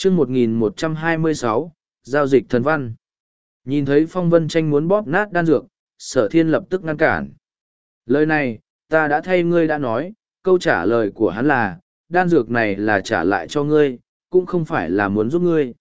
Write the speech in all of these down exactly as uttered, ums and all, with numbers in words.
chương một nghìn một trăm hai mươi sáu, giao dịch thần văn. Nhìn thấy Phong Vân Tranh muốn bóp nát đan dược, Sở Thiên lập tức ngăn cản. Lời này, ta đã thay ngươi đã nói, câu trả lời của hắn là, đan dược này là trả lại cho ngươi, cũng không phải là muốn giúp ngươi.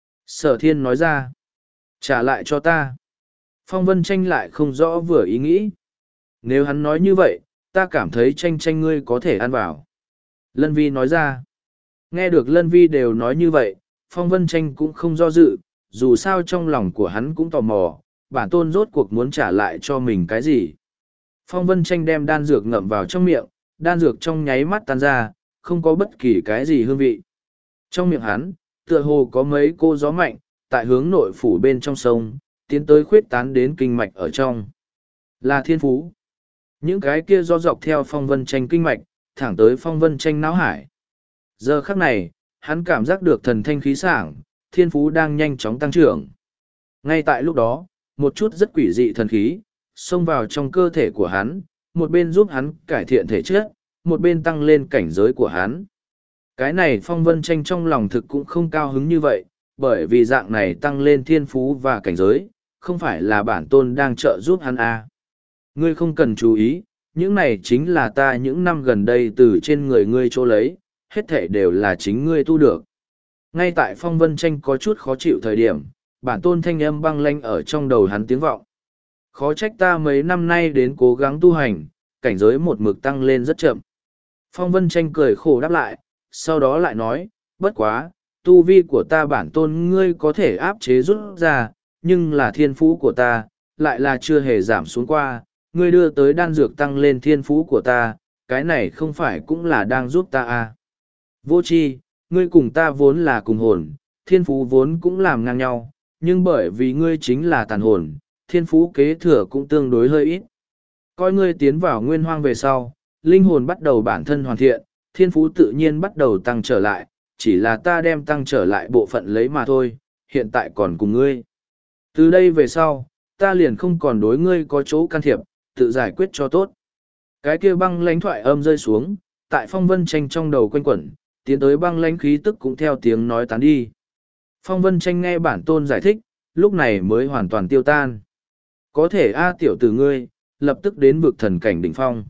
Sở Thiên nói ra, trả lại cho ta. Phong Vân Tranh lại không rõ vừa ý nghĩ. Nếu hắn nói như vậy, ta cảm thấy Tranh Tranh ngươi có thể ăn vào. Lân Vi nói ra, nghe được Lân Vi đều nói như vậy, Phong Vân Tranh cũng không do dự, dù sao trong lòng của hắn cũng tò mò, bản tôn rốt cuộc muốn trả lại cho mình cái gì. Phong Vân Tranh đem đan dược ngậm vào trong miệng, đan dược trong nháy mắt tan ra, không có bất kỳ cái gì hương vị. Trong miệng hắn, tựa hồ có mấy cô gió mạnh, tại hướng nội phủ bên trong sông, tiến tới khuyết tán đến kinh mạch ở trong. Là thiên phú. Những cái kia gió dọc theo Phong Vân Tranh kinh mạch, thẳng tới Phong Vân Tranh não hải. Giờ khắc này, hắn cảm giác được thần thanh khí sảng, thiên phú đang nhanh chóng tăng trưởng. Ngay tại lúc đó, một chút rất quỷ dị thần khí, xông vào trong cơ thể của hắn, một bên giúp hắn cải thiện thể chất, một bên tăng lên cảnh giới của hắn. Cái này Phong Vân Tranh trong lòng thực cũng không cao hứng như vậy, bởi vì dạng này tăng lên thiên phú và cảnh giới, không phải là bản tôn đang trợ giúp hắn à. Ngươi không cần chú ý, những này chính là ta những năm gần đây từ trên người ngươi chỗ lấy, hết thể đều là chính ngươi tu được. Ngay tại Phong Vân Tranh có chút khó chịu thời điểm, bản tôn thanh âm băng lanh ở trong đầu hắn tiếng vọng. Khó trách ta mấy năm nay đến cố gắng tu hành, cảnh giới một mực tăng lên rất chậm. Phong Vân Tranh cười khổ đáp lại, sau đó lại nói, bất quá, tu vi của ta bản tôn ngươi có thể áp chế rút ra, nhưng là thiên phú của ta, lại là chưa hề giảm xuống qua, ngươi đưa tới đan dược tăng lên thiên phú của ta, cái này không phải cũng là đang giúp ta à. Vô tri, ngươi cùng ta vốn là cùng hồn, thiên phú vốn cũng làm ngang nhau, nhưng bởi vì ngươi chính là tàn hồn, thiên phú kế thừa cũng tương đối hơi ít. Coi ngươi tiến vào nguyên hoang về sau, linh hồn bắt đầu bản thân hoàn thiện, thiên phú tự nhiên bắt đầu tăng trở lại, chỉ là ta đem tăng trở lại bộ phận lấy mà thôi, hiện tại còn cùng ngươi. Từ đây về sau, ta liền không còn đối ngươi có chỗ can thiệp, tự giải quyết cho tốt. Cái kia băng lãnh thoại âm rơi xuống, tại Phong Vân Tranh trong đầu quanh quẩn, tiến tới băng lãnh khí tức cũng theo tiếng nói tán đi. Phong Vân Tranh nghe bản tôn giải thích, lúc này mới hoàn toàn tiêu tan. Có thể A tiểu tử ngươi, lập tức đến vực thần cảnh đỉnh phong.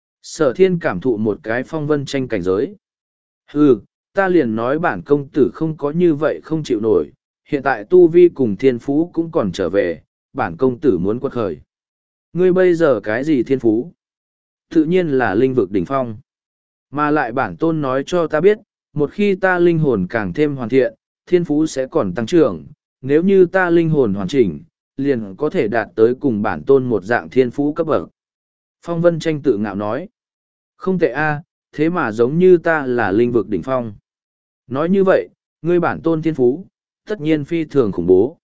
Sở Thiên cảm thụ một cái Phong Vân Tranh cảnh giới. Hừ, ta liền nói bản công tử không có như vậy không chịu nổi, hiện tại tu vi cùng thiên phú cũng còn trở về, bản công tử muốn quật khởi. Ngươi bây giờ cái gì thiên phú? Tự nhiên là linh vực đỉnh phong. Mà lại bản tôn nói cho ta biết, một khi ta linh hồn càng thêm hoàn thiện, thiên phú sẽ còn tăng trưởng, nếu như ta linh hồn hoàn chỉnh, liền có thể đạt tới cùng bản tôn một dạng thiên phú cấp bậc. Phong Vân Tranh tự ngạo nói, không tệ a, thế mà giống như ta là linh vực đỉnh phong. Nói như vậy, ngươi bản tôn thiên phú, tất nhiên phi thường khủng bố.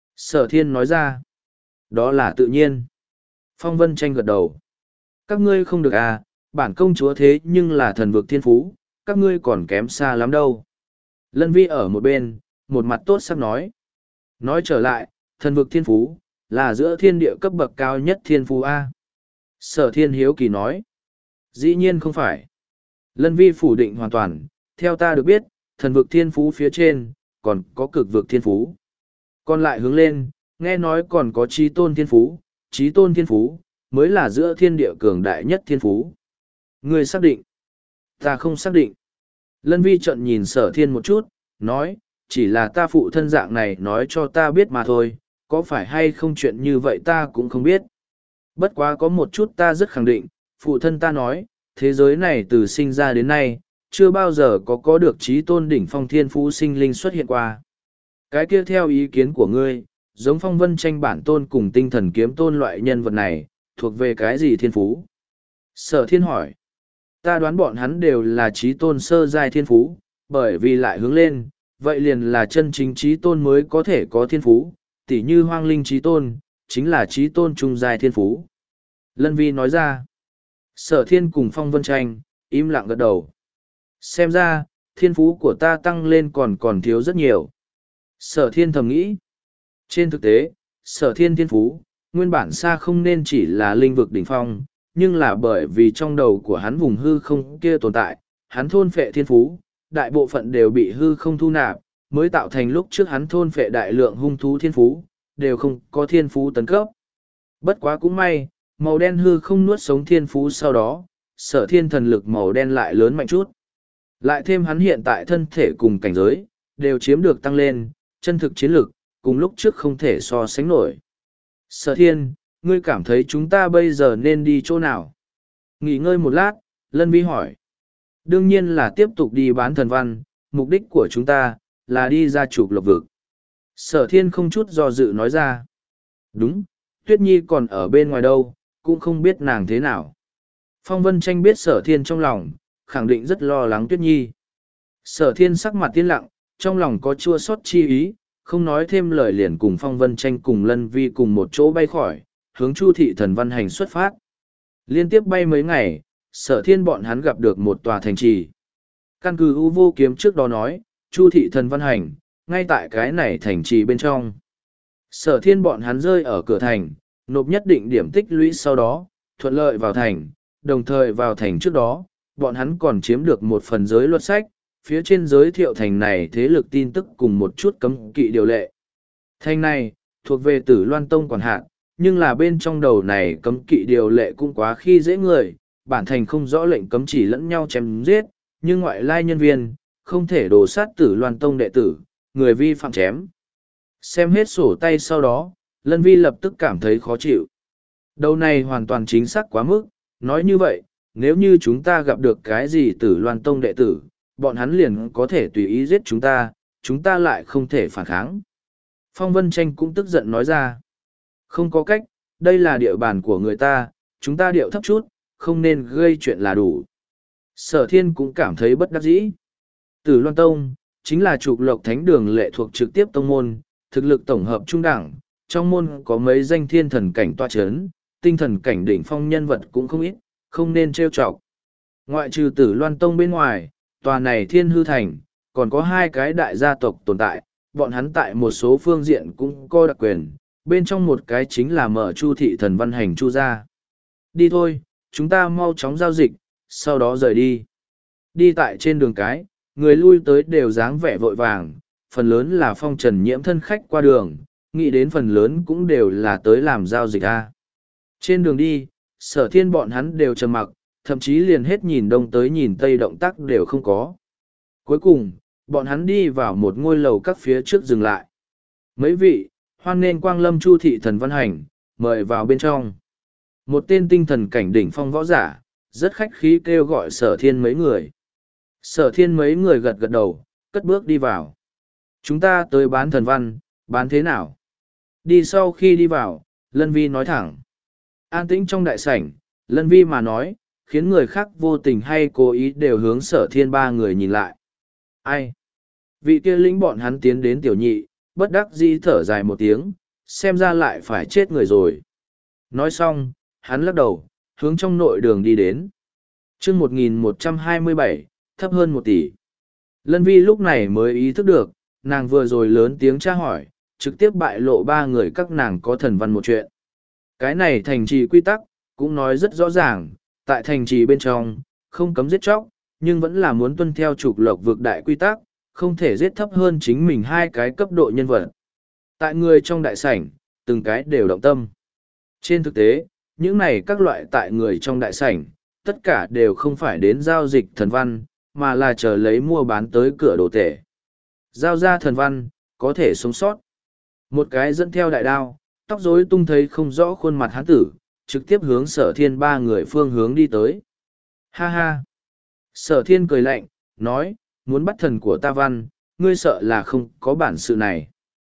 Sở Thiên nói ra, đó là tự nhiên. Phong Vân Tranh gật đầu, các ngươi không được à, bản công chúa thế nhưng là thần vực thiên phú, các ngươi còn kém xa lắm đâu. Lân Vi ở một bên, một mặt tốt sắp nói. Nói trở lại, thần vực thiên phú, là giữa thiên địa cấp bậc cao nhất thiên phú A. Sở Thiên hiếu kỳ nói. Dĩ nhiên không phải. Lân Vi phủ định hoàn toàn, theo ta được biết, thần vực thiên phú phía trên, còn có cực vực thiên phú. Còn lại hướng lên, nghe nói còn có trí tôn thiên phú, trí tôn thiên phú, mới là giữa thiên địa cường đại nhất thiên phú. Ngươi xác định. Ta không xác định. Lân Vi trận nhìn Sở Thiên một chút, nói, chỉ là ta phụ thân dạng này nói cho ta biết mà thôi, có phải hay không chuyện như vậy ta cũng không biết. Bất quá có một chút ta rất khẳng định, phụ thân ta nói, thế giới này từ sinh ra đến nay, chưa bao giờ có có được trí tôn đỉnh phong thiên phú sinh linh xuất hiện qua. Cái kia theo ý kiến của ngươi, giống Phong Vân Tranh bản tôn cùng tinh thần kiếm tôn loại nhân vật này, thuộc về cái gì thiên phú? Sở Thiên hỏi. Ta đoán bọn hắn đều là trí tôn sơ giai thiên phú, bởi vì lại hướng lên, vậy liền là chân chính trí tôn mới có thể có thiên phú, tỉ như hoang linh trí tôn, chính là trí tôn trung giai thiên phú. Lân Vi nói ra. Sở Thiên cùng Phong Vân Tranh, im lặng gật đầu. Xem ra, thiên phú của ta tăng lên còn còn thiếu rất nhiều. Sở Thiên thầm nghĩ. Trên thực tế, Sở Thiên thiên phú, nguyên bản xa không nên chỉ là linh vực đỉnh phong, nhưng là bởi vì trong đầu của hắn vùng hư không kia tồn tại, hắn thôn phệ thiên phú, đại bộ phận đều bị hư không thu nạp, mới tạo thành lúc trước hắn thôn phệ đại lượng hung thú thiên phú, đều không có thiên phú tấn cấp. Bất quá cũng may, màu đen hư không nuốt sống thiên phú sau đó, sở thiên thần lực màu đen lại lớn mạnh chút. Lại thêm hắn hiện tại thân thể cùng cảnh giới, đều chiếm được tăng lên, chân thực chiến lực, cùng lúc trước không thể so sánh nổi. Sở thiên, ngươi cảm thấy chúng ta bây giờ nên đi chỗ nào? Nghỉ ngơi một lát, Lân Vi hỏi. Đương nhiên là tiếp tục đi bán thần văn, mục đích của chúng ta, là đi ra chụp lộc vực. Sở thiên không chút do dự nói ra. Đúng, Tuyết Nhi còn ở bên ngoài đâu, cũng không biết nàng thế nào. Phong Vân Tranh biết sở thiên trong lòng, khẳng định rất lo lắng Tuyết Nhi. Sở thiên sắc mặt tiên lặng, trong lòng có chua xót chi ý, không nói thêm lời liền cùng Phong Vân Tranh cùng Lân Vi cùng một chỗ bay khỏi, hướng Chu thị thần văn hành xuất phát. Liên tiếp bay mấy ngày, sở thiên bọn hắn gặp được một tòa thành trì. Căn cứ U Vô Kiếm trước đó nói, Chu thị thần văn hành, ngay tại cái này thành trì bên trong. Sở thiên bọn hắn rơi ở cửa thành, nộp nhất định điểm tích lũy sau đó, thuận lợi vào thành, đồng thời vào thành trước đó, bọn hắn còn chiếm được một phần giới luật sách, phía trên giới thiệu thành này thế lực tin tức cùng một chút cấm kỵ điều lệ. Thành này, thuộc về Tử Loan Tông quản hạt, nhưng là bên trong đầu này cấm kỵ điều lệ cũng quá khi dễ người, bản thành không rõ lệnh cấm chỉ lẫn nhau chém giết, nhưng ngoại lai nhân viên, không thể đổ sát Tử Loan Tông đệ tử, người vi phạm chém. Xem hết sổ tay sau đó, Lân Vi lập tức cảm thấy khó chịu. Đầu này hoàn toàn chính xác quá mức, nói như vậy, nếu như chúng ta gặp được cái gì Tử Loan Tông đệ tử, bọn hắn liền có thể tùy ý giết chúng ta, chúng ta lại không thể phản kháng. Phong Vân Tranh cũng tức giận nói ra. Không có cách, đây là địa bàn của người ta, chúng ta điệu thấp chút, không nên gây chuyện là đủ. Sở thiên cũng cảm thấy bất đắc dĩ. Tử Loan Tông, chính là trục lộc thánh đường lệ thuộc trực tiếp tông môn, thực lực tổng hợp trung đẳng, trong môn có mấy danh thiên thần cảnh toa chấn, tinh thần cảnh đỉnh phong nhân vật cũng không ít, không nên trêu chọc. Ngoại trừ Tử Loan Tông bên ngoài, tòa này thiên hư thành, còn có hai cái đại gia tộc tồn tại, bọn hắn tại một số phương diện cũng có đặc quyền, bên trong một cái chính là mở Chu thị thần văn hành Chu gia. Đi thôi, chúng ta mau chóng giao dịch, sau đó rời đi. Đi tại trên đường cái, người lui tới đều dáng vẻ vội vàng, phần lớn là phong trần nhiễm thân khách qua đường, nghĩ đến phần lớn cũng đều là tới làm giao dịch a. Trên đường đi, sở thiên bọn hắn đều trầm mặc, thậm chí liền hết nhìn đông tới nhìn tây động tác đều không có. Cuối cùng, bọn hắn đi vào một ngôi lầu các phía trước dừng lại. Mấy vị, hoan nên quang lâm Chu thị thần văn hành, mời vào bên trong. Một tên tinh thần cảnh đỉnh phong võ giả, rất khách khí kêu gọi sở thiên mấy người. Sở thiên mấy người gật gật đầu, cất bước đi vào. Chúng ta tới bán thần văn, bán thế nào? Đi sau khi đi vào, Lân Vi nói thẳng. An tĩnh trong đại sảnh, Lân Vi mà nói, khiến người khác vô tình hay cố ý đều hướng sở thiên ba người nhìn lại. Ai? Vị kia lĩnh bọn hắn tiến đến tiểu nhị, bất đắc dĩ thở dài một tiếng, xem ra lại phải chết người rồi. Nói xong, hắn lắc đầu, hướng trong nội đường đi đến. chương một nghìn một trăm hai mươi bảy, thấp hơn một tỷ. Lân Vi lúc này mới ý thức được, nàng vừa rồi lớn tiếng tra hỏi, trực tiếp bại lộ ba người các nàng có thần văn một chuyện. Cái này thành trì quy tắc, cũng nói rất rõ ràng, tại thành trì bên trong, không cấm giết chóc, nhưng vẫn là muốn tuân theo trục lộc vực đại quy tắc, không thể giết thấp hơn chính mình hai cái cấp độ nhân vật. Tại người trong đại sảnh, từng cái đều động tâm. Trên thực tế, những này các loại tại người trong đại sảnh, tất cả đều không phải đến giao dịch thần văn, mà là chờ lấy mua bán tới cửa đồ tể. Giao ra thần văn, có thể sống sót. Một cái dẫn theo đại đao, tóc rối tung thấy không rõ khuôn mặt hán tử, trực tiếp hướng sở thiên ba người phương hướng đi tới. Ha ha! Sở thiên cười lạnh, nói, muốn bắt thần của ta văn, ngươi sợ là không có bản sự này.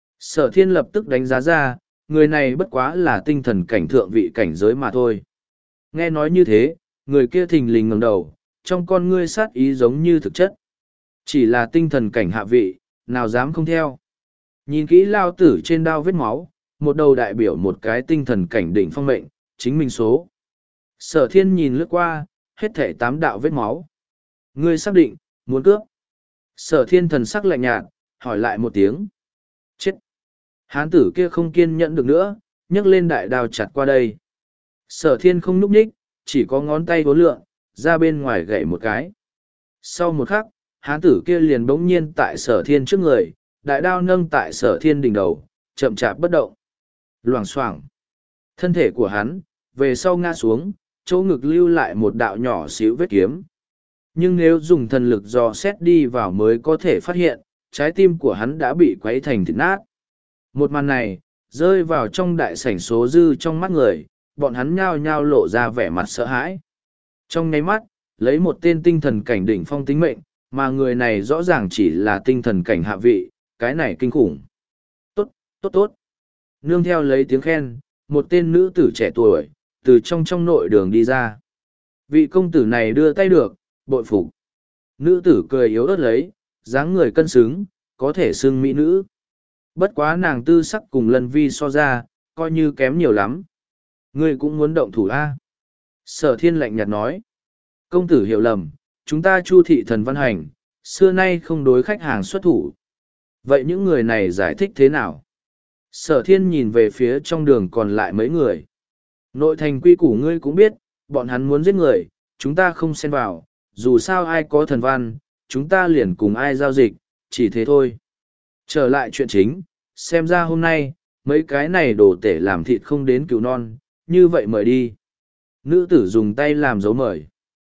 Sở thiên lập tức đánh giá ra, người này bất quá là tinh thần cảnh thượng vị cảnh giới mà thôi. Nghe nói như thế, người kia thình lình ngẩng đầu, trong con ngươi sát ý giống như thực chất. Chỉ là tinh thần cảnh hạ vị, nào dám không theo. Nhìn kỹ lao tử trên đao vết máu, một đầu đại biểu một cái tinh thần cảnh đỉnh phong mệnh, chính mình số. Sở thiên nhìn lướt qua, hết thể tám đạo vết máu. Ngươi xác định, muốn cướp. Sở thiên thần sắc lạnh nhạt, hỏi lại một tiếng. Chết. Hán tử kia không kiên nhẫn được nữa, nhấc lên đại đao chặt qua đây. Sở thiên không núp nhích, chỉ có ngón tay vốn lượn, ra bên ngoài gậy một cái. Sau một khắc, hán tử kia liền bỗng nhiên tại sở thiên trước người, đại đao nâng tại sở thiên đỉnh đầu, chậm chạp bất động. Loảng xoảng. Thân thể của hắn, về sau ngã xuống, chỗ ngực lưu lại một đạo nhỏ xíu vết kiếm. Nhưng nếu dùng thần lực dò xét đi vào mới có thể phát hiện, trái tim của hắn đã bị quấy thành thịt nát. Một màn này, rơi vào trong đại sảnh số dư trong mắt người, bọn hắn nhao nhao lộ ra vẻ mặt sợ hãi. Trong nháy mắt, lấy một tên tinh thần cảnh đỉnh phong tính mệnh, mà người này rõ ràng chỉ là tinh thần cảnh hạ vị, cái này kinh khủng. Tốt, tốt tốt. Nương theo lấy tiếng khen, một tên nữ tử trẻ tuổi, từ trong trong nội đường đi ra. Vị công tử này đưa tay được, bội phục. Nữ tử cười yếu ớt lấy, dáng người cân xứng, có thể xưng mỹ nữ. Bất quá nàng tư sắc cùng Lân Vi so ra, coi như kém nhiều lắm. Ngươi cũng muốn động thủ A. Sở thiên lạnh nhạt nói. Công tử hiểu lầm, chúng ta Chu thị thần văn hành, xưa nay không đối khách hàng xuất thủ. Vậy những người này giải thích thế nào? Sở thiên nhìn về phía trong đường còn lại mấy người. Nội thành quy củ ngươi cũng biết, bọn hắn muốn giết người, chúng ta không xen vào, dù sao ai có thần văn, chúng ta liền cùng ai giao dịch, chỉ thế thôi. Trở lại chuyện chính, xem ra hôm nay, mấy cái này đồ tể làm thịt không đến cứu non, như vậy mời đi. Nữ tử dùng tay làm dấu mời.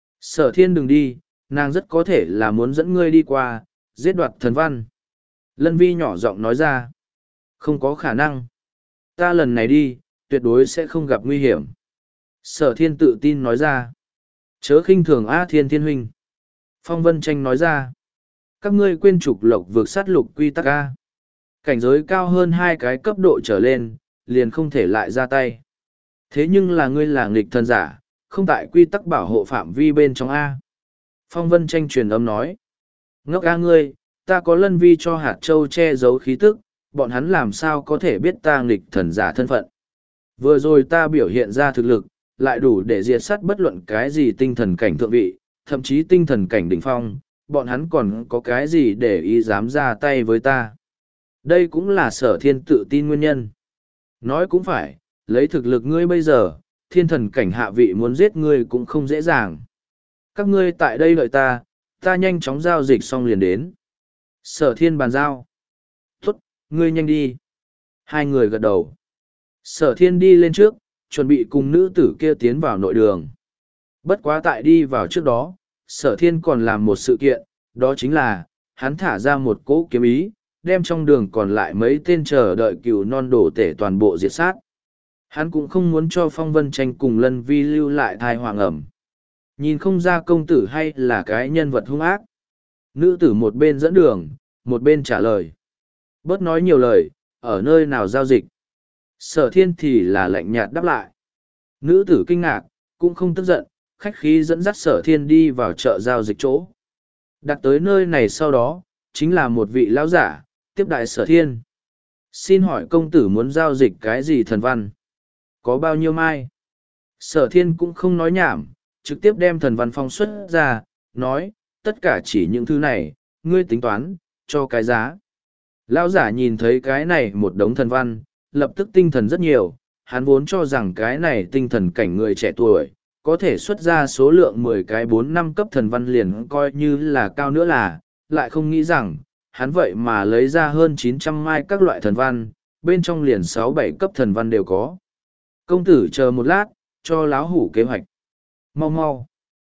Sở thiên đừng đi, nàng rất có thể là muốn dẫn ngươi đi qua, giết đoạt thần văn. Lân Vi nhỏ giọng nói ra. Không có khả năng. Ta lần này đi, tuyệt đối sẽ không gặp nguy hiểm. Sở thiên tự tin nói ra. Chớ khinh thường A Thiên Thiên Huynh. Phong Vân Tranh nói ra. Các ngươi quên trục lộc vượt sát lục quy tắc A. Cảnh giới cao hơn hai cái cấp độ trở lên, liền không thể lại ra tay. Thế nhưng là ngươi là nghịch thần giả, không tại quy tắc bảo hộ phạm vi bên trong A. Phong Vân Tranh truyền âm nói. Ngốc A ngươi, ta có Lân Vi cho hạt châu che giấu khí tức, bọn hắn làm sao có thể biết ta nghịch thần giả thân phận. Vừa rồi ta biểu hiện ra thực lực, lại đủ để diệt sát bất luận cái gì tinh thần cảnh thượng vị, thậm chí tinh thần cảnh đỉnh phong, bọn hắn còn có cái gì để ý dám ra tay với ta. Đây cũng là sở thiên tự tin nguyên nhân. Nói cũng phải, lấy thực lực ngươi bây giờ, thiên thần cảnh hạ vị muốn giết ngươi cũng không dễ dàng. Các ngươi tại đây đợi ta, ta nhanh chóng giao dịch xong liền đến. Sở thiên bàn giao. Tốt, ngươi nhanh đi. Hai người gật đầu. Sở thiên đi lên trước, chuẩn bị cùng nữ tử kia tiến vào nội đường. Bất quá tại đi vào trước đó, sở thiên còn làm một sự kiện, đó chính là, hắn thả ra một cỗ kiếm ý, đem trong đường còn lại mấy tên chờ đợi cừu non đổ tể toàn bộ diệt sát. Hắn cũng không muốn cho Phong Vân Tranh cùng Lân Vi lưu lại thai hoàng ẩm. Nhìn không ra công tử hay là cái nhân vật hung ác. Nữ tử một bên dẫn đường, một bên trả lời. Bớt nói nhiều lời, ở nơi nào giao dịch. Sở thiên thì là lạnh nhạt đáp lại. Nữ tử kinh ngạc, cũng không tức giận, khách khí dẫn dắt sở thiên đi vào chợ giao dịch chỗ. Đặt tới nơi này sau đó, chính là một vị lão giả, tiếp đại sở thiên. Xin hỏi công tử muốn giao dịch cái gì thần văn? Có bao nhiêu mai? Sở thiên cũng không nói nhảm, trực tiếp đem thần văn phong xuất ra, nói, tất cả chỉ những thứ này, ngươi tính toán, cho cái giá. Lão giả nhìn thấy cái này một đống thần văn, lập tức tinh thần rất nhiều, hắn vốn cho rằng cái này tinh thần cảnh người trẻ tuổi, có thể xuất ra số lượng mười cái bốn năm cấp thần văn liền coi như là cao nữa là, lại không nghĩ rằng, hắn vậy mà lấy ra hơn chín trăm mai các loại thần văn, bên trong liền sáu bảy cấp thần văn đều có. Công tử chờ một lát, cho láo hủ kế hoạch. Mau mau.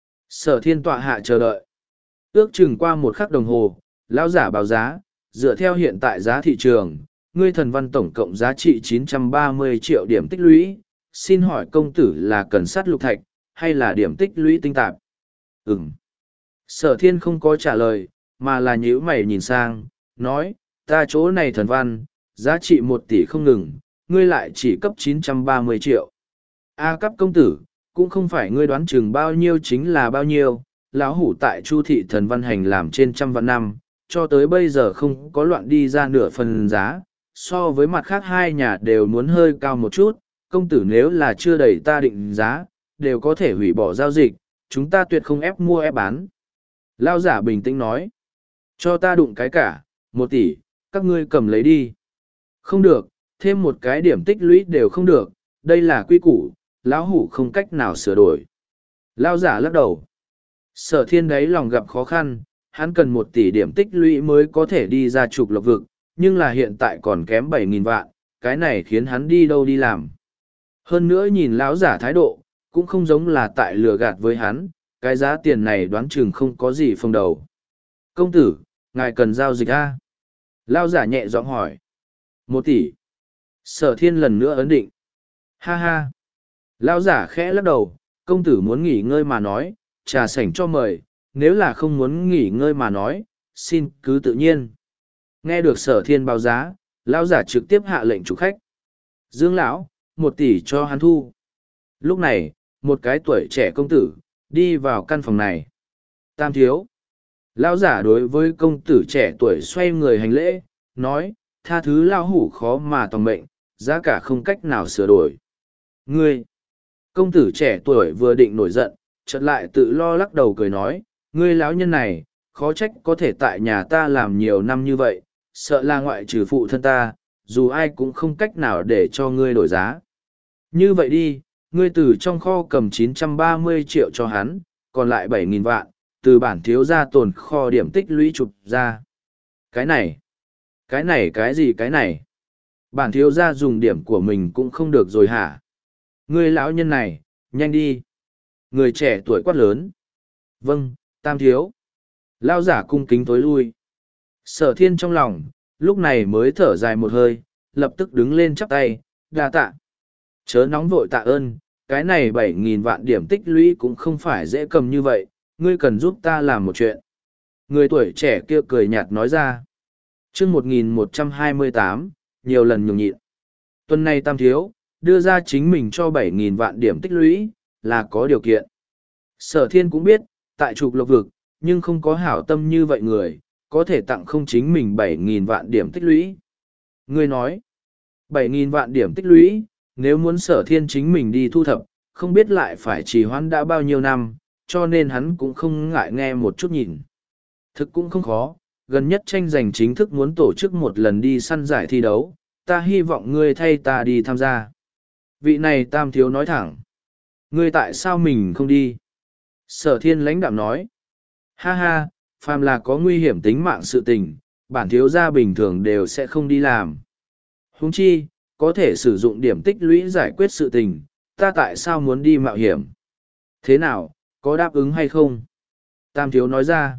Sở thiên tọa hạ chờ đợi. Ước chừng qua một khắc đồng hồ, lão giả báo giá, dựa theo hiện tại giá thị trường, ngươi thần văn tổng cộng giá trị chín trăm ba mươi triệu điểm tích lũy, xin hỏi công tử là cần sát lục thạch, hay là điểm tích lũy tinh tạp? Ừm. Sở thiên không có trả lời, mà là nhíu mày nhìn sang, nói, ta chỗ này thần văn, giá trị một tỷ không ngừng, ngươi lại chỉ cấp chín trăm ba mươi triệu. A cấp công tử, cũng không phải ngươi đoán chừng bao nhiêu chính là bao nhiêu, lão hủ tại Chu thị thần văn hành làm trên trăm vạn năm, cho tới bây giờ không có loạn đi ra nửa phần giá, so với mặt khác hai nhà đều muốn hơi cao một chút, công tử nếu là chưa đẩy ta định giá, đều có thể hủy bỏ giao dịch, chúng ta tuyệt không ép mua ép bán. Lao giả bình tĩnh nói, cho ta đụng cái cả, một tỷ, các ngươi cầm lấy đi. Không được, thêm một cái điểm tích lũy đều không được, đây là quy củ, lão hủ không cách nào sửa đổi. Lao giả lắc đầu. Sở thiên đấy lòng gặp khó khăn, hắn cần một tỷ điểm tích lũy mới có thể đi ra trục lộc vực, nhưng là hiện tại còn kém bảy nghìn vạn, cái này khiến hắn đi đâu đi làm. Hơn nữa nhìn lão giả thái độ, cũng không giống là tại lừa gạt với hắn, cái giá tiền này đoán chừng không có gì phong đầu. Công tử, ngài cần giao dịch a? Lão giả nhẹ giọng hỏi. Một tỷ. Sở thiên lần nữa ấn định. Ha ha. Lão giả khẽ lắc đầu, công tử muốn nghỉ ngơi mà nói, trà sảnh cho mời, nếu là không muốn nghỉ ngơi mà nói, xin cứ tự nhiên. Nghe được sở thiên báo giá, lão giả trực tiếp hạ lệnh chủ khách. Dương lão, một tỷ cho hắn thu. Lúc này, một cái tuổi trẻ công tử, đi vào căn phòng này. Tam thiếu. Lão giả đối với công tử trẻ tuổi xoay người hành lễ, nói, tha thứ lão hủ khó mà tòng mệnh, giá cả không cách nào sửa đổi. Ngươi. Công tử trẻ tuổi vừa định nổi giận, chợt lại tự lo lắc đầu cười nói, ngươi lão nhân này, khó trách có thể tại nhà ta làm nhiều năm như vậy, sợ là ngoại trừ phụ thân ta, dù ai cũng không cách nào để cho ngươi đổi giá. Như vậy đi, ngươi từ trong kho cầm chín trăm ba mươi triệu cho hắn, còn lại bảy nghìn vạn, từ bản thiếu gia tồn kho điểm tích lũy chụp ra. Cái này, cái này cái gì cái này? Bản thiếu gia dùng điểm của mình cũng không được rồi hả? Ngươi lão nhân này, nhanh đi. Người trẻ tuổi quát lớn. Vâng, tam thiếu. Lão giả cung kính tối lui. Sở thiên trong lòng, lúc này mới thở dài một hơi, lập tức đứng lên chắp tay, đa tạ. Chớ nóng vội tạ ơn, cái này bảy nghìn vạn điểm tích lũy cũng không phải dễ cầm như vậy, ngươi cần giúp ta làm một chuyện. Người tuổi trẻ kia cười nhạt nói ra. chương một nghìn một trăm hai mươi tám, nhiều lần nhường nhịn. Tuần này tam thiếu, đưa ra chính mình cho bảy nghìn vạn điểm tích lũy, là có điều kiện. Sở thiên cũng biết, tại trục lộc vực, nhưng không có hảo tâm như vậy người, có thể tặng không chính mình bảy nghìn vạn điểm tích lũy. Ngươi nói, bảy nghìn vạn điểm tích lũy, nếu muốn sở thiên chính mình đi thu thập, không biết lại phải trì hoãn đã bao nhiêu năm, cho nên hắn cũng không ngại nghe một chút nhìn. Thực cũng không khó, gần nhất tranh giành chính thức muốn tổ chức một lần đi săn giải thi đấu, ta hy vọng ngươi thay ta đi tham gia. Vị này tam thiếu nói thẳng. Ngươi tại sao mình không đi? Sở thiên lãnh đạm nói. Ha ha, phàm là có nguy hiểm tính mạng sự tình, bản thiếu gia bình thường đều sẽ không đi làm. Huống chi, có thể sử dụng điểm tích lũy giải quyết sự tình, ta tại sao muốn đi mạo hiểm? Thế nào, có đáp ứng hay không? Tam thiếu nói ra.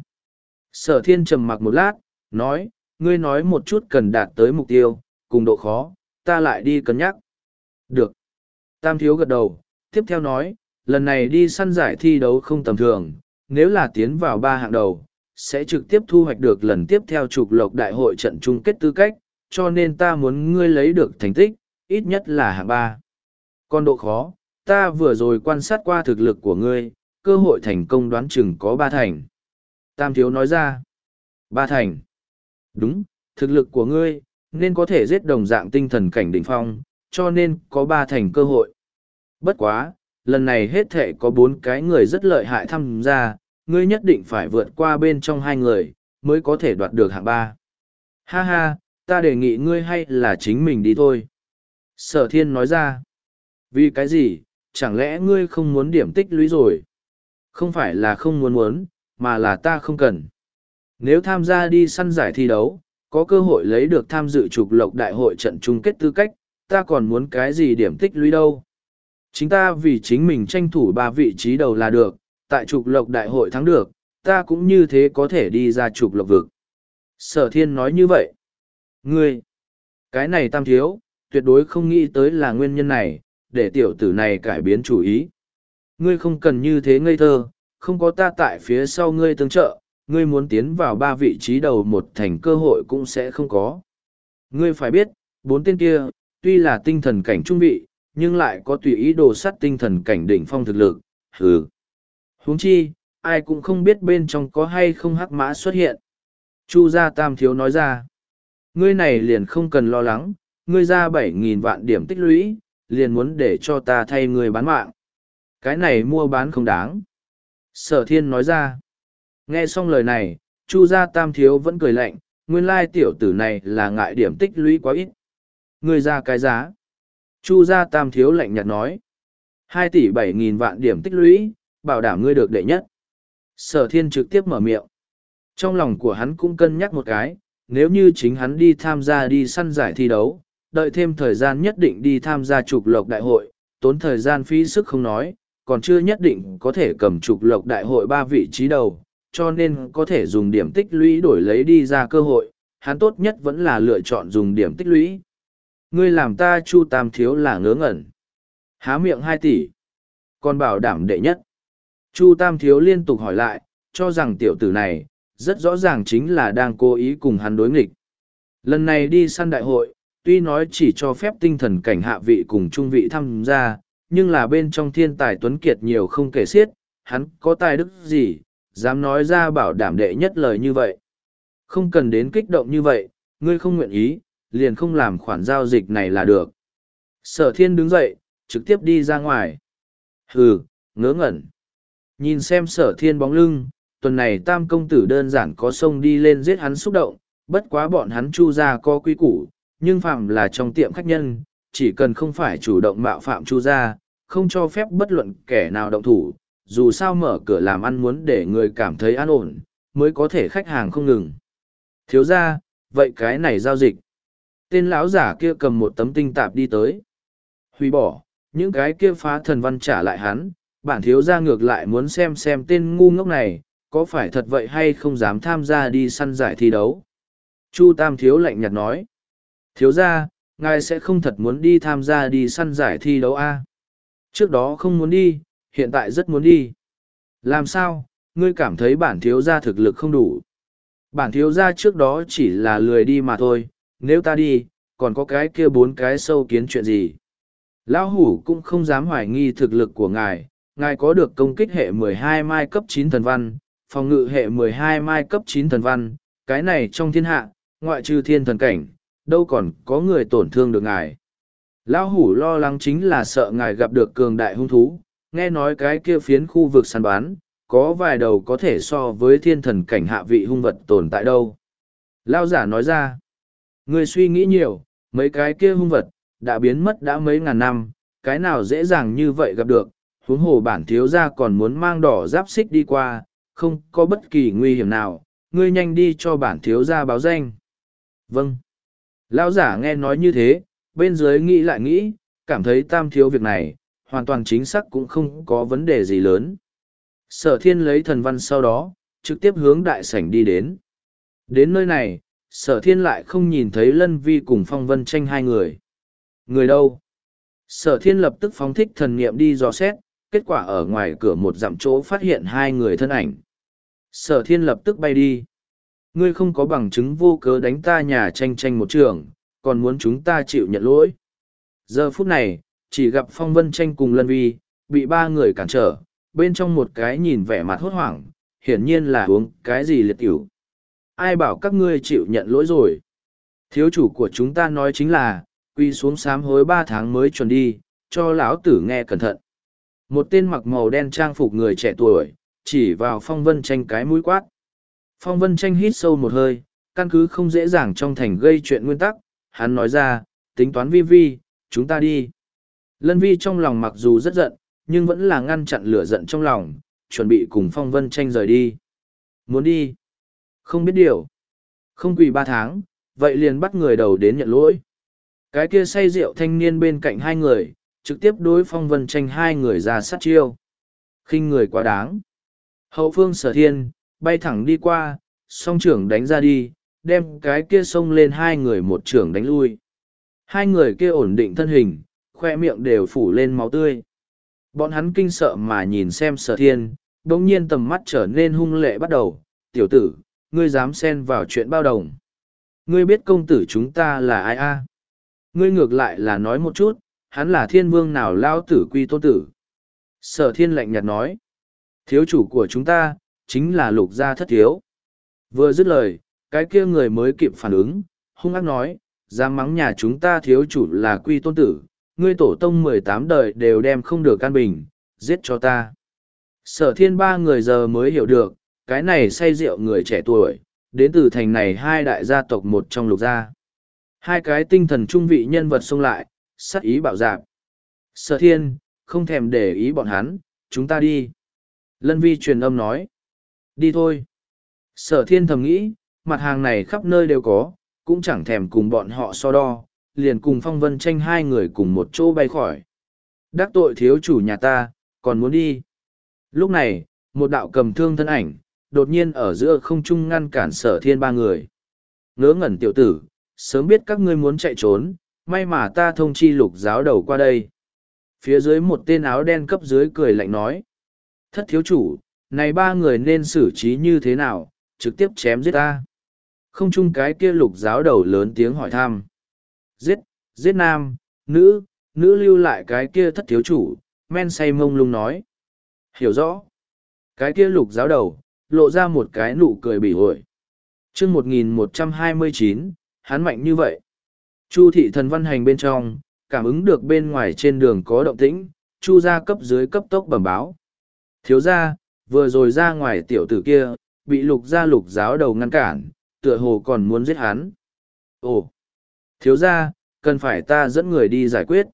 Sở thiên trầm mặc một lát, nói, ngươi nói một chút cần đạt tới mục tiêu, cùng độ khó, ta lại đi cân nhắc. Được. Tam thiếu gật đầu, tiếp theo nói, lần này đi săn giải thi đấu không tầm thường, nếu là tiến vào ba hạng đầu, sẽ trực tiếp thu hoạch được lần tiếp theo trục lộc đại hội trận chung kết tư cách, cho nên ta muốn ngươi lấy được thành tích, ít nhất là hạng ba. Còn độ khó, ta vừa rồi quan sát qua thực lực của ngươi, cơ hội thành công đoán chừng có ba thành. Tam thiếu nói ra, ba thành. Đúng, thực lực của ngươi, nên có thể giết đồng dạng tinh thần cảnh đỉnh phong, cho nên có ba thành cơ hội. Bất quá, lần này hết thể có bốn cái người rất lợi hại tham gia, ngươi nhất định phải vượt qua bên trong hai người, mới có thể đoạt được hạng ba. Ha ha, ta đề nghị ngươi hay là chính mình đi thôi. Sở thiên nói ra. Vì cái gì, chẳng lẽ ngươi không muốn điểm tích lũy rồi? Không phải là không muốn muốn, mà là ta không cần. Nếu tham gia đi săn giải thi đấu, có cơ hội lấy được tham dự trục lộc đại hội trận chung kết tư cách, ta còn muốn cái gì điểm tích lũy đâu. Chính ta vì chính mình tranh thủ ba vị trí đầu là được, tại trục lộc đại hội thắng được, ta cũng như thế có thể đi ra trục lộc vực. Sở thiên nói như vậy. Ngươi, cái này tam thiếu, tuyệt đối không nghĩ tới là nguyên nhân này, để tiểu tử này cải biến chủ ý. Ngươi không cần như thế ngây thơ, không có ta tại phía sau ngươi tương trợ, ngươi muốn tiến vào ba vị trí đầu một thành cơ hội cũng sẽ không có. Ngươi phải biết, bốn tên kia, tuy là tinh thần cảnh trung vị, nhưng lại có tùy ý đồ sắt tinh thần cảnh đỉnh phong thực lực, hừ. Huống chi, ai cũng không biết bên trong có hay không hắc mã xuất hiện. Chu gia tam thiếu nói ra, ngươi này liền không cần lo lắng, ngươi ra bảy nghìn vạn điểm tích lũy, liền muốn để cho ta thay ngươi bán mạng. Cái này mua bán không đáng. Sở thiên nói ra, nghe xong lời này, Chu gia tam thiếu vẫn cười lạnh, nguyên lai tiểu tử này là ngại điểm tích lũy quá ít. Ngươi ra cái giá. Chu gia tam thiếu lạnh nhạt nói, hai tỷ bảy nghìn vạn điểm tích lũy, bảo đảm ngươi được đệ nhất. Sở thiên trực tiếp mở miệng. Trong lòng của hắn cũng cân nhắc một cái, nếu như chính hắn đi tham gia đi săn giải thi đấu, đợi thêm thời gian nhất định đi tham gia trục lộc đại hội, tốn thời gian phí sức không nói, còn chưa nhất định có thể cầm trục lộc đại hội ba vị trí đầu, cho nên có thể dùng điểm tích lũy đổi lấy đi ra cơ hội, hắn tốt nhất vẫn là lựa chọn dùng điểm tích lũy. Ngươi làm ta Chu Tam Thiếu là ngớ ngẩn. Há miệng hai tỷ. Còn bảo đảm đệ nhất. Chu Tam Thiếu liên tục hỏi lại, cho rằng tiểu tử này, rất rõ ràng chính là đang cố ý cùng hắn đối nghịch. Lần này đi săn đại hội, tuy nói chỉ cho phép tinh thần cảnh hạ vị cùng trung vị tham gia, nhưng là bên trong thiên tài tuấn kiệt nhiều không kể xiết, hắn có tài đức gì, dám nói ra bảo đảm đệ nhất lời như vậy. Không cần đến kích động như vậy, ngươi không nguyện ý, liền không làm khoản giao dịch này là được. Sở thiên đứng dậy, trực tiếp đi ra ngoài. Hừ, ngớ ngẩn. Nhìn xem sở thiên bóng lưng, tuần này tam công tử đơn giản có xông đi lên giết hắn xúc động, bất quá bọn hắn Chu gia có quy củ, nhưng phạm là trong tiệm khách nhân, chỉ cần không phải chủ động mạo phạm Chu gia, không cho phép bất luận kẻ nào động thủ, dù sao mở cửa làm ăn muốn để người cảm thấy an ổn, mới có thể khách hàng không ngừng. Thiếu gia, vậy cái này giao dịch. Tên lão giả kia cầm một tấm tinh tạp đi tới. Hủy bỏ, những cái kia phá thần văn trả lại hắn, bản thiếu gia ngược lại muốn xem xem tên ngu ngốc này, có phải thật vậy hay không dám tham gia đi săn giải thi đấu. Chu Tam Thiếu lạnh nhạt nói. Thiếu gia, ngài sẽ không thật muốn đi tham gia đi săn giải thi đấu a? Trước đó không muốn đi, hiện tại rất muốn đi. Làm sao, ngươi cảm thấy bản thiếu gia thực lực không đủ? Bản thiếu gia trước đó chỉ là lười đi mà thôi, nếu ta đi, còn có cái kia bốn cái sâu kiến chuyện gì? Lão hủ cũng không dám hoài nghi thực lực của ngài, ngài có được công kích hệ mười hai mai cấp chín thần văn, phòng ngự hệ mười hai mai cấp chín thần văn, cái này trong thiên hạ, ngoại trừ thiên thần cảnh, đâu còn có người tổn thương được ngài. Lão hủ lo lắng chính là sợ ngài gặp được cường đại hung thú, nghe nói cái kia phiến khu vực săn bán, có vài đầu có thể so với thiên thần cảnh hạ vị hung vật tồn tại đâu. Lão giả nói ra, người suy nghĩ nhiều, mấy cái kia hung vật, đã biến mất đã mấy ngàn năm, cái nào dễ dàng như vậy gặp được, huống hồ bản thiếu gia còn muốn mang đỏ giáp xích đi qua, không có bất kỳ nguy hiểm nào, ngươi nhanh đi cho bản thiếu gia báo danh. Vâng. Lão giả nghe nói như thế, bên dưới nghĩ lại nghĩ, cảm thấy tam thiếu việc này, hoàn toàn chính xác cũng không có vấn đề gì lớn. Sở thiên lấy thần văn sau đó, trực tiếp hướng đại sảnh đi đến. Đến nơi này, sở thiên lại không nhìn thấy Lân Vi cùng Phong Vân Tranh hai người. Người đâu? Sở thiên lập tức phóng thích thần niệm đi dò xét, kết quả ở ngoài cửa một dặm chỗ phát hiện hai người thân ảnh. Sở thiên lập tức bay đi. Ngươi không có bằng chứng vô cớ đánh ta nhà tranh tranh một trường, còn muốn chúng ta chịu nhận lỗi. Giờ phút này, chỉ gặp Phong Vân Tranh cùng Lân Vi, bị ba người cản trở, bên trong một cái nhìn vẻ mặt hốt hoảng, hiển nhiên là uống cái gì liệt tiểu. Ai bảo các ngươi chịu nhận lỗi rồi? Thiếu chủ của chúng ta nói chính là, quy xuống sám hối ba tháng mới chuẩn đi, cho lão tử nghe cẩn thận. Một tên mặc màu đen trang phục người trẻ tuổi, chỉ vào Phong Vân Tranh cái mũi quát. Phong Vân Tranh hít sâu một hơi, căn cứ không dễ dàng trong thành gây chuyện nguyên tắc, hắn nói ra, tính toán vi vi, chúng ta đi. Lân Vi trong lòng mặc dù rất giận, nhưng vẫn là ngăn chặn lửa giận trong lòng, chuẩn bị cùng Phong Vân Tranh rời đi. Muốn đi? Không biết điều. Không quỳ ba tháng, vậy liền bắt người đầu đến nhận lỗi. Cái kia say rượu thanh niên bên cạnh hai người, trực tiếp đối Phong Vân Tranh hai người ra sát chiêu. Khinh người quá đáng. Hậu phương Sở Thiên, bay thẳng đi qua, song trưởng đánh ra đi, đem cái kia xông lên hai người một trưởng đánh lui. Hai người kia ổn định thân hình, khoe miệng đều phủ lên máu tươi. Bọn hắn kinh sợ mà nhìn xem Sở Thiên, đồng nhiên tầm mắt trở nên hung lệ bắt đầu. Tiểu tử, ngươi dám xen vào chuyện bao đồng. Ngươi biết công tử chúng ta là ai a? Ngươi ngược lại là nói một chút, hắn là thiên vương nào lao tử quy tôn tử. Sở Thiên lạnh nhạt nói. Thiếu chủ của chúng ta, chính là Lục gia thất thiếu. Vừa dứt lời, cái kia người mới kịp phản ứng, hung ác nói, dám mắng nhà chúng ta thiếu chủ là quy tôn tử, ngươi tổ tông mười tám đời đều đem không được căn bình, giết cho ta. Sở Thiên ba người giờ mới hiểu được, cái này say rượu người trẻ tuổi, đến từ thành này hai đại gia tộc một trong Lục gia. Hai cái tinh thần trung vị nhân vật xông lại, sát ý bạo dạp. Sở Thiên, không thèm để ý bọn hắn, chúng ta đi. Lân Vi truyền âm nói. Đi thôi. Sở thiên thầm nghĩ, mặt hàng này khắp nơi đều có, cũng chẳng thèm cùng bọn họ so đo, liền cùng Phong Vân Tranh hai người cùng một chỗ bay khỏi. Đắc tội thiếu chủ nhà ta, còn muốn đi. Lúc này, một đạo cầm thương thân ảnh, đột nhiên ở giữa không trung ngăn cản sở thiên ba người. Ngớ ngẩn tiểu tử, sớm biết các ngươi muốn chạy trốn, may mà ta thông chi lục giáo đầu qua đây. Phía dưới một tên áo đen cấp dưới cười lạnh nói. Thất thiếu chủ, này ba người nên xử trí như thế nào, trực tiếp chém giết ta. Không chung cái kia lục giáo đầu lớn tiếng hỏi thăm. Giết, giết nam, nữ, nữ lưu lại cái kia thất thiếu chủ, men say mông lung nói. Hiểu rõ. Cái kia lục giáo đầu, lộ ra một cái nụ cười bỉ ổi. chương một nghìn một trăm hai mươi chín, hắn mạnh như vậy. Chu thị thần văn hành bên trong, cảm ứng được bên ngoài trên đường có động tĩnh, chu ra cấp dưới cấp tốc bẩm báo. Thiếu ra, vừa rồi ra ngoài tiểu tử kia, bị lục gia lục giáo đầu ngăn cản, tựa hồ còn muốn giết hắn. Ồ, thiếu ra, cần phải ta dẫn người đi giải quyết.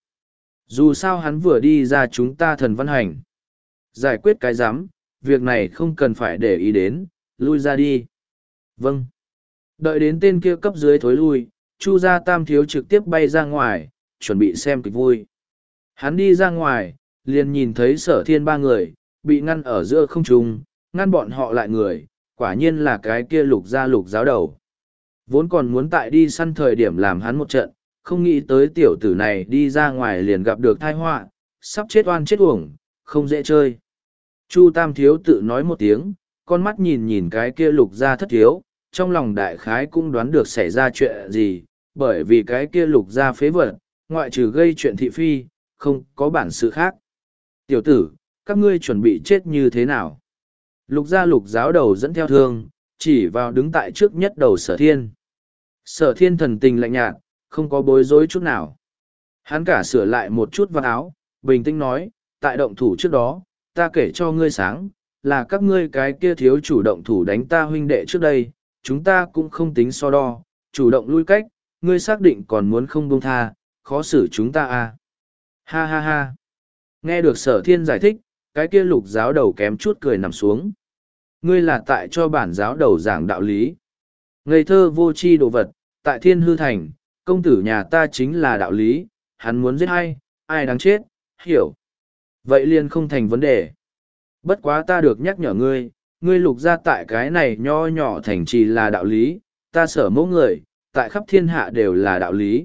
Dù sao hắn vừa đi ra chúng ta thần văn hành. Giải quyết cái giám, việc này không cần phải để ý đến, lui ra đi. Vâng. Đợi đến tên kia cấp dưới thối lui, chu gia tam thiếu trực tiếp bay ra ngoài, chuẩn bị xem kịch vui. Hắn đi ra ngoài, liền nhìn thấy sở thiên ba người, bị ngăn ở giữa không trung, ngăn bọn họ lại người, quả nhiên là cái kia lục gia lục giáo đầu. Vốn còn muốn tại đi săn thời điểm làm hắn một trận, không nghĩ tới tiểu tử này đi ra ngoài liền gặp được tai họa, sắp chết oan chết uổng, không dễ chơi. Chu tam thiếu tự nói một tiếng, con mắt nhìn nhìn cái kia lục gia thất thiếu, trong lòng đại khái cũng đoán được xảy ra chuyện gì, bởi vì cái kia lục gia phế vật, ngoại trừ gây chuyện thị phi, không có bản sự khác. Tiểu tử, các ngươi chuẩn bị chết như thế nào? Lục gia lục giáo đầu dẫn theo thương, chỉ vào đứng tại trước nhất đầu sở thiên. Sở thiên thần tình lạnh nhạt, không có bối rối chút nào. Hắn cả sửa lại một chút vào áo, bình tĩnh nói, tại động thủ trước đó, ta kể cho ngươi sáng, là các ngươi cái kia thiếu chủ động thủ đánh ta huynh đệ trước đây, chúng ta cũng không tính so đo, chủ động lui cách, ngươi xác định còn muốn không buông tha, khó xử chúng ta à. Ha ha ha. Nghe được sở thiên giải thích, cái kia lục giáo đầu kém chút cười nằm xuống. Ngươi là tại cho bản giáo đầu giảng đạo lý. Ngây thơ vô tri đồ vật, tại thiên hư thành, công tử nhà ta chính là đạo lý, hắn muốn giết ai, ai đáng chết, hiểu. Vậy liền không thành vấn đề. Bất quá ta được nhắc nhở ngươi, ngươi lục ra tại cái này nho nhỏ thành trì là đạo lý, ta sở mẫu người, tại khắp thiên hạ đều là đạo lý.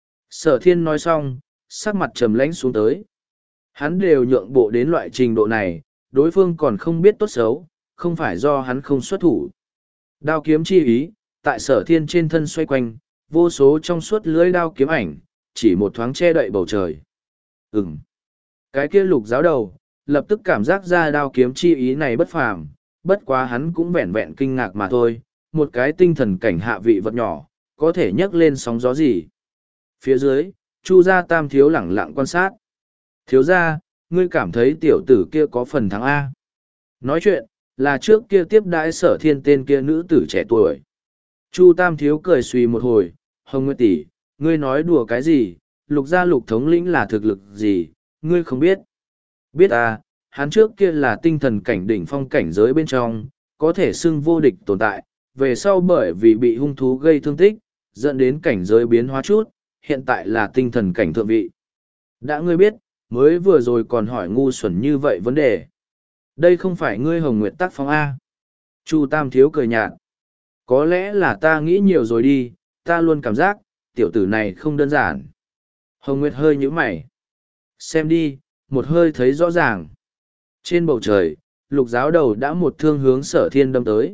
Sở thiên nói xong, sắc mặt trầm lãnh xuống tới. Hắn đều nhượng bộ đến loại trình độ này, đối phương còn không biết tốt xấu, không phải do hắn không xuất thủ. Đao kiếm chi ý, tại sở thiên trên thân xoay quanh, vô số trong suốt lưới đao kiếm ảnh, chỉ một thoáng che đậy bầu trời. Ừm. Cái kia lục giáo đầu, lập tức cảm giác ra đao kiếm chi ý này bất phàm, bất quá hắn cũng vẹn vẹn kinh ngạc mà thôi, một cái tinh thần cảnh hạ vị vật nhỏ, có thể nhấc lên sóng gió gì. Phía dưới, Chu gia tam thiếu lẳng lặng quan sát. Thiếu gia, ngươi cảm thấy tiểu tử kia có phần thắng A. Nói chuyện, là trước kia tiếp đãi sở thiên tên kia nữ tử trẻ tuổi. Chu tam thiếu cười suy một hồi, Hồng Nguyệt tỷ, ngươi nói đùa cái gì, lục gia lục thống lĩnh là thực lực gì, ngươi không biết. Biết à, hắn trước kia là tinh thần cảnh đỉnh phong cảnh giới bên trong, có thể xưng vô địch tồn tại, về sau bởi vì bị hung thú gây thương tích, dẫn đến cảnh giới biến hóa chút, hiện tại là tinh thần cảnh thượng vị. Đã ngươi biết, mới vừa rồi còn hỏi ngu xuẩn như vậy vấn đề. Đây không phải ngươi Hồng Nguyệt tác phong A. Chu Tam Thiếu cười nhạt. Có lẽ là ta nghĩ nhiều rồi đi, ta luôn cảm giác, tiểu tử này không đơn giản. Hồng Nguyệt hơi nhíu mày. Xem đi, một hơi thấy rõ ràng. Trên bầu trời, lục giáo đầu đã một thương hướng sở thiên đâm tới.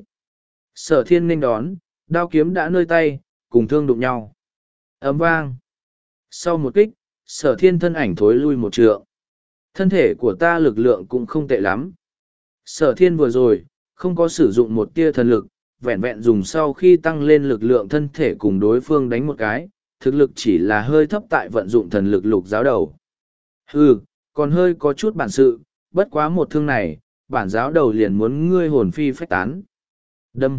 Sở thiên nên đón, đao kiếm đã nơi tay, cùng thương đụng nhau. Ấm vang. Sau một kích, sở thiên thân ảnh thối lui một trượng. Thân thể của ta lực lượng cũng không tệ lắm. Sở thiên vừa rồi, không có sử dụng một tia thần lực, vẹn vẹn dùng sau khi tăng lên lực lượng thân thể cùng đối phương đánh một cái, thực lực chỉ là hơi thấp tại vận dụng thần lực lục giáo đầu. Hừ, còn hơi có chút bản sự, bất quá một thương này, bản giáo đầu liền muốn ngươi hồn phi phách tán. Đâm.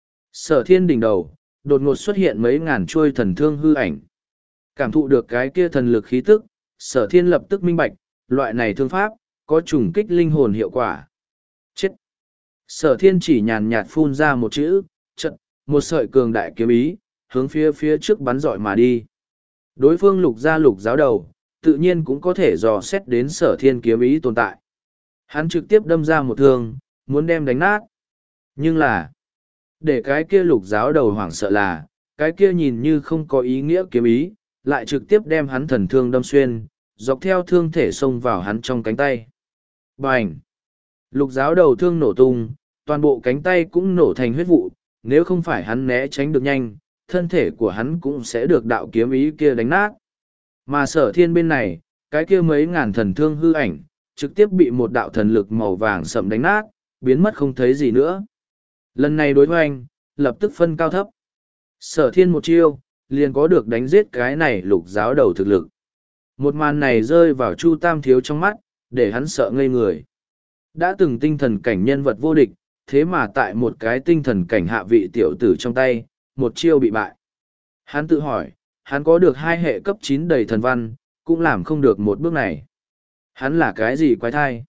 Sở thiên đỉnh đầu, đột ngột xuất hiện mấy ngàn chuôi thần thương hư ảnh. Cảm thụ được cái kia thần lực khí tức, sở thiên lập tức minh bạch, loại này thương pháp, có trùng kích linh hồn hiệu quả. Chết! Sở thiên chỉ nhàn nhạt phun ra một chữ, trận, một sợi cường đại kiếm ý, hướng phía phía trước bắn dọi mà đi. Đối phương lục gia lục giáo đầu, tự nhiên cũng có thể dò xét đến sở thiên kiếm ý tồn tại. Hắn trực tiếp đâm ra một thương, muốn đem đánh nát. Nhưng là, để cái kia lục giáo đầu hoảng sợ là, cái kia nhìn như không có ý nghĩa kiếm ý, lại trực tiếp đem hắn thần thương đâm xuyên, dọc theo thương thể xông vào hắn trong cánh tay. Bành! Lục giáo đầu thương nổ tung, toàn bộ cánh tay cũng nổ thành huyết vụ, nếu không phải hắn né tránh được nhanh, thân thể của hắn cũng sẽ được đạo kiếm ý kia đánh nát. Mà sở thiên bên này, cái kia mấy ngàn thần thương hư ảnh, trực tiếp bị một đạo thần lực màu vàng sậm đánh nát, biến mất không thấy gì nữa. Lần này đối hoành, lập tức phân cao thấp. Sở thiên một chiêu, liền có được đánh giết cái này lục giáo đầu thực lực. Một màn này rơi vào Chu Tam Thiếu trong mắt, để hắn sợ ngây người. Đã từng tinh thần cảnh nhân vật vô địch, thế mà tại một cái tinh thần cảnh hạ vị tiểu tử trong tay, một chiêu bị bại. Hắn tự hỏi, hắn có được hai hệ cấp chín đầy thần văn, cũng làm không được một bước này. Hắn là cái gì quái thai?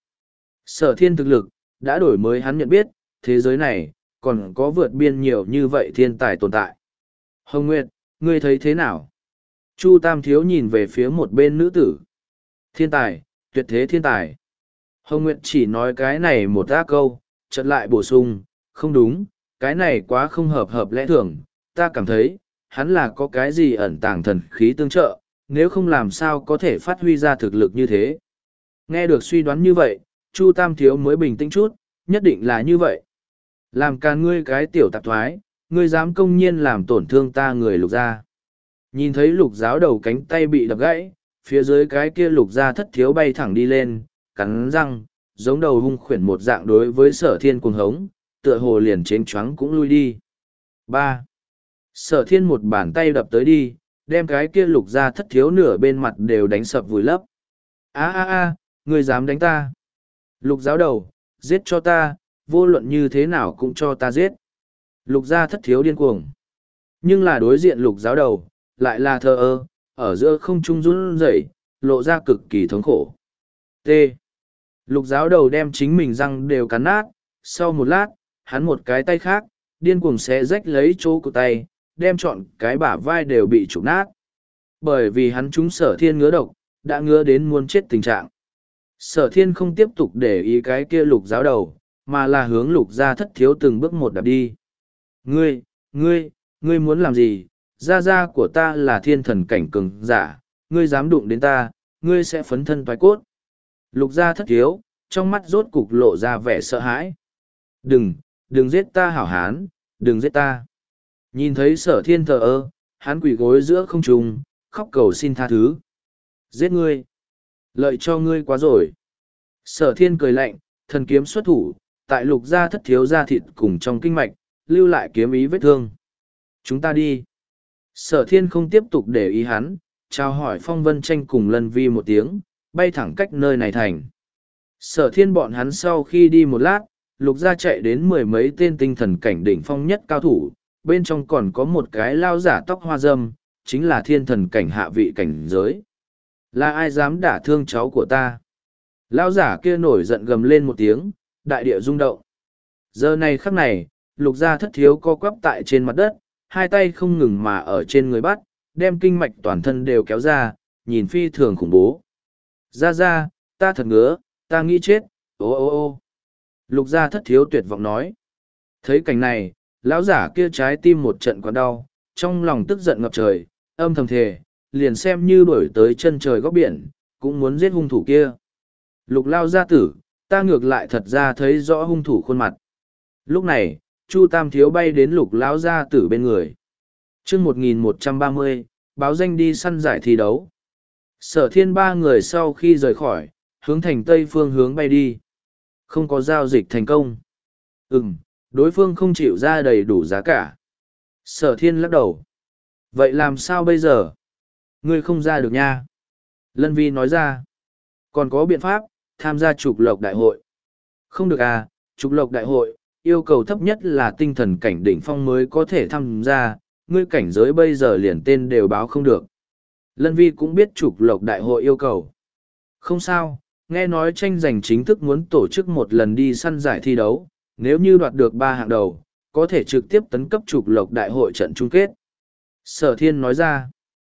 Sở thiên thực lực, đã đổi mới hắn nhận biết, thế giới này, còn có vượt biên nhiều như vậy thiên tài tồn tại. Hồng Nguyệt, ngươi thấy thế nào? Chu Tam Thiếu nhìn về phía một bên nữ tử. Thiên tài, tuyệt thế thiên tài. Hồng Nguyệt chỉ nói cái này một ra câu, chợt lại bổ sung, không đúng, cái này quá không hợp hợp lẽ thường, ta cảm thấy, hắn là có cái gì ẩn tàng thần khí tương trợ, nếu không làm sao có thể phát huy ra thực lực như thế. Nghe được suy đoán như vậy, Chu Tam Thiếu mới bình tĩnh chút, nhất định là như vậy. Làm càn ngươi cái tiểu tạp thoái, ngươi dám công nhiên làm tổn thương ta người lục gia. Nhìn thấy lục giáo đầu cánh tay bị đập gãy, phía dưới cái kia lục gia thất thiếu bay thẳng đi lên, cắn răng, giống đầu hung khuyển một dạng đối với sở thiên cuồng hống, tựa hồ liền chến choáng cũng lui đi. ba. Sở thiên một bàn tay đập tới đi, đem cái kia lục gia thất thiếu nửa bên mặt đều đánh sập vùi lấp. a a a ngươi dám đánh ta. Lục giáo đầu, giết cho ta, vô luận như thế nào cũng cho ta giết. Lục gia thất thiếu điên cuồng. Nhưng là đối diện lục giáo đầu, lại là thờ ơ, ở giữa không trung run rẩy, lộ ra cực kỳ thống khổ. T. Lục giáo đầu đem chính mình răng đều cắn nát, sau một lát, hắn một cái tay khác, điên cuồng xé rách lấy chỗ của tay, đem trọn cái bả vai đều bị trục nát. Bởi vì hắn trúng sở thiên ngứa độc, đã ngứa đến muốn chết tình trạng. Sở thiên không tiếp tục để ý cái kia lục giáo đầu, mà là hướng lục gia thất thiếu từng bước một đạp đi. Ngươi, ngươi, ngươi muốn làm gì? Gia gia của ta là thiên thần cảnh cường giả, ngươi dám đụng đến ta, ngươi sẽ phấn thân toái cốt. Lục gia thất thiếu, trong mắt rốt cục lộ ra vẻ sợ hãi. Đừng, đừng giết ta hảo hán, đừng giết ta. Nhìn thấy sở thiên thờ ơ, hắn quỳ gối giữa không trung, khóc cầu xin tha thứ. Giết ngươi. Lợi cho ngươi quá rồi. Sở thiên cười lạnh, thần kiếm xuất thủ, tại lục gia thất thiếu da thịt cùng trong kinh mạch, lưu lại kiếm ý vết thương. Chúng ta đi. Sở thiên không tiếp tục để ý hắn, chào hỏi Phong Vân Tranh cùng Lân Vi một tiếng, bay thẳng cách nơi này thành. Sở thiên bọn hắn sau khi đi một lát, lục gia chạy đến mười mấy tên tinh thần cảnh đỉnh phong nhất cao thủ, bên trong còn có một cái lao giả tóc hoa râm, chính là thiên thần cảnh hạ vị cảnh giới. Là ai dám đả thương cháu của ta? Lao giả kia nổi giận gầm lên một tiếng, đại địa rung động. Giờ này khắc này, lục gia thất thiếu co quắp tại trên mặt đất, hai tay không ngừng mà ở trên người bắt, đem kinh mạch toàn thân đều kéo ra, nhìn phi thường khủng bố. Ra ra, ta thật ngứa, ta nghĩ chết, ô ô ô. Lục gia thất thiếu tuyệt vọng nói. Thấy cảnh này, lão giả kia trái tim một trận quặn đau, trong lòng tức giận ngập trời, âm thầm thề, liền xem như đổi tới chân trời góc biển, cũng muốn giết hung thủ kia. Lục lao gia tử, ta ngược lại thật ra thấy rõ hung thủ khuôn mặt. Lúc này, Chu Tam Thiếu bay đến lục lão gia tử bên người. chương một nghìn một trăm ba mươi, báo danh đi săn giải thi đấu. Sở thiên ba người sau khi rời khỏi, hướng thành tây phương hướng bay đi. Không có giao dịch thành công. Ừm, đối phương không chịu ra đầy đủ giá cả. Sở thiên lắc đầu. Vậy làm sao bây giờ? Ngươi không ra được nha. Lân Vi nói ra. Còn có biện pháp, tham gia trục lộc đại hội. Không được à, trục lộc đại hội, yêu cầu thấp nhất là tinh thần cảnh đỉnh phong mới có thể tham gia, ngươi cảnh giới bây giờ liền tên đều báo không được. Lân Vi cũng biết trục lộc đại hội yêu cầu. Không sao, nghe nói tranh giành chính thức muốn tổ chức một lần đi săn giải thi đấu, nếu như đoạt được ba hạng đầu, có thể trực tiếp tấn cấp trục lộc đại hội trận chung kết. Sở thiên nói ra.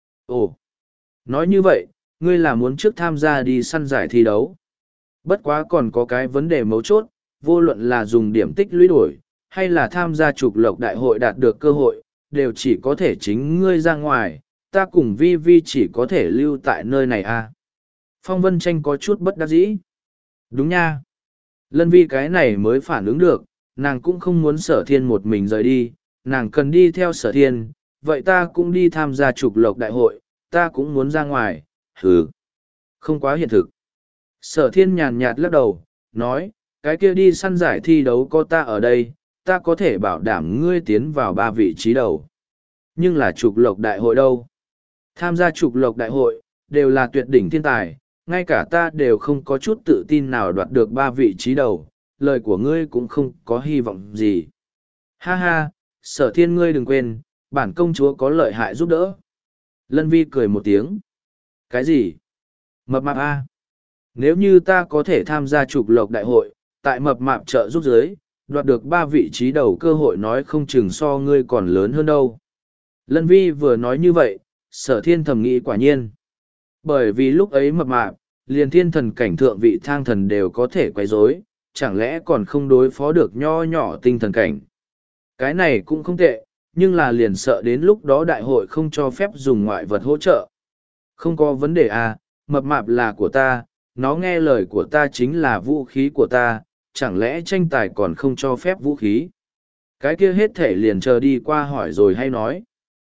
Ồ, nói như vậy, ngươi là muốn trước tham gia đi săn giải thi đấu. Bất quá còn có cái vấn đề mấu chốt, vô luận là dùng điểm tích lũy đổi, hay là tham gia trục lộc đại hội đạt được cơ hội, đều chỉ có thể chính ngươi ra ngoài, ta cùng Vi Vi chỉ có thể lưu tại nơi này à. Phong Vân Tranh có chút bất đắc dĩ. Đúng nha. Lân Vi cái này mới phản ứng được, nàng cũng không muốn sở thiên một mình rời đi, nàng cần đi theo sở thiên, vậy ta cũng đi tham gia trục lộc đại hội, ta cũng muốn ra ngoài, hừ. Không quá hiện thực. Sở thiên nhàn nhạt lắc đầu, nói, cái kia đi săn giải thi đấu có ta ở đây, ta có thể bảo đảm ngươi tiến vào ba vị trí đầu. Nhưng là trục lộc đại hội đâu? Tham gia trục lộc đại hội, đều là tuyệt đỉnh thiên tài, ngay cả ta đều không có chút tự tin nào đoạt được ba vị trí đầu, lời của ngươi cũng không có hy vọng gì. Ha ha, sở thiên ngươi đừng quên, bản công chúa có lợi hại giúp đỡ. Lân Vi cười một tiếng. Cái gì? Mập mạp A. Nếu như ta có thể tham gia trục lộc đại hội, tại mập mạp trợ giúp giới, đoạt được ba vị trí đầu cơ hội nói không chừng so ngươi còn lớn hơn đâu. Lân Vi vừa nói như vậy, sở thiên thầm nghĩ quả nhiên. Bởi vì lúc ấy mập mạp, liền thiên thần cảnh thượng vị thang thần đều có thể quấy rối, chẳng lẽ còn không đối phó được nho nhỏ tinh thần cảnh. Cái này cũng không tệ, nhưng là liền sợ đến lúc đó đại hội không cho phép dùng ngoại vật hỗ trợ. Không có vấn đề à, mập mạp là của ta, nó nghe lời của ta chính là vũ khí của ta, chẳng lẽ tranh tài còn không cho phép vũ khí. Cái kia hết thể liền chờ đi qua hỏi rồi hay nói.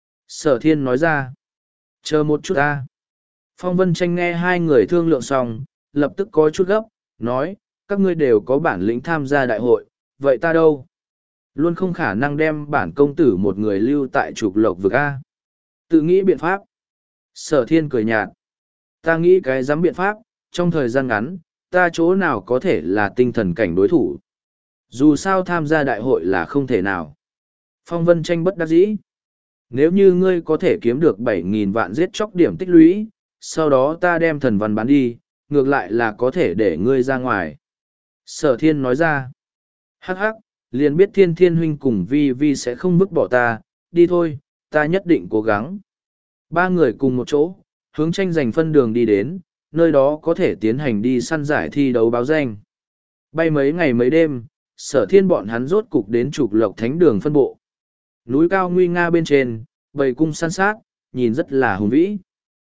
Sở thiên nói ra. Chờ một chút ta. Phong Vân Tranh nghe hai người thương lượng xong, lập tức có chút gấp, nói, các ngươi đều có bản lĩnh tham gia đại hội, vậy ta đâu? Luôn không khả năng đem bản công tử một người lưu tại trục lộc vực A. Tự nghĩ biện pháp. Sở thiên cười nhạt. Ta nghĩ cái dám biện pháp, trong thời gian ngắn, ta chỗ nào có thể là tinh thần cảnh đối thủ. Dù sao tham gia đại hội là không thể nào. Phong Vân Tranh bất đắc dĩ. Nếu như ngươi có thể kiếm được bảy nghìn vạn giết chóc điểm tích lũy, sau đó ta đem thần văn bán đi, ngược lại là có thể để ngươi ra ngoài. Sở thiên nói ra. Hắc hắc, liền biết thiên thiên huynh cùng vi vi sẽ không vứt bỏ ta, đi thôi, ta nhất định cố gắng. Ba người cùng một chỗ, hướng tranh giành phân đường đi đến, nơi đó có thể tiến hành đi săn giải thi đấu báo danh. Bay mấy ngày mấy đêm, sở thiên bọn hắn rốt cục đến trục lộc thánh đường phân bộ. Núi cao nguy nga bên trên, bầy cung săn sát, nhìn rất là hùng vĩ.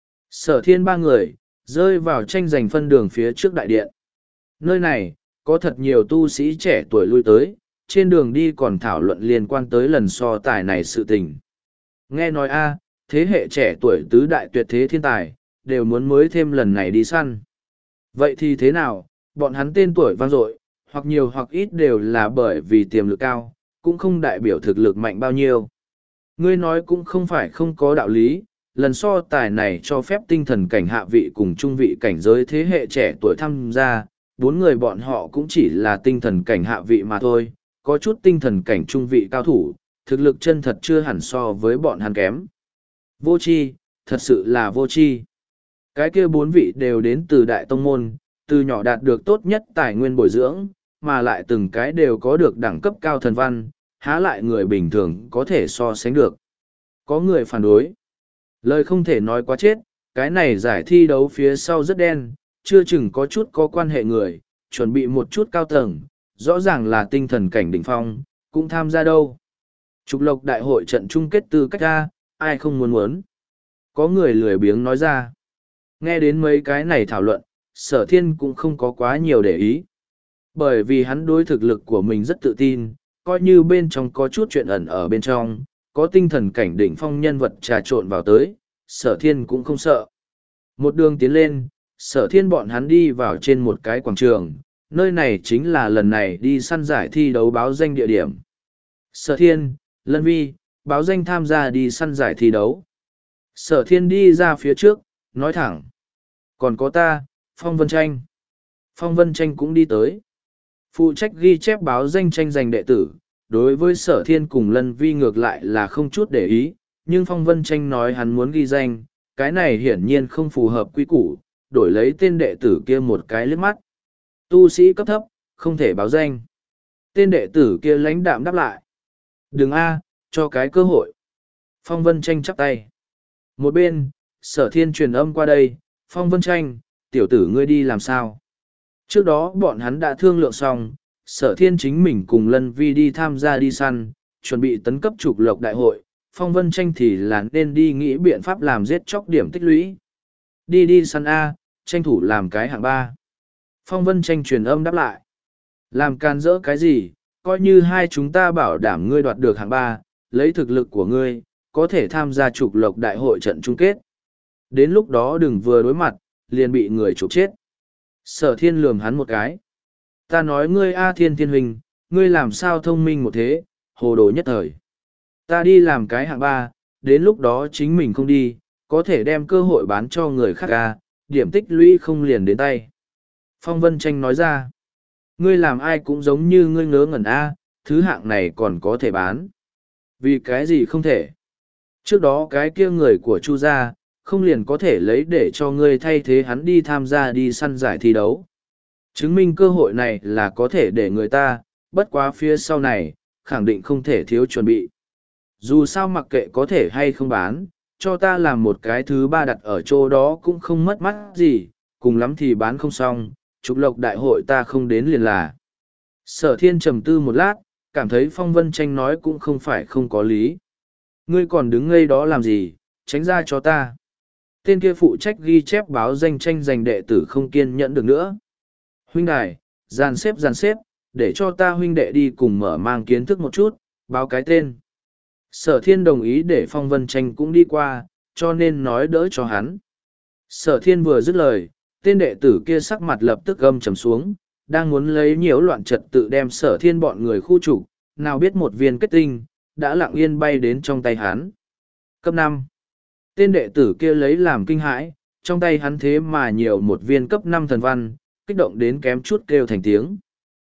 Sở thiên ba người, rơi vào tranh giành phân đường phía trước đại điện. Nơi này, có thật nhiều tu sĩ trẻ tuổi lui tới, trên đường đi còn thảo luận liên quan tới lần so tài này sự tình. Nghe nói a thế hệ trẻ tuổi tứ đại tuyệt thế thiên tài, đều muốn mới thêm lần này đi săn. Vậy thì thế nào, bọn hắn tên tuổi vang dội, hoặc nhiều hoặc ít đều là bởi vì tiềm lực cao, cũng không đại biểu thực lực mạnh bao nhiêu. Ngươi nói cũng không phải không có đạo lý, lần so tài này cho phép tinh thần cảnh hạ vị cùng trung vị cảnh giới thế hệ trẻ tuổi tham gia, bốn người bọn họ cũng chỉ là tinh thần cảnh hạ vị mà thôi, có chút tinh thần cảnh trung vị cao thủ, thực lực chân thật chưa hẳn so với bọn hắn kém. Vô tri, thật sự là vô tri. Cái kia bốn vị đều đến từ đại tông môn, từ nhỏ đạt được tốt nhất tài nguyên bồi dưỡng, mà lại từng cái đều có được đẳng cấp cao thần văn, há lại người bình thường có thể so sánh được. Có người phản đối. Lời không thể nói quá chết, cái này giải thi đấu phía sau rất đen, chưa chừng có chút có quan hệ người, chuẩn bị một chút cao tầng, rõ ràng là tinh thần cảnh đỉnh phong, cũng tham gia đâu. Trục lộc đại hội trận chung kết tư cách ra, ai không muốn muốn. Có người lười biếng nói ra. Nghe đến mấy cái này thảo luận, sở thiên cũng không có quá nhiều để ý. Bởi vì hắn đối thực lực của mình rất tự tin, coi như bên trong có chút chuyện ẩn ở bên trong, có tinh thần cảnh đỉnh phong nhân vật trà trộn vào tới, sở thiên cũng không sợ. Một đường tiến lên, sở thiên bọn hắn đi vào trên một cái quảng trường, nơi này chính là lần này đi săn giải thi đấu báo danh địa điểm. Sở thiên, Lân Vi, báo danh tham gia đi săn giải thi đấu. Sở thiên đi ra phía trước, nói thẳng. Còn có ta, Phong Vân Tranh. Phong Vân Tranh cũng đi tới. Phụ trách ghi chép báo danh tranh giành đệ tử, đối với sở thiên cùng Lân Vi ngược lại là không chút để ý, nhưng Phong Vân Tranh nói hắn muốn ghi danh, cái này hiển nhiên không phù hợp quy củ, đổi lấy tên đệ tử kia một cái liếc mắt. Tu sĩ cấp thấp, không thể báo danh. Tên đệ tử kia lãnh đạm đáp lại. Đừng a, cho cái cơ hội. Phong Vân Tranh chắp tay. Một bên, Sở Thiên truyền âm qua đây, Phong Vân Tranh, tiểu tử ngươi đi làm sao? Trước đó bọn hắn đã thương lượng xong, Sở Thiên chính mình cùng Lân Vi đi tham gia đi săn, chuẩn bị tấn cấp trục lộc đại hội, Phong Vân Tranh thì là nên đi nghĩ biện pháp làm giết chóc điểm tích lũy. Đi đi săn A, tranh thủ làm cái hạng ba. Phong Vân Tranh truyền âm đáp lại. Làm can dỡ cái gì, coi như hai chúng ta bảo đảm ngươi đoạt được hạng ba, lấy thực lực của ngươi, có thể tham gia trục lộc đại hội trận chung kết. Đến lúc đó đừng vừa đối mặt, liền bị người chụp chết. Sở Thiên lườm hắn một cái. Ta nói ngươi A Thiên Thiên Huynh, ngươi làm sao thông minh một thế, hồ đồ nhất thời. Ta đi làm cái hạng ba, đến lúc đó chính mình không đi, có thể đem cơ hội bán cho người khác A, điểm tích lũy không liền đến tay. Phong Vân Tranh nói ra. Ngươi làm ai cũng giống như ngươi ngớ ngẩn A, thứ hạng này còn có thể bán. Vì cái gì không thể? Trước đó cái kia người của Chu gia, không liền có thể lấy để cho ngươi thay thế hắn đi tham gia đi săn giải thi đấu. Chứng minh cơ hội này là có thể để người ta, bất quá phía sau này, khẳng định không thể thiếu chuẩn bị. Dù sao mặc kệ có thể hay không bán, cho ta làm một cái thứ ba đặt ở chỗ đó cũng không mất mắt gì, cùng lắm thì bán không xong, trục lộc đại hội ta không đến liền là. Sở Thiên trầm tư một lát, cảm thấy Phong Vân Tranh nói cũng không phải không có lý. Ngươi còn đứng ngây đó làm gì, tránh ra cho ta. Tên kia phụ trách ghi chép báo danh tranh giành đệ tử không kiên nhẫn được nữa. Huynh đài, dàn xếp dàn xếp, để cho ta huynh đệ đi cùng mở mang kiến thức một chút, báo cái tên. Sở Thiên đồng ý để Phong Vân Tranh cũng đi qua, cho nên nói đỡ cho hắn. Sở Thiên vừa dứt lời, tên đệ tử kia sắc mặt lập tức gầm trầm xuống, đang muốn lấy nhiễu loạn trật tự đem Sở Thiên bọn người khu trục, nào biết một viên kết tinh, đã lặng yên bay đến trong tay hắn. Cấp năm. Tên đệ tử kia lấy làm kinh hãi, trong tay hắn thế mà nhiều một viên cấp năm thần văn, kích động đến kém chút kêu thành tiếng.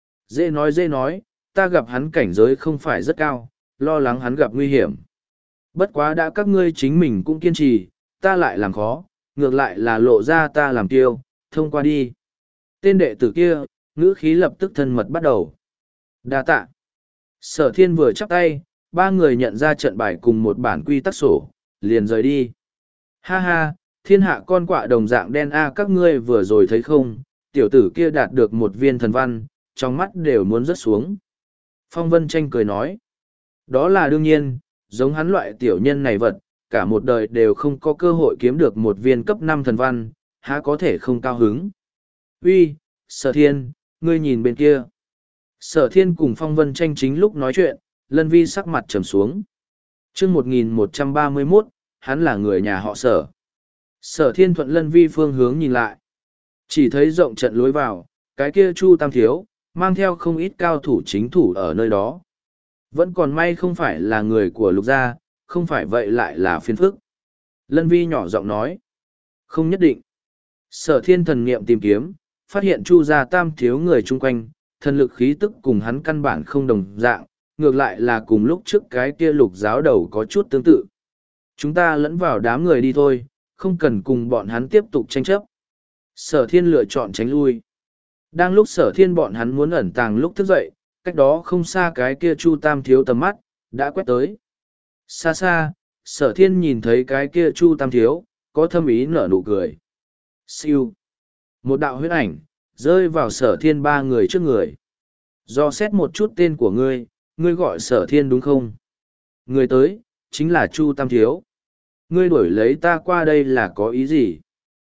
Dễ nói dễ nói, ta gặp hắn cảnh giới không phải rất cao, lo lắng hắn gặp nguy hiểm. Bất quá đã các ngươi chính mình cũng kiên trì, ta lại làm khó, ngược lại là lộ ra ta làm tiêu, thông qua đi. Tên đệ tử kia, ngữ khí lập tức thân mật bắt đầu. Đa tạ. Sở Thiên vừa chắp tay, ba người nhận ra trận bài cùng một bản quy tắc sổ, liền rời đi. Ha ha, thiên hạ con quạ đồng dạng đen a các ngươi vừa rồi thấy không, tiểu tử kia đạt được một viên thần văn, trong mắt đều muốn rớt xuống. Phong Vân Tranh cười nói. Đó là đương nhiên, giống hắn loại tiểu nhân này vật, cả một đời đều không có cơ hội kiếm được một viên cấp năm thần văn, há có thể không cao hứng. Uy, Sở Thiên, ngươi nhìn bên kia. Sở Thiên cùng Phong Vân Tranh chính lúc nói chuyện, Lân Vi sắc mặt trầm xuống. Chương một nghìn một trăm ba mươi mốt, hắn là người nhà họ Sở. Sở Thiên thuận Lân Vi phương hướng nhìn lại. Chỉ thấy rộng trận lối vào, cái kia Chu Tam Thiếu, mang theo không ít cao thủ chính thủ ở nơi đó. Vẫn còn may không phải là người của Lục gia, không phải vậy lại là phiền phức. Lân Vi nhỏ giọng nói. Không nhất định. Sở Thiên thần niệm tìm kiếm, phát hiện Chu gia Tam Thiếu người chung quanh, thần lực khí tức cùng hắn căn bản không đồng dạng, ngược lại là cùng lúc trước cái kia Lục giáo đầu có chút tương tự. Chúng ta lẫn vào đám người đi thôi, không cần cùng bọn hắn tiếp tục tranh chấp. Sở Thiên lựa chọn tránh lui. Đang lúc Sở Thiên bọn hắn muốn ẩn tàng lúc thức dậy, cách đó không xa cái kia Chu Tam Thiếu tầm mắt, đã quét tới. Xa xa, Sở Thiên nhìn thấy cái kia Chu Tam Thiếu, có thâm ý nở nụ cười. Siêu. Một đạo huyết ảnh, rơi vào Sở Thiên ba người trước người. Do xét một chút tên của ngươi, ngươi gọi Sở Thiên đúng không? Người tới, chính là Chu Tam Thiếu. Ngươi đuổi lấy ta qua đây là có ý gì?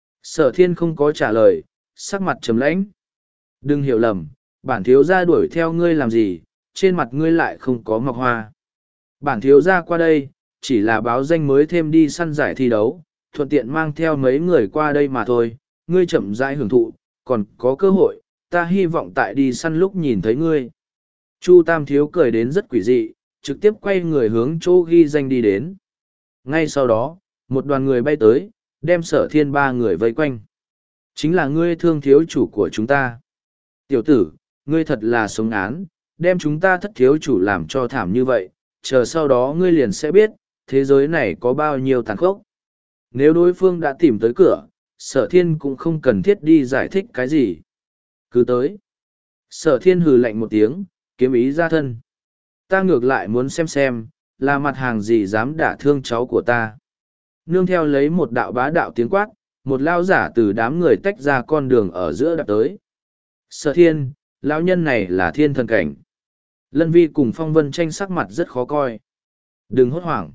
Sở Thiên không có trả lời, sắc mặt trầm lãnh. Đừng hiểu lầm, bản thiếu gia đuổi theo ngươi làm gì, trên mặt ngươi lại không có mọc hoa. Bản thiếu gia qua đây, chỉ là báo danh mới thêm đi săn giải thi đấu, thuận tiện mang theo mấy người qua đây mà thôi, ngươi chậm rãi hưởng thụ, còn có cơ hội, ta hy vọng tại đi săn lúc nhìn thấy ngươi. Chu Tam Thiếu cười đến rất quỷ dị, trực tiếp quay người hướng chỗ ghi danh đi đến. Ngay sau đó, một đoàn người bay tới, đem Sở Thiên ba người vây quanh. Chính là ngươi thương thiếu chủ của chúng ta. Tiểu tử, ngươi thật là sống án, đem chúng ta thất thiếu chủ làm cho thảm như vậy, chờ sau đó ngươi liền sẽ biết, thế giới này có bao nhiêu tàn khốc. Nếu đối phương đã tìm tới cửa, Sở Thiên cũng không cần thiết đi giải thích cái gì. Cứ tới. Sở Thiên hừ lạnh một tiếng, kiếm ý ra thân. Ta ngược lại muốn xem xem, là mặt hàng gì dám đả thương cháu của ta. Nương theo lấy một đạo bá đạo tiếng quát, một lao giả từ đám người tách ra con đường ở giữa đạp tới. Sở thiên, lão nhân này là thiên thần cảnh. Lân Vi cùng Phong Vân Tranh sắc mặt rất khó coi. Đừng hốt hoảng.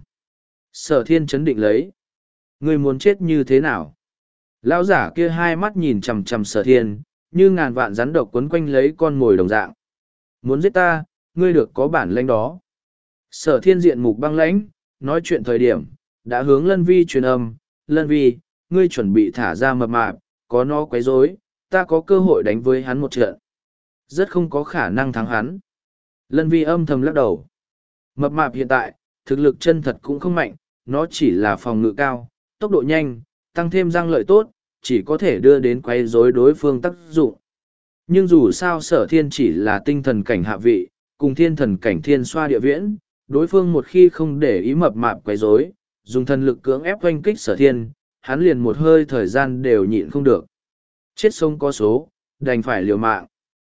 Sở thiên chấn định lấy. Ngươi muốn chết như thế nào? Lão giả kia hai mắt nhìn chằm chằm sở thiên, như ngàn vạn rắn độc quấn quanh lấy con mồi đồng dạng. Muốn giết ta, ngươi được có bản lãnh đó. Sở thiên diện mục băng lãnh, nói chuyện thời điểm, đã hướng Lân Vi truyền âm. Lân Vi, ngươi chuẩn bị thả ra mập mạp, có nó quấy rối, ta có cơ hội đánh với hắn một trận. Rất không có khả năng thắng hắn. Lân Vi âm thầm lắc đầu. Mập mạp hiện tại, thực lực chân thật cũng không mạnh, nó chỉ là phòng ngự cao, tốc độ nhanh, tăng thêm răng lợi tốt, chỉ có thể đưa đến quấy rối đối phương tác dụng. Nhưng dù sao sở thiên chỉ là tinh thần cảnh hạ vị, cùng thiên thần cảnh thiên xoa địa viễn, đối phương một khi không để ý mập mạp quấy rối, dùng thần lực cưỡng ép oanh kích sở thiên, hắn liền một hơi thời gian đều nhịn không được. Chết sông có số, đành phải liều mạng.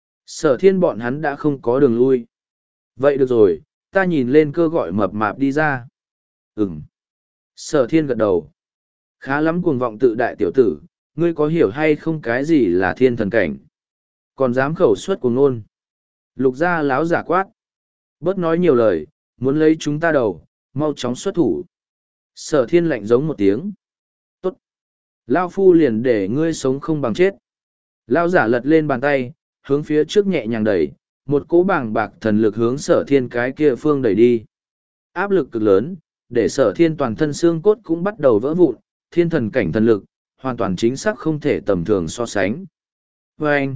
Sở thiên bọn hắn đã không có đường lui. Vậy được rồi, ta nhìn lên cơ gọi mập mạp đi ra. Ừm. Sở thiên gật đầu. Khá lắm cuồng vọng tự đại tiểu tử, ngươi có hiểu hay không cái gì là thiên thần cảnh? Còn dám khẩu suất cuồng ngôn. Lục gia láo giả quát. Bớt nói nhiều lời, muốn lấy chúng ta đầu, mau chóng xuất thủ. Sở thiên lạnh giống một tiếng. Tốt. Lao phu liền để ngươi sống không bằng chết. Lao giả lật lên bàn tay, hướng phía trước nhẹ nhàng đẩy, một cỗ bàng bạc thần lực hướng sở thiên cái kia phương đẩy đi. Áp lực cực lớn, để sở thiên toàn thân xương cốt cũng bắt đầu vỡ vụn, thiên thần cảnh thần lực, hoàn toàn chính xác không thể tầm thường so sánh. Và anh,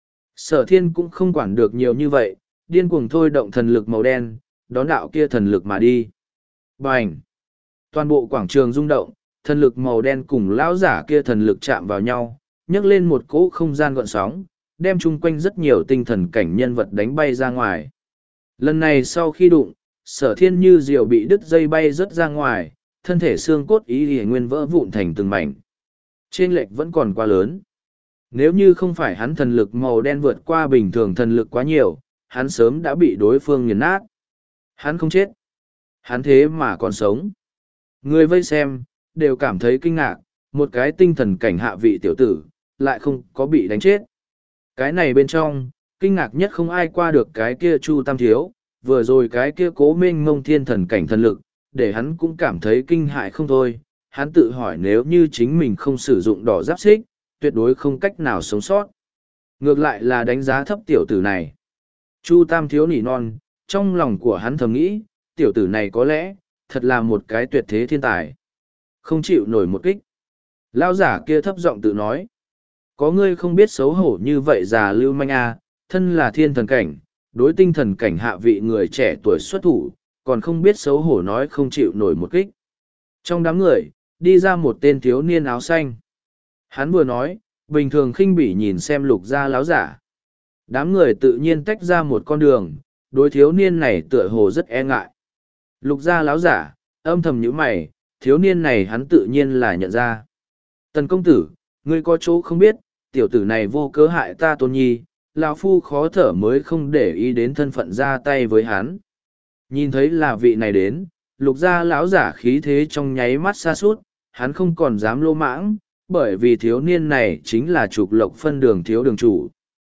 sở thiên cũng không quản được nhiều như vậy, điên cuồng thôi động thần lực màu đen, đón đạo kia thần lực mà đi. Bành! Toàn bộ quảng trường rung động, thần lực màu đen cùng lão giả kia thần lực chạm vào nhau, nhấc lên một cỗ không gian gọn sóng, đem chung quanh rất nhiều tinh thần cảnh nhân vật đánh bay ra ngoài. Lần này sau khi đụng, sở thiên như diều bị đứt dây bay rớt ra ngoài, thân thể xương cốt ý hề nguyên vỡ vụn thành từng mảnh. Trên lệch vẫn còn quá lớn. Nếu như không phải hắn thần lực màu đen vượt qua bình thường thần lực quá nhiều, hắn sớm đã bị đối phương nghiền nát. Hắn không chết. Hắn thế mà còn sống. Người vây xem, đều cảm thấy kinh ngạc, một cái tinh thần cảnh hạ vị tiểu tử, lại không có bị đánh chết. Cái này bên trong, kinh ngạc nhất không ai qua được cái kia Chu Tam Thiếu, vừa rồi cái kia cố mênh mông thiên thần cảnh thần lực, để hắn cũng cảm thấy kinh hại không thôi. Hắn tự hỏi nếu như chính mình không sử dụng đỏ giáp xích, tuyệt đối không cách nào sống sót. Ngược lại là đánh giá thấp tiểu tử này. Chu Tam Thiếu nỉ non, trong lòng của hắn thầm nghĩ, tiểu tử này có lẽ, thật là một cái tuyệt thế thiên tài. Không chịu nổi một kích. Lao giả kia thấp giọng tự nói. Có ngươi không biết xấu hổ như vậy già lưu manh a, thân là thiên thần cảnh, đối tinh thần cảnh hạ vị người trẻ tuổi xuất thủ, còn không biết xấu hổ nói không chịu nổi một kích. Trong đám người, đi ra một tên thiếu niên áo xanh. Hắn vừa nói, bình thường khinh bỉ nhìn xem lục gia láo giả. Đám người tự nhiên tách ra một con đường, đối thiếu niên này tựa hồ rất e ngại. Lục gia láo giả, âm thầm nhíu mày, thiếu niên này hắn tự nhiên là nhận ra. Tần công tử, ngươi có chỗ không biết, tiểu tử này vô cớ hại ta tôn nhi, lão phu khó thở mới không để ý đến thân phận ra tay với hắn. Nhìn thấy là vị này đến, lục gia lão giả khí thế trong nháy mắt xa suốt, hắn không còn dám lô mãng, bởi vì thiếu niên này chính là trục lộc phân đường thiếu đường chủ.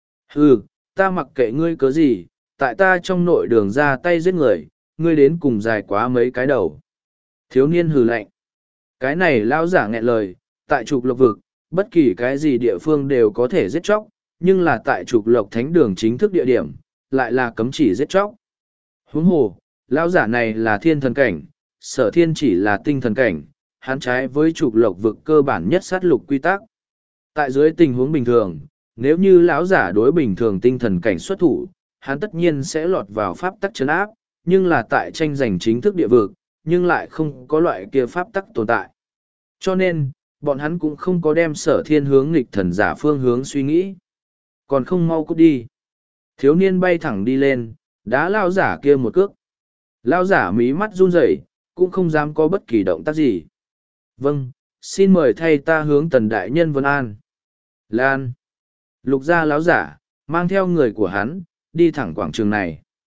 Hừ, ta mặc kệ ngươi cớ gì, tại ta trong nội đường ra tay giết người, ngươi đến cùng dài quá mấy cái đầu. Thiếu niên hừ lạnh. Cái này lão giả nghẹn lời, tại trục lộc vực, bất kỳ cái gì địa phương đều có thể giết chóc, nhưng là tại trục lộc thánh đường chính thức địa điểm, lại là cấm chỉ giết chóc. Huống hồ, lão giả này là thiên thần cảnh, sở thiên chỉ là tinh thần cảnh, hắn trái với trục lộc vực cơ bản nhất sát lục quy tắc. Tại dưới tình huống bình thường, nếu như lão giả đối bình thường tinh thần cảnh xuất thủ, hắn tất nhiên sẽ lọt vào pháp tắc trấn áp, nhưng là tại tranh giành chính thức địa vực, nhưng lại không có loại kia pháp tắc tồn tại. Cho nên, bọn hắn cũng không có đem sở thiên hướng nghịch thần giả phương hướng suy nghĩ. Còn không mau cút đi. Thiếu niên bay thẳng đi lên, đá lao giả kia một cước. Lao giả mí mắt run rẩy, cũng không dám có bất kỳ động tác gì. Vâng, xin mời thay ta hướng tần đại nhân Vân An. Lan. Lục gia láo giả, mang theo người của hắn, đi thẳng quảng trường này.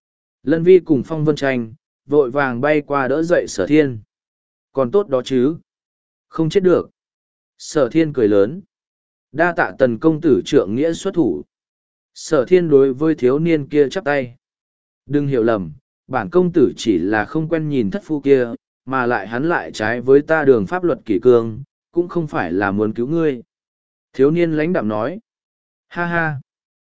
Lân Vi cùng Phong Vân Tranh, vội vàng bay qua đỡ dậy Sở Thiên. Còn tốt đó chứ. Không chết được. Sở Thiên cười lớn. Đa tạ tần công tử trượng nghĩa xuất thủ. Sở Thiên đối với thiếu niên kia chắp tay. Đừng hiểu lầm, bản công tử chỉ là không quen nhìn thất phu kia, mà lại hắn lại trái với ta đường pháp luật kỷ cương, cũng không phải là muốn cứu ngươi. Thiếu niên lãnh đạm nói. Ha ha.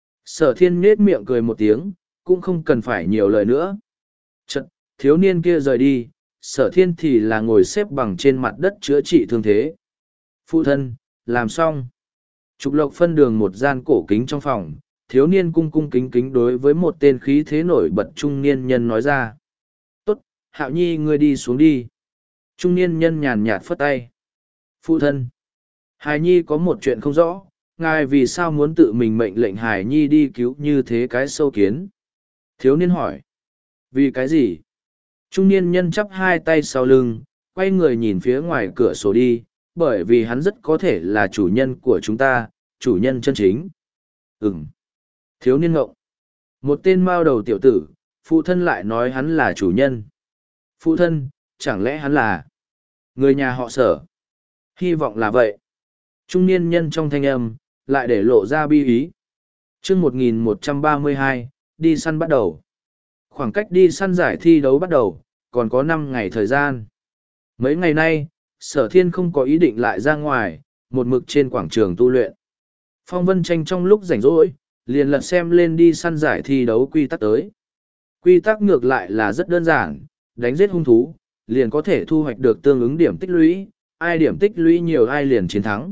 Sở Thiên nhết miệng cười một tiếng, cũng không cần phải nhiều lời nữa. Chật, thiếu niên kia rời đi, Sở Thiên thì là ngồi xếp bằng trên mặt đất chữa trị thương thế. Phụ thân, làm xong. Trục Lộc phân đường một gian cổ kính trong phòng, thiếu niên cung cung kính kính đối với một tên khí thế nổi bật trung niên nhân nói ra. Tốt, Hạo Nhi ngươi đi xuống đi. Trung niên nhân nhàn nhạt phất tay. Phụ thân. Hải Nhi có một chuyện không rõ, ngài vì sao muốn tự mình mệnh lệnh Hải Nhi đi cứu như thế cái sâu kiến? Thiếu niên hỏi. Vì cái gì? Trung niên nhân chắp hai tay sau lưng, quay người nhìn phía ngoài cửa sổ đi, bởi vì hắn rất có thể là chủ nhân của chúng ta, chủ nhân chân chính. Ừm. Thiếu niên ngộng. Một tên mao đầu tiểu tử, phụ thân lại nói hắn là chủ nhân. Phụ thân, chẳng lẽ hắn là người nhà họ Sở? Hy vọng là vậy. Trung niên nhân trong thanh âm, lại để lộ ra bi ý. chương một nghìn một trăm ba mươi hai, đi săn bắt đầu. Khoảng cách đi săn giải thi đấu bắt đầu, còn có năm ngày thời gian. Mấy ngày nay, Sở Thiên không có ý định lại ra ngoài, một mực trên quảng trường tu luyện. Phong Vân Tranh trong lúc rảnh rỗi, liền lật xem lên đi săn giải thi đấu quy tắc tới. Quy tắc ngược lại là rất đơn giản, đánh giết hung thú, liền có thể thu hoạch được tương ứng điểm tích lũy, ai điểm tích lũy nhiều ai liền chiến thắng.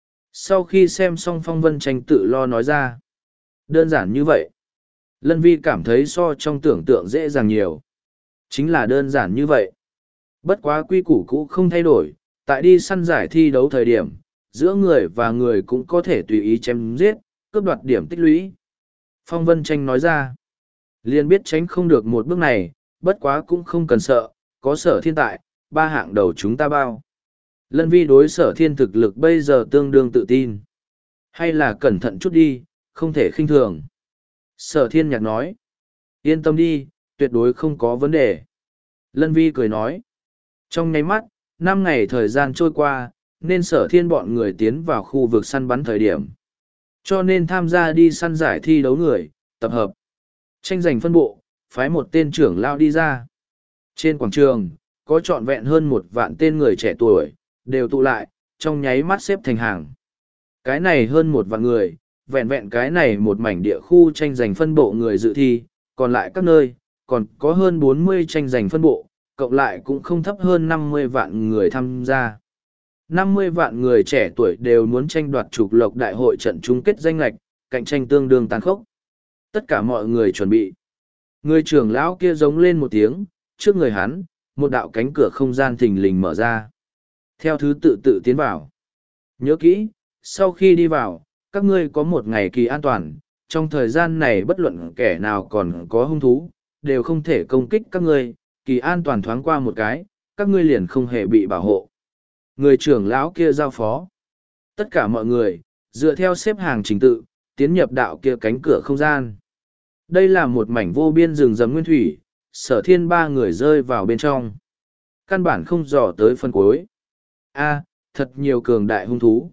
Sau khi xem xong Phong Vân Tranh tự lo nói ra. Đơn giản như vậy. Lân Vi cảm thấy so trong tưởng tượng dễ dàng nhiều. Chính là đơn giản như vậy. Bất quá quy củ cũ không thay đổi, tại đi săn giải thi đấu thời điểm, giữa người và người cũng có thể tùy ý chém giết, cướp đoạt điểm tích lũy. Phong Vân Tranh nói ra. Liền biết tránh không được một bước này, bất quá cũng không cần sợ, có Sở Thiên tại, ba hạng đầu chúng ta bao. Lân Vi đối Sở Thiên thực lực bây giờ tương đương tự tin. Hay là cẩn thận chút đi, không thể khinh thường. Sở Thiên nhạc nói. Yên tâm đi, tuyệt đối không có vấn đề. Lân Vi cười nói. Trong nháy mắt, năm ngày thời gian trôi qua, nên Sở Thiên bọn người tiến vào khu vực săn bắn thời điểm. Cho nên tham gia đi săn giải thi đấu người, tập hợp. Tranh giành phân bộ, phái một tên trưởng lao đi ra. Trên quảng trường, có trọn vẹn hơn một vạn tên người trẻ tuổi, đều tụ lại, trong nháy mắt xếp thành hàng. Cái này hơn một vạn người, vẹn vẹn cái này một mảnh địa khu tranh giành phân bộ người dự thi, còn lại các nơi, còn có hơn bốn mươi tranh giành phân bộ, cộng lại cũng không thấp hơn năm mươi vạn người tham gia. năm mươi vạn người trẻ tuổi đều muốn tranh đoạt trục lộc đại hội trận chung kết danh lệch, cạnh tranh tương đương tàn khốc. Tất cả mọi người chuẩn bị. Người trưởng lão kia giống lên một tiếng, trước người hắn, một đạo cánh cửa không gian thình lình mở ra. Theo thứ tự tự tiến vào. Nhớ kỹ, sau khi đi vào, các ngươi có một ngày kỳ an toàn, trong thời gian này bất luận kẻ nào còn có hung thú, đều không thể công kích các ngươi, kỳ an toàn thoáng qua một cái, các ngươi liền không hề bị bảo hộ. Người trưởng lão kia giao phó. Tất cả mọi người, dựa theo xếp hàng trình tự, tiến nhập đạo kia cánh cửa không gian. Đây là một mảnh vô biên rừng rậm nguyên thủy, Sở Thiên ba người rơi vào bên trong. Căn bản không dò tới phân cuối. A, thật nhiều cường đại hung thú.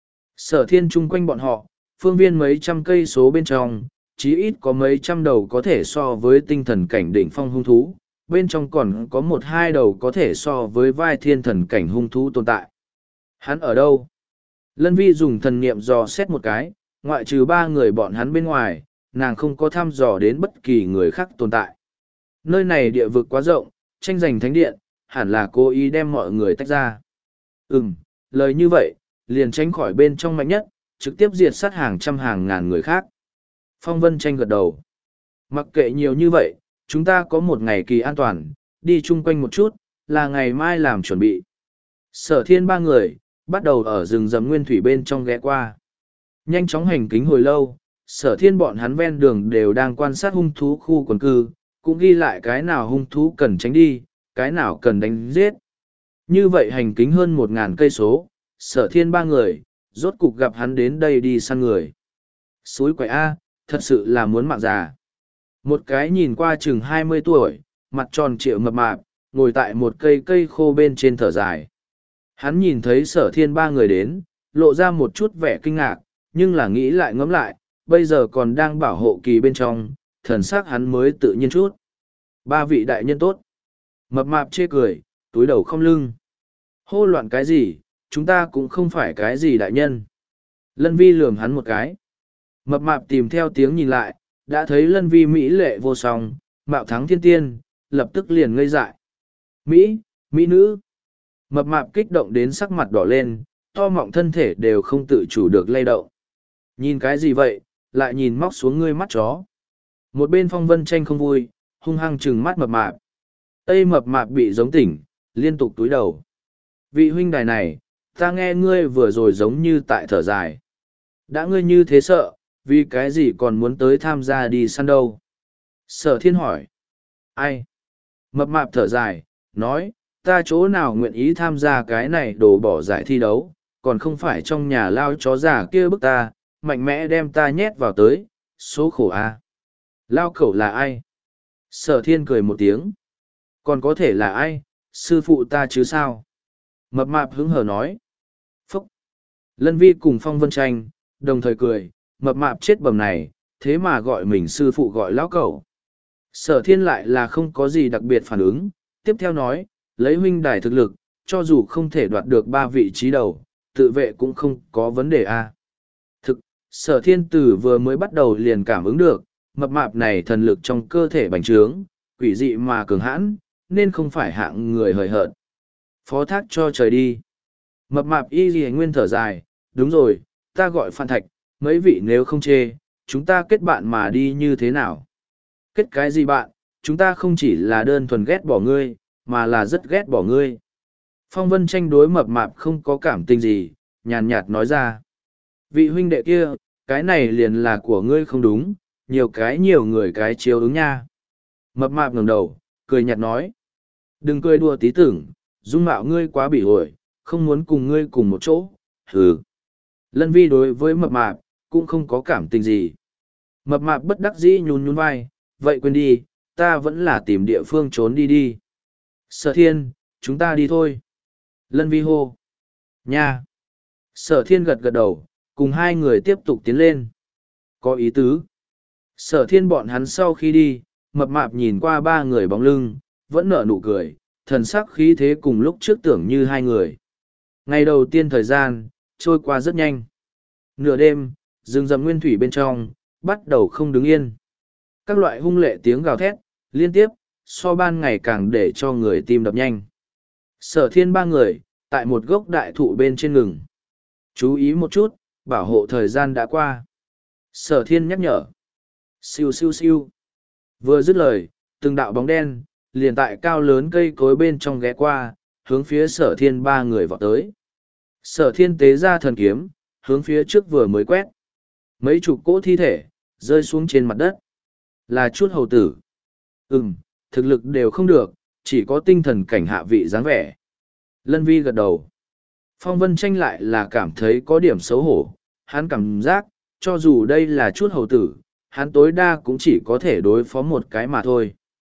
Sở Thiên chung quanh bọn họ, phương viên mấy trăm cây số bên trong, chí ít có mấy trăm đầu có thể so với tinh thần cảnh đỉnh phong hung thú, bên trong còn có một hai đầu có thể so với vai thiên thần cảnh hung thú tồn tại. Hắn ở đâu? Lân Vi dùng thần niệm dò xét một cái, ngoại trừ ba người bọn hắn bên ngoài, nàng không có thăm dò đến bất kỳ người khác tồn tại. Nơi này địa vực quá rộng, tranh giành thánh điện, hẳn là cố ý đem mọi người tách ra. Ừm, lời như vậy, liền tránh khỏi bên trong mạnh nhất, trực tiếp diệt sát hàng trăm hàng ngàn người khác. Phong Vân Tranh gật đầu. Mặc kệ nhiều như vậy, chúng ta có một ngày kỳ an toàn, đi chung quanh một chút, là ngày mai làm chuẩn bị. Sở Thiên ba người, bắt đầu ở rừng rậm nguyên thủy bên trong ghé qua. Nhanh chóng hành kính hồi lâu, Sở Thiên bọn hắn ven đường đều đang quan sát hung thú khu quần cư, cũng ghi lại cái nào hung thú cần tránh đi, cái nào cần đánh giết. Như vậy hành kính hơn một ngàn cây số, Sở Thiên ba người, rốt cục gặp hắn đến đây đi săn người. Suối quậy A, thật sự là muốn mạng già. Một cái nhìn qua chừng hai mươi tuổi, mặt tròn trịa mập mạp, ngồi tại một cây cây khô bên trên thở dài. Hắn nhìn thấy sở thiên ba người đến, lộ ra một chút vẻ kinh ngạc, nhưng là nghĩ lại ngẫm lại, bây giờ còn đang bảo hộ kỳ bên trong, thần sắc hắn mới tự nhiên chút. Ba vị đại nhân tốt. Mập mạp chê cười, túi đầu không lưng. Hô loạn cái gì, chúng ta cũng không phải cái gì đại nhân. Lân vi lườm hắn một cái. Mập mạp tìm theo tiếng nhìn lại, đã thấy lân vi mỹ lệ vô song, mạo thắng thiên tiên, lập tức liền ngây dại. Mỹ, Mỹ nữ. Mập mạp kích động đến sắc mặt đỏ lên, to mọng thân thể đều không tự chủ được lay động. Nhìn cái gì vậy, lại nhìn móc xuống ngươi mắt chó. Một bên Phong Vân Tranh không vui, hung hăng trừng mắt mập mạp. Tây mập mạp bị giống tỉnh, liên tục túi đầu. Vị huynh đài này, ta nghe ngươi vừa rồi giống như tại thở dài. Đã ngươi như thế sợ, vì cái gì còn muốn tới tham gia đi săn đâu? Sở thiên hỏi. Ai? Mập mạp thở dài, nói, ta chỗ nào nguyện ý tham gia cái này đổ bỏ giải thi đấu, còn không phải trong nhà lao chó giả kia bức ta, mạnh mẽ đem ta nhét vào tới, số khổ a. Lao cẩu là ai? Sở thiên cười một tiếng. Còn có thể là ai? Sư phụ ta chứ sao? Mập mạp hứng hờ nói. Phúc! Lân vi cùng Phong Vân Tranh, đồng thời cười, mập mạp chết bầm này, thế mà gọi mình sư phụ gọi lão cẩu. Sở thiên lại là không có gì đặc biệt phản ứng, tiếp theo nói, lấy huynh đài thực lực, cho dù không thể đoạt được ba vị trí đầu, tự vệ cũng không có vấn đề a. Thực, sở thiên tử vừa mới bắt đầu liền cảm ứng được, mập mạp này thần lực trong cơ thể bành trướng, quỷ dị mà cường hãn, nên không phải hạng người hời hợt. Phó thác cho trời đi. Mập mạp y ghi nguyên thở dài, đúng rồi, ta gọi Phan Thạch, mấy vị nếu không chê, chúng ta kết bạn mà đi như thế nào? Kết cái gì bạn, chúng ta không chỉ là đơn thuần ghét bỏ ngươi, mà là rất ghét bỏ ngươi. Phong Vân Tranh đối mập mạp không có cảm tình gì, nhàn nhạt nói ra. Vị huynh đệ kia, cái này liền là của ngươi không đúng, nhiều cái nhiều người cái chiếu ứng nha. Mập mạp ngẩng đầu, cười nhạt nói. Đừng cười đùa tí tưởng, dung mạo ngươi quá bỉ ổi, không muốn cùng ngươi cùng một chỗ, hừ. Lân vi đối với mập mạp, cũng không có cảm tình gì. Mập mạp bất đắc dĩ nhún nhún vai, vậy quên đi, ta vẫn là tìm địa phương trốn đi đi. Sở thiên, chúng ta đi thôi. Lân vi hô. Nha. Sở thiên gật gật đầu, cùng hai người tiếp tục tiến lên. Có ý tứ. Sở thiên bọn hắn sau khi đi, mập mạp nhìn qua ba người bóng lưng, vẫn nở nụ cười, thần sắc khí thế cùng lúc trước tưởng như hai người. Ngày đầu tiên thời gian, trôi qua rất nhanh. Nửa đêm, rừng rậm nguyên thủy bên trong, bắt đầu không đứng yên. Các loại hung lệ tiếng gào thét, liên tiếp, so ban ngày càng để cho người tim đập nhanh. Sở thiên ba người, tại một gốc đại thụ bên trên ngừng. Chú ý một chút, bảo hộ thời gian đã qua. Sở thiên nhắc nhở. Siêu siêu siêu. Vừa dứt lời, từng đạo bóng đen, liền tại cao lớn cây cối bên trong ghé qua, hướng phía sở thiên ba người vọt tới. Sở thiên tế ra thần kiếm, hướng phía trước vừa mới quét. Mấy chục cỗ thi thể, rơi xuống trên mặt đất. Là chút hầu tử. Ừm, thực lực đều không được, chỉ có tinh thần cảnh hạ vị dáng vẻ. Lân vi gật đầu. Phong Vân Tranh lại là cảm thấy có điểm xấu hổ. Hắn cảm giác, cho dù đây là chút hầu tử, hắn tối đa cũng chỉ có thể đối phó một cái mà thôi.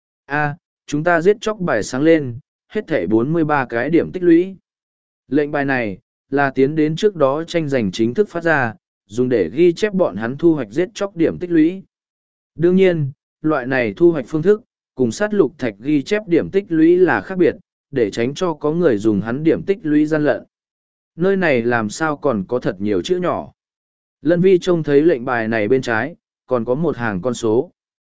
A, chúng ta giết chóc bài sáng lên, hết thảy bốn mươi ba cái điểm tích lũy. Lệnh bài này, là tiến đến trước đó tranh giành chính thức phát ra, dùng để ghi chép bọn hắn thu hoạch giết chóc điểm tích lũy. Đương nhiên, loại này thu hoạch phương thức, cùng sát lục thạch ghi chép điểm tích lũy là khác biệt, để tránh cho có người dùng hắn điểm tích lũy gian lận. Nơi này làm sao còn có thật nhiều chữ nhỏ. Lân vi trông thấy lệnh bài này bên trái, còn có một hàng con số.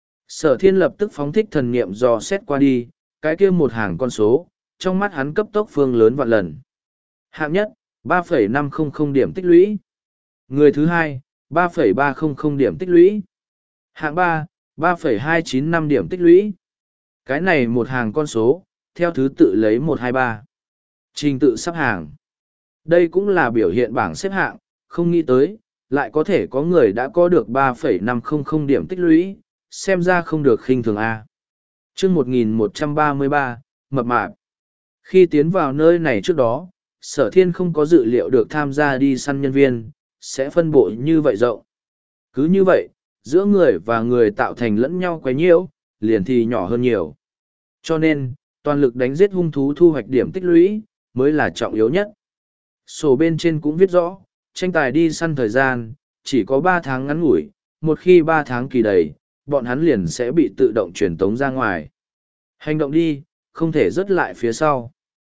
Sở thiên lập tức phóng thích thần niệm dò xét qua đi, cái kia một hàng con số, trong mắt hắn cấp tốc phương lớn vạn lần. Hạng nhất, ba phẩy năm trăm điểm tích lũy. Người thứ hai, ba phẩy ba trăm điểm tích lũy. Hạng ba, ba phẩy hai chín năm điểm tích lũy. Cái này một hàng con số, theo thứ tự lấy một hai ba. Trình tự sắp hàng. Đây cũng là biểu hiện bảng xếp hạng, không nghĩ tới, lại có thể có người đã có được ba phẩy năm trăm điểm tích lũy, xem ra không được khinh thường A. chương một nghìn một trăm ba mươi ba, mập mạp. Khi tiến vào nơi này trước đó, sở thiên không có dự liệu được tham gia đi săn nhân viên, sẽ phân bộ như vậy rộng. Cứ như vậy, giữa người và người tạo thành lẫn nhau quấy nhiễu, liền thì nhỏ hơn nhiều. Cho nên, toàn lực đánh giết hung thú thu hoạch điểm tích lũy, mới là trọng yếu nhất. Sổ bên trên cũng viết rõ, tranh tài đi săn thời gian, chỉ có ba tháng ngắn ngủi, một khi ba tháng kỳ đầy, bọn hắn liền sẽ bị tự động truyền tống ra ngoài. Hành động đi, không thể rớt lại phía sau.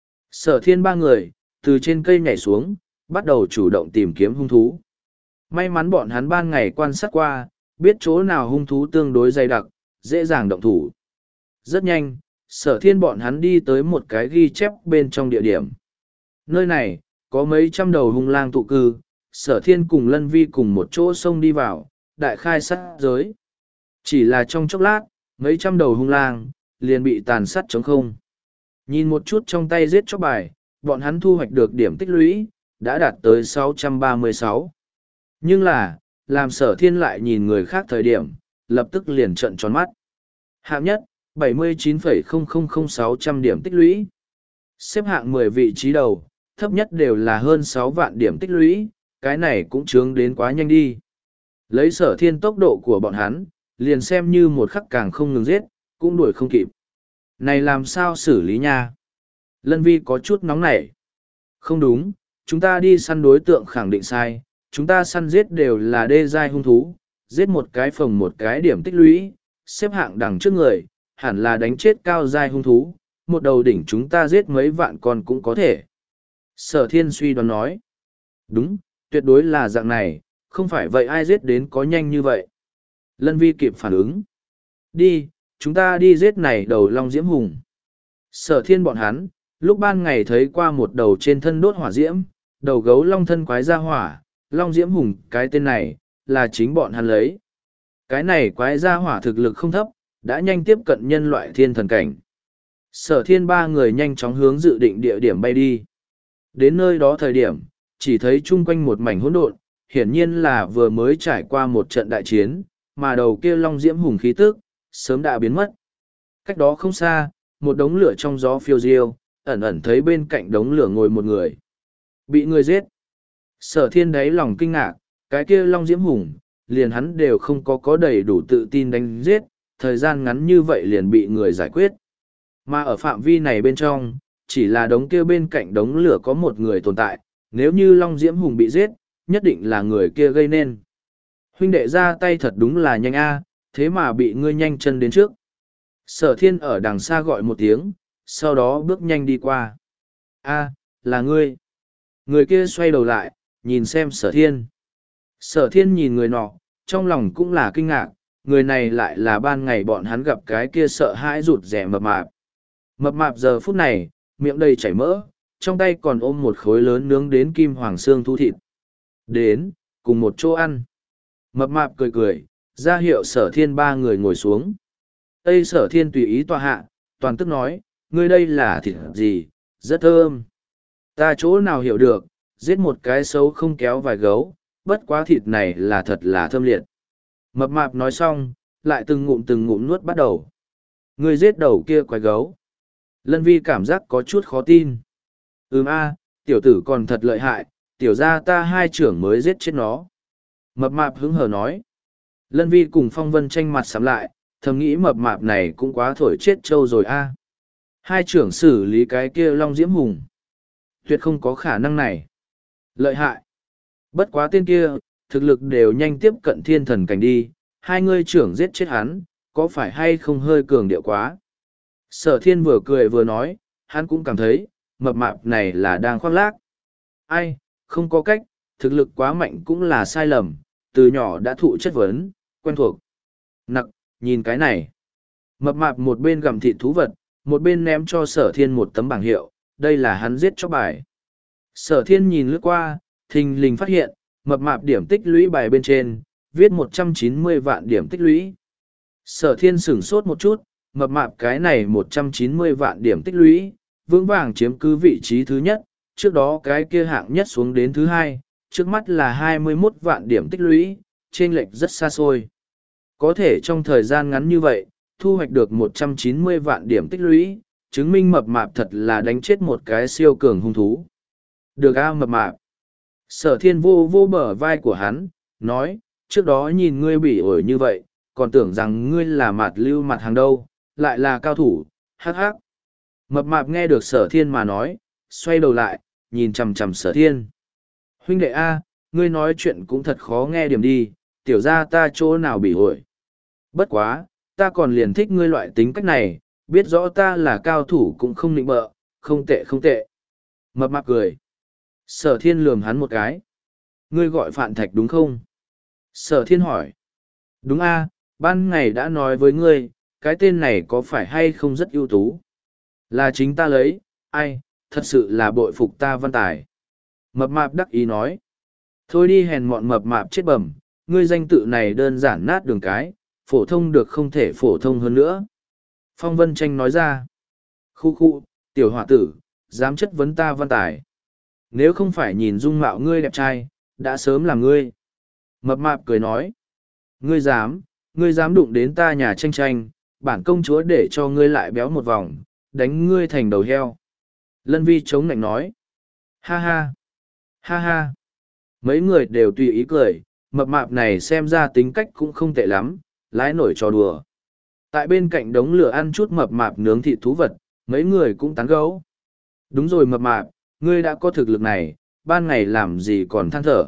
Sở thiên ba người, từ trên cây nhảy xuống, bắt đầu chủ động tìm kiếm hung thú. May mắn bọn hắn ban ngày quan sát qua, biết chỗ nào hung thú tương đối dày đặc, dễ dàng động thủ. Rất nhanh, sở thiên bọn hắn đi tới một cái ghi chép bên trong địa điểm. Nơi này, có mấy trăm đầu hung lang tụ cư, sở thiên cùng lân vi cùng một chỗ xông đi vào, đại khai sát giới. Chỉ là trong chốc lát, mấy trăm đầu hung lang, liền bị tàn sát trống không. Nhìn một chút trong tay giết chóc bài, bọn hắn thu hoạch được điểm tích lũy, đã đạt tới sáu trăm ba mươi sáu. Nhưng là, làm sở thiên lại nhìn người khác thời điểm, lập tức liền trợn tròn mắt. Hạng nhất, bảy mươi chín phẩy không không không sáu trăm điểm tích lũy. Xếp hạng mười vị trí đầu, thấp nhất đều là hơn sáu vạn điểm tích lũy, cái này cũng chướng đến quá nhanh đi. Lấy sở thiên tốc độ của bọn hắn, liền xem như một khắc càng không ngừng giết, cũng đuổi không kịp. Này làm sao xử lý nha? Lân Vi có chút nóng nảy. Không đúng, chúng ta đi săn đối tượng khẳng định sai, chúng ta săn giết đều là đê giai hung thú, giết một cái phòng một cái điểm tích lũy, xếp hạng đằng trước người, hẳn là đánh chết cao giai hung thú, một đầu đỉnh chúng ta giết mấy vạn con cũng có thể. Sở thiên suy đoán nói. Đúng, tuyệt đối là dạng này, không phải vậy ai giết đến có nhanh như vậy. Lân Vi kịp phản ứng. Đi, chúng ta đi giết này đầu long diễm hùng. Sở thiên bọn hắn, lúc ban ngày thấy qua một đầu trên thân đốt hỏa diễm, đầu gấu long thân quái ra hỏa, long diễm hùng cái tên này, là chính bọn hắn lấy. Cái này quái ra hỏa thực lực không thấp, đã nhanh tiếp cận nhân loại thiên thần cảnh. Sở thiên ba người nhanh chóng hướng dự định địa điểm bay đi. Đến nơi đó thời điểm, chỉ thấy chung quanh một mảnh hỗn độn, hiển nhiên là vừa mới trải qua một trận đại chiến, mà đầu kia long diễm hùng khí tức, sớm đã biến mất. Cách đó không xa, một đống lửa trong gió phiêu diêu, ẩn ẩn thấy bên cạnh đống lửa ngồi một người. Bị người giết. Sở thiên đáy lòng kinh ngạc, cái kia long diễm hùng, liền hắn đều không có có đầy đủ tự tin đánh giết, thời gian ngắn như vậy liền bị người giải quyết. Mà ở phạm vi này bên trong, chỉ là đống kia bên cạnh đống lửa có một người tồn tại, nếu như long diễm hùng bị giết, nhất định là người kia gây nên. Huynh đệ ra tay thật đúng là nhanh a, thế mà bị ngươi nhanh chân đến trước. Sở thiên ở đằng xa gọi một tiếng, sau đó bước nhanh đi qua. A, là ngươi. Người kia xoay đầu lại, nhìn xem sở thiên. Sở thiên nhìn người nọ, trong lòng cũng là kinh ngạc, người này lại là ban ngày bọn hắn gặp cái kia sợ hãi rụt rẻ mập mạp. Mập mạp giờ phút này, miệng đầy chảy mỡ, trong tay còn ôm một khối lớn nướng đến kim hoàng xương thu thịt. Đến, cùng một chỗ ăn. Mập mạp cười cười, ra hiệu sở thiên ba người ngồi xuống. Tây sở thiên tùy ý tòa hạ, toàn tức nói, ngươi đây là thịt gì, rất thơm. Ta chỗ nào hiểu được, giết một cái xấu không kéo vài gấu, bất quá thịt này là thật là thơm liệt. Mập mạp nói xong, lại từng ngụm từng ngụm nuốt bắt đầu. Ngươi giết đầu kia quái gấu. Lân Vi cảm giác có chút khó tin. Ừm a, tiểu tử còn thật lợi hại, tiểu ra ta hai trưởng mới giết chết nó. Mập mạp hứng hờ nói. Lân Vi cùng Phong Vân tranh mặt sắm lại, thầm nghĩ mập mạp này cũng quá thổi chết trâu rồi a. Hai trưởng xử lý cái kia long diễm hùng. Tuyệt không có khả năng này. Lợi hại. Bất quá tên kia, thực lực đều nhanh tiếp cận thiên thần cảnh đi, hai ngươi trưởng giết chết hắn, có phải hay không hơi cường điệu quá. Sở thiên vừa cười vừa nói, hắn cũng cảm thấy, mập mạp này là đang khoác lác. Ai, không có cách, thực lực quá mạnh cũng là sai lầm, từ nhỏ đã thụ chất vấn, quen thuộc. Nặc, nhìn cái này. Mập mạp một bên gặm thịt thú vật, một bên ném cho sở thiên một tấm bảng hiệu, đây là hắn giết chóc bài. Sở thiên nhìn lướt qua, thình lình phát hiện, mập mạp điểm tích lũy bài bên trên, viết một trăm chín mươi vạn điểm tích lũy. Sở thiên sửng sốt một chút, mập mạp cái này một trăm chín mươi vạn điểm tích lũy, vững vàng chiếm cứ vị trí thứ nhất, trước đó cái kia hạng nhất xuống đến thứ hai, trước mắt là hai mươi mốt vạn điểm tích lũy, chênh lệch rất xa xôi. Có thể trong thời gian ngắn như vậy, thu hoạch được một trăm chín mươi vạn điểm tích lũy, chứng minh mập mạp thật là đánh chết một cái siêu cường hung thú. Được a mập mạp. Sở thiên vô vô bờ vai của hắn, nói, trước đó nhìn ngươi bỉ ổi như vậy, còn tưởng rằng ngươi là mặt lưu mặt hàng đâu, lại là cao thủ, hắc hắc. Mập mạp nghe được sở thiên mà nói, xoay đầu lại, nhìn chằm chằm sở thiên. Huynh đệ A, ngươi nói chuyện cũng thật khó nghe điểm đi, tiểu ra ta chỗ nào bỉ ổi. Bất quá, ta còn liền thích ngươi loại tính cách này, biết rõ ta là cao thủ cũng không nịnh bợ, không tệ không tệ. Mập mạp cười. Sở thiên lườm hắn một cái. Ngươi gọi Phạn Thạch đúng không? Sở thiên hỏi. Đúng a, ban ngày đã nói với ngươi, cái tên này có phải hay không rất ưu tú? Là chính ta lấy, ai, thật sự là bội phục ta văn tài. Mập mạp đắc ý nói. Thôi đi hèn mọn mập mạp chết bẩm, ngươi danh tự này đơn giản nát đường cái, phổ thông được không thể phổ thông hơn nữa. Phong Vân Tranh nói ra. Khu khu, tiểu hỏa tử, dám chất vấn ta văn tài. Nếu không phải nhìn dung mạo ngươi đẹp trai, đã sớm là ngươi. Mập mạp cười nói. Ngươi dám, ngươi dám đụng đến ta nhà tranh tranh, bản công chúa để cho ngươi lại béo một vòng, đánh ngươi thành đầu heo. Lân Vi chống nạnh nói. Ha ha, ha ha. Mấy người đều tùy ý cười, mập mạp này xem ra tính cách cũng không tệ lắm, lái nổi trò đùa. Tại bên cạnh đống lửa ăn chút mập mạp nướng thịt thú vật, mấy người cũng tán gấu. Đúng rồi mập mạp, ngươi đã có thực lực này, ban ngày làm gì còn than thở.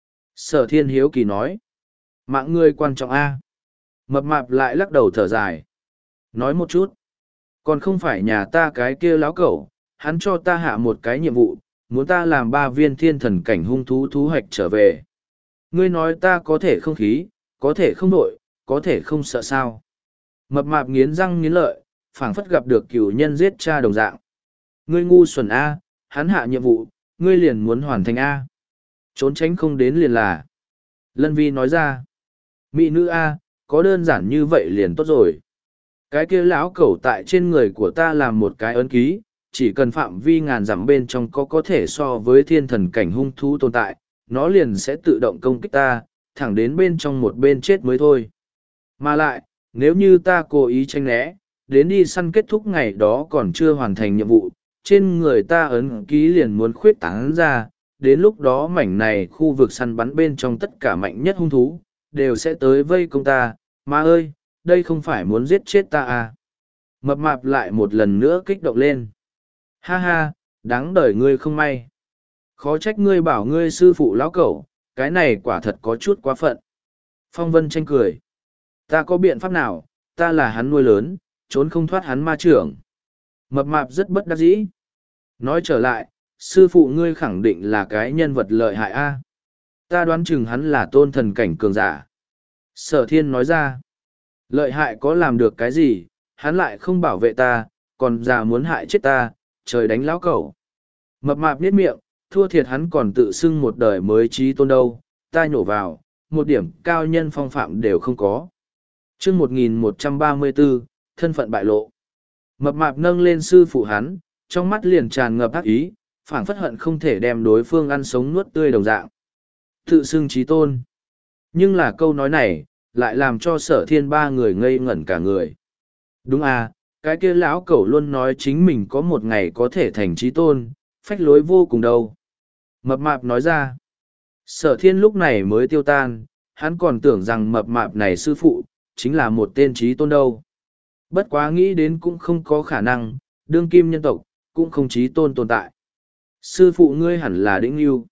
Sở thiên hiếu kỳ nói. Mạng ngươi quan trọng a. Mập mạp lại lắc đầu thở dài. Nói một chút. Còn không phải nhà ta cái kia láo cẩu, hắn cho ta hạ một cái nhiệm vụ, muốn ta làm ba viên thiên thần cảnh hung thú thú hoạch trở về. Ngươi nói ta có thể không khí, có thể không đội, có thể không sợ sao. Mập mạp nghiến răng nghiến lợi, phảng phất gặp được cửu nhân giết cha đồng dạng. Ngươi ngu xuẩn A, hắn hạ nhiệm vụ, ngươi liền muốn hoàn thành A. Trốn tránh không đến liền là. Lân Vi nói ra. Mỹ nữ A, có đơn giản như vậy liền tốt rồi. Cái kia lão cẩu tại trên người của ta làm một cái ấn ký, chỉ cần phạm vi ngàn dặm bên trong có có thể so với thiên thần cảnh hung thú tồn tại, nó liền sẽ tự động công kích ta, thẳng đến bên trong một bên chết mới thôi. Mà lại, nếu như ta cố ý tranh né, đến đi săn kết thúc ngày đó còn chưa hoàn thành nhiệm vụ, trên người ta ấn ký liền muốn khuyết tán ra, đến lúc đó mảnh này khu vực săn bắn bên trong tất cả mạnh nhất hung thú, đều sẽ tới vây công ta, mà ơi, đây không phải muốn giết chết ta à. Mập mạp lại một lần nữa kích động lên. Ha ha, đáng đời ngươi không may. Khó trách ngươi bảo ngươi sư phụ lão cẩu, cái này quả thật có chút quá phận. Phong Vân Tranh cười. Ta có biện pháp nào, ta là hắn nuôi lớn, trốn không thoát hắn ma trưởng. Mập mạp rất bất đắc dĩ. Nói trở lại, sư phụ ngươi khẳng định là cái nhân vật lợi hại a. Ta đoán chừng hắn là tôn thần cảnh cường giả. Sở thiên nói ra. Lợi hại có làm được cái gì, hắn lại không bảo vệ ta, còn già muốn hại chết ta, trời đánh lão cẩu. Mập mạp niết miệng, thua thiệt hắn còn tự xưng một đời mới trí tôn đâu, ta nhổ vào, một điểm cao nhân phong phạm đều không có. chương một nghìn một trăm ba mươi bốn, thân phận bại lộ. Mập mạp nâng lên sư phụ hắn, trong mắt liền tràn ngập ác ý, phảng phất hận không thể đem đối phương ăn sống nuốt tươi đồng dạng. Tự xưng trí tôn. Nhưng là câu nói này, lại làm cho sở thiên ba người ngây ngẩn cả người. Đúng à, cái kia lão cẩu luôn nói chính mình có một ngày có thể thành trí tôn, phách lối vô cùng đâu. Mập mạp nói ra. Sở thiên lúc này mới tiêu tan, hắn còn tưởng rằng mập mạp này sư phụ, chính là một tên trí tôn đâu. Bất quá nghĩ đến cũng không có khả năng, đương kim nhân tộc, cũng không trí tôn tồn tại. Sư phụ ngươi hẳn là đĩnh lưu.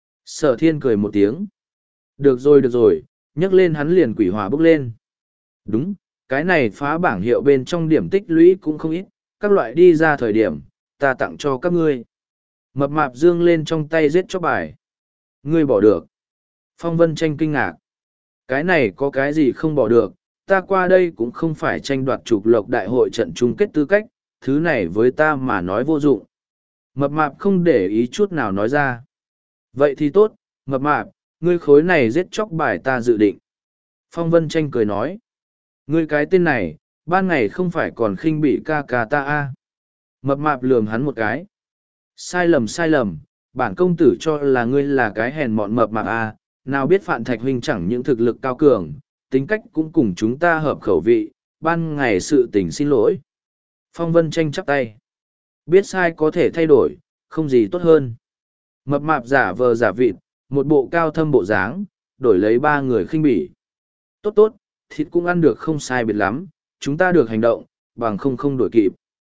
Sở thiên cười một tiếng. Được rồi được rồi, nhấc lên hắn liền quỷ hỏa bốc lên. Đúng, cái này phá bảng hiệu bên trong điểm tích lũy cũng không ít, các loại đi ra thời điểm, ta tặng cho các ngươi. Mập mạp dương lên trong tay giết chóc bài. Ngươi bỏ được. Phong Vân Tranh kinh ngạc. Cái này có cái gì không bỏ được, ta qua đây cũng không phải tranh đoạt trục lộc đại hội trận chung kết tư cách, thứ này với ta mà nói vô dụng. Mập mạp không để ý chút nào nói ra. Vậy thì tốt, mập mạp, ngươi khối này giết chóc bài ta dự định. Phong Vân Tranh cười nói. Ngươi cái tên này, ban ngày không phải còn khinh bị ca ca ta à. Mập mạp lườm hắn một cái. Sai lầm sai lầm, bản công tử cho là ngươi là cái hèn mọn mập mạp à, nào biết Phạn Thạch huynh chẳng những thực lực cao cường, tính cách cũng cùng chúng ta hợp khẩu vị, ban ngày sự tình xin lỗi. Phong Vân Tranh chắp tay. Biết sai có thể thay đổi, không gì tốt hơn. Mập mạp giả vờ giả vịt, một bộ cao thâm bộ dáng, đổi lấy ba người khinh bỉ. Tốt tốt, thịt cũng ăn được không sai biệt lắm, chúng ta được hành động, bằng không không đổi kịp.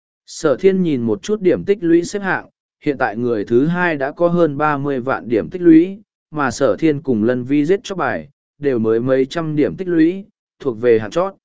Sở thiên nhìn một chút điểm tích lũy xếp hạng, hiện tại người thứ hai đã có hơn ba mươi vạn điểm tích lũy, mà sở thiên cùng Lân Vi giết chóc bài, đều mới mấy trăm điểm tích lũy, thuộc về hạng chót.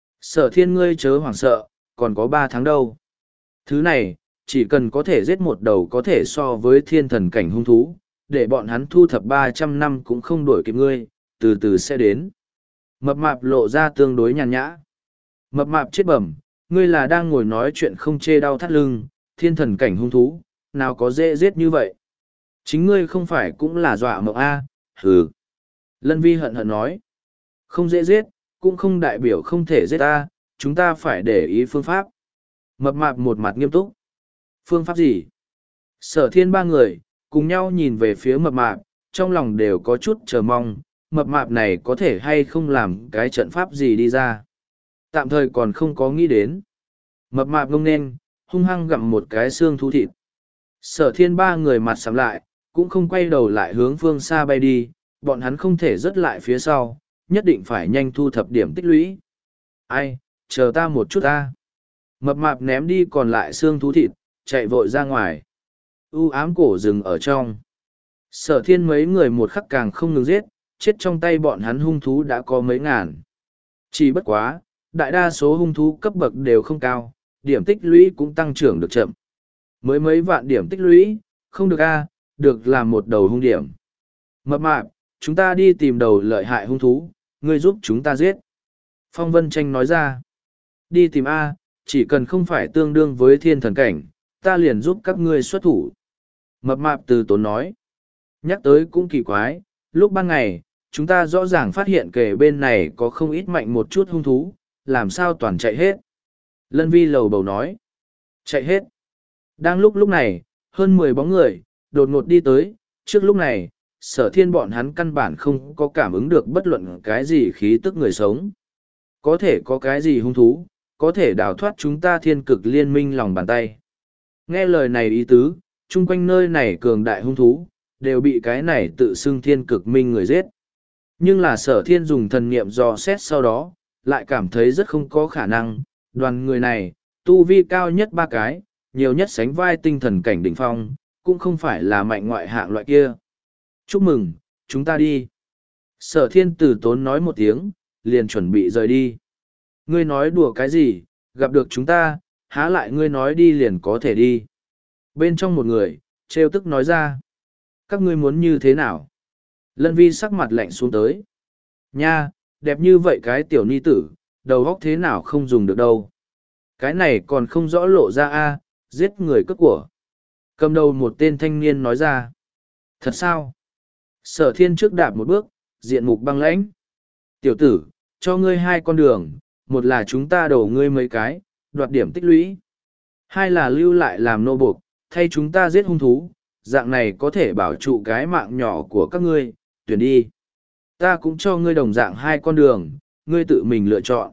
Sở thiên ngươi chớ hoảng sợ, còn có ba tháng đâu. Thứ này, chỉ cần có thể giết một đầu có thể so với thiên thần cảnh hung thú, để bọn hắn thu thập ba trăm năm cũng không đổi kịp ngươi, từ từ sẽ đến. Mập mạp lộ ra tương đối nhàn nhã. Mập mạp chết bẩm, ngươi là đang ngồi nói chuyện không chê đau thắt lưng, thiên thần cảnh hung thú, nào có dễ giết như vậy. Chính ngươi không phải cũng là dọa mộng A, hừ. Lân Vi hận hận nói. Không dễ giết, cũng không đại biểu không thể giết ta, chúng ta phải để ý phương pháp. Mập mạp một mặt nghiêm túc. Phương pháp gì? Sở thiên ba người, cùng nhau nhìn về phía mập mạp, trong lòng đều có chút chờ mong, mập mạp này có thể hay không làm cái trận pháp gì đi ra. Tạm thời còn không có nghĩ đến. Mập mạp ngông nên, hung hăng gặm một cái xương thú thịt. Sở thiên ba người mặt sắm lại, cũng không quay đầu lại hướng phương xa bay đi, bọn hắn không thể rớt lại phía sau, nhất định phải nhanh thu thập điểm tích lũy. Ai, chờ ta một chút ta. Mập mạp ném đi còn lại xương thú thịt, chạy vội ra ngoài. U ám cổ rừng ở trong. Sở thiên mấy người một khắc càng không ngừng giết, chết trong tay bọn hắn hung thú đã có mấy ngàn. Chỉ bất quá, đại đa số hung thú cấp bậc đều không cao, điểm tích lũy cũng tăng trưởng được chậm. Mới mấy vạn điểm tích lũy, không được a, được làm một đầu hung điểm. Mập mạp, chúng ta đi tìm đầu lợi hại hung thú, ngươi giúp chúng ta giết. Phong Vân Tranh nói ra, đi tìm A, chỉ cần không phải tương đương với thiên thần cảnh, ta liền giúp các ngươi xuất thủ. Mập mạp từ tốn nói, nhắc tới cũng kỳ quái, lúc ban ngày, chúng ta rõ ràng phát hiện kề bên này có không ít mạnh một chút hung thú, làm sao toàn chạy hết. Lân Vi lầu bầu nói, chạy hết. Đang lúc lúc này, hơn mười bóng người, đột ngột đi tới, trước lúc này, sở thiên bọn hắn căn bản không có cảm ứng được bất luận cái gì khí tức người sống. Có thể có cái gì hung thú, có thể đào thoát chúng ta thiên cực liên minh lòng bàn tay. Nghe lời này ý tứ, chung quanh nơi này cường đại hung thú, đều bị cái này tự xưng thiên cực minh người giết. Nhưng là sở thiên dùng thần niệm dò xét sau đó, lại cảm thấy rất không có khả năng, đoàn người này, tu vi cao nhất ba cái, nhiều nhất sánh vai tinh thần cảnh đỉnh phong, cũng không phải là mạnh ngoại hạng loại kia. Chúc mừng, chúng ta đi. Sở thiên tử tốn nói một tiếng, liền chuẩn bị rời đi. Ngươi nói đùa cái gì, gặp được chúng ta, há lại ngươi nói đi liền có thể đi. Bên trong một người, trêu tức nói ra. Các ngươi muốn như thế nào? Lân Vi sắc mặt lạnh xuống tới. Nha, đẹp như vậy cái tiểu ni tử, đầu óc thế nào không dùng được đâu. Cái này còn không rõ lộ ra a, giết người cướp của. Cầm đầu một tên thanh niên nói ra. Thật sao? Sở thiên trước đạp một bước, diện mục băng lãnh. Tiểu tử, cho ngươi hai con đường, một là chúng ta đổ ngươi mấy cái, đoạt điểm tích lũy. Hai là lưu lại làm nô buộc, thay chúng ta giết hung thú, dạng này có thể bảo trụ cái mạng nhỏ của các ngươi, tuyển đi. Ta cũng cho ngươi đồng dạng hai con đường, ngươi tự mình lựa chọn.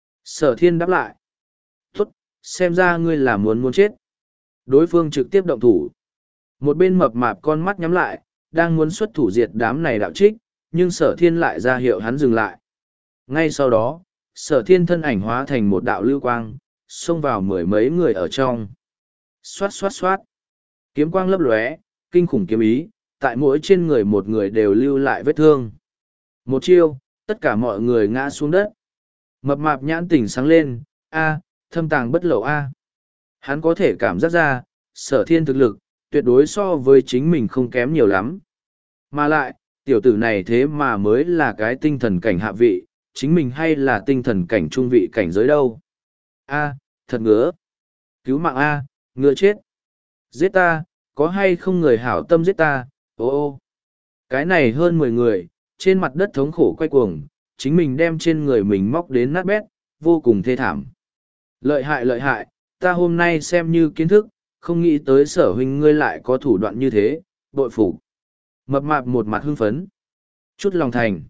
Sở thiên đáp lại. Tốt, xem ra ngươi là muốn muốn chết. Đối phương trực tiếp động thủ. Một bên mập mạp con mắt nhắm lại, đang muốn xuất thủ diệt đám này đạo trích, nhưng sở thiên lại ra hiệu hắn dừng lại. Ngay sau đó, sở thiên thân ảnh hóa thành một đạo lưu quang, xông vào mười mấy người ở trong. Xoát xoát xoát. Kiếm quang lấp lóe, kinh khủng kiếm ý, tại mỗi trên người một người đều lưu lại vết thương. Một chiêu, tất cả mọi người ngã xuống đất. Mập mạp nhãn tỉnh sáng lên, a, thâm tàng bất lậu a. Hắn có thể cảm giác ra, sở thiên thực lực, tuyệt đối so với chính mình không kém nhiều lắm. Mà lại, tiểu tử này thế mà mới là cái tinh thần cảnh hạ vị, chính mình hay là tinh thần cảnh trung vị cảnh giới đâu. A, thật ngứa. Cứu mạng A, ngựa chết. Giết ta, có hay không người hảo tâm giết ta, ô ô. Cái này hơn mười người, trên mặt đất thống khổ quay cuồng, chính mình đem trên người mình móc đến nát bét, vô cùng thê thảm. Lợi hại lợi hại, ta hôm nay xem như kiến thức, không nghĩ tới sở huynh ngươi lại có thủ đoạn như thế, bội phục. Mập mạp một mặt hưng phấn. Chút lòng thành.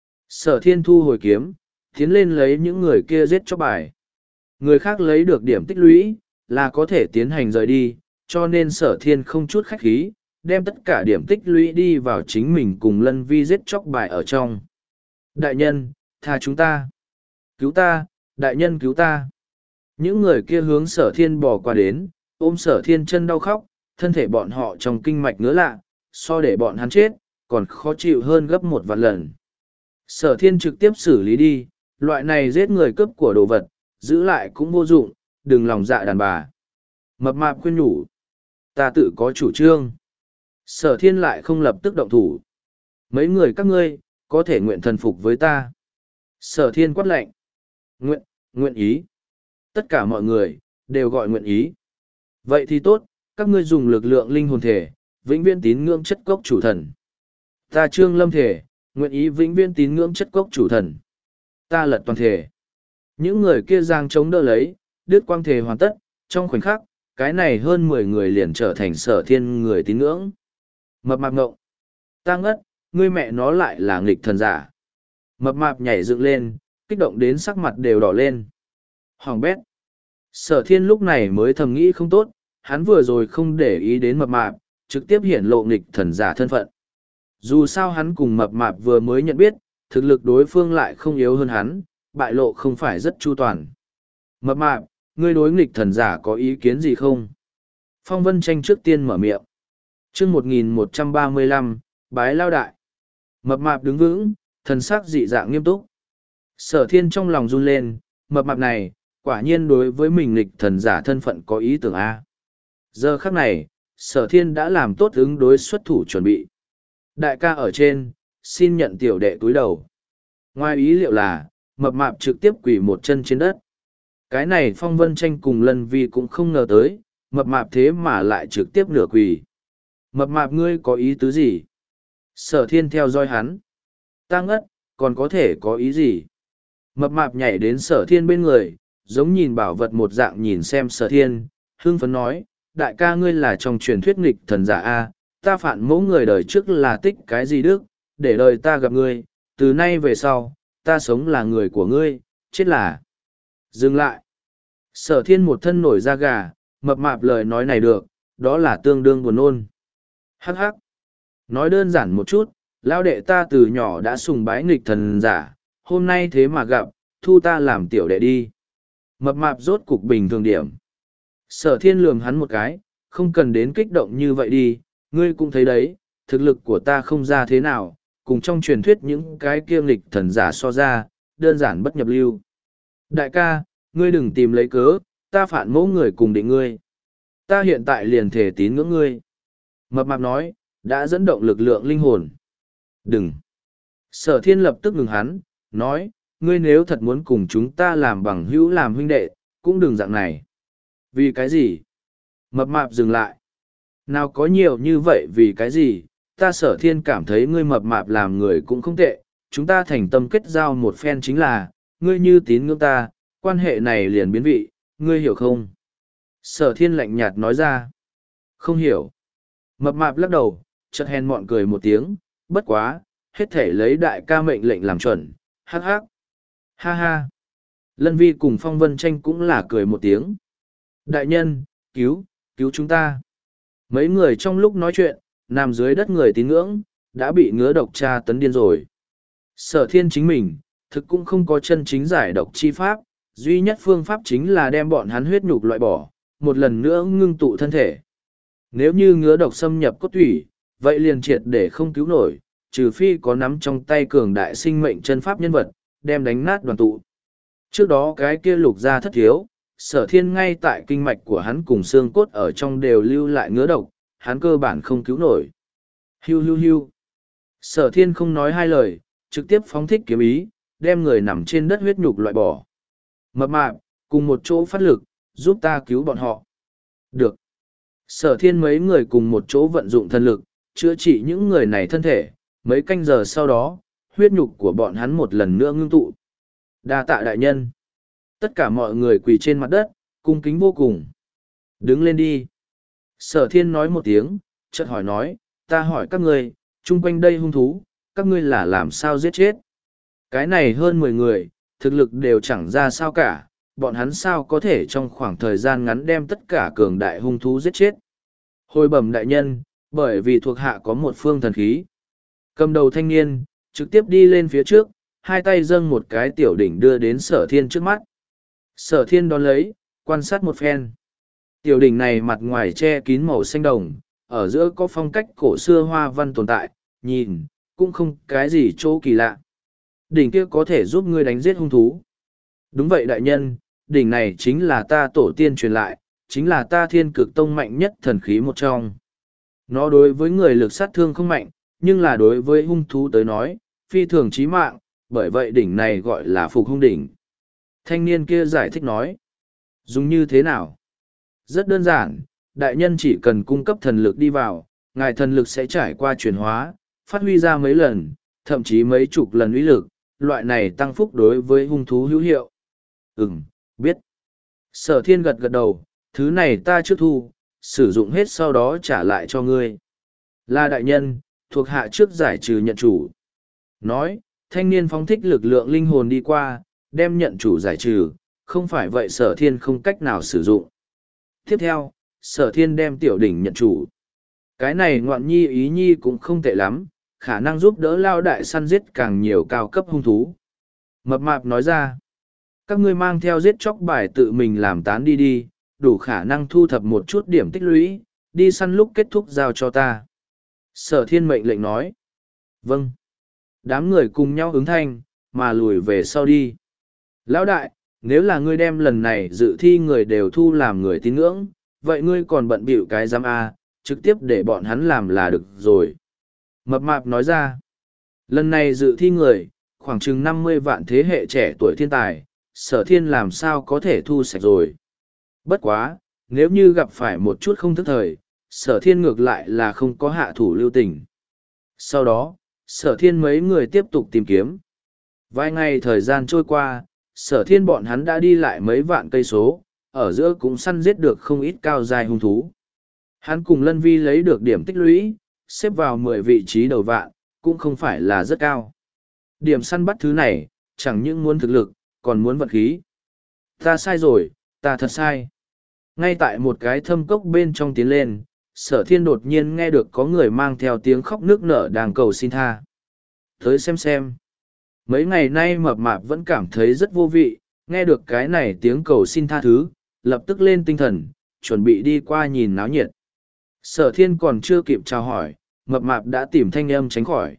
Sở thiên thu hồi kiếm, tiến lên lấy những người kia giết cho bài. Người khác lấy được điểm tích lũy, là có thể tiến hành rời đi, cho nên sở thiên không chút khách khí, đem tất cả điểm tích lũy đi vào chính mình cùng Lân Vi giết chóc bài ở trong. Đại nhân, tha chúng ta! Cứu ta! Đại nhân cứu ta! Những người kia hướng Sở Thiên bò qua đến, ôm Sở Thiên chân đau khóc, thân thể bọn họ trong kinh mạch ngứa lạ, so để bọn hắn chết, còn khó chịu hơn gấp một vạn lần. Sở Thiên trực tiếp xử lý đi, loại này giết người cướp của đồ vật, giữ lại cũng vô dụng, đừng lòng dạ đàn bà. Mập mạp khuyên nhủ, ta tự có chủ trương. Sở Thiên lại không lập tức động thủ. Mấy người các ngươi, có thể nguyện thần phục với ta. Sở Thiên quát lệnh. Nguyện, nguyện ý. Tất cả mọi người, đều gọi nguyện ý. Vậy thì tốt, các ngươi dùng lực lượng linh hồn thể, vĩnh viễn tín ngưỡng chất cốc chủ thần. Ta Trương Lâm thể, nguyện ý vĩnh viễn tín ngưỡng chất cốc chủ thần. Ta Lật toàn thể. Những người kia giang chống đỡ lấy, đứt quang thể hoàn tất, trong khoảnh khắc, cái này hơn mười người liền trở thành Sở Thiên người tín ngưỡng. Mập mạp ngộng. Ta ngất, ngươi mẹ nó lại là nghịch thần giả. Mập mạp nhảy dựng lên, kích động đến sắc mặt đều đỏ lên. Hoàng bét. Sở Thiên lúc này mới thầm nghĩ không tốt, hắn vừa rồi không để ý đến mập mạp, trực tiếp hiển lộ nghịch thần giả thân phận. Dù sao hắn cùng mập mạp vừa mới nhận biết, thực lực đối phương lại không yếu hơn hắn, bại lộ không phải rất chu toàn. Mập mạp, ngươi đối nghịch thần giả có ý kiến gì không? Phong Vân Tranh trước tiên mở miệng. chương một nghìn một trăm ba mươi lăm, bái lao đại. Mập mạp đứng vững, thần sắc dị dạng nghiêm túc. Sở Thiên trong lòng run lên, mập mạp này, quả nhiên đối với mình nghịch thần giả thân phận có ý tưởng A. Giờ khắc này, Sở Thiên đã làm tốt ứng đối xuất thủ chuẩn bị. Đại ca ở trên, xin nhận tiểu đệ túi đầu. Ngoài ý liệu là, mập mạp trực tiếp quỳ một chân trên đất. Cái này Phong Vân Tranh cùng Lân Vi cũng không ngờ tới, mập mạp thế mà lại trực tiếp nửa quỳ. Mập mạp ngươi có ý tứ gì? Sở Thiên theo dõi hắn. Ta ngất, còn có thể có ý gì? Mập mạp nhảy đến Sở Thiên bên người, giống nhìn bảo vật một dạng nhìn xem Sở Thiên, hưng phấn nói, đại ca ngươi là trong truyền thuyết nghịch thần giả A, ta phản mẫu người đời trước là tích cái gì đức, để đời ta gặp ngươi, từ nay về sau, ta sống là người của ngươi, chết là. Dừng lại. Sở Thiên một thân nổi da gà, mập mạp lời nói này được, đó là tương đương buồn nôn. Hắc hắc. Nói đơn giản một chút, lao đệ ta từ nhỏ đã sùng bái nghịch thần giả, hôm nay thế mà gặp, thu ta làm tiểu đệ đi. Mập mạp rốt cục bình thường điểm. Sở Thiên lườm hắn một cái, không cần đến kích động như vậy đi, ngươi cũng thấy đấy, thực lực của ta không ra thế nào, cùng trong truyền thuyết những cái kiêm nghịch thần giả so ra, đơn giản bất nhập lưu. Đại ca, ngươi đừng tìm lấy cớ, ta phản mẫu người cùng định ngươi. Ta hiện tại liền thể tín ngưỡng ngươi. Mập mạp nói, đã dẫn động lực lượng linh hồn. Đừng. Sở Thiên lập tức ngừng hắn, nói, ngươi nếu thật muốn cùng chúng ta làm bằng hữu làm huynh đệ, cũng đừng dạng này. Vì cái gì? Mập mạp dừng lại. Nào có nhiều như vậy vì cái gì? Ta Sở Thiên cảm thấy ngươi mập mạp làm người cũng không tệ, chúng ta thành tâm kết giao một phen chính là, ngươi như tín ngưỡng ta, quan hệ này liền biến vị, ngươi hiểu không? Sở Thiên lạnh nhạt nói ra. Không hiểu. Mập mạp lắc đầu, chợt hèn mọn cười một tiếng, bất quá, hết thể lấy đại ca mệnh lệnh làm chuẩn, hắc hắc. Ha ha. Lân Vi cùng Phong Vân Tranh cũng là cười một tiếng. Đại nhân, cứu, cứu chúng ta. Mấy người trong lúc nói chuyện, nằm dưới đất người tín ngưỡng, đã bị ngứa độc tra tấn điên rồi. Sở Thiên chính mình, thực cũng không có chân chính giải độc chi pháp, duy nhất phương pháp chính là đem bọn hắn huyết nhục loại bỏ, một lần nữa ngưng tụ thân thể. Nếu như ngứa độc xâm nhập cốt thủy, vậy liền triệt để không cứu nổi, trừ phi có nắm trong tay cường đại sinh mệnh chân pháp nhân vật, đem đánh nát đoàn tụ. Trước đó cái kia lục ra thất thiếu, Sở Thiên ngay tại kinh mạch của hắn cùng xương cốt ở trong đều lưu lại ngứa độc, hắn cơ bản không cứu nổi. Hiu hiu hiu. Sở Thiên không nói hai lời, trực tiếp phóng thích kiếm ý, đem người nằm trên đất huyết nhục loại bỏ. Mập mạp, cùng một chỗ phát lực, giúp ta cứu bọn họ. Được. Sở Thiên mấy người cùng một chỗ vận dụng thân lực, chữa trị những người này thân thể, mấy canh giờ sau đó, huyết nhục của bọn hắn một lần nữa ngưng tụ. Đa tạ đại nhân. Tất cả mọi người quỳ trên mặt đất, cung kính vô cùng. Đứng lên đi. Sở Thiên nói một tiếng, chợt hỏi nói, ta hỏi các ngươi, chung quanh đây hung thú, các ngươi là làm sao giết chết? Cái này hơn mười người, thực lực đều chẳng ra sao cả, bọn hắn sao có thể trong khoảng thời gian ngắn đem tất cả cường đại hung thú giết chết. Hồi bẩm đại nhân, Bởi vì thuộc hạ có một phương thần khí. Cầm đầu thanh niên, trực tiếp đi lên phía trước, hai tay dâng một cái tiểu đỉnh đưa đến sở thiên trước mắt. Sở thiên đón lấy, quan sát một phen. Tiểu đỉnh này mặt ngoài che kín màu xanh đồng, ở giữa có phong cách cổ xưa hoa văn tồn tại, nhìn, cũng không cái gì chỗ kỳ lạ. Đỉnh kia có thể giúp ngươi đánh giết hung thú. Đúng vậy đại nhân, đỉnh này chính là ta tổ tiên truyền lại, chính là ta thiên cực tông mạnh nhất thần khí một trong. Nó đối với người lực sát thương không mạnh, nhưng là đối với hung thú tới nói, phi thường chí mạng, bởi vậy đỉnh này gọi là phục hung đỉnh. Thanh niên kia giải thích nói, dùng như thế nào? Rất đơn giản, đại nhân chỉ cần cung cấp thần lực đi vào, ngài thần lực sẽ trải qua chuyển hóa, phát huy ra mấy lần, thậm chí mấy chục lần uy lực, loại này tăng phúc đối với hung thú hữu hiệu. Ừm, biết. Sở thiên gật gật đầu, thứ này ta trước thu, sử dụng hết sau đó trả lại cho ngươi. Là đại nhân, thuộc hạ trước giải trừ nhận chủ. Nói, thanh niên phóng thích lực lượng linh hồn đi qua, đem nhận chủ giải trừ, không phải vậy sở thiên không cách nào sử dụng. Tiếp theo, sở thiên đem tiểu đỉnh nhận chủ. Cái này ngoạn nhi ý nhi cũng không tệ lắm, khả năng giúp đỡ lao đại săn giết càng nhiều cao cấp hung thú. Mập mạp nói ra, các ngươi mang theo giết chóc bài tự mình làm tán đi đi, đủ khả năng thu thập một chút điểm tích lũy, đi săn lúc kết thúc giao cho ta. Sở thiên mệnh lệnh nói, vâng. Đám người cùng nhau ứng thanh, mà lùi về sau đi. Lão đại, nếu là ngươi đem lần này dự thi người đều thu làm người tín ngưỡng, vậy ngươi còn bận bịu cái giám A, trực tiếp để bọn hắn làm là được rồi. Mập mạp nói ra, lần này dự thi người, khoảng chừng năm mươi vạn thế hệ trẻ tuổi thiên tài, sở thiên làm sao có thể thu sạch rồi. Bất quá, nếu như gặp phải một chút không thức thời, sở thiên ngược lại là không có hạ thủ lưu tình. Sau đó, sở thiên mấy người tiếp tục tìm kiếm. Vài ngày thời gian trôi qua, sở thiên bọn hắn đã đi lại mấy vạn cây số, ở giữa cũng săn giết được không ít cao dài hung thú. Hắn cùng Lân Vi lấy được điểm tích lũy, xếp vào mười vị trí đầu vạn, cũng không phải là rất cao. Điểm săn bắt thứ này, chẳng những muốn thực lực, còn muốn vận khí. Ta sai rồi, ta thật sai. Ngay tại một cái thâm cốc bên trong tiến lên, sở thiên đột nhiên nghe được có người mang theo tiếng khóc nước nở đang cầu xin tha. Tới xem xem. Mấy ngày nay mập mạp vẫn cảm thấy rất vô vị, nghe được cái này tiếng cầu xin tha thứ, lập tức lên tinh thần, chuẩn bị đi qua nhìn náo nhiệt. Sở thiên còn chưa kịp chào hỏi, mập mạp đã tìm thanh âm tránh khỏi.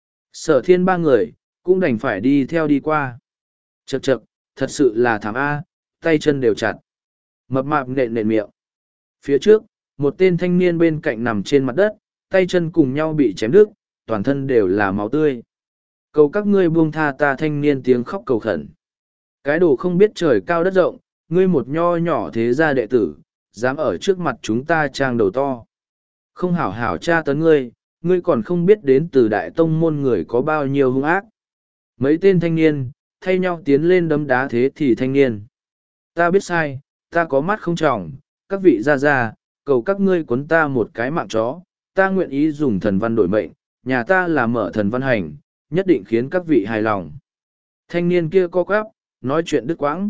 Sở thiên ba người, cũng đành phải đi theo đi qua. Chậc chậc, thật sự là thảm A, tay chân đều chặt. Mập mạp nện nện miệng. Phía trước, một tên thanh niên bên cạnh nằm trên mặt đất, tay chân cùng nhau bị chém đứt, toàn thân đều là máu tươi. Cầu các ngươi buông tha ta, thanh niên tiếng khóc cầu khẩn. Cái đồ không biết trời cao đất rộng, ngươi một nho nhỏ thế gia đệ tử, dám ở trước mặt chúng ta trang đầu to. Không hảo hảo tra tấn ngươi, ngươi còn không biết đến từ đại tông môn người có bao nhiêu hung ác. Mấy tên thanh niên, thay nhau tiến lên đấm đá thế thì thanh niên. Ta biết sai, ta có mắt không tròng, các vị gia gia, cầu các ngươi cuốn ta một cái mạng chó, ta nguyện ý dùng thần văn đổi mệnh, nhà ta là mở thần văn hành, nhất định khiến các vị hài lòng. Thanh niên kia co quắp, nói chuyện đứt quãng.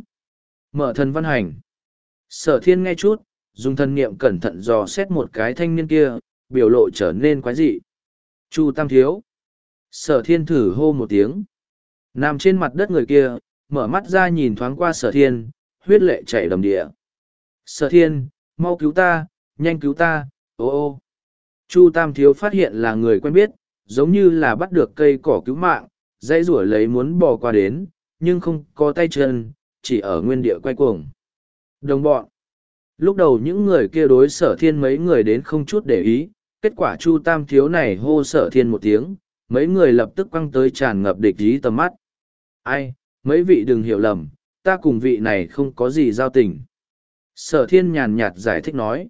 Mở thần văn hành. Sở thiên nghe chút, dùng thần niệm cẩn thận dò xét một cái thanh niên kia, biểu lộ trở nên quái dị. Chu Tam Thiếu. Sở thiên thử hô một tiếng. Nằm trên mặt đất người kia, mở mắt ra nhìn thoáng qua sở thiên, huyết lệ chảy đầm địa. Sở thiên, mau cứu ta, nhanh cứu ta, ô ô. Chu Tam Thiếu phát hiện là người quen biết, giống như là bắt được cây cỏ cứu mạng, dãy rủa lấy muốn bò qua đến, nhưng không có tay chân, chỉ ở nguyên địa quay cuồng. Đồng bọn. Lúc đầu những người kia đối sở thiên mấy người đến không chút để ý, kết quả Chu Tam Thiếu này hô sở thiên một tiếng, mấy người lập tức quăng tới tràn ngập địch ý tầm mắt. Ai, mấy vị đừng hiểu lầm, ta cùng vị này không có gì giao tình. Sở thiên nhàn nhạt giải thích nói.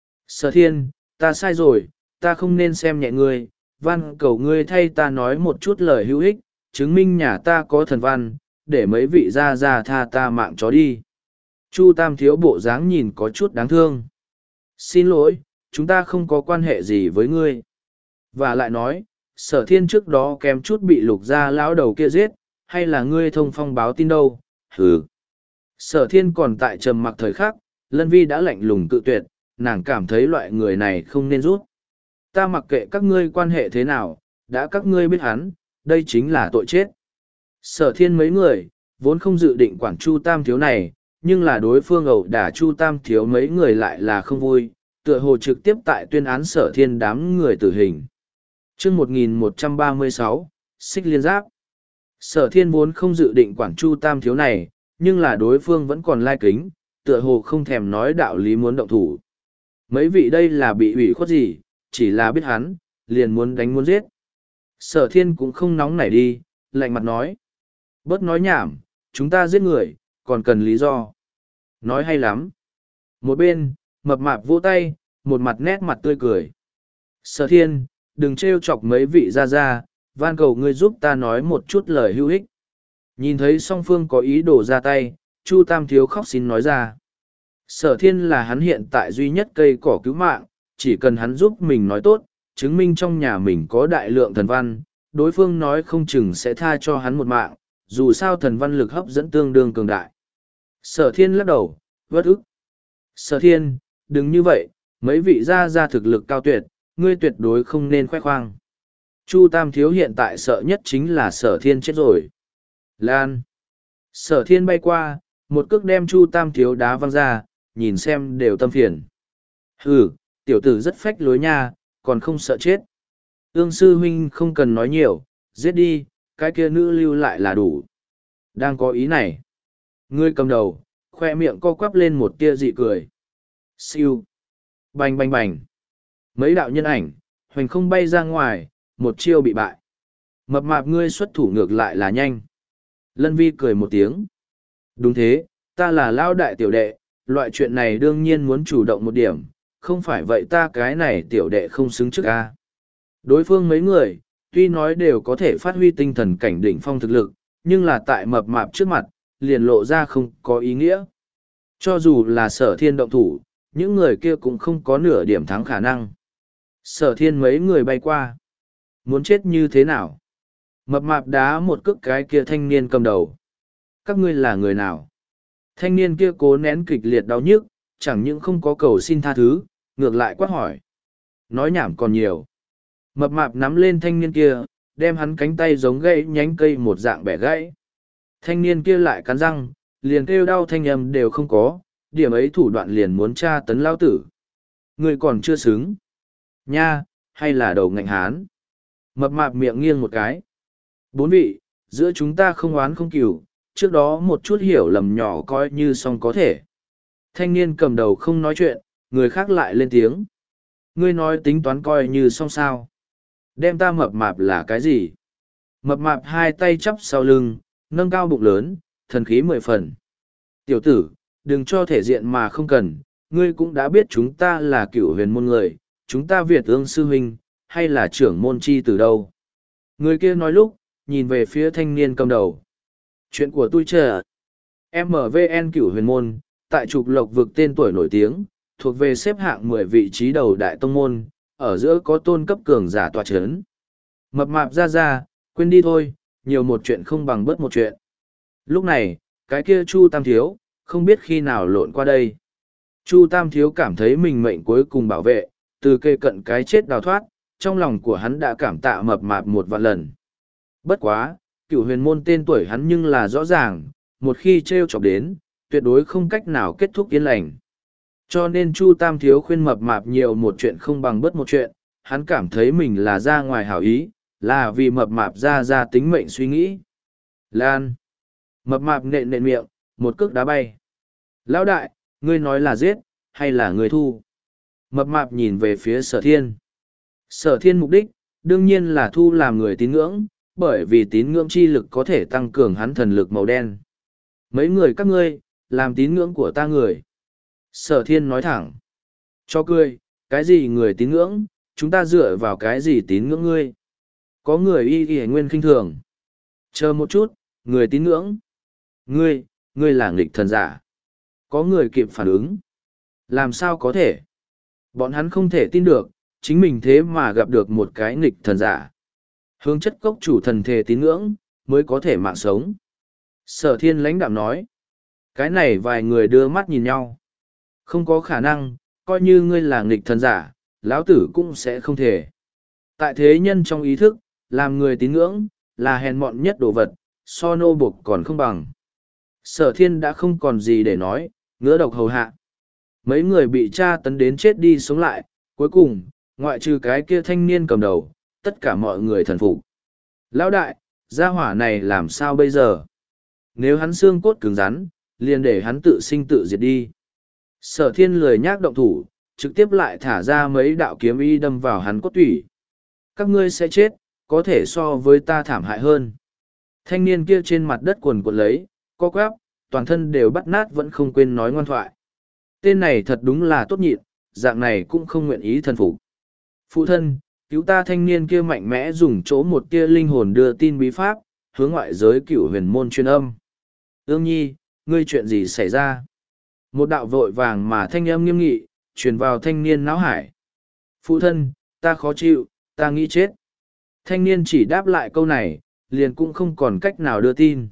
Sở thiên, ta sai rồi, ta không nên xem nhẹ ngươi, van cầu ngươi thay ta nói một chút lời hữu ích, chứng minh nhà ta có thần văn, để mấy vị ra ra tha ta mạng chó đi. Chu Tam Thiếu bộ dáng nhìn có chút đáng thương. Xin lỗi, chúng ta không có quan hệ gì với ngươi. Và lại nói, sở thiên trước đó kém chút bị lục gia lão đầu kia giết, hay là ngươi thông phong báo tin đâu, hừ. Sở thiên còn tại trầm mặc thời khắc, Lân Vi đã lạnh lùng cự tuyệt, nàng cảm thấy loại người này không nên rút. Ta mặc kệ các ngươi quan hệ thế nào, đã các ngươi biết hắn, đây chính là tội chết. Sở thiên mấy người, vốn không dự định quản Chu Tam Thiếu này, nhưng là đối phương ẩu đả Chu Tam Thiếu mấy người lại là không vui, tựa hồ trực tiếp tại tuyên án sở thiên đám người tử hình. Chương một nghìn một trăm ba mươi sáu, Xích Liên Giáp. Sở thiên vốn không dự định quản Chu Tam Thiếu này, nhưng là đối phương vẫn còn lai kính, tựa hồ không thèm nói đạo lý muốn động thủ. Mấy vị đây là bị ủy khuất gì, chỉ là biết hắn, liền muốn đánh muốn giết. Sở thiên cũng không nóng nảy đi, lạnh mặt nói. Bớt nói nhảm, chúng ta giết người, còn cần lý do. Nói hay lắm. Một bên, mập mạp vỗ tay, một mặt nét mặt tươi cười. Sở thiên, đừng trêu chọc mấy vị ra ra, van cầu ngươi giúp ta nói một chút lời hữu ích. Nhìn thấy song phương có ý đồ ra tay, Chu Tam Thiếu khóc xin nói ra. Sở thiên là hắn hiện tại duy nhất cây cỏ cứu mạng, chỉ cần hắn giúp mình nói tốt, chứng minh trong nhà mình có đại lượng thần văn, đối phương nói không chừng sẽ tha cho hắn một mạng, dù sao thần văn lực hấp dẫn tương đương cường đại. Sở thiên lắc đầu, vất ức. Sở thiên, đừng như vậy, mấy vị gia gia thực lực cao tuyệt, ngươi tuyệt đối không nên khoe khoang. Chu Tam Thiếu hiện tại sợ nhất chính là sở thiên chết rồi. Lan. Sở thiên bay qua, một cước đem Chu Tam Thiếu đá văng ra, nhìn xem đều tâm phiền. Hừ, tiểu tử rất phách lối nha, còn không sợ chết. Ương sư huynh không cần nói nhiều, giết đi, cái kia nữ lưu lại là đủ. Đang có ý này. Ngươi cầm đầu, khoe miệng co quắp lên một tia dị cười. Siêu. Bành bành bành. Mấy đạo nhân ảnh, hoành không bay ra ngoài, một chiêu bị bại. Mập mạp ngươi xuất thủ ngược lại là nhanh. Lân Vi cười một tiếng. Đúng thế, ta là lao đại tiểu đệ, loại chuyện này đương nhiên muốn chủ động một điểm, không phải vậy ta cái này tiểu đệ không xứng trước a. Đối phương mấy người, tuy nói đều có thể phát huy tinh thần cảnh đỉnh phong thực lực, nhưng là tại mập mạp trước mặt, liền lộ ra không có ý nghĩa. Cho dù là sở thiên động thủ, những người kia cũng không có nửa điểm thắng khả năng. Sở thiên mấy người bay qua. Muốn chết như thế nào? Mập mạp đá một cước cái kia thanh niên cầm đầu. Các ngươi là người nào? Thanh niên kia cố nén kịch liệt đau nhức, chẳng những không có cầu xin tha thứ, ngược lại quát hỏi. Nói nhảm còn nhiều. Mập mạp nắm lên thanh niên kia, đem hắn cánh tay giống gãy nhánh cây một dạng bẻ gãy. Thanh niên kia lại cắn răng, liền kêu đau thanh âm đều không có, điểm ấy thủ đoạn liền muốn tra tấn lao tử. Người còn chưa xứng. Nha, hay là đầu ngạnh hán. Mập mạp miệng nghiêng một cái. Bốn vị, giữa chúng ta không oán không cừu, trước đó một chút hiểu lầm nhỏ coi như xong có thể. Thanh niên cầm đầu không nói chuyện, người khác lại lên tiếng. Ngươi nói tính toán coi như xong sao. Đem ta mập mạp là cái gì? Mập mạp hai tay chắp sau lưng, nâng cao bụng lớn, thần khí mười phần. Tiểu tử, đừng cho thể diện mà không cần, ngươi cũng đã biết chúng ta là cửu huyền môn người, chúng ta Việt ương sư huynh, hay là trưởng môn chi từ đâu. Người kia nói lúc, nhìn về phía thanh niên cầm đầu. Chuyện của tôi chờ. em vê en cửu huyền môn, tại trục lộc vực tên tuổi nổi tiếng, thuộc về xếp hạng mười vị trí đầu đại tông môn, ở giữa có tôn cấp cường giả tọa chấn. Mập mạp ra ra, quên đi thôi, nhiều một chuyện không bằng bớt một chuyện. Lúc này, cái kia Chu Tam Thiếu, không biết khi nào lộn qua đây. Chu Tam Thiếu cảm thấy mình mệnh cuối cùng bảo vệ, từ kề cận cái chết đào thoát, trong lòng của hắn đã cảm tạ mập mạp một vạn lần. Bất quá, cửu huyền môn tên tuổi hắn nhưng là rõ ràng, một khi trêu chọc đến, tuyệt đối không cách nào kết thúc yên lành. Cho nên Chu Tam Thiếu khuyên mập mạp nhiều một chuyện không bằng bớt một chuyện, hắn cảm thấy mình là ra ngoài hảo ý, là vì mập mạp ra ra tính mệnh suy nghĩ. Lan. Mập mạp nện nện miệng, một cước đá bay. Lão đại, ngươi nói là giết, hay là ngươi thu? Mập mạp nhìn về phía sở thiên. Sở thiên mục đích, đương nhiên là thu làm người tín ngưỡng, bởi vì tín ngưỡng chi lực có thể tăng cường hắn thần lực màu đen. Mấy người các ngươi, làm tín ngưỡng của ta người. Sở thiên nói thẳng. Cho cười, cái gì người tín ngưỡng, chúng ta dựa vào cái gì tín ngưỡng ngươi. Có người y y nguyên khinh thường. Chờ một chút, người tín ngưỡng. Ngươi, ngươi là nghịch thần giả. Có người kịp phản ứng. Làm sao có thể? Bọn hắn không thể tin được, chính mình thế mà gặp được một cái nghịch thần giả. Hướng chất cốc chủ thần thề tín ngưỡng, mới có thể mạng sống. Sở thiên lãnh đạm nói. Cái này vài người đưa mắt nhìn nhau. Không có khả năng, coi như ngươi là nghịch thần giả, lão tử cũng sẽ không thể. Tại thế nhân trong ý thức, làm người tín ngưỡng, là hèn mọn nhất đồ vật, so nô buộc còn không bằng. Sở thiên đã không còn gì để nói, ngứa độc hầu hạ. Mấy người bị tra tấn đến chết đi sống lại, cuối cùng, ngoại trừ cái kia thanh niên cầm đầu, tất cả mọi người thần phục. Lão đại, gia hỏa này làm sao bây giờ? Nếu hắn xương cốt cứng rắn, liền để hắn tự sinh tự diệt đi. Sở thiên lười nhác động thủ, trực tiếp lại thả ra mấy đạo kiếm y đâm vào hắn cốt tủy. Các ngươi sẽ chết, có thể so với ta thảm hại hơn. Thanh niên kia trên mặt đất quần quần lấy, co quắp, toàn thân đều bắt nát vẫn không quên nói ngoan thoại. Tên này thật đúng là tốt nhịn, dạng này cũng không nguyện ý thần phục. Phụ thân, cứu ta. Thanh niên kia mạnh mẽ dùng chỗ một tia linh hồn đưa tin bí pháp, hướng ngoại giới cửu huyền môn chuyên âm. Ương nhi, ngươi chuyện gì xảy ra? Một đạo vội vàng mà thanh âm nghiêm nghị, truyền vào thanh niên não hải. Phụ thân, ta khó chịu, ta nghĩ chết. Thanh niên chỉ đáp lại câu này, liền cũng không còn cách nào đưa tin.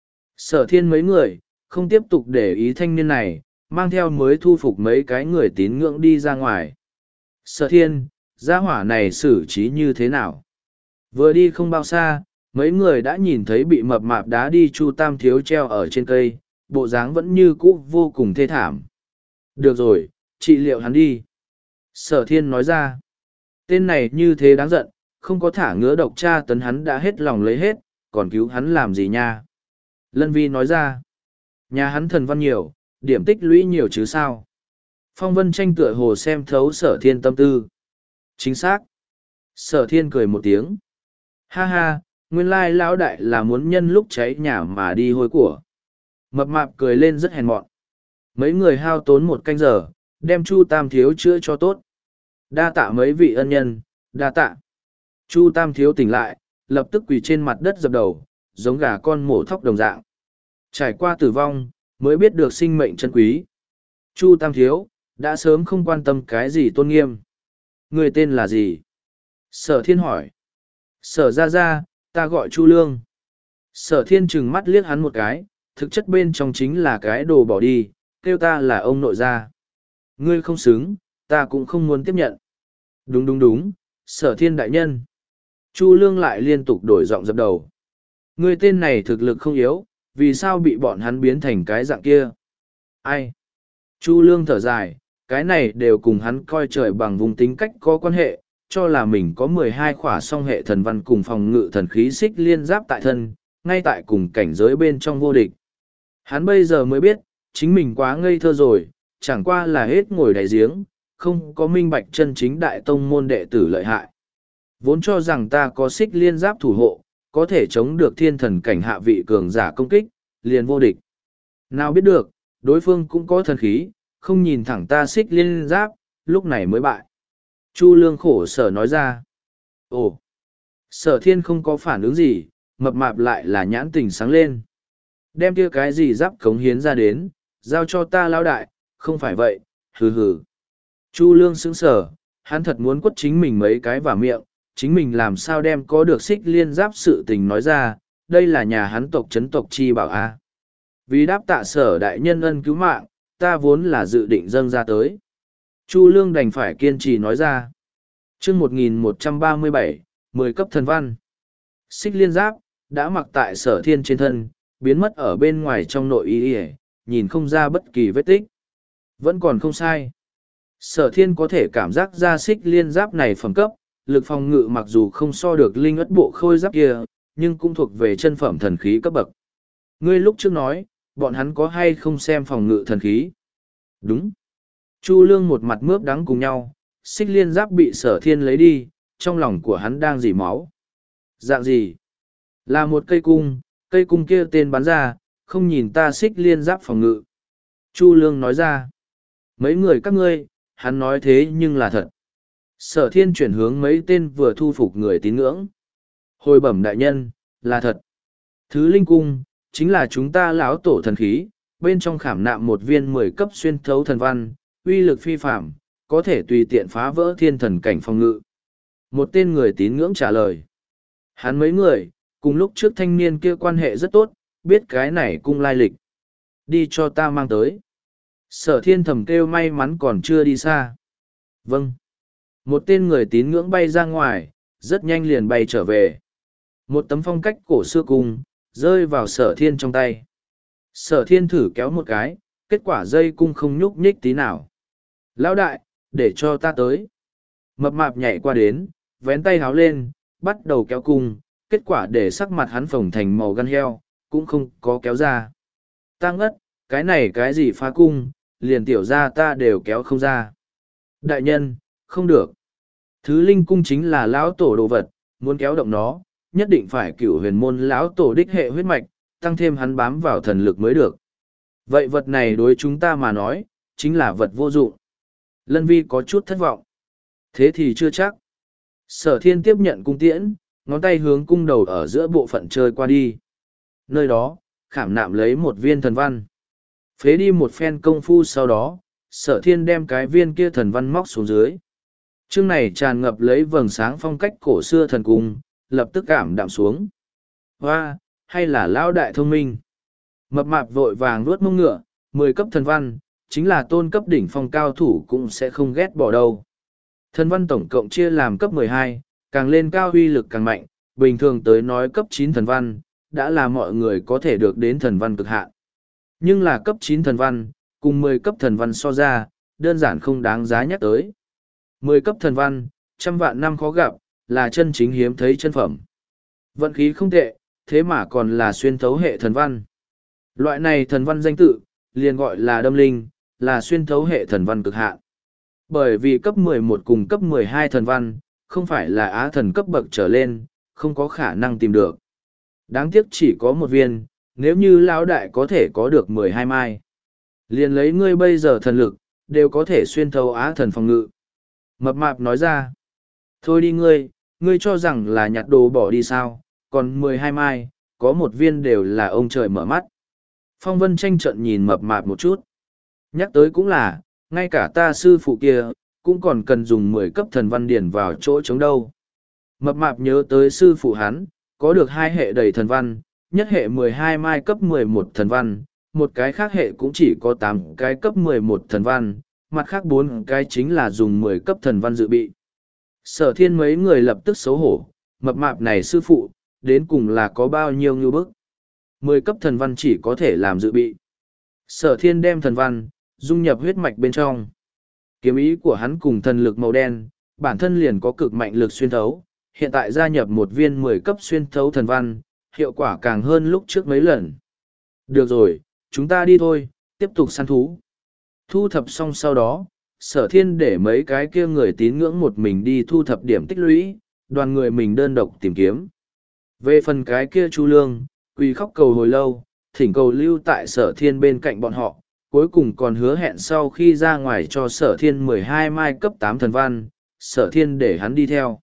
Sở thiên mấy người, không tiếp tục để ý thanh niên này, mang theo mới thu phục mấy cái người tín ngưỡng đi ra ngoài. Sở thiên, gia hỏa này xử trí như thế nào? Vừa đi không bao xa, mấy người đã nhìn thấy bị mập mạp đá đi Chu Tam Thiếu treo ở trên cây, bộ dáng vẫn như cũ vô cùng thê thảm. Được rồi, trị liệu hắn đi. Sở thiên nói ra, tên này như thế đáng giận, không có thả ngứa độc tra tấn hắn đã hết lòng lấy hết, còn cứu hắn làm gì nha? Lân Vi nói ra, nhà hắn thần văn nhiều, điểm tích lũy nhiều chứ sao? Phong Vân tranh tựa hồ xem thấu sở thiên tâm tư. Chính xác. Sở thiên cười một tiếng. Ha ha, nguyên lai lão đại là muốn nhân lúc cháy nhà mà đi hôi của. Mập mạp cười lên rất hèn mọn. Mấy người hao tốn một canh giờ, đem Chu Tam Thiếu chữa cho tốt. Đa tạ mấy vị ân nhân, đa tạ. Chu Tam Thiếu tỉnh lại, lập tức quỳ trên mặt đất dập đầu, giống gà con mổ thóc đồng dạng. Trải qua tử vong, mới biết được sinh mệnh chân quý. Chu Tam Thiếu, đã sớm không quan tâm cái gì tôn nghiêm. Người tên là gì? Sở thiên hỏi. Sở ra ra, ta gọi Chu Lương. Sở thiên trừng mắt liếc hắn một cái, thực chất bên trong chính là cái đồ bỏ đi, kêu ta là ông nội gia. Ngươi không xứng, ta cũng không muốn tiếp nhận. Đúng đúng đúng, sở thiên đại nhân. Chu Lương lại liên tục đổi giọng dập đầu. Ngươi tên này thực lực không yếu, vì sao bị bọn hắn biến thành cái dạng kia? Ai? Chu Lương thở dài, cái này đều cùng hắn coi trời bằng vùng tính cách có quan hệ, cho là mình có mười hai khỏa song hệ thần văn cùng phòng ngự thần khí xích liên giáp tại thân, ngay tại cùng cảnh giới bên trong vô địch. Hắn bây giờ mới biết, chính mình quá ngây thơ rồi, chẳng qua là hết ngồi đáy giếng, không có minh bạch chân chính đại tông môn đệ tử lợi hại. Vốn cho rằng ta có xích liên giáp thủ hộ, có thể chống được thiên thần cảnh hạ vị cường giả công kích, liền vô địch. Nào biết được, đối phương cũng có thần khí, không nhìn thẳng ta xích liên giáp, lúc này mới bại. Chu Lương khổ sở nói ra. Ồ! Sở thiên không có phản ứng gì, mập mạp lại là nhãn tình sáng lên. Đem kia cái gì giáp cống hiến ra đến, giao cho ta lão đại, không phải vậy, hừ hừ. Chu Lương sững sờ, hắn thật muốn quất chính mình mấy cái vào miệng, chính mình làm sao đem có được xích liên giáp sự tình nói ra, đây là nhà hắn tộc chấn tộc chi bảo a. Vì đáp tạ sở đại nhân ân cứu mạng, ta vốn là dự định dâng ra tới. Chu Lương đành phải kiên trì nói ra. chương một nghìn một trăm ba mươi bảy, mười cấp thần văn. Xích liên giáp, đã mặc tại sở thiên trên thân, biến mất ở bên ngoài trong nội y y, nhìn không ra bất kỳ vết tích. Vẫn còn không sai. Sở thiên có thể cảm giác ra xích liên giáp này phẩm cấp, lực phòng ngự mặc dù không so được linh ất bộ khôi giáp kia, nhưng cũng thuộc về chân phẩm thần khí cấp bậc. Ngươi lúc trước nói, bọn hắn có hay không xem phòng ngự thần khí? Đúng. Chu Lương một mặt mướp đắng cùng nhau, xích liên giáp bị sở thiên lấy đi, trong lòng của hắn đang dỉ máu. Dạng gì? Là một cây cung, cây cung kia tên bắn ra, không nhìn ta xích liên giáp phòng ngự. Chu Lương nói ra. Mấy người các ngươi, hắn nói thế nhưng là thật. Sở thiên chuyển hướng mấy tên vừa thu phục người tín ngưỡng. Hồi bẩm đại nhân, là thật. Thứ linh cung, chính là chúng ta lão tổ thần khí, bên trong khảm nạm một viên mười cấp xuyên thấu thần văn, uy lực phi phạm, có thể tùy tiện phá vỡ thiên thần cảnh phòng ngự. Một tên người tín ngưỡng trả lời. Hắn mấy người, cùng lúc trước thanh niên kia quan hệ rất tốt, biết cái này cung lai lịch. Đi cho ta mang tới. Sở thiên thầm kêu may mắn còn chưa đi xa. Vâng. Một tên người tín ngưỡng bay ra ngoài, rất nhanh liền bay trở về. Một tấm phong cách cổ xưa cung, rơi vào sở thiên trong tay. Sở thiên thử kéo một cái, kết quả dây cung không nhúc nhích tí nào. Lão đại, để cho ta tới. Mập mạp nhảy qua đến, vén tay háo lên, bắt đầu kéo cung, kết quả để sắc mặt hắn phồng thành màu gan heo, cũng không có kéo ra. Ta ngất, cái này cái gì phá cung, liền tiểu ra ta đều kéo không ra. Đại nhân, không được. Thứ linh cung chính là lão tổ đồ vật, muốn kéo động nó, nhất định phải cửu huyền môn lão tổ đích hệ huyết mạch, tăng thêm hắn bám vào thần lực mới được. Vậy vật này đối chúng ta mà nói, chính là vật vô dụng. Lân Vi có chút thất vọng. Thế thì chưa chắc. Sở thiên tiếp nhận cung tiễn, ngón tay hướng cung đầu ở giữa bộ phận chơi qua đi. Nơi đó, khảm nạm lấy một viên thần văn. Phế đi một phen công phu sau đó, sở thiên đem cái viên kia thần văn móc xuống dưới. Chương này tràn ngập lấy vầng sáng phong cách cổ xưa thần cung, lập tức cảm đạm xuống. Hoa, hay là lão đại thông minh. Mập mạp vội vàng nuốt mông ngựa, mười cấp thần văn, chính là tôn cấp đỉnh phong cao thủ cũng sẽ không ghét bỏ đâu. Thần văn tổng cộng chia làm cấp mười hai, càng lên cao uy lực càng mạnh, bình thường tới nói cấp chín thần văn, đã là mọi người có thể được đến thần văn cực hạn. Nhưng là cấp chín thần văn, cùng mười cấp thần văn so ra, đơn giản không đáng giá nhắc tới. mười cấp thần văn, trăm vạn năm khó gặp, là chân chính hiếm thấy chân phẩm. Vận khí không tệ, thế mà còn là xuyên thấu hệ thần văn. Loại này thần văn danh tự, liền gọi là đâm linh, là xuyên thấu hệ thần văn cực hạn. Bởi vì cấp mười một cùng cấp mười hai thần văn, không phải là á thần cấp bậc trở lên, không có khả năng tìm được. Đáng tiếc chỉ có một viên, nếu như lão đại có thể có được mười hai mai. Liền lấy ngươi bây giờ thần lực, đều có thể xuyên thấu á thần phòng ngự. Mập mạp nói ra. Thôi đi ngươi, ngươi cho rằng là nhặt đồ bỏ đi sao, còn mười hai mai, có một viên đều là ông trời mở mắt. Phong Vân tranh trận nhìn mập mạp một chút. Nhắc tới cũng là, ngay cả ta sư phụ kia, cũng còn cần dùng mười cấp thần văn điển vào chỗ chống đâu. Mập mạp nhớ tới sư phụ hắn, có được hai hệ đầy thần văn, nhất hệ mười hai mai cấp mười một thần văn, một cái khác hệ cũng chỉ có tám cái cấp mười một thần văn, mặt khác bốn cái chính là dùng mười cấp thần văn dự bị. Sở thiên mấy người lập tức xấu hổ, mập mạp này sư phụ, đến cùng là có bao nhiêu ngưu bức. mười cấp thần văn chỉ có thể làm dự bị. Sở thiên đem thần văn, dung nhập huyết mạch bên trong. Kiếm ý của hắn cùng thần lực màu đen, bản thân liền có cực mạnh lực xuyên thấu, hiện tại gia nhập một viên mười cấp xuyên thấu thần văn, hiệu quả càng hơn lúc trước mấy lần. Được rồi, chúng ta đi thôi, tiếp tục săn thú. Thu thập xong sau đó, sở thiên để mấy cái kia người tín ngưỡng một mình đi thu thập điểm tích lũy, đoàn người mình đơn độc tìm kiếm. Về phần cái kia Chu Lương, quỳ khóc cầu hồi lâu, thỉnh cầu lưu tại sở thiên bên cạnh bọn họ, cuối cùng còn hứa hẹn sau khi ra ngoài cho sở thiên mười hai mai cấp tám thần văn, sở thiên để hắn đi theo.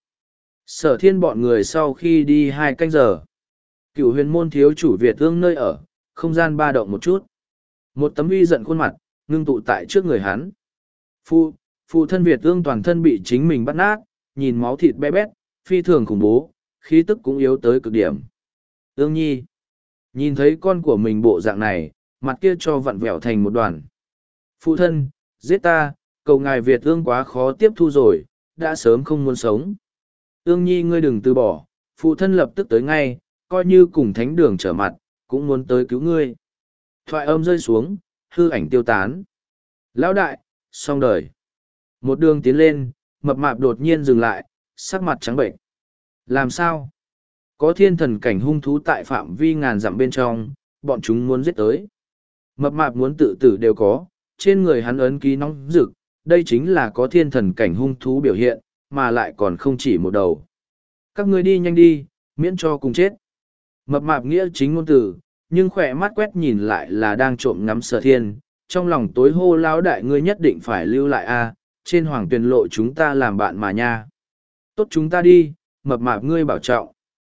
Sở thiên bọn người sau khi đi hai canh giờ. Cựu huyền môn thiếu chủ Việt Ương nơi ở, không gian ba động một chút. Một tấm uy giận khuôn mặt, ngưng tụ tại trước người hắn. Phụ, phụ thân Việt Ương toàn thân bị chính mình bắt nát, nhìn máu thịt bé bét, phi thường khủng bố, khí tức cũng yếu tới cực điểm. Ương nhi, nhìn thấy con của mình bộ dạng này, mặt kia cho vặn vẹo thành một đoàn. Phụ thân, giết ta, cầu ngài Việt Ương quá khó tiếp thu rồi, đã sớm không muốn sống. Ương nhi ngươi đừng từ bỏ, phụ thân lập tức tới ngay, coi như cùng thánh đường trở mặt, cũng muốn tới cứu ngươi. Thoại âm rơi xuống, hư ảnh tiêu tán. Lão đại, xong đời. Một đường tiến lên, mập mạp đột nhiên dừng lại, sắc mặt trắng bệnh. Làm sao? Có thiên thần cảnh hung thú tại phạm vi ngàn dặm bên trong, bọn chúng muốn giết tới. Mập mạp muốn tự tử đều có, trên người hắn ấn ký nóng rực, đây chính là có thiên thần cảnh hung thú biểu hiện, mà lại còn không chỉ một đầu. Các ngươi đi nhanh đi, miễn cho cùng chết. Mập mạp nghĩa chính ngôn từ, nhưng khỏe mắt quét nhìn lại là đang trộm ngắm sở thiên, trong lòng tối hô lão đại ngươi nhất định phải lưu lại a, trên hoàng tuyền lộ chúng ta làm bạn mà nha. Tốt chúng ta đi, mập mạp ngươi bảo trọng.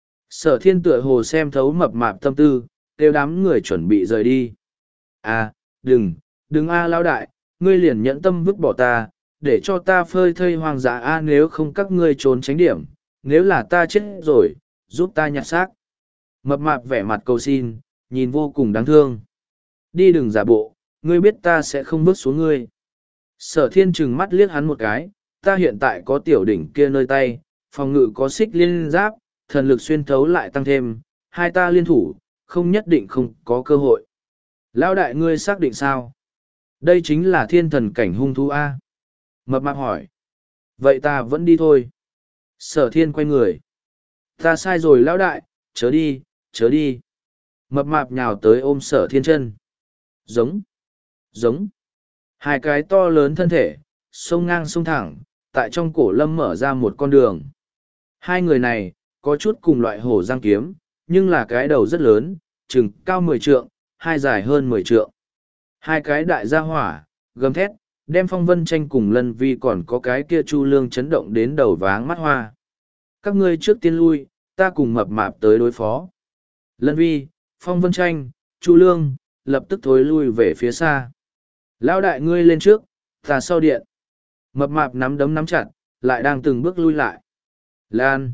Sở thiên tựa hồ xem thấu mập mạp tâm tư, kêu đám người chuẩn bị rời đi. À, đừng, đừng a lão đại, ngươi liền nhẫn tâm vứt bỏ ta, để cho ta phơi thây hoang dã a nếu không các ngươi trốn tránh điểm, nếu là ta chết rồi, giúp ta nhặt xác. Mập mạp vẻ mặt cầu xin, nhìn vô cùng đáng thương. Đi đừng giả bộ, ngươi biết ta sẽ không bước xuống ngươi. Sở thiên trừng mắt liếc hắn một cái, ta hiện tại có tiểu đỉnh kia nơi tay, phòng ngự có xích liên giáp, thần lực xuyên thấu lại tăng thêm, hai ta liên thủ, không nhất định không có cơ hội. Lão đại ngươi xác định sao? Đây chính là thiên thần cảnh hung thú A. Mập mạp hỏi. Vậy ta vẫn đi thôi. Sở thiên quay người. Ta sai rồi lão đại, chớ đi, chớ đi. Mập mạp nhào tới ôm sở thiên chân. Giống, giống. Hai cái to lớn thân thể, sông ngang sông thẳng, tại trong cổ lâm mở ra một con đường. Hai người này, có chút cùng loại hổ giang kiếm, nhưng là cái đầu rất lớn, chừng cao mười trượng, hai dài hơn mười trượng. Hai cái đại gia hỏa, gầm thét, đem Phong Vân Tranh cùng Lân Vi còn có cái kia Chu Lương chấn động đến đầu váng mắt hoa. Các ngươi trước tiên lui, ta cùng mập mạp tới đối phó. Lân Vi, Phong Vân Tranh, Chu Lương, lập tức thối lui về phía xa. Lão đại ngươi lên trước, ta sau điện. Mập mạp nắm đấm nắm chặt, lại đang từng bước lui lại. Lan.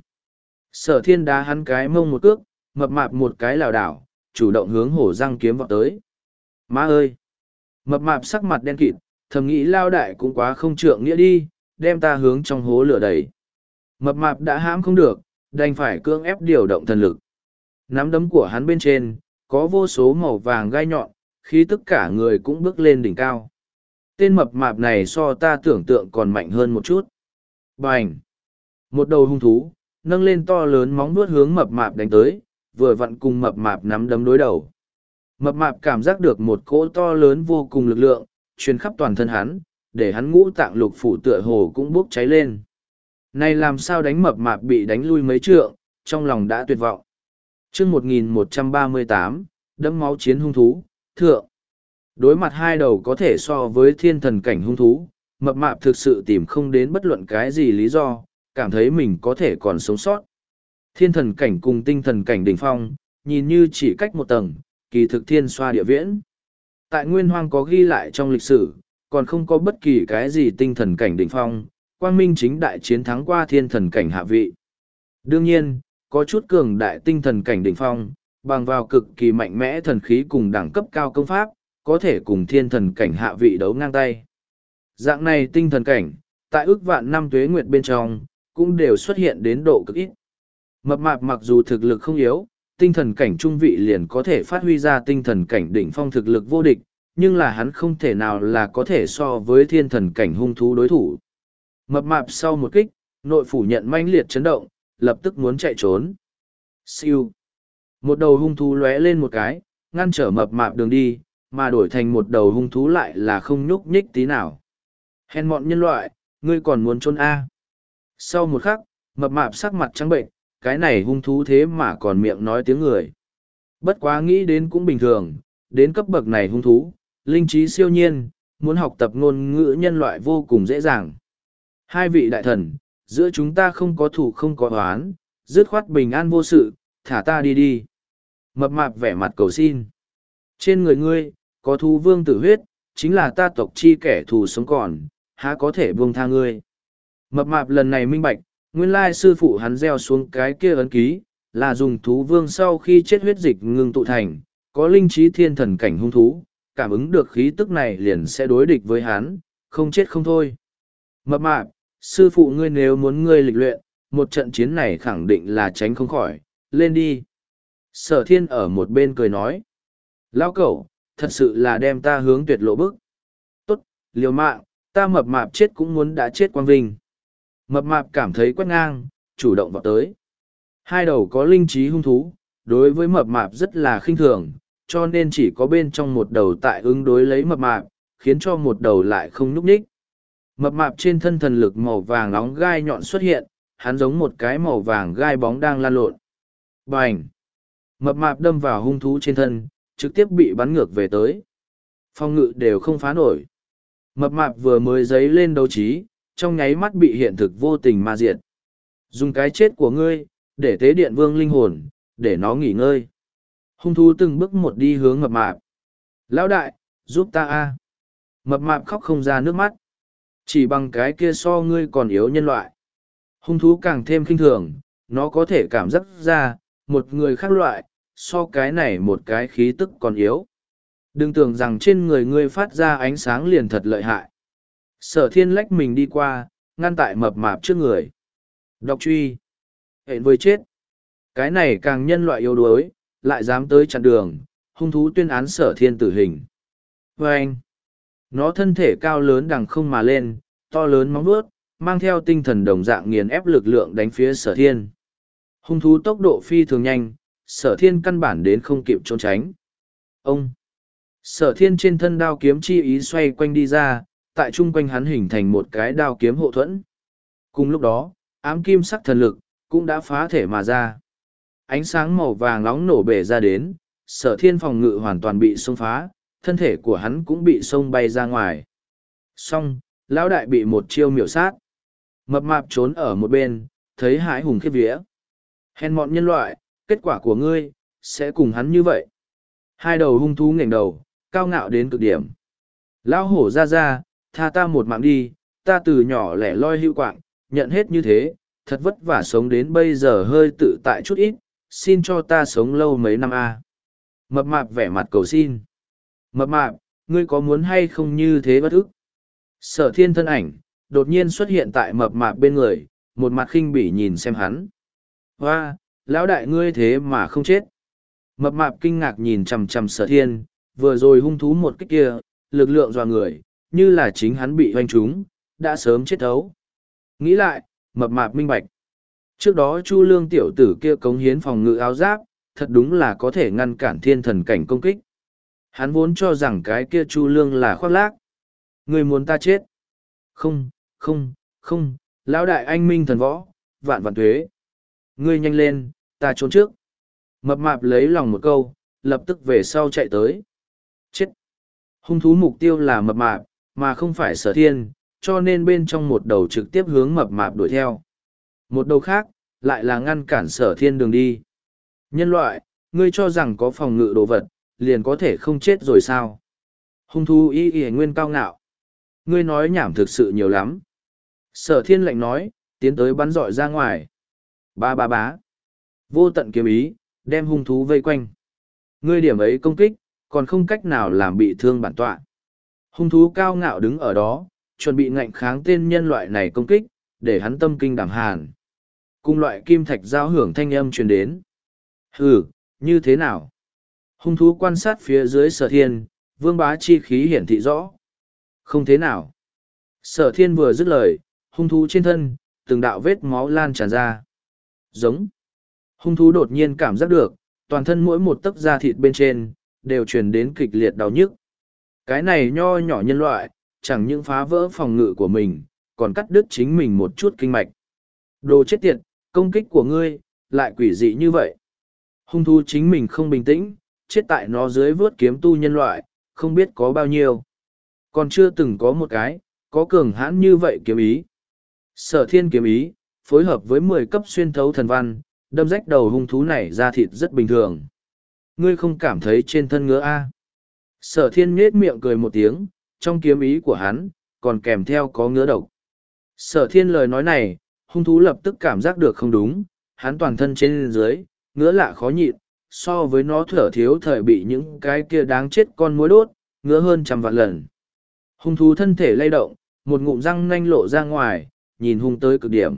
Sở thiên đá hắn cái mông một cước, mập mạp một cái lảo đảo, chủ động hướng hổ răng kiếm vọt tới. Má ơi! Mập mạp sắc mặt đen kịt, thầm nghĩ lao đại cũng quá không trượng nghĩa đi, đem ta hướng trong hố lửa đầy. Mập mạp đã hãm không được, đành phải cưỡng ép điều động thần lực. Nắm đấm của hắn bên trên, có vô số màu vàng gai nhọn, khi tất cả người cũng bước lên đỉnh cao. Tên mập mạp này so ta tưởng tượng còn mạnh hơn một chút. Bành! Một đầu hung thú, nâng lên to lớn móng vuốt hướng mập mạp đánh tới, vừa vặn cùng mập mạp nắm đấm đối đầu. Mập mạp cảm giác được một cỗ to lớn vô cùng lực lượng, truyền khắp toàn thân hắn, để hắn ngũ tạng lục phủ tựa hồ cũng bốc cháy lên. Này làm sao đánh mập mạp bị đánh lui mấy trượng, trong lòng đã tuyệt vọng. Chương một nghìn một trăm ba mươi tám, đẫm máu chiến hung thú, thượng. Đối mặt hai đầu có thể so với thiên thần cảnh hung thú, mập mạp thực sự tìm không đến bất luận cái gì lý do, cảm thấy mình có thể còn sống sót. Thiên thần cảnh cùng tinh thần cảnh đỉnh phong, nhìn như chỉ cách một tầng, kỳ thực thiên xoa địa viễn. Tại Nguyên Hoang có ghi lại trong lịch sử, còn không có bất kỳ cái gì tinh thần cảnh đỉnh phong, quang minh chính đại chiến thắng qua thiên thần cảnh hạ vị. Đương nhiên, có chút cường đại tinh thần cảnh đỉnh phong, bằng vào cực kỳ mạnh mẽ thần khí cùng đẳng cấp cao công pháp, có thể cùng thiên thần cảnh hạ vị đấu ngang tay. Dạng này tinh thần cảnh, tại ước vạn năm tuế nguyệt bên trong, cũng đều xuất hiện đến độ cực ít. Mập mạp mặc dù thực lực không yếu, tinh thần cảnh trung vị liền có thể phát huy ra tinh thần cảnh đỉnh phong thực lực vô địch, nhưng là hắn không thể nào là có thể so với thiên thần cảnh hung thú đối thủ. Mập mạp sau một kích, nội phủ nhận manh liệt chấn động, lập tức muốn chạy trốn. Siêu. Một đầu hung thú lóe lên một cái, ngăn trở mập mạp đường đi, mà đổi thành một đầu hung thú lại là không nhúc nhích tí nào. Hèn mọn nhân loại, ngươi còn muốn trốn A. Sau một khắc, mập mạp sắc mặt trắng bệnh, cái này hung thú thế mà còn miệng nói tiếng người. Bất quá nghĩ đến cũng bình thường, đến cấp bậc này hung thú, linh trí siêu nhiên, muốn học tập ngôn ngữ nhân loại vô cùng dễ dàng. Hai vị đại thần, giữa chúng ta không có thù không có oán, dứt khoát bình an vô sự, thả ta đi đi. Mập mạp vẻ mặt cầu xin. Trên người ngươi, có thú vương tử huyết, chính là ta tộc chi kẻ thù sống còn, há có thể buông tha ngươi. Mập mạp lần này minh bạch, nguyên lai sư phụ hắn gieo xuống cái kia ấn ký, là dùng thú vương sau khi chết huyết dịch ngưng tụ thành, có linh trí thiên thần cảnh hung thú, cảm ứng được khí tức này liền sẽ đối địch với hắn, không chết không thôi. Mập mạp, sư phụ ngươi nếu muốn ngươi lịch luyện, một trận chiến này khẳng định là tránh không khỏi, lên đi. Sở thiên ở một bên cười nói, lão cẩu, thật sự là đem ta hướng tuyệt lộ bức. Tốt, liều mạng, ta mập mạp chết cũng muốn đã chết quang vinh. Mập mạp cảm thấy quét ngang, chủ động vào tới. Hai đầu có linh trí hung thú, đối với mập mạp rất là khinh thường, cho nên chỉ có bên trong một đầu tại ứng đối lấy mập mạp, khiến cho một đầu lại không nhúc nhích. Mập mạp trên thân thần lực màu vàng nóng gai nhọn xuất hiện, hắn giống một cái màu vàng gai bóng đang lan lộn. Bành! Mập mạp đâm vào hung thú trên thân, trực tiếp bị bắn ngược về tới. Phong ngự đều không phá nổi. Mập mạp vừa mới dấy lên đấu trí, trong nháy mắt bị hiện thực vô tình ma diệt. Dùng cái chết của ngươi, để tế điện vương linh hồn, để nó nghỉ ngơi. Hung thú từng bước một đi hướng mập mạp. Lão đại, giúp ta a! Mập mạp khóc không ra nước mắt. Chỉ bằng cái kia so ngươi còn yếu nhân loại. Hung thú càng thêm khinh thường, nó có thể cảm giác ra, một người khác loại, so cái này một cái khí tức còn yếu. Đừng tưởng rằng trên người ngươi phát ra ánh sáng liền thật lợi hại. Sở thiên lách mình đi qua, ngăn tại mập mạp trước người. Độc truy. Hẹn với chết. Cái này càng nhân loại yếu đuối, lại dám tới chặn đường, hung thú tuyên án Sở Thiên tử hình. Và anh, nó thân thể cao lớn đằng không mà lên, to lớn móng vuốt, mang theo tinh thần đồng dạng nghiền ép lực lượng đánh phía Sở Thiên. Hung thú tốc độ phi thường nhanh, Sở Thiên căn bản đến không kịp trốn tránh. Ông! Sở Thiên trên thân đao kiếm chi ý xoay quanh đi ra, tại trung quanh hắn hình thành một cái đao kiếm hộ thuẫn. Cùng lúc đó, ám kim sắc thần lực cũng đã phá thể mà ra. Ánh sáng màu vàng nóng nổ bể ra đến, Sở Thiên phòng ngự hoàn toàn bị xông phá, thân thể của hắn cũng bị xông bay ra ngoài. Xong, lão đại bị một chiêu miểu sát. Mập mạp trốn ở một bên, thấy hãi hùng khiếp vía. Hèn mọn nhân loại, kết quả của ngươi, sẽ cùng hắn như vậy. Hai đầu hung thú nghềnh đầu, cao ngạo đến cực điểm. Lão hổ ra ra, tha ta một mạng đi, ta từ nhỏ lẻ loi hữu quạng, nhận hết như thế, thật vất vả sống đến bây giờ hơi tự tại chút ít, xin cho ta sống lâu mấy năm a. Mập mạp vẻ mặt cầu xin. Mập mạp, ngươi có muốn hay không như thế bất ức? Sở Thiên thân ảnh, đột nhiên xuất hiện tại mập mạp bên người, một mặt khinh bỉ nhìn xem hắn. Hoa, lão đại ngươi thế mà không chết. Mập mạp kinh ngạc nhìn chằm chằm Sở Thiên, vừa rồi hung thú một kích kia, lực lượng dọa người, như là chính hắn bị hoanh trúng, đã sớm chết thấu. Nghĩ lại, mập mạp minh bạch. Trước đó Chu Lương tiểu tử kia cống hiến phòng ngự áo giáp, thật đúng là có thể ngăn cản thiên thần cảnh công kích. Hắn vốn cho rằng cái kia Chu Lương là khoác lác. Người muốn ta chết? Không, không, không, lão đại anh minh thần võ, vạn vạn tuế. Ngươi nhanh lên, ta trốn trước. Mập mạp lấy lòng một câu, lập tức về sau chạy tới. Chết! Hung thú mục tiêu là mập mạp, mà không phải Sở Thiên, cho nên bên trong một đầu trực tiếp hướng mập mạp đuổi theo. Một đầu khác, lại là ngăn cản Sở Thiên đường đi. Nhân loại, ngươi cho rằng có phòng ngự đồ vật, liền có thể không chết rồi sao? Hung thú y y nguyên cao ngạo. Ngươi nói nhảm thực sự nhiều lắm. Sở Thiên lạnh nói, tiến tới bắn dọi ra ngoài. Ba ba bá. Vô tận kiếm ý, đem hung thú vây quanh. Ngươi điểm ấy công kích, còn không cách nào làm bị thương bản tọa. Hung thú cao ngạo đứng ở đó, chuẩn bị ngạnh kháng tên nhân loại này công kích, để hắn tâm kinh đảm hàn. Cùng loại kim thạch giao hưởng thanh âm truyền đến. Hừ, như thế nào? Hung thú quan sát phía dưới Sở Thiên, vương bá chi khí hiển thị rõ. Không thế nào. Sở Thiên vừa dứt lời, hung thú trên thân, từng đạo vết máu lan tràn ra. Giống. Hung thú đột nhiên cảm giác được, toàn thân mỗi một tấc da thịt bên trên, đều truyền đến kịch liệt đau nhức. Cái này nho nhỏ nhân loại, chẳng những phá vỡ phòng ngự của mình, còn cắt đứt chính mình một chút kinh mạch. Đồ chết tiệt, công kích của ngươi, lại quỷ dị như vậy. Hung thú chính mình không bình tĩnh, chết tại nó dưới vớt kiếm tu nhân loại, không biết có bao nhiêu. Còn chưa từng có một cái, có cường hãn như vậy kiếm ý. Sở Thiên kiếm ý, phối hợp với mười cấp xuyên thấu thần văn, đâm rách đầu hung thú này ra thịt rất bình thường. Ngươi không cảm thấy trên thân ngứa a? Sở Thiên nhếch miệng cười một tiếng, trong kiếm ý của hắn, còn kèm theo có ngứa độc. Sở Thiên lời nói này, hung thú lập tức cảm giác được không đúng, hắn toàn thân trên dưới, ngứa lạ khó nhịn, so với nó thở thiếu thời bị những cái kia đáng chết con muỗi đốt, ngứa hơn trăm vạn lần. Hung thú thân thể lay động, một ngụm răng nanh lộ ra ngoài, nhìn hung tới cực điểm.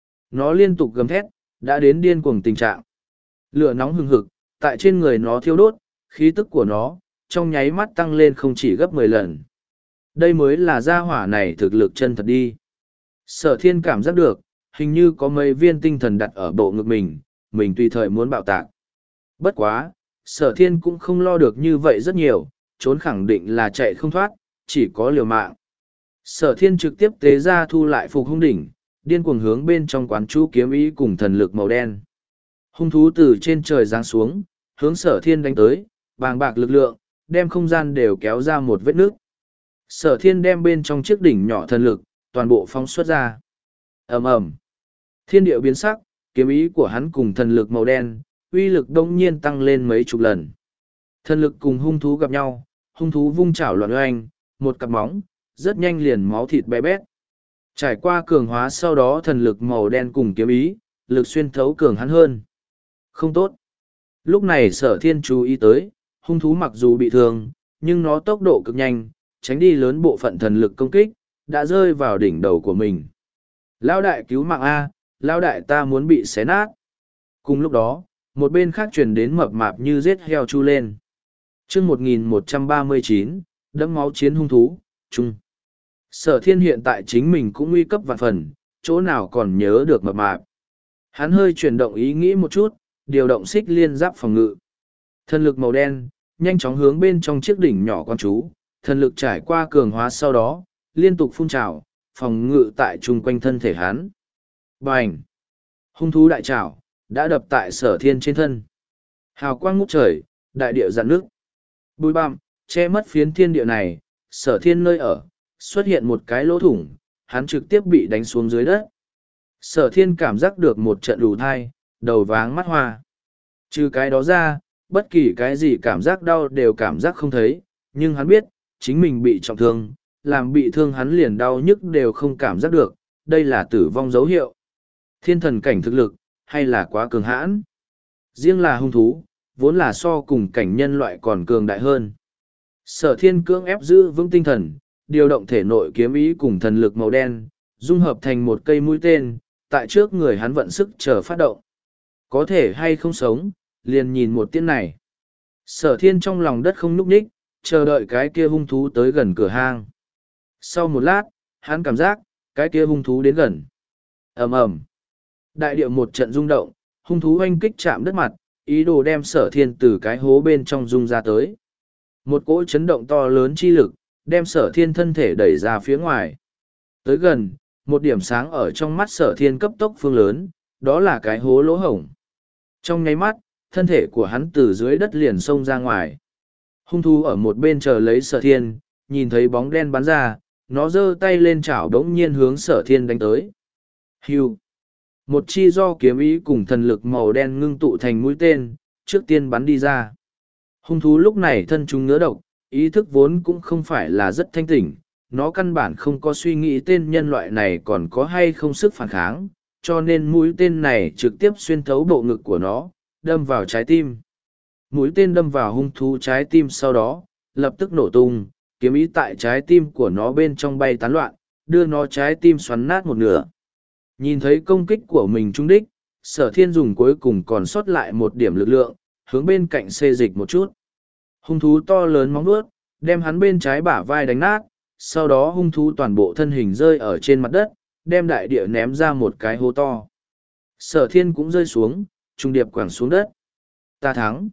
Nó liên tục gầm thét, đã đến điên cuồng tình trạng. Lửa nóng hừng hực, tại trên người nó thiêu đốt, khí tức của nó, trong nháy mắt tăng lên không chỉ gấp mười lần. Đây mới là gia hỏa này thực lực chân thật đi. Sở Thiên cảm giác được, hình như có mấy viên tinh thần đặt ở bộ ngực mình, mình tùy thời muốn bạo tạc. Bất quá, Sở Thiên cũng không lo được như vậy rất nhiều, trốn khẳng định là chạy không thoát, chỉ có liều mạng. Sở Thiên trực tiếp tế ra thu lại phục hung đỉnh, điên cuồng hướng bên trong quán chú kiếm ý cùng thần lực màu đen. Hung thú từ trên trời giáng xuống, hướng Sở Thiên đánh tới, bàng bạc lực lượng, đem không gian đều kéo ra một vết nước. Sở Thiên đem bên trong chiếc đỉnh nhỏ thần lực, toàn bộ phóng xuất ra. Ầm ầm. Thiên địa biến sắc, kiếm ý của hắn cùng thần lực màu đen, uy lực đông nhiên tăng lên mấy chục lần. Thần lực cùng hung thú gặp nhau, hung thú vung chảo loạn oanh, một cặp móng, rất nhanh liền máu thịt bé bét. Trải qua cường hóa sau đó thần lực màu đen cùng kiếm ý, lực xuyên thấu cường hắn hơn. Không tốt. Lúc này Sở Thiên chú ý tới, hung thú mặc dù bị thương, nhưng nó tốc độ cực nhanh, tránh đi lớn bộ phận thần lực công kích, đã rơi vào đỉnh đầu của mình. Lão đại cứu mạng A, lão đại ta muốn bị xé nát. Cùng lúc đó, một bên khác truyền đến mập mạp như giết heo chu lên. chương một nghìn một trăm ba mươi chín, đẫm máu chiến hung thú, chung. Sở thiên hiện tại chính mình cũng nguy cấp vạn phần, chỗ nào còn nhớ được mập mạp. Hắn hơi chuyển động ý nghĩ một chút, điều động xích liên giáp phòng ngự. Thần lực màu đen, nhanh chóng hướng bên trong chiếc đỉnh nhỏ con chú, thần lực trải qua cường hóa sau đó, liên tục phun trào, phòng ngự tại chung quanh thân thể hắn. Bành! Hung thú đại trảo, đã đập tại sở thiên trên thân. Hào quang ngút trời, đại địa dạn nước. Bùi bặm, che mất phiến thiên địa này, sở thiên nơi ở, xuất hiện một cái lỗ thủng, hắn trực tiếp bị đánh xuống dưới đất. Sở thiên cảm giác được một trận đủ thai, đầu váng mắt hoa. Trừ cái đó ra, bất kỳ cái gì cảm giác đau đều cảm giác không thấy, nhưng hắn biết, chính mình bị trọng thương, làm bị thương hắn liền đau nhức đều không cảm giác được, đây là tử vong dấu hiệu. Thiên thần cảnh thực lực, hay là quá cường hãn. Riêng là hung thú, vốn là so cùng cảnh nhân loại còn cường đại hơn. Sở thiên cưỡng ép giữ vững tinh thần, điều động thể nội kiếm ý cùng thần lực màu đen, dung hợp thành một cây mũi tên, tại trước người hắn vận sức chờ phát động. Có thể hay không sống, liền nhìn một tiếng này. Sở thiên trong lòng đất không núp ních, chờ đợi cái kia hung thú tới gần cửa hang. Sau một lát, hắn cảm giác, cái kia hung thú đến gần. ầm ầm, đại địa một trận rung động, hung thú oanh kích chạm đất mặt, ý đồ đem sở thiên từ cái hố bên trong rung ra tới. Một cỗ chấn động to lớn chi lực, đem sở thiên thân thể đẩy ra phía ngoài. Tới gần, một điểm sáng ở trong mắt sở thiên cấp tốc phương lớn, đó là cái hố lỗ hổng. Trong nháy mắt, thân thể của hắn từ dưới đất liền xông ra ngoài. Hung thú ở một bên chờ lấy sở thiên, nhìn thấy bóng đen bắn ra, nó giơ tay lên chảo đống nhiên hướng sở thiên đánh tới. Hưu! Một chi do kiếm ý cùng thần lực màu đen ngưng tụ thành mũi tên, trước tiên bắn đi ra. Hung thú lúc này thân chúng ngứa độc, ý thức vốn cũng không phải là rất thanh tỉnh, nó căn bản không có suy nghĩ tên nhân loại này còn có hay không sức phản kháng, cho nên mũi tên này trực tiếp xuyên thấu bộ ngực của nó, đâm vào trái tim. Mũi tên đâm vào hung thú trái tim sau đó, lập tức nổ tung, kiếm ý tại trái tim của nó bên trong bay tán loạn, đưa nó trái tim xoắn nát một nửa. Nhìn thấy công kích của mình trúng đích, sở thiên dùng cuối cùng còn sót lại một điểm lực lượng, hướng bên cạnh xê dịch một chút. Hung thú to lớn móng vuốt, đem hắn bên trái bả vai đánh nát, sau đó hung thú toàn bộ thân hình rơi ở trên mặt đất, đem đại địa ném ra một cái hố to. Sở thiên cũng rơi xuống, trùng điệp quẳng xuống đất. Ta thắng.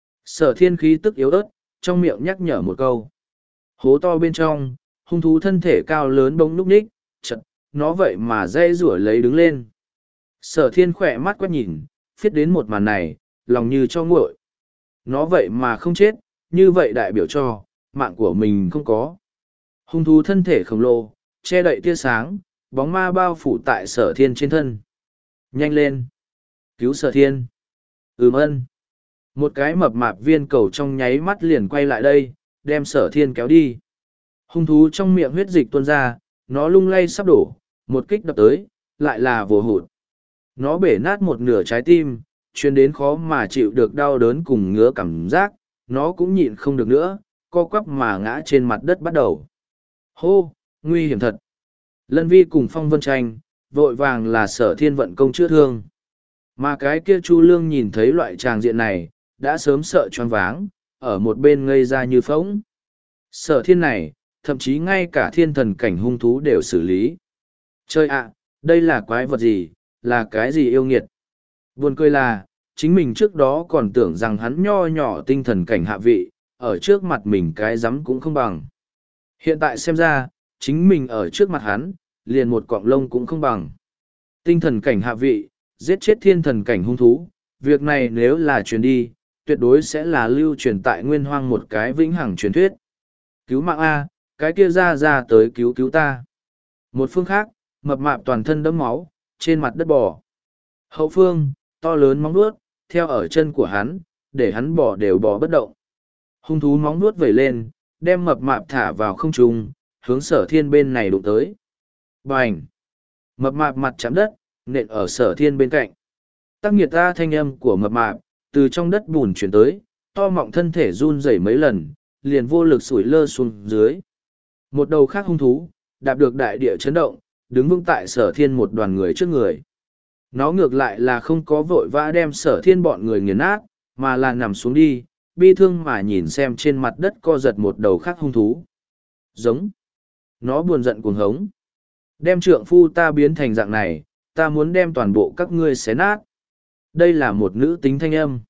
Sở thiên khí tức yếu ớt, trong miệng nhắc nhở một câu. Hố to bên trong, hung thú thân thể cao lớn bỗng núp ních, chật, nó vậy mà dây rủa lấy đứng lên. Sở thiên khỏe mắt quét nhìn, phiết đến một màn này, lòng như cho nguội. Nó vậy mà không chết, như vậy đại biểu cho, mạng của mình không có. Hung thú thân thể khổng lồ, che đậy tia sáng, bóng ma bao phủ tại sở thiên trên thân. Nhanh lên! Cứu sở thiên! Ừm ân! Một cái mập mạp viên cầu trong nháy mắt liền quay lại đây, đem sở thiên kéo đi. Hung thú trong miệng huyết dịch tuôn ra, nó lung lay sắp đổ, một kích đập tới, lại là vồ hụt. Nó bể nát một nửa trái tim, chuyên đến khó mà chịu được đau đớn cùng ngứa cảm giác, nó cũng nhịn không được nữa, co quắp mà ngã trên mặt đất bắt đầu. Hô, nguy hiểm thật. Lân Vi cùng Phong Vân Tranh, vội vàng là sở thiên vận công chữa thương. Mà cái kia Chu Lương nhìn thấy loại tràng diện này, đã sớm sợ choáng váng, ở một bên ngây ra như phóng. Sở thiên này, thậm chí ngay cả thiên thần cảnh hung thú đều xử lý. Chơi ạ, đây là quái vật gì, là cái gì yêu nghiệt. Buồn cười là, chính mình trước đó còn tưởng rằng hắn nho nhỏ tinh thần cảnh hạ vị, ở trước mặt mình cái rắm cũng không bằng. Hiện tại xem ra, chính mình ở trước mặt hắn, liền một cọng lông cũng không bằng. Tinh thần cảnh hạ vị, giết chết thiên thần cảnh hung thú, việc này nếu là truyền đi, tuyệt đối sẽ là lưu truyền tại nguyên hoang một cái vĩnh hằng truyền thuyết. Cứu mạng A, cái kia ra ra tới cứu cứu ta. Một phương khác, mập mạp toàn thân đẫm máu, trên mặt đất bò. Hậu phương, to lớn móng vuốt, theo ở chân của hắn, để hắn bò đều bò bất động. Hung thú móng vuốt vẩy lên, đem mập mạp thả vào không trung, hướng sở thiên bên này đụng tới. Bành! Mập mạp mặt chạm đất, nện ở sở thiên bên cạnh. Tắc nghiệt ta thanh âm của mập mạp, từ trong đất bùn chuyển tới, to mọng thân thể run rẩy mấy lần, liền vô lực sủi lơ xuống dưới. Một đầu khác hung thú, đạp được đại địa chấn động, đứng vững tại sở thiên một đoàn người trước người. Nó ngược lại là không có vội vã đem sở thiên bọn người nghiền nát, mà là nằm xuống đi, bi thương mà nhìn xem trên mặt đất co giật một đầu khác hung thú. Giống. Nó buồn giận cuồng hống. Đem trượng phu ta biến thành dạng này, ta muốn đem toàn bộ các ngươi xé nát. Đây là một nữ tính thanh âm.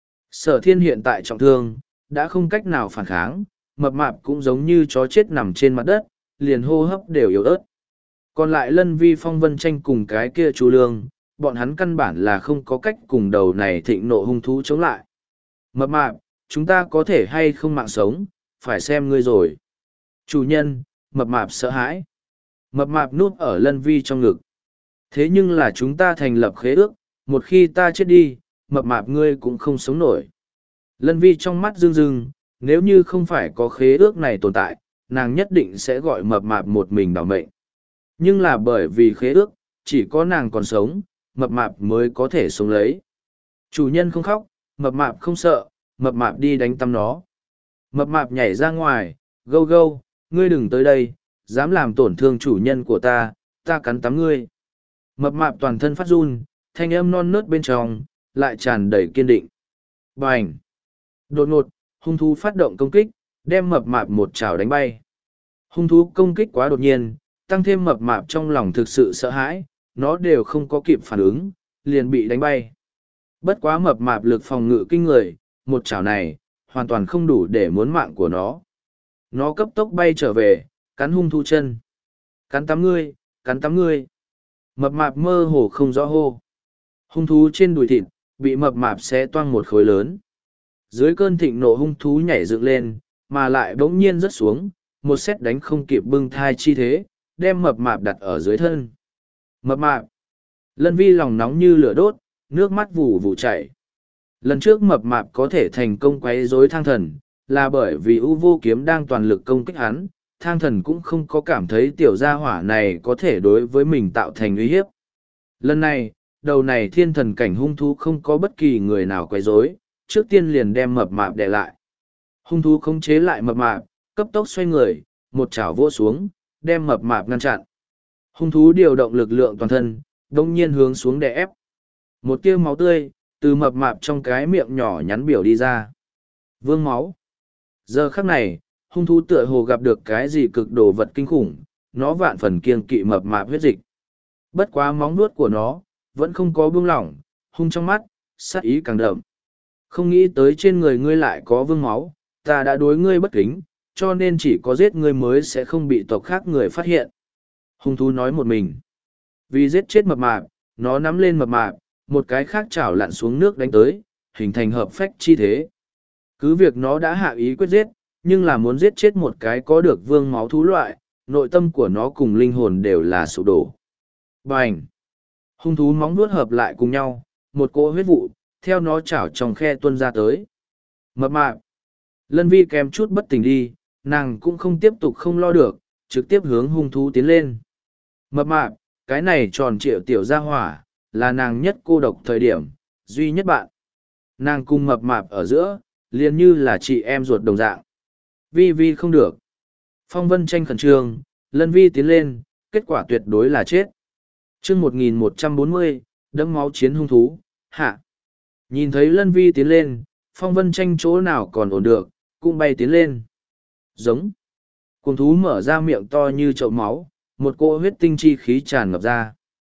Sở thiên hiện tại trọng thương, đã không cách nào phản kháng, mập mạp cũng giống như chó chết nằm trên mặt đất, liền hô hấp đều yếu ớt. Còn lại Lân Vi Phong Vân Tranh cùng cái kia Chu Lương, bọn hắn căn bản là không có cách cùng đầu này thịnh nộ hung thú chống lại. Mập mạp, chúng ta có thể hay không mạng sống, phải xem ngươi rồi. Chủ nhân, mập mạp sợ hãi. Mập mạp núp ở Lân Vi trong ngực. Thế nhưng là chúng ta thành lập khế ước, một khi ta chết đi, mập mạp ngươi cũng không sống nổi. Lân Vi trong mắt rưng rưng, nếu như không phải có khế ước này tồn tại, nàng nhất định sẽ gọi mập mạp một mình bảo mệnh. Nhưng là bởi vì khế ước, chỉ có nàng còn sống, mập mạp mới có thể sống lấy. Chủ nhân không khóc, mập mạp không sợ, mập mạp đi đánh tăm nó. Mập mạp nhảy ra ngoài, gâu gâu, ngươi đừng tới đây, dám làm tổn thương chủ nhân của ta, ta cắn tắm ngươi. Mập mạp toàn thân phát run, thanh âm non nớt bên trong, lại tràn đầy kiên định. Bành! Đột ngột, hung thú phát động công kích, đem mập mạp một chảo đánh bay. Hung thú công kích quá đột nhiên, tăng thêm mập mạp trong lòng thực sự sợ hãi, nó đều không có kịp phản ứng, liền bị đánh bay. Bất quá mập mạp lực phòng ngự kinh người, một chảo này, hoàn toàn không đủ để muốn mạng của nó. Nó cấp tốc bay trở về, cắn hung thú chân. Cắn tắm ngươi, cắn tắm ngươi. Mập mạp mơ hồ không rõ hô. Hung thú trên đùi thịt, bị mập mạp xé toang một khối lớn. Dưới cơn thịnh nộ hung thú nhảy dựng lên, mà lại bỗng nhiên rớt xuống, một sét đánh không kịp bưng thai chi thế, đem mập mạp đặt ở dưới thân. Mập mạp. Lân Vi lòng nóng như lửa đốt, nước mắt vù vù chảy. Lần trước mập mạp có thể thành công quấy rối thang thần, là bởi vì U Vô Kiếm đang toàn lực công kích hắn, thang thần cũng không có cảm thấy tiểu gia hỏa này có thể đối với mình tạo thành uy hiếp. Lần này, đầu này thiên thần cảnh hung thú không có bất kỳ người nào quấy rối, trước tiên liền đem mập mạp đè lại. Hung thú khống chế lại mập mạp, cấp tốc xoay người, một chảo vỗ xuống, đem mập mạp ngăn chặn. Hung thú điều động lực lượng toàn thân, đông nhiên hướng xuống đè ép. Một tia máu tươi, từ mập mạp trong cái miệng nhỏ nhắn biểu đi ra. Vương máu. Giờ khắc này, hung thú tựa hồ gặp được cái gì cực đồ vật kinh khủng, nó vạn phần kiêng kỵ mập mạp huyết dịch. Bất quá móng nuốt của nó, vẫn không có buông lỏng, hung trong mắt, sát ý càng đậm. Không nghĩ tới trên người ngươi lại có vương máu, ta đã đối ngươi bất kính, cho nên chỉ có giết ngươi mới sẽ không bị tộc khác người phát hiện. Hung thú nói một mình. Vì giết chết mập mạp, nó nắm lên mập mạp, một cái khác chảo lặn xuống nước đánh tới, hình thành hợp phách chi thế. Cứ việc nó đã hạ ý quyết giết, nhưng là muốn giết chết một cái có được vương máu thú loại, nội tâm của nó cùng linh hồn đều là sụp đổ. Bành! Hung thú móng vuốt hợp lại cùng nhau, một cỗ huyết vụ, theo nó chảo trong khe tuôn ra tới. Mập mạp! Lân Vi kèm chút bất tỉnh đi, nàng cũng không tiếp tục không lo được, trực tiếp hướng hung thú tiến lên. Mập mạp, cái này tròn trịa tiểu gia hỏa, là nàng nhất cô độc thời điểm, duy nhất bạn. Nàng cùng mập mạp ở giữa, liền như là chị em ruột đồng dạng. Vi Vi không được. Phong Vân Tranh khẩn trương, Lân Vi tiến lên, kết quả tuyệt đối là chết. chương một nghìn một trăm bốn mươi, đẫm máu chiến hung thú, hạ. Nhìn thấy Lân Vi tiến lên, Phong Vân Tranh chỗ nào còn ổn được, cũng bay tiến lên. Giống. Cùng thú mở ra miệng to như chậu máu, một cỗ huyết tinh chi khí tràn ngập ra.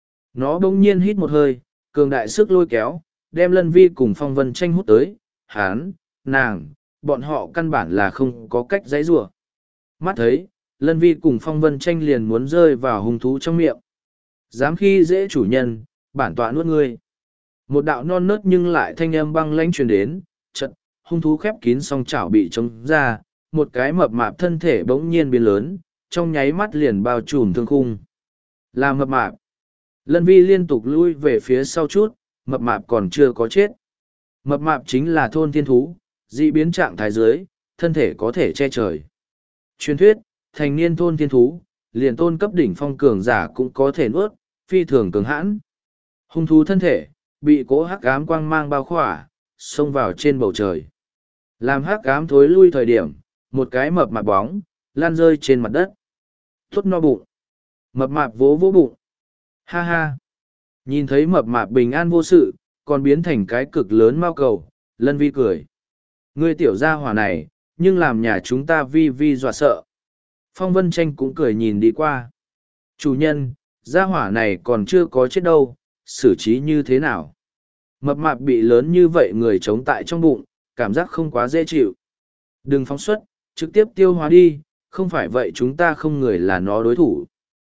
Nó bỗng nhiên hít một hơi, cường đại sức lôi kéo, đem Lân Vi cùng Phong Vân Tranh hút tới, hán, nàng, bọn họ căn bản là không có cách giãy giụa. Mắt thấy, Lân Vi cùng Phong Vân Tranh liền muốn rơi vào hung thú trong miệng. Dám khi dễ chủ nhân, bản tọa nuốt ngươi. Một đạo non nớt nhưng lại thanh âm băng lãnh truyền đến, chợt, hung thú khép kín song chảo bị trống ra, một cái mập mạp thân thể bỗng nhiên biến lớn, trong nháy mắt liền bao trùm thương khung. Là mập mạp. Lân Vi liên tục lui về phía sau chút, mập mạp còn chưa có chết. Mập mạp chính là thôn thiên thú, dị biến trạng thái dưới, thân thể có thể che trời. Truyền thuyết, thành niên thôn thiên thú, liền tôn cấp đỉnh phong cường giả cũng có thể nuốt, phi thường cường hãn. Hung thú thân thể, bị cỗ hắc ám quang mang bao khỏa, xông vào trên bầu trời. Làm hắc ám thối lui thời điểm, một cái mập mạp bóng, lan rơi trên mặt đất. Tốt no bụng. Mập mạp vỗ vỗ bụng. Ha ha. Nhìn thấy mập mạp bình an vô sự, còn biến thành cái cực lớn mao cầu, Lân Vi cười. Ngươi tiểu gia hỏa này, nhưng làm nhà chúng ta vi vi dọa sợ. Phong Vân Tranh cũng cười nhìn đi qua. Chủ nhân, gia hỏa này còn chưa có chết đâu, xử trí như thế nào? Mập mạp bị lớn như vậy người chống tại trong bụng, cảm giác không quá dễ chịu. Đừng phóng xuất, trực tiếp tiêu hóa đi, không phải vậy chúng ta không người là nó đối thủ.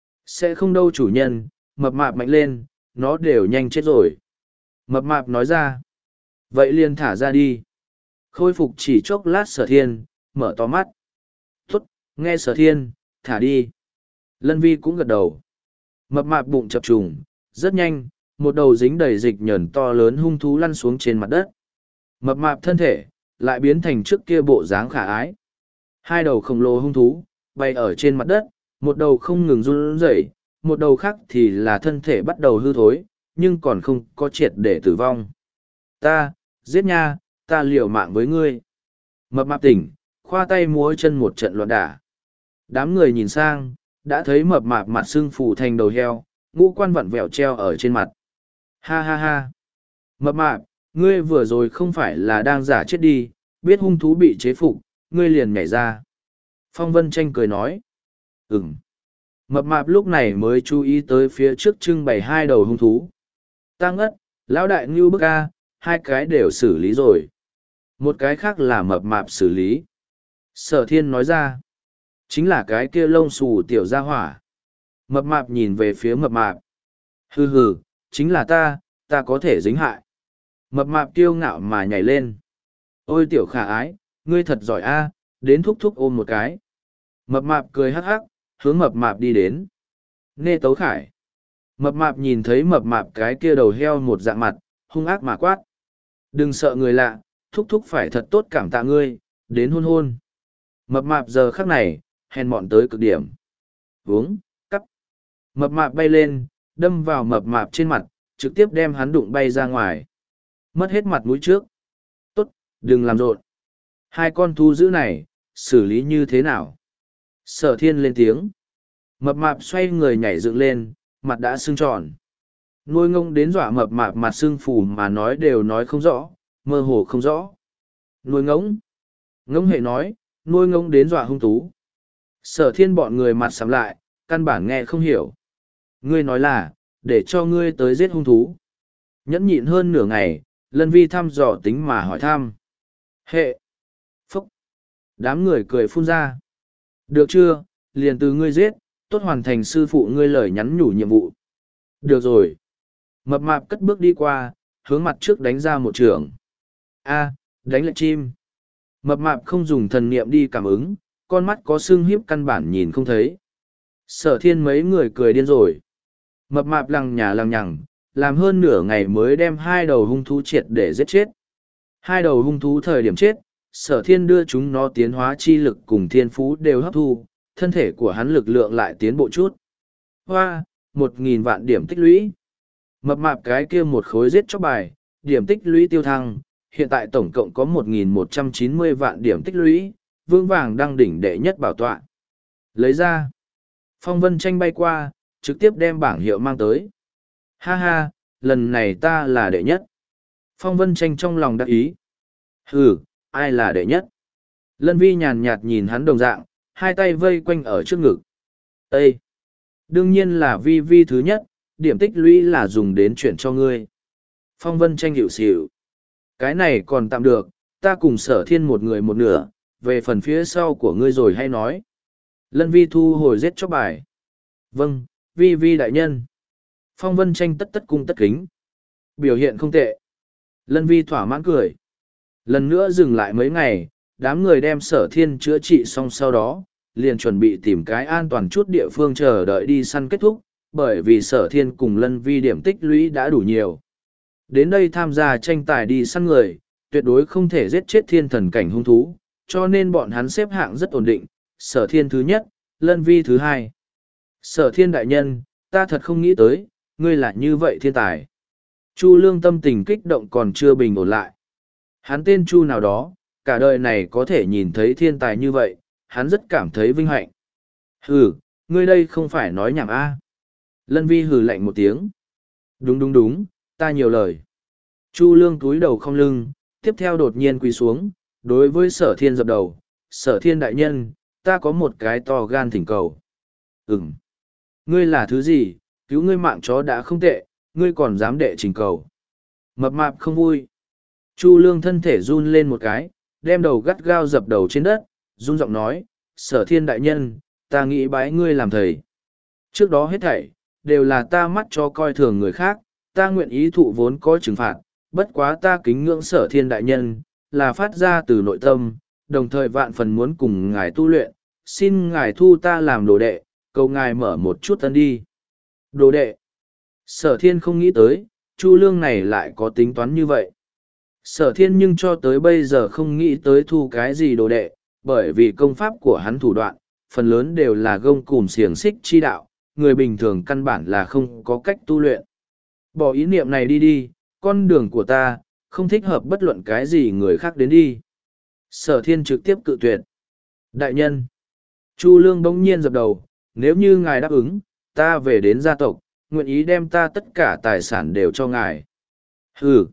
Sẽ không đâu chủ nhân, mập mạp mạnh lên, nó đều nhanh chết rồi. Mập mạp nói ra. Vậy liền thả ra đi. Khôi phục chỉ chốc lát Sở Thiên, mở to mắt. Tốt, nghe Sở Thiên, thả đi. Lân Vi cũng gật đầu. Mập mạp bụng chập trùng, rất nhanh, một đầu dính đầy dịch nhờn to lớn hung thú lăn xuống trên mặt đất. Mập mạp thân thể, lại biến thành trước kia bộ dáng khả ái. Hai đầu khổng lồ hung thú, bay ở trên mặt đất, một đầu không ngừng run rẩy, một đầu khác thì là thân thể bắt đầu hư thối, nhưng còn không có triệt để tử vong. Ta, giết nha, ta liều mạng với ngươi. Mập mạp tỉnh, khoa tay múa chân một trận loạn đả. Đám người nhìn sang, đã thấy mập mạp mặt xương phủ thành đầu heo, ngũ quan vặn vẹo treo ở trên mặt. Ha ha ha. Mập mạp, ngươi vừa rồi không phải là đang giả chết đi, biết hung thú bị chế phục, ngươi liền nhảy ra. Phong Vân Tranh cười nói. Ừm. Mập mạp lúc này mới chú ý tới phía trước trưng bày hai đầu hung thú. Tăng ất, lão đại ngưu bức a, hai cái đều xử lý rồi. Một cái khác là mập mạp xử lý. Sở Thiên nói ra. Chính là cái kia lông xù tiểu gia hỏa. Mập mạp nhìn về phía mập mạp. Hừ hừ, chính là ta, ta có thể dính hại. Mập mạp kiêu ngạo mà nhảy lên. Ôi tiểu khả ái, ngươi thật giỏi a, đến thúc thúc ôm một cái. Mập mạp cười hắc hắc, hướng mập mạp đi đến. Nê Tấu Khải. Mập mạp nhìn thấy mập mạp cái kia đầu heo một dạng mặt, hung ác mà quát. Đừng sợ người lạ, thúc thúc phải thật tốt cảm tạ ngươi, đến hôn hôn. Mập mạp giờ khắc này, hèn mọn tới cực điểm. Vướng, cắp. Mập mạp bay lên, đâm vào mập mạp trên mặt, trực tiếp đem hắn đụng bay ra ngoài. Mất hết mặt mũi trước. Tốt, đừng làm rộn. Hai con thú dữ này, xử lý như thế nào? Sở Thiên lên tiếng. Mập mạp xoay người nhảy dựng lên, mặt đã sưng tròn. Nuôi ngông đến dọa mập mạp mặt sưng phù mà nói đều nói không rõ, mơ hồ không rõ. Nuôi ngỗng. Ngỗng hệ nói, nuôi ngỗng đến dọa hung tú. Sở Thiên bọn người mặt sắm lại, căn bản nghe không hiểu. Ngươi nói là, để cho ngươi tới giết hung thú. Nhẫn nhịn hơn nửa ngày, Lân Vi thăm dò tính mà hỏi thăm. Hệ. Phúc. Đám người cười phun ra. Được chưa, liền từ ngươi giết, tốt hoàn thành sư phụ ngươi lời nhắn nhủ nhiệm vụ. Được rồi. Mập mạp cất bước đi qua, hướng mặt trước đánh ra một trường. A, đánh lại chim. Mập mạp không dùng thần niệm đi cảm ứng, con mắt có sưng hiếp căn bản nhìn không thấy. Sở Thiên mấy người cười điên rồi. Mập mạp lằng nhà lằng nhằng, làm hơn nửa ngày mới đem hai đầu hung thú triệt để giết chết. Hai đầu hung thú thời điểm chết, Sở Thiên đưa chúng nó tiến hóa chi lực cùng thiên phú đều hấp thu, thân thể của hắn lực lượng lại tiến bộ chút. Hoa, một nghìn vạn điểm tích lũy. Mập mạp cái kia một khối giết chóc bài, điểm tích lũy tiêu thăng, hiện tại tổng cộng có một nghìn một trăm chín mươi vạn điểm tích lũy, vương vàng đăng đỉnh đệ nhất bảo tọa. Lấy ra. Phong Vân Tranh bay qua, trực tiếp đem bảng hiệu mang tới. Ha ha, lần này ta là đệ nhất. Phong Vân Tranh trong lòng đắc ý. Hừ, ai là đệ nhất? Lân Vi nhàn nhạt nhìn hắn đồng dạng, hai tay vây quanh ở trước ngực. Ê! Đương nhiên là Vi Vi thứ nhất, điểm tích lũy là dùng đến chuyển cho ngươi. Phong Vân Tranh hiệu xỉu. Cái này còn tạm được, ta cùng Sở Thiên một người một nửa, về phần phía sau của ngươi rồi hay nói. Lân Vi thu hồi giết chóc bài. Vâng, Vi Vi đại nhân. Phong Vân Tranh tất tất cung tất kính. Biểu hiện không tệ. Lân Vi thỏa mãn cười. Lần nữa dừng lại mấy ngày, đám người đem Sở Thiên chữa trị xong sau đó, liền chuẩn bị tìm cái an toàn chút địa phương chờ đợi đi săn kết thúc, bởi vì Sở Thiên cùng Lân Vi điểm tích lũy đã đủ nhiều. Đến đây tham gia tranh tài đi săn người, tuyệt đối không thể giết chết thiên thần cảnh hung thú, cho nên bọn hắn xếp hạng rất ổn định, Sở Thiên thứ nhất, Lân Vi thứ hai. Sở Thiên đại nhân, ta thật không nghĩ tới, ngươi là như vậy thiên tài. Chu Lương tâm tình kích động còn chưa bình ổn lại. Hắn tên Chu nào đó, cả đời này có thể nhìn thấy thiên tài như vậy, hắn rất cảm thấy vinh hạnh. Hừ, ngươi đây không phải nói nhảm a. Lân Vi hừ lạnh một tiếng. Đúng đúng đúng, ta nhiều lời. Chu Lương cúi đầu không lưng, tiếp theo đột nhiên quỳ xuống, đối với sở thiên dập đầu. Sở thiên đại nhân, ta có một cái to gan thỉnh cầu. Ừm. Ngươi là thứ gì, cứu ngươi mạng chó đã không tệ, ngươi còn dám đệ trình cầu. Mập mạp không vui. Chu Lương thân thể run lên một cái, đem đầu gắt gao dập đầu trên đất, run giọng nói, sở thiên đại nhân, ta nghĩ bái ngươi làm thầy. Trước đó hết thảy, đều là ta mắt cho coi thường người khác, ta nguyện ý thụ vốn có trừng phạt, bất quá ta kính ngưỡng sở thiên đại nhân, là phát ra từ nội tâm, đồng thời vạn phần muốn cùng ngài tu luyện, xin ngài thu ta làm đồ đệ, cầu ngài mở một chút tân đi. Đồ đệ. Sở thiên không nghĩ tới, Chu Lương này lại có tính toán như vậy. Sở thiên nhưng cho tới bây giờ không nghĩ tới thu cái gì đồ đệ, bởi vì công pháp của hắn thủ đoạn, phần lớn đều là gông cùm xiềng xích chi đạo, người bình thường căn bản là không có cách tu luyện. Bỏ ý niệm này đi đi, con đường của ta, không thích hợp bất luận cái gì người khác đến đi. Sở thiên trực tiếp cự tuyệt. Đại nhân. Chu Lương bỗng nhiên dập đầu, nếu như ngài đáp ứng, ta về đến gia tộc, nguyện ý đem ta tất cả tài sản đều cho ngài. Hừ.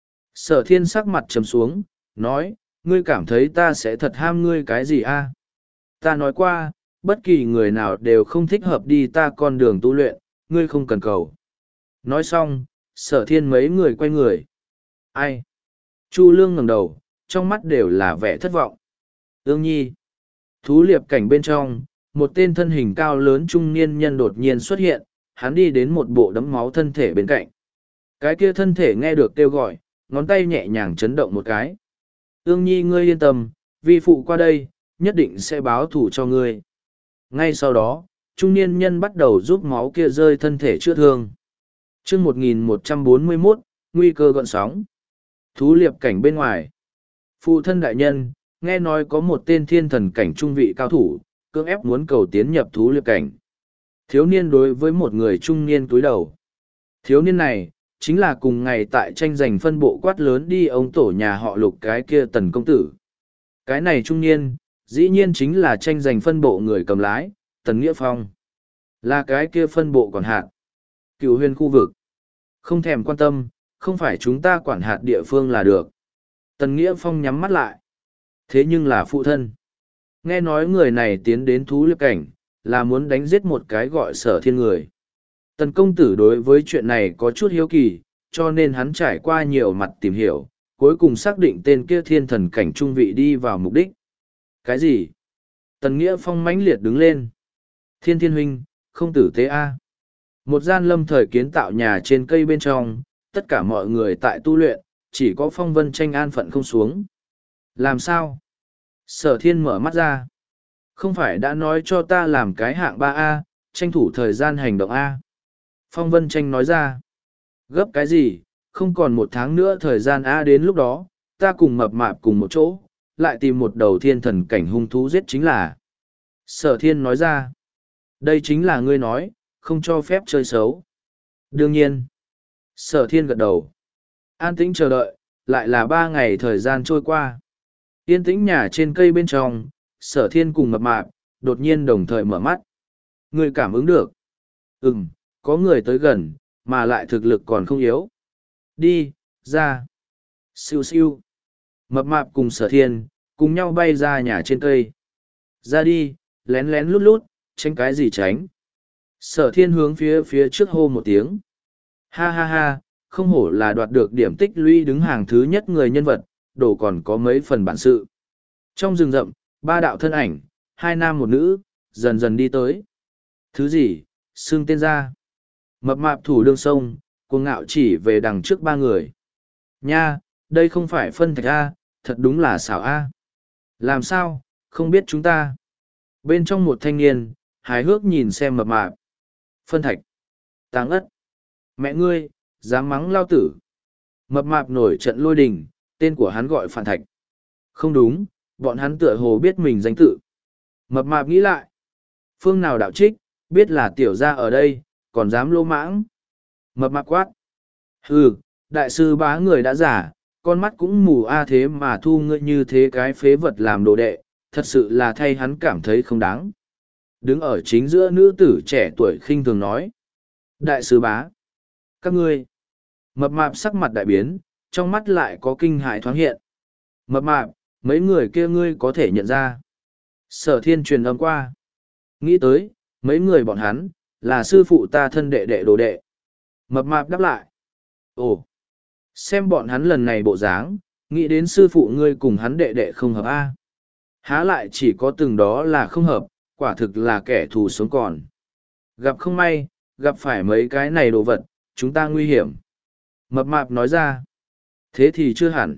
Sở thiên sắc mặt trầm xuống, nói, ngươi cảm thấy ta sẽ thật ham ngươi cái gì a? Ta nói qua, bất kỳ người nào đều không thích hợp đi ta con đường tu luyện, ngươi không cần cầu. Nói xong, sở thiên mấy người quay người. Ai? Chu Lương ngẩng đầu, trong mắt đều là vẻ thất vọng. Ương Nhi. Thú liệp cảnh bên trong, một tên thân hình cao lớn trung niên nhân đột nhiên xuất hiện, hắn đi đến một bộ đấm máu thân thể bên cạnh. Cái kia thân thể nghe được kêu gọi, ngón tay nhẹ nhàng chấn động một cái. Ương Nhi ngươi yên tâm, vi phụ qua đây, nhất định sẽ báo thù cho ngươi. Ngay sau đó, trung niên nhân bắt đầu giúp máu kia rơi thân thể chữa thương. Chương một nghìn một trăm bốn mươi mốt, nguy cơ gợn sóng. Thú liệp cảnh bên ngoài. Phụ thân đại nhân, nghe nói có một tên thiên thần cảnh trung vị cao thủ, cưỡng ép muốn cầu tiến nhập thú liệp cảnh. Thiếu niên đối với một người trung niên túi đầu. Thiếu niên này, chính là cùng ngày tại tranh giành phân bộ quát lớn đi ông tổ nhà họ Lục cái kia Tần công tử. Cái này trung niên, dĩ nhiên chính là tranh giành phân bộ người cầm lái, Tần Nghĩa Phong. Là cái kia phân bộ quản hạt. Cựu huyền khu vực. Không thèm quan tâm, không phải chúng ta quản hạt địa phương là được. Tần Nghĩa Phong nhắm mắt lại. Thế nhưng là phụ thân. Nghe nói người này tiến đến thú liệp cảnh, là muốn đánh giết một cái gọi sở thiên người. Tần công tử đối với chuyện này có chút hiếu kỳ, cho nên hắn trải qua nhiều mặt tìm hiểu, cuối cùng xác định tên kia thiên thần cảnh trung vị đi vào mục đích. Cái gì? Tần Nghĩa Phong mãnh liệt đứng lên. Thiên thiên huynh, không tử tế A. Một gian lâm thời kiến tạo nhà trên cây bên trong, tất cả mọi người tại tu luyện, chỉ có Phong Vân Tranh an phận không xuống. Làm sao? Sở thiên mở mắt ra. Không phải đã nói cho ta làm cái hạng ba A, tranh thủ thời gian hành động A. Phong Vân Tranh nói ra. Gấp cái gì, không còn một tháng nữa thời gian A, đến lúc đó, ta cùng mập mạp cùng một chỗ, lại tìm một đầu thiên thần cảnh hung thú giết chính là. Sở thiên nói ra. Đây chính là ngươi nói, không cho phép chơi xấu. Đương nhiên. Sở thiên gật đầu. An tĩnh chờ đợi, lại là ba ngày thời gian trôi qua. Yên tĩnh nhà trên cây bên trong, sở thiên cùng mập mạp, đột nhiên đồng thời mở mắt. Người cảm ứng được. Ừm, có người tới gần, mà lại thực lực còn không yếu. Đi, ra. Siêu siêu. Mập mạp cùng sở thiên, cùng nhau bay ra nhà trên cây. Ra đi, lén lén lút lút, tránh cái gì tránh. Sở thiên hướng phía phía trước hô một tiếng. Ha ha ha, không hổ là đoạt được điểm tích lũy đứng hàng thứ nhất người nhân vật, đổ còn có mấy phần bản sự. Trong rừng rậm, ba đạo thân ảnh, hai nam một nữ, dần dần đi tới. Thứ gì, xưng tên ra. Mập mạp thủ đương sông, cuồng ngạo chỉ về đằng trước ba người. Nha, đây không phải phân thạch A, thật đúng là xảo A. Làm sao, không biết chúng ta. Bên trong một thanh niên, hài hước nhìn xem mập mạp. Phân thạch. Táng ất. Mẹ ngươi, dám mắng lao tử. Mập mạp nổi trận lôi đình, tên của hắn gọi Phản Thạch. Không đúng, bọn hắn tựa hồ biết mình danh tự. Mập mạp nghĩ lại. Phương nào đạo trích, biết là tiểu gia ở đây, còn dám lô mãng. Mập mạp quát. Hừ, đại sư bá người đã giả, con mắt cũng mù a thế mà thu ngươi như thế cái phế vật làm đồ đệ, thật sự là thay hắn cảm thấy không đáng. Đứng ở chính giữa nữ tử trẻ tuổi khinh thường nói. Đại sứ bá. Các ngươi. Mập mạp sắc mặt đại biến, trong mắt lại có kinh hại thoáng hiện. Mập mạp, mấy người kia ngươi có thể nhận ra. Sở thiên truyền âm qua. Nghĩ tới, mấy người bọn hắn, là sư phụ ta thân đệ đệ đồ đệ. Mập mạp đáp lại. Ồ, xem bọn hắn lần này bộ dáng, nghĩ đến sư phụ ngươi cùng hắn đệ đệ không hợp a. Há lại chỉ có từng đó là không hợp, quả thực là kẻ thù sống còn. Gặp không may, gặp phải mấy cái này đồ vật, chúng ta nguy hiểm. Mập mạp nói ra. Thế thì chưa hẳn.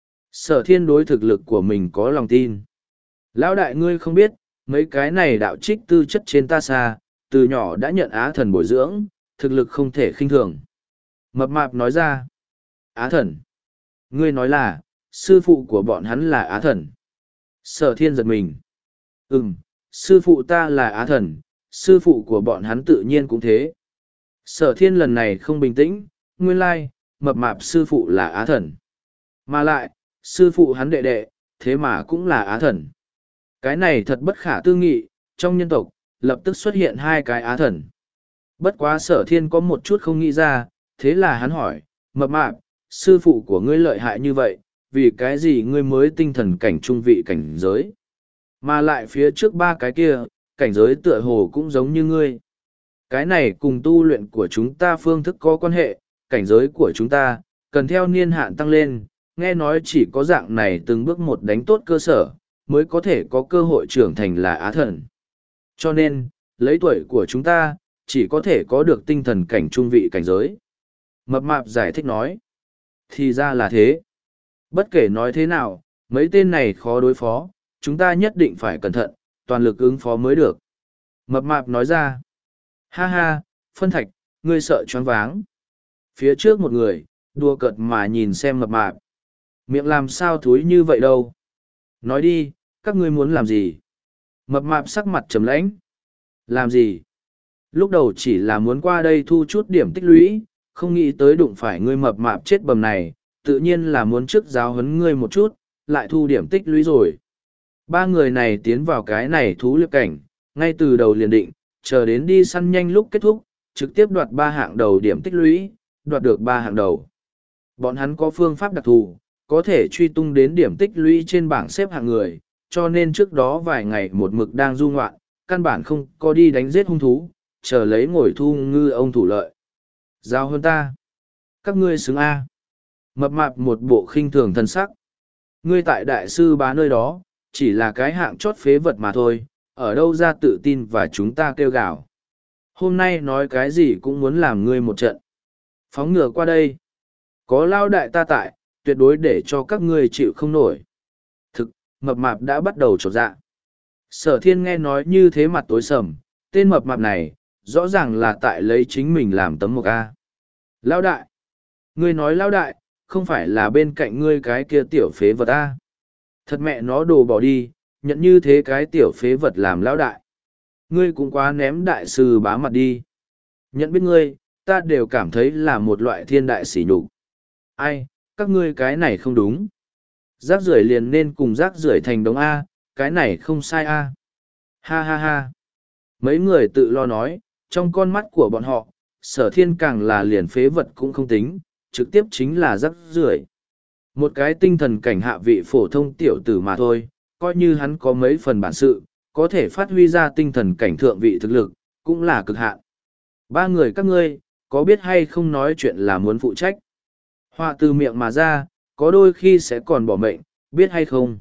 Sở thiên đối thực lực của mình có lòng tin. Lão đại ngươi không biết, mấy cái này đạo trích tư chất trên ta xa, từ nhỏ đã nhận á thần bồi dưỡng, thực lực không thể khinh thường. Mập mạp nói ra. Á thần. Ngươi nói là, sư phụ của bọn hắn là á thần. Sở thiên giật mình. Ừm, sư phụ ta là á thần, sư phụ của bọn hắn tự nhiên cũng thế. Sở thiên lần này không bình tĩnh, nguyên lai, mập mạp sư phụ là á thần. Mà lại, sư phụ hắn đệ đệ, thế mà cũng là á thần. Cái này thật bất khả tư nghị, trong nhân tộc, lập tức xuất hiện hai cái á thần. Bất quá sở thiên có một chút không nghĩ ra, thế là hắn hỏi, mập mạp, sư phụ của ngươi lợi hại như vậy, vì cái gì ngươi mới tinh thần cảnh trung vị cảnh giới? Mà lại phía trước ba cái kia, cảnh giới tựa hồ cũng giống như ngươi. Cái này cùng tu luyện của chúng ta phương thức có quan hệ, cảnh giới của chúng ta, cần theo niên hạn tăng lên, nghe nói chỉ có dạng này từng bước một đánh tốt cơ sở, mới có thể có cơ hội trưởng thành là á thần. Cho nên, lấy tuổi của chúng ta, chỉ có thể có được tinh thần cảnh trung vị cảnh giới. Mập mạp giải thích nói. Thì ra là thế. Bất kể nói thế nào, mấy tên này khó đối phó, chúng ta nhất định phải cẩn thận, toàn lực ứng phó mới được. Mập mạp nói ra. Ha ha, phân thạch, ngươi sợ choáng váng. Phía trước một người, đùa cợt mà nhìn xem mập mạp. Miệng làm sao thúi như vậy đâu. Nói đi, các ngươi muốn làm gì? Mập mạp sắc mặt trầm lãnh. Làm gì? Lúc đầu chỉ là muốn qua đây thu chút điểm tích lũy, không nghĩ tới đụng phải ngươi mập mạp chết bầm này, tự nhiên là muốn trước giáo huấn ngươi một chút, lại thu điểm tích lũy rồi. Ba người này tiến vào cái này thú liệp cảnh, ngay từ đầu liền định, chờ đến đi săn nhanh lúc kết thúc, trực tiếp đoạt ba hạng đầu điểm tích lũy, đoạt được ba hạng đầu. Bọn hắn có phương pháp đặc thù, có thể truy tung đến điểm tích lũy trên bảng xếp hạng người, cho nên trước đó vài ngày một mực đang du ngoạn, căn bản không có đi đánh giết hung thú, chờ lấy ngồi thu ngư ông thủ lợi. Giao hơn ta. Các ngươi xứng A. Mập mạp một bộ khinh thường thân sắc. Ngươi tại đại sư bá nơi đó, chỉ là cái hạng chót phế vật mà thôi, ở đâu ra tự tin và chúng ta kêu gào. Hôm nay nói cái gì cũng muốn làm ngươi một trận. Phóng ngựa qua đây. Có lao đại ta tại, tuyệt đối để cho các ngươi chịu không nổi. Thực, mập mạp đã bắt đầu trột dạ. Sở thiên nghe nói như thế mặt tối sầm, tên mập mạp này, rõ ràng là tại lấy chính mình làm tấm mộc A. Lao đại. Ngươi nói lao đại, không phải là bên cạnh ngươi cái kia tiểu phế vật A. Thật mẹ nó đồ bỏ đi, nhận như thế cái tiểu phế vật làm lao đại. Ngươi cũng quá ném đại sư bá mặt đi. Nhận biết ngươi, ta đều cảm thấy là một loại thiên đại sỉ nhục. Ai, các ngươi cái này không đúng. Rác rưởi liền nên cùng rác rưởi thành đống A, cái này không sai A. Ha ha ha. Mấy người tự lo nói, trong con mắt của bọn họ, sở thiên càng là liền phế vật cũng không tính, trực tiếp chính là rác rưởi. Một cái tinh thần cảnh hạ vị phổ thông tiểu tử mà thôi, coi như hắn có mấy phần bản sự, có thể phát huy ra tinh thần cảnh thượng vị thực lực, cũng là cực hạn. Ba người các ngươi, có biết hay không nói chuyện là muốn phụ trách? Họa từ miệng mà ra, có đôi khi sẽ còn bỏ mệnh, biết hay không?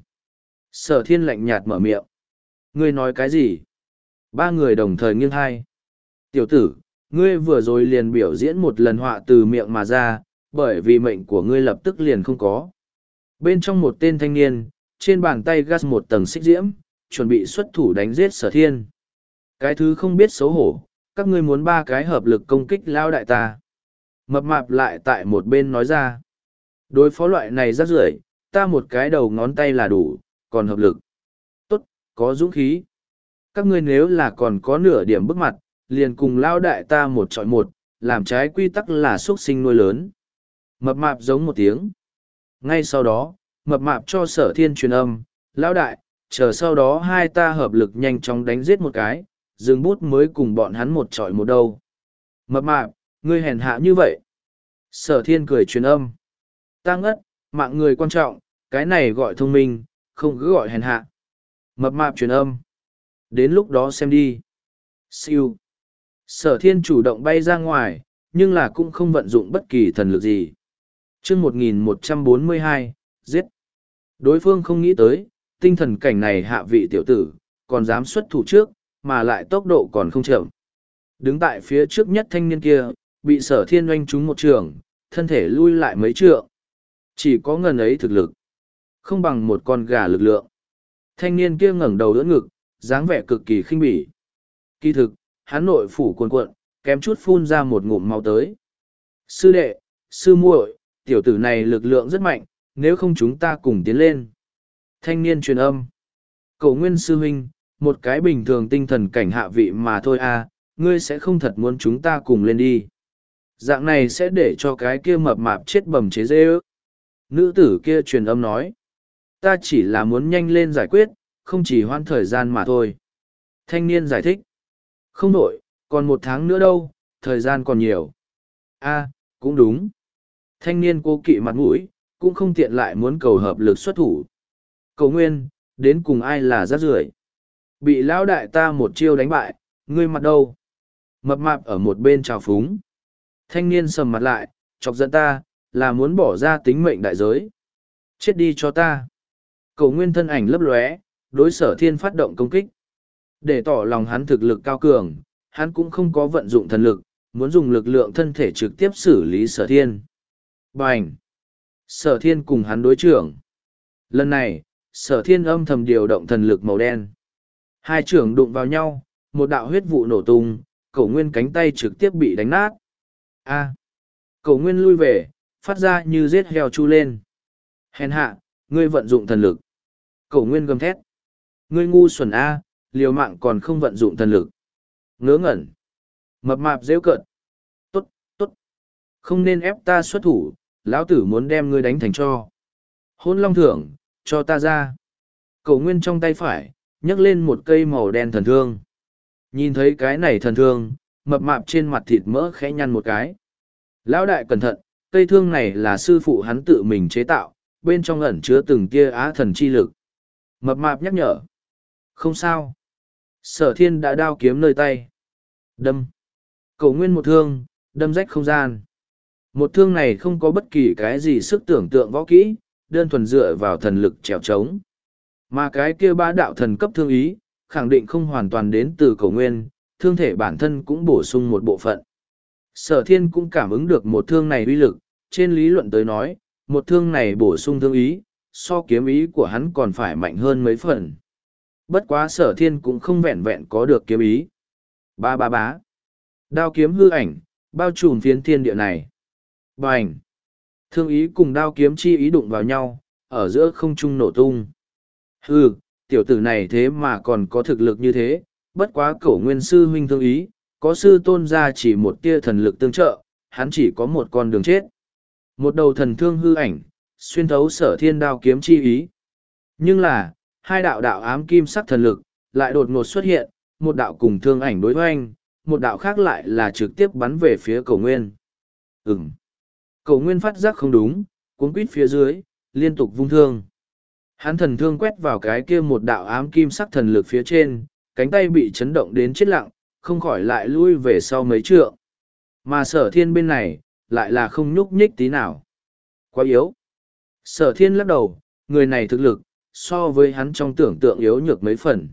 Sở thiên lạnh nhạt mở miệng. Ngươi nói cái gì? Ba người đồng thời nghiêng hai. Tiểu tử, ngươi vừa rồi liền biểu diễn một lần họa từ miệng mà ra, bởi vì mệnh của ngươi lập tức liền không có. Bên trong một tên thanh niên, trên bàn tay gas một tầng xích diễm, chuẩn bị xuất thủ đánh giết sở thiên. Cái thứ không biết xấu hổ, các ngươi muốn ba cái hợp lực công kích lao đại ta. Mập mạp lại tại một bên nói ra. Đối phó loại này rác rưởi, ta một cái đầu ngón tay là đủ, còn hợp lực. Tốt, có dũng khí. Các ngươi nếu là còn có nửa điểm bức mặt, liền cùng lao đại ta một chọi một, làm trái quy tắc là xuất sinh nuôi lớn. Mập mạp giống một tiếng. Ngay sau đó, mập mạp cho sở thiên truyền âm, lao đại, chờ sau đó hai ta hợp lực nhanh chóng đánh giết một cái, dừng bút mới cùng bọn hắn một trọi một đâu. Mập mạp, ngươi hèn hạ như vậy. Sở thiên cười truyền âm. Ta ngất, mạng người quan trọng, cái này gọi thông minh, không cứ gọi hèn hạ. Mập mạp truyền âm. Đến lúc đó xem đi. Siêu. Sở thiên chủ động bay ra ngoài, nhưng là cũng không vận dụng bất kỳ thần lực gì. chương một nghìn một trăm bốn mươi hai, giết. Đối phương không nghĩ tới, tinh thần cảnh này hạ vị tiểu tử, còn dám xuất thủ trước, mà lại tốc độ còn không chậm. Đứng tại phía trước nhất thanh niên kia, bị sở thiên oanh trúng một trường, thân thể lui lại mấy trượng. Chỉ có ngần ấy thực lực, không bằng một con gà lực lượng. Thanh niên kia ngẩng đầu đỡ ngực, dáng vẻ cực kỳ khinh bỉ. Kỳ thực, hắn nội phủ cuồn cuộn, kém chút phun ra một ngụm máu tới. Sư đệ, sư muội, tiểu tử này lực lượng rất mạnh, nếu không chúng ta cùng tiến lên. Thanh niên truyền âm. Cổ nguyên sư huynh, một cái bình thường tinh thần cảnh hạ vị mà thôi à, ngươi sẽ không thật muốn chúng ta cùng lên đi. Dạng này sẽ để cho cái kia mập mạp chết bầm chế dê ước. Nữ tử kia truyền âm nói. Ta chỉ là muốn nhanh lên giải quyết, không chỉ hoãn thời gian mà thôi. Thanh niên giải thích. Không đổi, còn một tháng nữa đâu, thời gian còn nhiều. A, cũng đúng. Thanh niên cố kỵ mặt mũi, cũng không tiện lại muốn cầu hợp lực xuất thủ. Cầu nguyên, đến cùng ai là rác rưởi? Bị lão đại ta một chiêu đánh bại, ngươi mặt đâu? Mập mạp ở một bên trào phúng. Thanh niên sầm mặt lại, chọc giận ta, là muốn bỏ ra tính mệnh đại giới. Chết đi cho ta. Cầu nguyên thân ảnh lấp lóe, đối sở thiên phát động công kích. Để tỏ lòng hắn thực lực cao cường, hắn cũng không có vận dụng thần lực, muốn dùng lực lượng thân thể trực tiếp xử lý sở thiên. Bành! Sở thiên cùng hắn đối trưởng. Lần này, sở thiên âm thầm điều động thần lực màu đen. Hai trưởng đụng vào nhau, một đạo huyết vụ nổ tung, cổ nguyên cánh tay trực tiếp bị đánh nát. A! À. Cổ nguyên lui về, phát ra như giết heo chu lên. Hèn hạ, ngươi vận dụng thần lực. Cổ nguyên gầm thét. Ngươi ngu xuẩn A, liều mạng còn không vận dụng thần lực. Ngớ ngẩn. Mập mạp rêu cợt. Tốt, tốt. Không nên ép ta xuất thủ, lão tử muốn đem ngươi đánh thành cho. Hôn long thưởng, cho ta ra. Cổ nguyên trong tay phải, nhấc lên một cây màu đen thần thương. Nhìn thấy cái này thần thương, mập mạp trên mặt thịt mỡ khẽ nhăn một cái. Lão đại cẩn thận, cây thương này là sư phụ hắn tự mình chế tạo, bên trong ẩn chứa từng tia á thần chi lực. Mập mạp nhắc nhở. Không sao. Sở thiên đã đao kiếm nơi tay. Đâm. Cổ nguyên một thương, đâm rách không gian. Một thương này không có bất kỳ cái gì sức tưởng tượng võ kỹ, đơn thuần dựa vào thần lực trèo trống. Mà cái kia ba đạo thần cấp thương ý, khẳng định không hoàn toàn đến từ cổ nguyên, thương thể bản thân cũng bổ sung một bộ phận. Sở thiên cũng cảm ứng được một thương này uy lực, trên lý luận tới nói, một thương này bổ sung thương ý, so kiếm ý của hắn còn phải mạnh hơn mấy phần. Bất quá sở thiên cũng không vẹn vẹn có được kiếm ý. Ba ba bá. Đao kiếm hư ảnh, bao trùm phiến thiên địa này. Bành. Thương ý cùng đao kiếm chi ý đụng vào nhau, ở giữa không trung nổ tung. Hư, tiểu tử này thế mà còn có thực lực như thế, bất quá cổ nguyên sư huynh thương ý, có sư tôn ra chỉ một tia thần lực tương trợ, hắn chỉ có một con đường chết. Một đầu thần thương hư ảnh, xuyên thấu sở thiên đao kiếm chi ý. Nhưng là, hai đạo đạo ám kim sắc thần lực, lại đột ngột xuất hiện, một đạo cùng thương ảnh đối hoanh, một đạo khác lại là trực tiếp bắn về phía cổ nguyên. Ừm. Cổ nguyên phát giác không đúng, cuốn quýt phía dưới, liên tục vung thương. Hắn thần thương quét vào cái kia một đạo ám kim sắc thần lực phía trên, cánh tay bị chấn động đến chết lặng, không khỏi lại lui về sau mấy trượng. Mà sở thiên bên này, lại là không nhúc nhích tí nào. Quá yếu. Sở thiên lắc đầu, người này thực lực, so với hắn trong tưởng tượng yếu nhược mấy phần.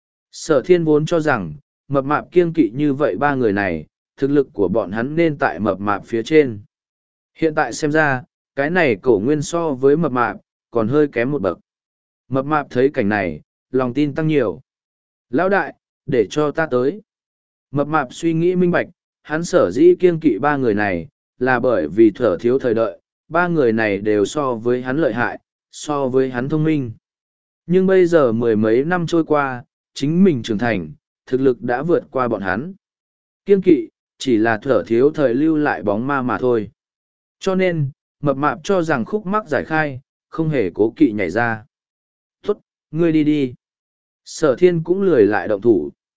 Sở thiên vốn cho rằng, mập mạp kiêng kỵ như vậy ba người này, thực lực của bọn hắn nên tại mập mạp phía trên. Hiện tại xem ra, cái này cổ nguyên so với mập mạp, còn hơi kém một bậc. Mập mạp thấy cảnh này, lòng tin tăng nhiều. Lão đại, để cho ta tới. Mập mạp suy nghĩ minh bạch, hắn sở dĩ kiêng kỵ ba người này, là bởi vì thở thiếu thời đợi, ba người này đều so với hắn lợi hại, so với hắn thông minh. Nhưng bây giờ mười mấy năm trôi qua, chính mình trưởng thành, thực lực đã vượt qua bọn hắn. Kiêng kỵ, chỉ là thở thiếu thời lưu lại bóng ma mà thôi. Cho nên, mập mạp cho rằng khúc mắc giải khai, không hề cố kỵ nhảy ra. Tốt, ngươi đi đi. Sở thiên cũng lười lại động thủ.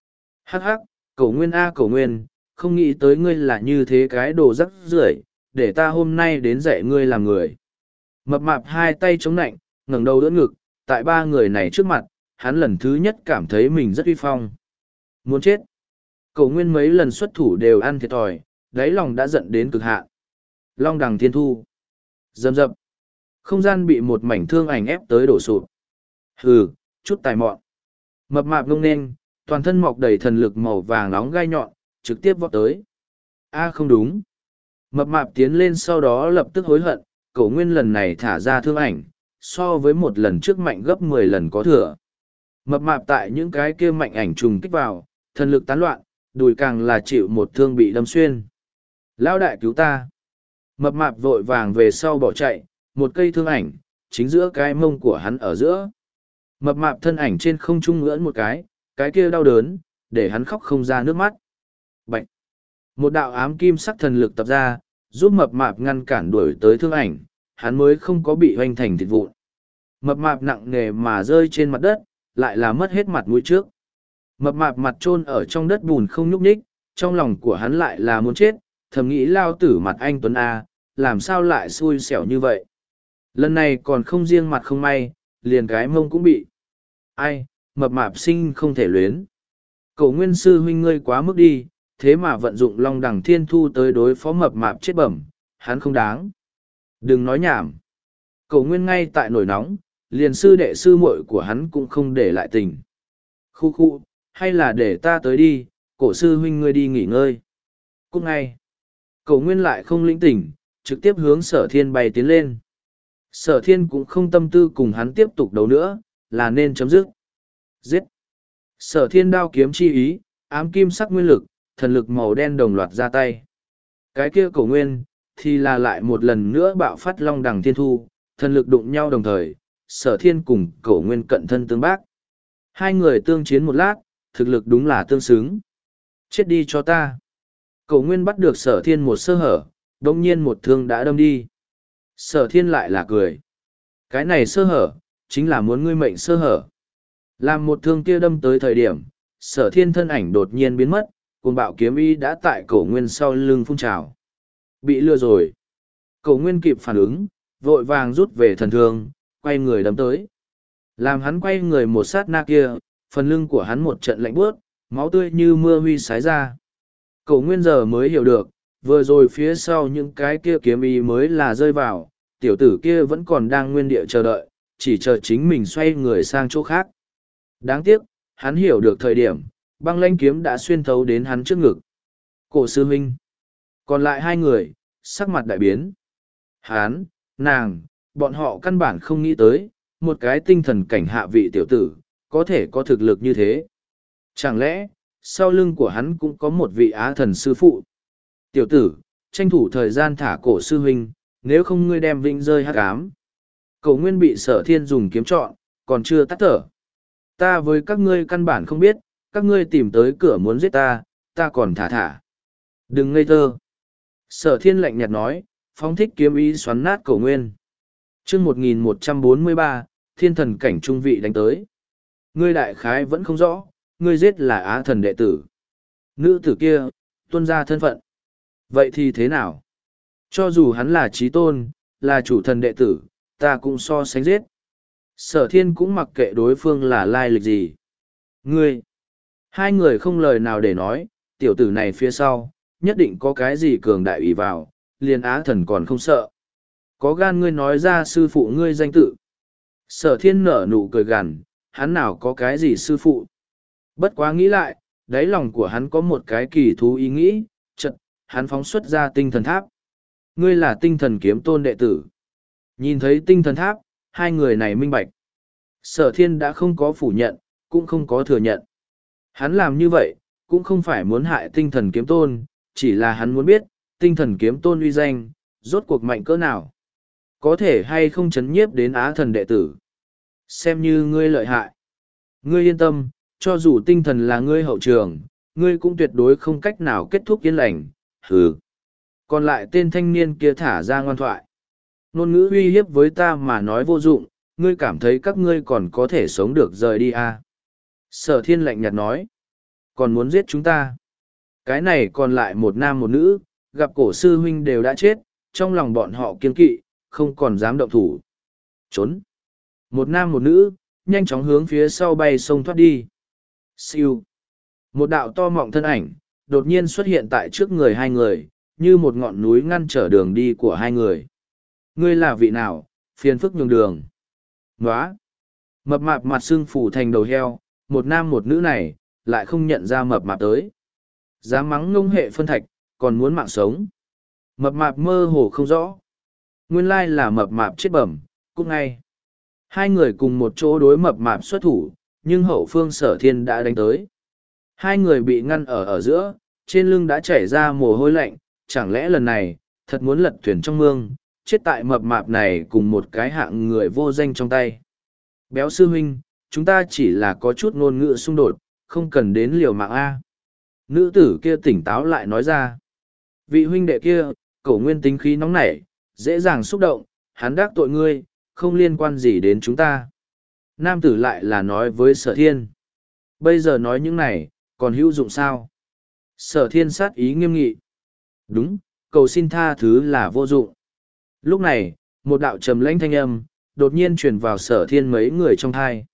Hắc hắc, Cổ Nguyên a Cổ Nguyên, không nghĩ tới ngươi là như thế cái đồ rắc rưởi, để ta hôm nay đến dạy ngươi làm người. Mập mạp hai tay chống nạnh, ngẩng đầu đỡ ngực, tại ba người này trước mặt, hắn lần thứ nhất cảm thấy mình rất uy phong. Muốn chết. Cổ Nguyên mấy lần xuất thủ đều ăn thiệt thòi, đáy lòng đã giận đến cực hạn. Long đằng thiên thu. Dầm dập. Không gian bị một mảnh thương ảnh ép tới đổ sụp. Hừ, chút tài mọn. Mập mạp ngông nên, toàn thân mọc đầy thần lực màu vàng nóng gai nhọn, trực tiếp vọt tới. A không đúng. Mập mạp tiến lên sau đó lập tức hối hận, Cổ Nguyên lần này thả ra thương ảnh, so với một lần trước mạnh gấp mười lần có thừa. Mập mạp tại những cái kia mạnh ảnh trùng kích vào, thần lực tán loạn, đùi càng là chịu một thương bị đâm xuyên. Lão đại cứu ta. Mập mạp vội vàng về sau bỏ chạy, một cây thương ảnh, chính giữa cái mông của hắn ở giữa. Mập mạp thân ảnh trên không trung ngưỡn một cái, cái kia đau đớn, để hắn khóc không ra nước mắt. Bạch! Một đạo ám kim sắc thần lực tập ra, giúp mập mạp ngăn cản đuổi tới thương ảnh, hắn mới không có bị hoành thành thịt vụn. Mập mạp nặng nề mà rơi trên mặt đất, lại là mất hết mặt mũi trước. Mập mạp mặt chôn ở trong đất bùn không nhúc nhích, trong lòng của hắn lại là muốn chết, thầm nghĩ lao tử mặt anh Tuấn A, làm sao lại xui xẻo như vậy. Lần này còn không riêng mặt không may, liền cái mông cũng bị. Ai, mập mạp sinh không thể luyến. Cổ Nguyên sư huynh ngươi quá mức đi, thế mà vận dụng long đằng thiên thu tới đối phó mập mạp chết bẩm, hắn không đáng. Đừng nói nhảm. Cổ Nguyên ngay tại nổi nóng, liền sư đệ sư muội của hắn cũng không để lại tình. Khu khu, hay là để ta tới đi, cổ sư huynh ngươi đi nghỉ ngơi. Cút ngay. Cổ Nguyên lại không lĩnh tỉnh, trực tiếp hướng sở thiên bay tiến lên. Sở thiên cũng không tâm tư cùng hắn tiếp tục đấu nữa, là nên chấm dứt. Giết. Sở thiên đao kiếm chi ý, ám kim sắc nguyên lực, thần lực màu đen đồng loạt ra tay. Cái kia Cổ Nguyên, thì là lại một lần nữa bạo phát long đằng thiên thu, thần lực đụng nhau đồng thời, sở thiên cùng Cổ Nguyên cận thân tương bác. Hai người tương chiến một lát, thực lực đúng là tương xứng. Chết đi cho ta. Cổ Nguyên bắt được sở thiên một sơ hở, đồng nhiên một thương đã đâm đi. Sở thiên lại là cười. Cái này sơ hở, chính là muốn ngươi mệnh sơ hở. Làm một thương kia đâm tới thời điểm, sở thiên thân ảnh đột nhiên biến mất, cùng bạo kiếm ý đã tại Cổ Nguyên sau lưng phun trào. Bị lừa rồi. Cổ Nguyên kịp phản ứng, vội vàng rút về thần thương, quay người đâm tới. Làm hắn quay người một sát na kia, phần lưng của hắn một trận lạnh buốt, máu tươi như mưa huy sái ra. Cổ Nguyên giờ mới hiểu được, vừa rồi phía sau những cái kia kiếm ý mới là rơi vào, tiểu tử kia vẫn còn đang nguyên địa chờ đợi, chỉ chờ chính mình xoay người sang chỗ khác. Đáng tiếc, hắn hiểu được thời điểm, băng lanh kiếm đã xuyên thấu đến hắn trước ngực. Cổ sư huynh. Còn lại hai người, sắc mặt đại biến. Hắn, nàng, bọn họ căn bản không nghĩ tới, một cái tinh thần cảnh hạ vị tiểu tử, có thể có thực lực như thế. Chẳng lẽ, sau lưng của hắn cũng có một vị á thần sư phụ? Tiểu tử, tranh thủ thời gian thả cổ sư huynh, nếu không ngươi đem vĩnh rơi hắc ám. Cổ Nguyên bị sở thiên dùng kiếm trọn, còn chưa tắt thở. Ta với các ngươi căn bản không biết, các ngươi tìm tới cửa muốn giết ta, ta còn thả thả. Đừng ngây thơ. Sở thiên lạnh nhạt nói, phóng thích kiếm ý xoắn nát Cổ Nguyên. chương một nghìn một trăm bốn mươi ba, thiên thần cảnh trung vị đánh tới. Ngươi đại khái vẫn không rõ, ngươi giết là á thần đệ tử. Nữ tử kia, tuân ra thân phận. Vậy thì thế nào? Cho dù hắn là trí tôn, là chủ thần đệ tử, ta cũng so sánh giết. Sở thiên cũng mặc kệ đối phương là lai lịch gì. Ngươi! Hai người không lời nào để nói, tiểu tử này phía sau, nhất định có cái gì cường đại ủy vào, liền á thần còn không sợ. Có gan ngươi nói ra sư phụ ngươi danh tự. Sở thiên nở nụ cười gằn, hắn nào có cái gì sư phụ. Bất quá nghĩ lại, đáy lòng của hắn có một cái kỳ thú ý nghĩ, chật, hắn phóng xuất ra tinh thần tháp. Ngươi là tinh thần kiếm tôn đệ tử. Nhìn thấy tinh thần tháp, hai người này minh bạch. Sở thiên đã không có phủ nhận, cũng không có thừa nhận. Hắn làm như vậy, cũng không phải muốn hại tinh thần kiếm tôn, chỉ là hắn muốn biết, tinh thần kiếm tôn uy danh, rốt cuộc mạnh cỡ nào. Có thể hay không chấn nhiếp đến á thần đệ tử. Xem như ngươi lợi hại. Ngươi yên tâm, cho dù tinh thần là ngươi hậu trường, ngươi cũng tuyệt đối không cách nào kết thúc yên lành. Hừ. Còn lại tên thanh niên kia thả ra ngoan thoại. Ngôn ngữ uy hiếp với ta mà nói vô dụng, ngươi cảm thấy các ngươi còn có thể sống được rời đi à. Sở thiên lạnh nhạt nói. Còn muốn giết chúng ta. Cái này còn lại một nam một nữ, gặp cổ sư huynh đều đã chết, trong lòng bọn họ kiên kỵ, không còn dám động thủ. Trốn. Một nam một nữ, nhanh chóng hướng phía sau bay sông thoát đi. Siêu. Một đạo to mọng thân ảnh, đột nhiên xuất hiện tại trước người hai người, như một ngọn núi ngăn trở đường đi của hai người. Ngươi là vị nào, phiền phức nhường đường. Nóa. Mập mạp mặt sưng phủ thành đầu heo, một nam một nữ này, lại không nhận ra mập mạp tới. Dám mắng ngông hệ phân thạch, còn muốn mạng sống. Mập mạp mơ hồ không rõ. Nguyên lai là mập mạp chết bẩm, cút ngay. Hai người cùng một chỗ đối mập mạp xuất thủ, nhưng hậu phương sở thiên đã đánh tới. Hai người bị ngăn ở ở giữa, trên lưng đã chảy ra mồ hôi lạnh, chẳng lẽ lần này, thật muốn lật thuyền trong mương, chết tại mập mạp này cùng một cái hạng người vô danh trong tay. Béo sư huynh, chúng ta chỉ là có chút ngôn ngữ xung đột, không cần đến liều mạng A. Nữ tử kia tỉnh táo lại nói ra. Vị huynh đệ kia, cổ nguyên tính khí nóng nảy, dễ dàng xúc động, hắn đắc tội ngươi, không liên quan gì đến chúng ta. Nam tử lại là nói với sở thiên. Bây giờ nói những này, còn hữu dụng sao? Sở thiên sát ý nghiêm nghị. Đúng, cầu xin tha thứ là vô dụng. Lúc này, một đạo trầm lãnh thanh âm, đột nhiên truyền vào sở thiên mấy người trong thai.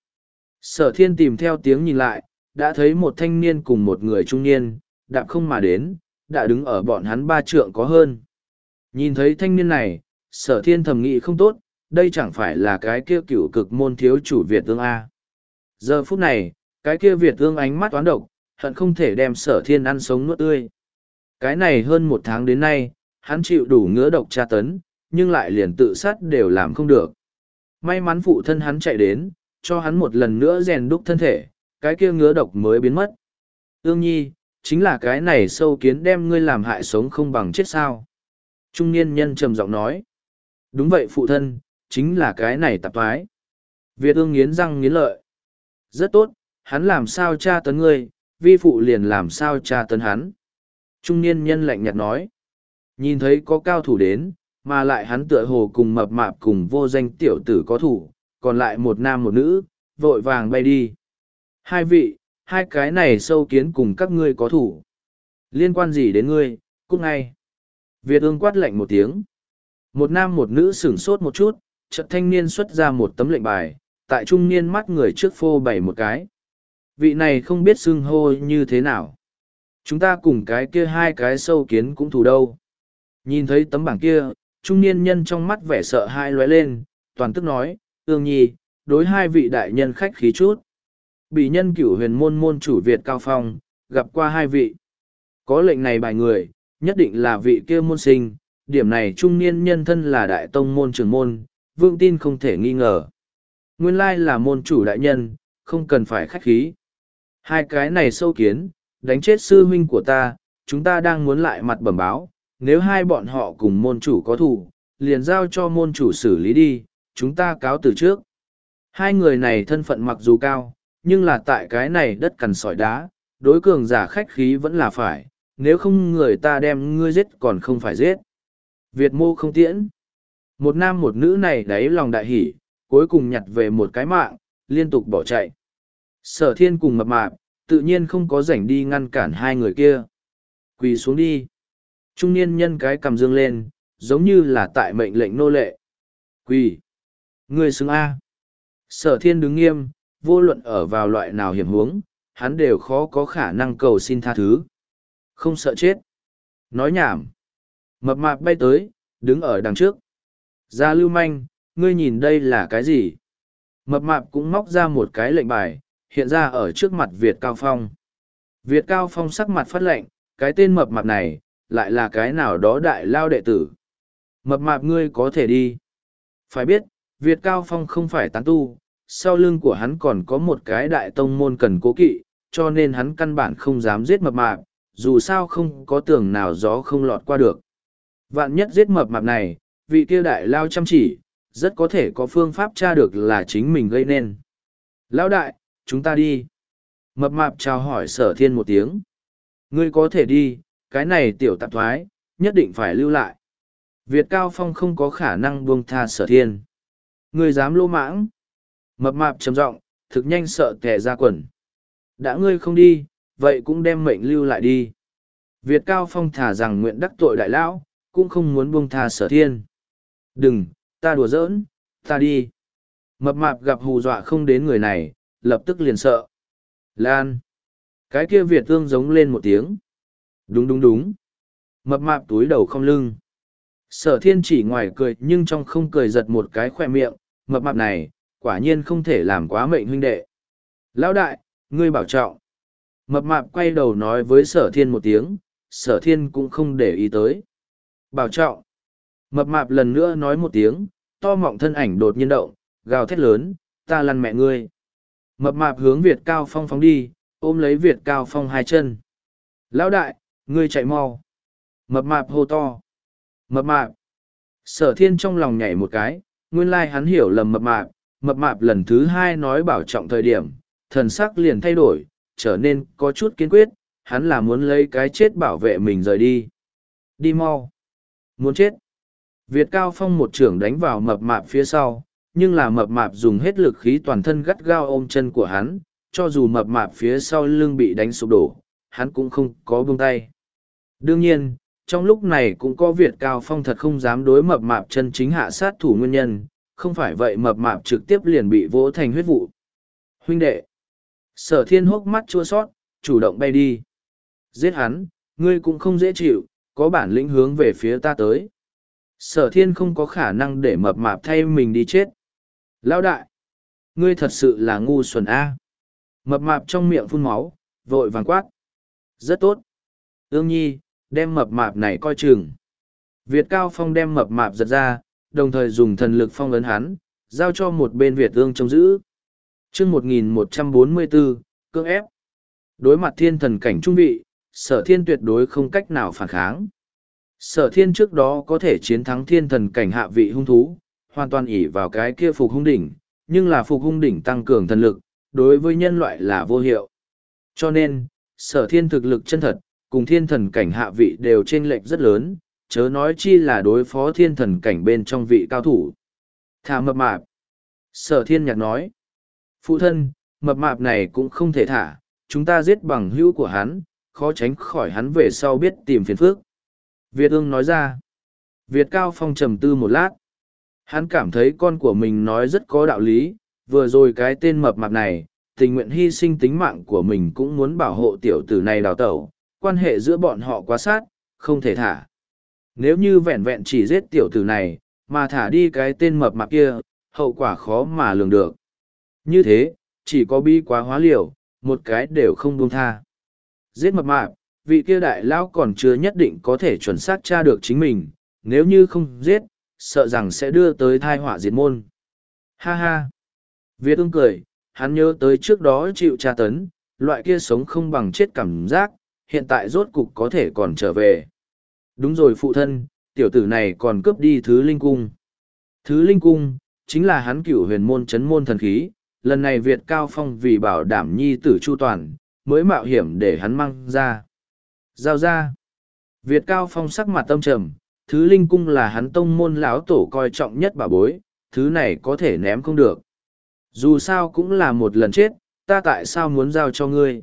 Sở thiên tìm theo tiếng nhìn lại, đã thấy một thanh niên cùng một người trung niên, đạp không mà đến, đã đứng ở bọn hắn ba trượng có hơn. Nhìn thấy thanh niên này, sở thiên thầm nghĩ không tốt, đây chẳng phải là cái kia cựu cực môn thiếu chủ Việt Tương A. Giờ phút này, cái kia Việt Tương ánh mắt toán độc, hận không thể đem sở thiên ăn sống nuốt tươi. Cái này hơn một tháng đến nay, hắn chịu đủ ngứa độc tra tấn, nhưng lại liền tự sát đều làm không được. May mắn phụ thân hắn chạy đến, cho hắn một lần nữa rèn đúc thân thể, cái kia ngứa độc mới biến mất. Ương nhi, chính là cái này sâu kiến đem ngươi làm hại sống không bằng chết sao. Trung niên nhân trầm giọng nói. Đúng vậy phụ thân, chính là cái này tạp thoái. Việt ương nghiến răng nghiến lợi. Rất tốt, hắn làm sao tra tấn ngươi, vi phụ liền làm sao tra tấn hắn. Trung niên nhân lạnh nhạt nói. Nhìn thấy có cao thủ đến, mà lại hắn tựa hồ cùng mập mạp cùng vô danh tiểu tử có thủ, còn lại một nam một nữ, vội vàng bay đi. Hai vị, hai cái này sâu kiến cùng các ngươi có thủ. Liên quan gì đến ngươi, cút ngay. Việt ương quát lạnh một tiếng. Một nam một nữ sửng sốt một chút, chợt thanh niên xuất ra một tấm lệnh bài, tại trung niên mắt người trước phô bày một cái. Vị này không biết xưng hô như thế nào. Chúng ta cùng cái kia hai cái sâu kiến cũng thù đâu. Nhìn thấy tấm bảng kia, trung niên nhân trong mắt vẻ sợ hãi lóe lên, toàn tức nói, ương nhi, đối hai vị đại nhân khách khí chút. Bị nhân cửu huyền môn môn chủ Việt Cao Phong, gặp qua hai vị. Có lệnh này bài người, nhất định là vị kia môn sinh, điểm này trung niên nhân thân là đại tông môn trưởng môn, vương tin không thể nghi ngờ. Nguyên lai là môn chủ đại nhân, không cần phải khách khí. Hai cái này sâu kiến, đánh chết sư huynh của ta, chúng ta đang muốn lại mặt bẩm báo, nếu hai bọn họ cùng môn chủ có thủ, liền giao cho môn chủ xử lý đi, chúng ta cáo từ trước. Hai người này thân phận mặc dù cao, nhưng là tại cái này đất cằn sỏi đá, đối cường giả khách khí vẫn là phải, nếu không người ta đem ngươi giết còn không phải giết. Việt mô không tiễn. Một nam một nữ này đáy lòng đại hỉ, cuối cùng nhặt về một cái mạng, liên tục bỏ chạy. Sở thiên cùng mập mạp, tự nhiên không có rảnh đi ngăn cản hai người kia. Quỳ xuống đi. Trung niên nhân cái cầm dương lên, giống như là tại mệnh lệnh nô lệ. Quỳ. Người xứng A. Sở thiên đứng nghiêm, vô luận ở vào loại nào hiểm huống, hắn đều khó có khả năng cầu xin tha thứ. Không sợ chết. Nói nhảm. Mập mạp bay tới, đứng ở đằng trước. Gia lưu manh, ngươi nhìn đây là cái gì? Mập mạp cũng móc ra một cái lệnh bài, hiện ra ở trước mặt Việt Cao Phong. Việt Cao Phong sắc mặt phát lệnh, cái tên mập mạp này, lại là cái nào đó đại lao đệ tử. Mập mạp ngươi có thể đi. Phải biết, Việt Cao Phong không phải tán tu, sau lưng của hắn còn có một cái đại tông môn cần cố kỵ, cho nên hắn căn bản không dám giết mập mạp, dù sao không có tường nào gió không lọt qua được. Vạn nhất giết mập mạp này, vị kia đại lao chăm chỉ, rất có thể có phương pháp tra được là chính mình gây nên. Lão đại, chúng ta đi. Mập mạp chào hỏi sở thiên một tiếng. Ngươi có thể đi, cái này tiểu tạp thoái, nhất định phải lưu lại. Việt Cao Phong không có khả năng buông tha sở thiên. Ngươi dám lô mãng. Mập mạp trầm giọng, thực nhanh sợ tè ra quần. Đã ngươi không đi, vậy cũng đem mệnh lưu lại đi. Việt Cao Phong thả rằng nguyện đắc tội đại lão, cũng không muốn buông tha Sở Thiên. Đừng, ta đùa giỡn, ta đi. Mập mạp gặp hù dọa không đến người này, lập tức liền sợ. Lan. Cái kia Việt Ương giống lên một tiếng. Đúng đúng đúng. Mập mạp túi đầu không lưng. Sở Thiên chỉ ngoài cười nhưng trong không cười giật một cái khoe miệng. Mập mạp này, quả nhiên không thể làm quá mệnh huynh đệ. Lão đại, ngươi bảo trọng. Mập mạp quay đầu nói với Sở Thiên một tiếng. Sở Thiên cũng không để ý tới. Bảo trọng. Mập mạp lần nữa nói một tiếng, to mọng thân ảnh đột nhiên động, gào thét lớn, ta lăn mẹ ngươi. Mập mạp hướng Việt Cao Phong phóng đi, ôm lấy Việt Cao Phong hai chân. Lão đại, ngươi chạy mau. Mập mạp hô to. Mập mạp. Sở Thiên trong lòng nhảy một cái, nguyên lai hắn hiểu lầm mập mạp. Mập mạp lần thứ hai nói bảo trọng thời điểm, thần sắc liền thay đổi, trở nên có chút kiên quyết, hắn là muốn lấy cái chết bảo vệ mình rời đi. Đi mau. Muốn chết. Việt Cao Phong một trưởng đánh vào mập mạp phía sau, nhưng là mập mạp dùng hết lực khí toàn thân gắt gao ôm chân của hắn, cho dù mập mạp phía sau lưng bị đánh sụp đổ, hắn cũng không có buông tay. Đương nhiên, trong lúc này cũng có Việt Cao Phong thật không dám đối mập mạp chân chính hạ sát thủ nguyên nhân, không phải vậy mập mạp trực tiếp liền bị vỗ thành huyết vụ. Huynh đệ. Sở Thiên hốc mắt chua sót, chủ động bay đi. Giết hắn, ngươi cũng không dễ chịu, có bản lĩnh hướng về phía ta tới. Sở Thiên không có khả năng để mập mạp thay mình đi chết. Lão đại, ngươi thật sự là ngu xuẩn a. Mập mạp trong miệng phun máu, vội vàng quát. Rất tốt. Ương Nhi, đem mập mạp này coi chừng. Việt Cao Phong đem mập mạp giật ra, đồng thời dùng thần lực phong ấn hắn, giao cho một bên Việt Ương trông giữ. Chương một nghìn một trăm bốn mươi bốn, cưỡng ép. Đối mặt thiên thần cảnh trung vị, Sở Thiên tuyệt đối không cách nào phản kháng. Sở Thiên trước đó có thể chiến thắng thiên thần cảnh hạ vị hung thú, hoàn toàn ỷ vào cái kia phục hung đỉnh, nhưng là phục hung đỉnh tăng cường thần lực, đối với nhân loại là vô hiệu. Cho nên, Sở Thiên thực lực chân thật, cùng thiên thần cảnh hạ vị đều chênh lệch rất lớn, chớ nói chi là đối phó thiên thần cảnh bên trong vị cao thủ. Thả mập mạp. Sở Thiên nhạc nói. Phụ thân, mập mạp này cũng không thể thả, chúng ta giết bằng hữu của hắn, khó tránh khỏi hắn về sau biết tìm phiền phức. Việt Ương nói ra. Việt Cao Phong trầm tư một lát. Hắn cảm thấy con của mình nói rất có đạo lý, vừa rồi cái tên mập mạp này, tình nguyện hy sinh tính mạng của mình cũng muốn bảo hộ tiểu tử này đào tẩu, quan hệ giữa bọn họ quá sát, không thể thả. Nếu như vẹn vẹn chỉ giết tiểu tử này, mà thả đi cái tên mập mạp kia, hậu quả khó mà lường được. Như thế, chỉ có bi quá hóa liều, một cái đều không buông tha. Giết mập mạp, vị kia đại lão còn chưa nhất định có thể chuẩn xác tra được chính mình, nếu như không giết, sợ rằng sẽ đưa tới thai họa diệt môn. Ha ha! Việt Ương cười, hắn nhớ tới trước đó chịu tra tấn, loại kia sống không bằng chết cảm giác, hiện tại rốt cục có thể còn trở về. Đúng rồi phụ thân, tiểu tử này còn cướp đi thứ linh cung. Thứ linh cung, chính là hắn cửu huyền môn chấn môn thần khí, lần này Việt Cao Phong vì bảo đảm nhi tử chu toàn, mới mạo hiểm để hắn mang ra. Giao ra. Việt Cao Phong sắc mặt tâm trầm, thứ linh cung là hắn tông môn lão tổ coi trọng nhất bảo bối, thứ này có thể ném không được. Dù sao cũng là một lần chết, ta tại sao muốn giao cho ngươi?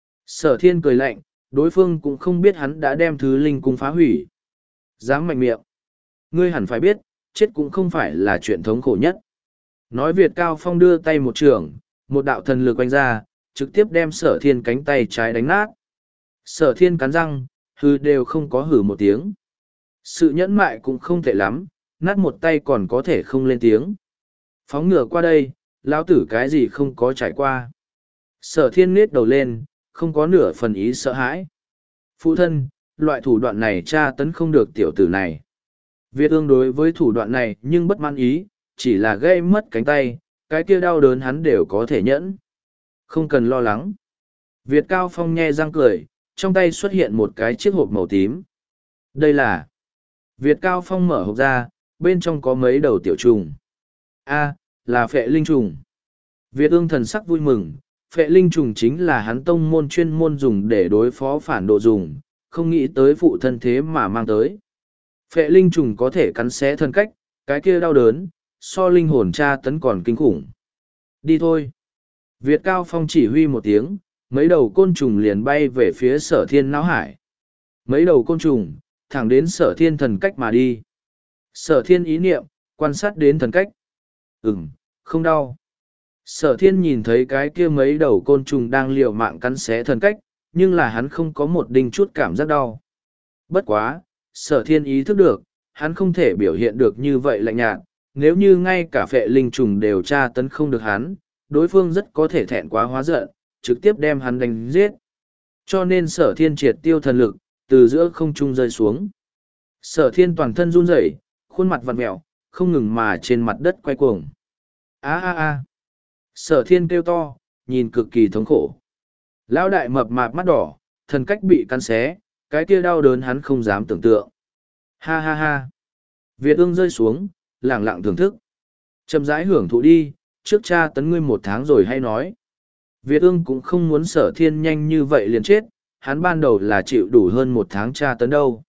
Sở Thiên cười lạnh, đối phương cũng không biết hắn đã đem thứ linh cung phá hủy. Dám mạnh miệng. Ngươi hẳn phải biết, chết cũng không phải là chuyện thống khổ nhất. Nói Việt Cao Phong đưa tay một trường, một đạo thần lực quanh ra, trực tiếp đem Sở Thiên cánh tay trái đánh nát. Sở Thiên cắn răng, hư đều không có hử một tiếng. Sự nhẫn mại cũng không tệ lắm, nát một tay còn có thể không lên tiếng. Phóng ngựa qua đây, lão tử cái gì không có trải qua. Sở Thiên nết đầu lên, không có nửa phần ý sợ hãi. Phụ thân, loại thủ đoạn này tra tấn không được tiểu tử này. Việt Ương đối với thủ đoạn này nhưng bất mãn ý, chỉ là gây mất cánh tay, cái kia đau đớn hắn đều có thể nhẫn. Không cần lo lắng. Việt Cao Phong nhe răng cười, trong tay xuất hiện một cái chiếc hộp màu tím. Đây là... Việt Cao Phong mở hộp ra, bên trong có mấy đầu tiểu trùng. A, là phệ linh trùng. Việt Ương thần sắc vui mừng, phệ linh trùng chính là hắn tông môn chuyên môn dùng để đối phó phản độ dùng, không nghĩ tới phụ thân thế mà mang tới. Phệ linh trùng có thể cắn xé thân cách, cái kia đau đớn, so linh hồn tra tấn còn kinh khủng. Đi thôi. Việt Cao Phong chỉ huy một tiếng, mấy đầu côn trùng liền bay về phía sở thiên não hải. Mấy đầu côn trùng, thẳng đến sở thiên thần cách mà đi. Sở thiên ý niệm, quan sát đến thần cách. Ừm, không đau. Sở thiên nhìn thấy cái kia mấy đầu côn trùng đang liều mạng cắn xé thần cách, nhưng là hắn không có một đinh chút cảm giác đau. Bất quá, sở thiên ý thức được, hắn không thể biểu hiện được như vậy lạnh nhạt, nếu như ngay cả phệ linh trùng đều tra tấn không được hắn, đối phương rất có thể thẹn quá hóa giận, trực tiếp đem hắn đánh giết. Cho nên sở thiên triệt tiêu thần lực, từ giữa không trung rơi xuống. Sở thiên toàn thân run rẩy, khuôn mặt vặn mẹo, không ngừng mà trên mặt đất quay cuồng. A a a. Sở thiên kêu to, nhìn cực kỳ thống khổ. Lão đại mập mạp mắt đỏ, thần cách bị cắn xé, cái kia đau đớn hắn không dám tưởng tượng. Ha ha ha. Việt ương rơi xuống, lẳng lặng thưởng thức. Chậm rãi hưởng thụ đi, trước cha tấn ngươi một tháng rồi hay nói. Việt ương cũng không muốn sở thiên nhanh như vậy liền chết, hắn ban đầu là chịu đủ hơn một tháng tra tấn đâu.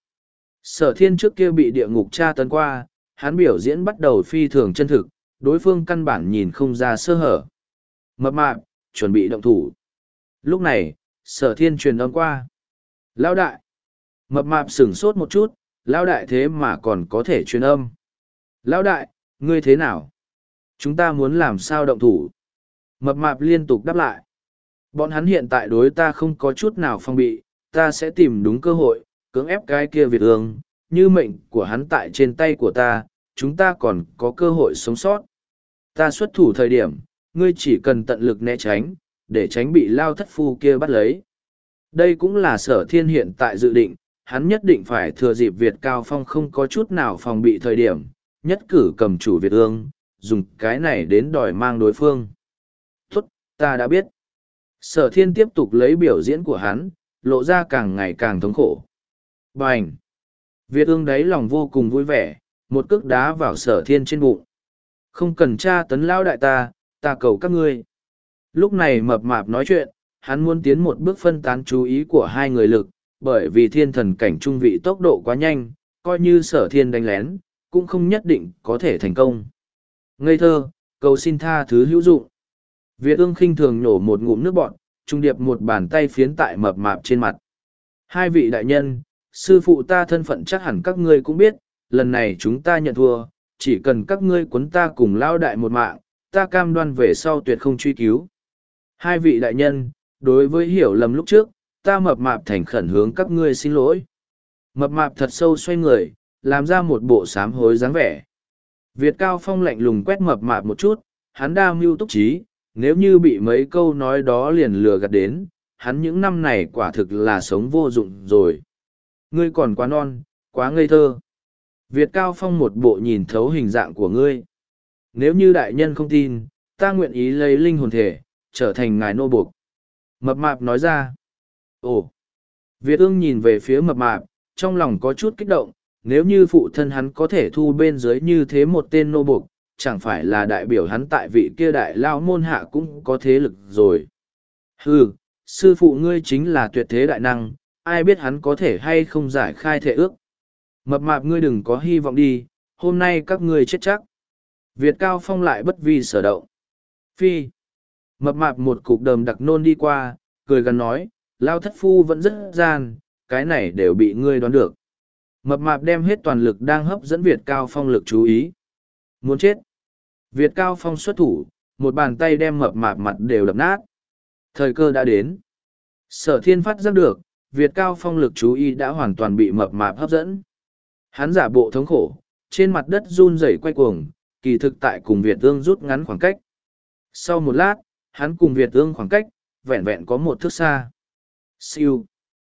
Sở thiên trước kia bị địa ngục tra tấn qua, hắn biểu diễn bắt đầu phi thường chân thực, đối phương căn bản nhìn không ra sơ hở. Mập mạp, chuẩn bị động thủ. Lúc này, sở thiên truyền âm qua. Lão đại. Mập mạp sửng sốt một chút, lão đại thế mà còn có thể truyền âm. Lão đại, ngươi thế nào? Chúng ta muốn làm sao động thủ? Mập mạp liên tục đáp lại. Bọn hắn hiện tại đối ta không có chút nào phong bị, ta sẽ tìm đúng cơ hội, cưỡng ép cái kia Việt ương, như mệnh của hắn tại trên tay của ta, chúng ta còn có cơ hội sống sót. Ta xuất thủ thời điểm, ngươi chỉ cần tận lực né tránh, để tránh bị lao thất phu kia bắt lấy. Đây cũng là sở thiên hiện tại dự định, hắn nhất định phải thừa dịp Việt Cao Phong không có chút nào phòng bị thời điểm, nhất cử cầm chủ Việt ương, dùng cái này đến đòi mang đối phương. Tốt, ta đã biết. Sở thiên tiếp tục lấy biểu diễn của hắn, lộ ra càng ngày càng thống khổ. Bành! Việt ương đáy lòng vô cùng vui vẻ, một cước đá vào sở thiên trên bụng. Không cần tra tấn lao đại ta, ta cầu các ngươi. Lúc này mập mạp nói chuyện, hắn muốn tiến một bước phân tán chú ý của hai người lực, bởi vì thiên thần cảnh trung vị tốc độ quá nhanh, coi như sở thiên đánh lén, cũng không nhất định có thể thành công. Ngây thơ, cầu xin tha thứ hữu dụng. Việt ương khinh thường nhổ một ngụm nước bọt, trung điệp một bàn tay phiến tại mập mạp trên mặt. Hai vị đại nhân, sư phụ ta thân phận chắc hẳn các ngươi cũng biết, lần này chúng ta nhận thua, chỉ cần các ngươi quấn ta cùng lao đại một mạng, ta cam đoan về sau tuyệt không truy cứu. Hai vị đại nhân, đối với hiểu lầm lúc trước, ta mập mạp thành khẩn hướng các ngươi xin lỗi. Mập mạp thật sâu xoay người, làm ra một bộ sám hối dáng vẻ. Việt Cao Phong lạnh lùng quét mập mạp một chút, hắn đa mưu túc trí, nếu như bị mấy câu nói đó liền lừa gạt đến, hắn những năm này quả thực là sống vô dụng rồi. Ngươi còn quá non, quá ngây thơ. Việt Cao Phong một bộ nhìn thấu hình dạng của ngươi. Nếu như đại nhân không tin, ta nguyện ý lấy linh hồn thể, trở thành ngài nô buộc. Mập mạp nói ra. Ồ! Việt ương nhìn về phía mập mạp, trong lòng có chút kích động, nếu như phụ thân hắn có thể thu bên dưới như thế một tên nô buộc, chẳng phải là đại biểu hắn tại vị kia đại lao môn hạ cũng có thế lực rồi. Hừ, sư phụ ngươi chính là tuyệt thế đại năng, ai biết hắn có thể hay không giải khai thể ước. Mập mạp ngươi đừng có hy vọng đi, hôm nay các ngươi chết chắc. Việt Cao Phong lại bất vi sở động. Phi. Mập mạp một cục đờm đặc nôn đi qua, cười gần nói, lao thất phu vẫn rất gian, cái này đều bị ngươi đoán được. Mập mạp đem hết toàn lực đang hấp dẫn Việt Cao Phong lực chú ý. Muốn chết. Việt Cao Phong xuất thủ, một bàn tay đem mập mạp mặt đều đập nát. Thời cơ đã đến. Sở thiên phát giác được, Việt Cao Phong lực chú ý đã hoàn toàn bị mập mạp hấp dẫn. Hắn giả bộ thống khổ, trên mặt đất run rẩy quay cuồng, kỳ thực tại cùng Việt ương rút ngắn khoảng cách. Sau một lát, hắn cùng Việt ương khoảng cách, vẹn vẹn có một thước xa. Siêu.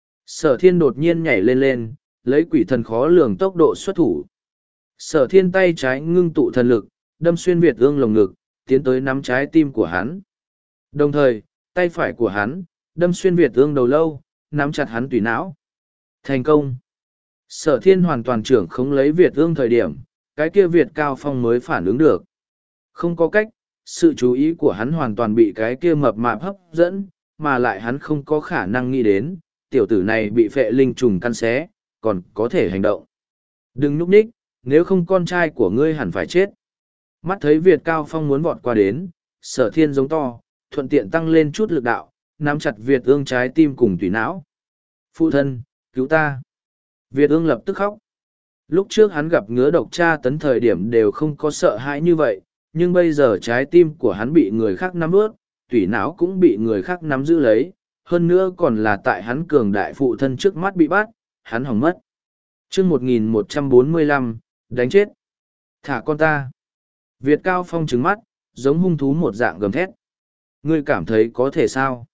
Sở thiên đột nhiên nhảy lên lên, lấy quỷ thần khó lường tốc độ xuất thủ. Sở thiên tay trái ngưng tụ thần lực, đâm xuyên Việt ương lồng ngực, tiến tới nắm trái tim của hắn. Đồng thời, tay phải của hắn, đâm xuyên Việt ương đầu lâu, nắm chặt hắn tùy não. Thành công. Sở thiên hoàn toàn trưởng không lấy Việt ương thời điểm, cái kia Việt Cao Phong mới phản ứng được. Không có cách, sự chú ý của hắn hoàn toàn bị cái kia mập mạp hấp dẫn, mà lại hắn không có khả năng nghĩ đến, tiểu tử này bị phệ linh trùng căn xé, còn có thể hành động. Đừng núp ních, nếu không con trai của ngươi hẳn phải chết. Mắt thấy Việt Cao Phong muốn vọt qua đến, sở thiên giống to, thuận tiện tăng lên chút lực đạo, nắm chặt Việt ương trái tim cùng tùy não. Phụ thân, cứu ta. Việt ương lập tức khóc. Lúc trước hắn gặp ngứa độc tra tấn thời điểm đều không có sợ hãi như vậy, nhưng bây giờ trái tim của hắn bị người khác nắm ướt, tủy não cũng bị người khác nắm giữ lấy, hơn nữa còn là tại hắn cường đại phụ thân trước mắt bị bắt, hắn hỏng mất. chương một nghìn một trăm bốn mươi lăm, đánh chết. Thả con ta. Việt Cao Phong trừng mắt, giống hung thú một dạng gầm thét. Ngươi cảm thấy có thể sao?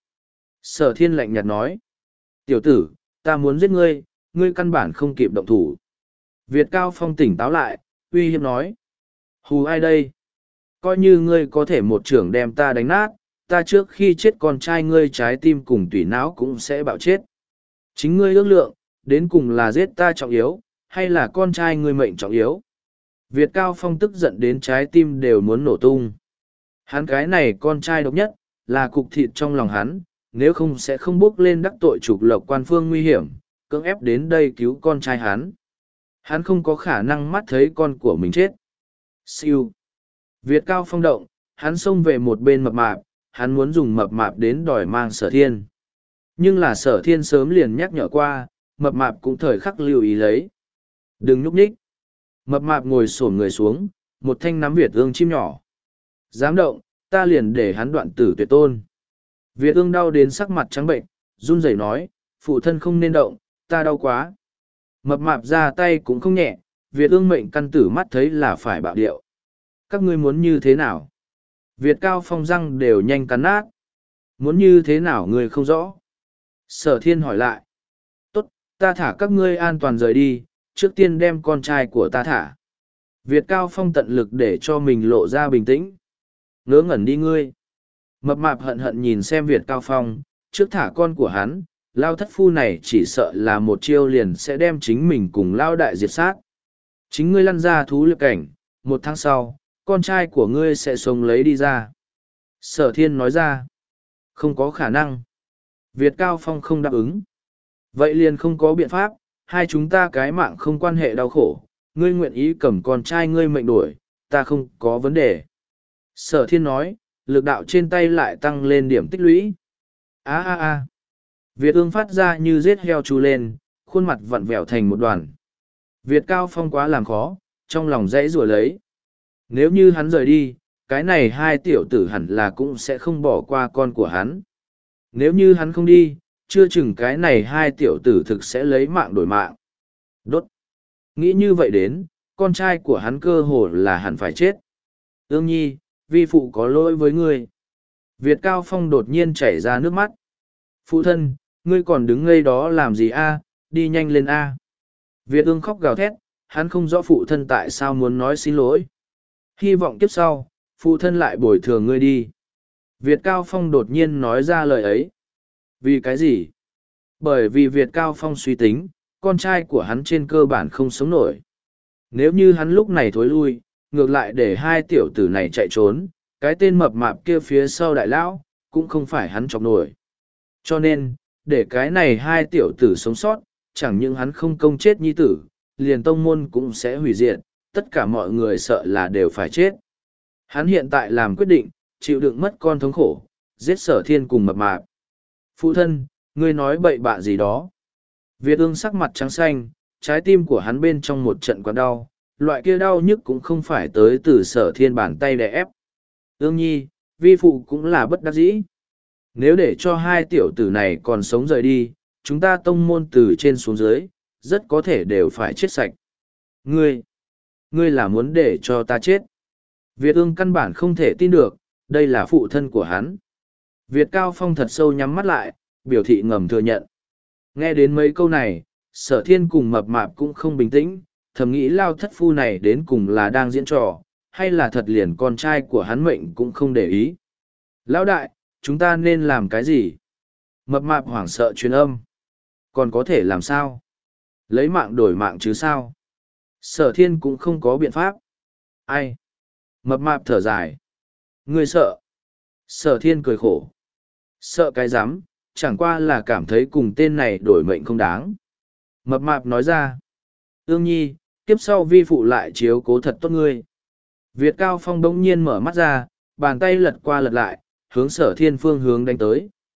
Sở Thiên lạnh nhạt nói. Tiểu tử, ta muốn giết ngươi, ngươi căn bản không kịp động thủ. Việt Cao Phong tỉnh táo lại, uy hiếp nói. Hù ai đây? Coi như ngươi có thể một trưởng đem ta đánh nát, ta trước khi chết con trai ngươi trái tim cùng tủy não cũng sẽ bạo chết. Chính ngươi ước lượng, đến cùng là giết ta trọng yếu, hay là con trai ngươi mệnh trọng yếu? Việt Cao Phong tức giận đến trái tim đều muốn nổ tung. Hắn cái này con trai độc nhất, là cục thịt trong lòng hắn, nếu không sẽ không bước lên đắc tội trục lộc quan phương nguy hiểm, cưỡng ép đến đây cứu con trai hắn. Hắn không có khả năng mắt thấy con của mình chết. Siêu. Việt Cao Phong động, hắn xông về một bên mập mạp, hắn muốn dùng mập mạp đến đòi mang Sở Thiên. Nhưng là Sở Thiên sớm liền nhắc nhở qua, mập mạp cũng thời khắc lưu ý lấy. Đừng nhúc nhích. Mập mạp ngồi xổm người xuống, một thanh nắm Việt ương chim nhỏ. Dám động, ta liền để hắn đoạn tử tuyệt tôn. Việt ương đau đến sắc mặt trắng bệnh, run rẩy nói, phụ thân không nên động, ta đau quá. Mập mạp ra tay cũng không nhẹ, Việt ương mệnh căn tử mắt thấy là phải bạo điệu. Các ngươi muốn như thế nào? Việt Cao Phong răng đều nhanh cắn nát. Muốn như thế nào ngươi không rõ? Sở Thiên hỏi lại. Tốt, ta thả các ngươi an toàn rời đi, trước tiên đem con trai của ta thả. Việt Cao Phong tận lực để cho mình lộ ra bình tĩnh. Ngớ ngẩn đi ngươi. Mập mạp hận hận nhìn xem Việt Cao Phong, trước thả con của hắn, lao thất phu này chỉ sợ là một chiêu liền sẽ đem chính mình cùng lao đại diệt sát. Chính ngươi lăn ra thú lực cảnh, một tháng sau, con trai của ngươi sẽ sống lấy đi ra. Sở Thiên nói ra. Không có khả năng. Việt Cao Phong không đáp ứng. Vậy liền không có biện pháp, hai chúng ta cái mạng không quan hệ đau khổ, ngươi nguyện ý cầm con trai ngươi mệnh đổi, ta không có vấn đề. Sở Thiên nói, lực đạo trên tay lại tăng lên điểm tích lũy. Á á á. Việt ương phát ra như giết heo chú lên, khuôn mặt vặn vẹo thành một đoàn. Việt Cao Phong quá làm khó, trong lòng dãy rủa lấy. Nếu như hắn rời đi, cái này hai tiểu tử hẳn là cũng sẽ không bỏ qua con của hắn. Nếu như hắn không đi, chưa chừng cái này hai tiểu tử thực sẽ lấy mạng đổi mạng. Đốt. Nghĩ như vậy đến, con trai của hắn cơ hồ là hẳn phải chết. Ương Nhi, vi phụ có lỗi với ngươi. Việt Cao Phong đột nhiên chảy ra nước mắt. Phụ thân, ngươi còn đứng ngây đó làm gì a? Đi nhanh lên a. Việt Ương khóc gào thét, hắn không rõ phụ thân tại sao muốn nói xin lỗi. Hy vọng kiếp sau, phụ thân lại bồi thường ngươi đi. Việt Cao Phong đột nhiên nói ra lời ấy. Vì cái gì? Bởi vì Việt Cao Phong suy tính, con trai của hắn trên cơ bản không sống nổi. Nếu như hắn lúc này thối lui, ngược lại để hai tiểu tử này chạy trốn, cái tên mập mạp kia phía sau đại lão, cũng không phải hắn chọc nổi. Cho nên, để cái này hai tiểu tử sống sót, chẳng những hắn không công chết nhi tử, liền tông môn cũng sẽ hủy diệt, tất cả mọi người sợ là đều phải chết. Hắn hiện tại làm quyết định, chịu đựng mất con thống khổ, giết Sở Thiên cùng mập mạp. Phụ thân, ngươi nói bậy bạ gì đó. Việt ương sắc mặt trắng xanh, trái tim của hắn bên trong một trận quặn đau, loại kia đau nhức cũng không phải tới từ Sở Thiên bàn tay đè ép. Ương Nhi, vi phụ cũng là bất đắc dĩ. Nếu để cho hai tiểu tử này còn sống rời đi, chúng ta tông môn từ trên xuống dưới, rất có thể đều phải chết sạch. Ngươi, ngươi là muốn để cho ta chết. Việt ương căn bản không thể tin được, đây là phụ thân của hắn. Việt Cao Phong thật sâu nhắm mắt lại, biểu thị ngầm thừa nhận. Nghe đến mấy câu này, Sở Thiên cùng mập mạp cũng không bình tĩnh, thầm nghĩ lao thất phu này đến cùng là đang diễn trò, hay là thật liền con trai của hắn mệnh cũng không để ý. Lão đại, chúng ta nên làm cái gì? Mập mạp hoảng sợ truyền âm. Còn có thể làm sao? Lấy mạng đổi mạng chứ sao? Sở Thiên cũng không có biện pháp. Ai? Mập mạp thở dài. Ngươi sợ. Sở Thiên cười khổ. Sợ cái rắm chẳng qua là cảm thấy cùng tên này đổi mệnh không đáng. Mập mạp nói ra. Ương Nhi, kiếp sau vi phụ lại chiếu cố thật tốt ngươi. Việt Cao Phong bỗng nhiên mở mắt ra, bàn tay lật qua lật lại, hướng Sở Thiên phương hướng đánh tới.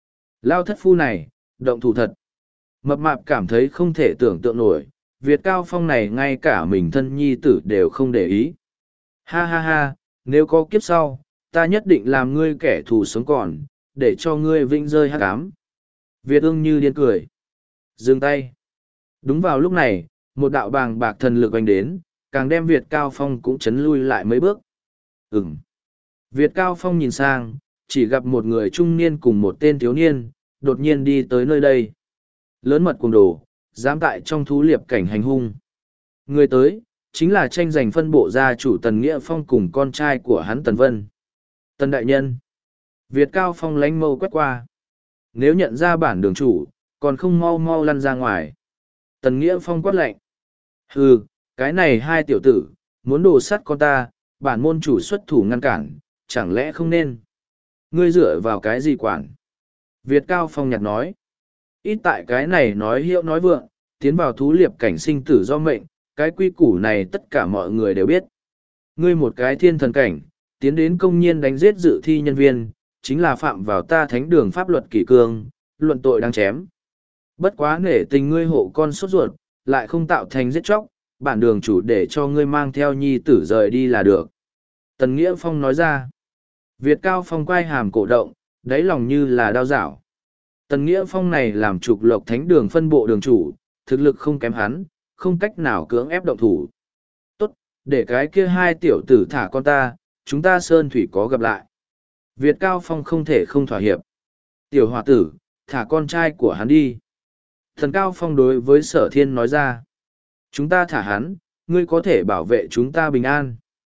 Lao thất phu này, động thủ thật. Mập mạp cảm thấy không thể tưởng tượng nổi, Việt Cao Phong này ngay cả mình thân nhi tử đều không để ý. Ha ha ha, nếu có kiếp sau, ta nhất định làm ngươi kẻ thù sống còn, để cho ngươi vĩnh rơi hắc ám. Việt ương như điên cười. Dừng tay. Đúng vào lúc này, một đạo bàng bạc thần lực oanh đến, càng đem Việt Cao Phong cũng chấn lui lại mấy bước. Ừm. Việt Cao Phong nhìn sang, chỉ gặp một người trung niên cùng một tên thiếu niên, đột nhiên đi tới nơi đây. Lớn mật cuồng đồ, dám tại trong thú liệp cảnh hành hung. Người tới, chính là tranh giành phân bộ gia chủ Tần Nghĩa Phong cùng con trai của hắn Tần Vân. Tần Đại Nhân. Việt Cao Phong lánh mâu quét qua. Nếu nhận ra bản đường chủ, còn không mau mau lăn ra ngoài. Tần Nghĩa Phong quát lạnh. Hừ, cái này hai tiểu tử, muốn đồ sắt con ta, bản môn chủ xuất thủ ngăn cản, chẳng lẽ không nên? Ngươi dựa vào cái gì quản? Việt Cao Phong nhạt nói. Ít tại cái này nói hiệu nói vượng, tiến vào thú liệp cảnh sinh tử do mệnh, cái quy củ này tất cả mọi người đều biết. Ngươi một cái thiên thần cảnh, tiến đến công nhiên đánh giết dự thi nhân viên, chính là phạm vào ta thánh đường pháp luật kỷ cương, luận tội đáng chém. Bất quá nể tình ngươi hộ con sốt ruột, lại không tạo thành giết chóc, bản đường chủ để cho ngươi mang theo nhi tử rời đi là được. Tần Nghĩa Phong nói ra. Việt Cao Phong quay hàm cổ động, đáy lòng như là đao dạo. Tần Nghĩa Phong này làm trục lộc thánh đường phân bộ đường chủ, thực lực không kém hắn, không cách nào cưỡng ép động thủ. Tốt, để cái kia hai tiểu tử thả con ta, chúng ta sơn thủy có gặp lại. Việt Cao Phong không thể không thỏa hiệp. Tiểu hòa tử, thả con trai của hắn đi. Thần Cao Phong đối với Sở Thiên nói ra. Chúng ta thả hắn, ngươi có thể bảo vệ chúng ta bình an.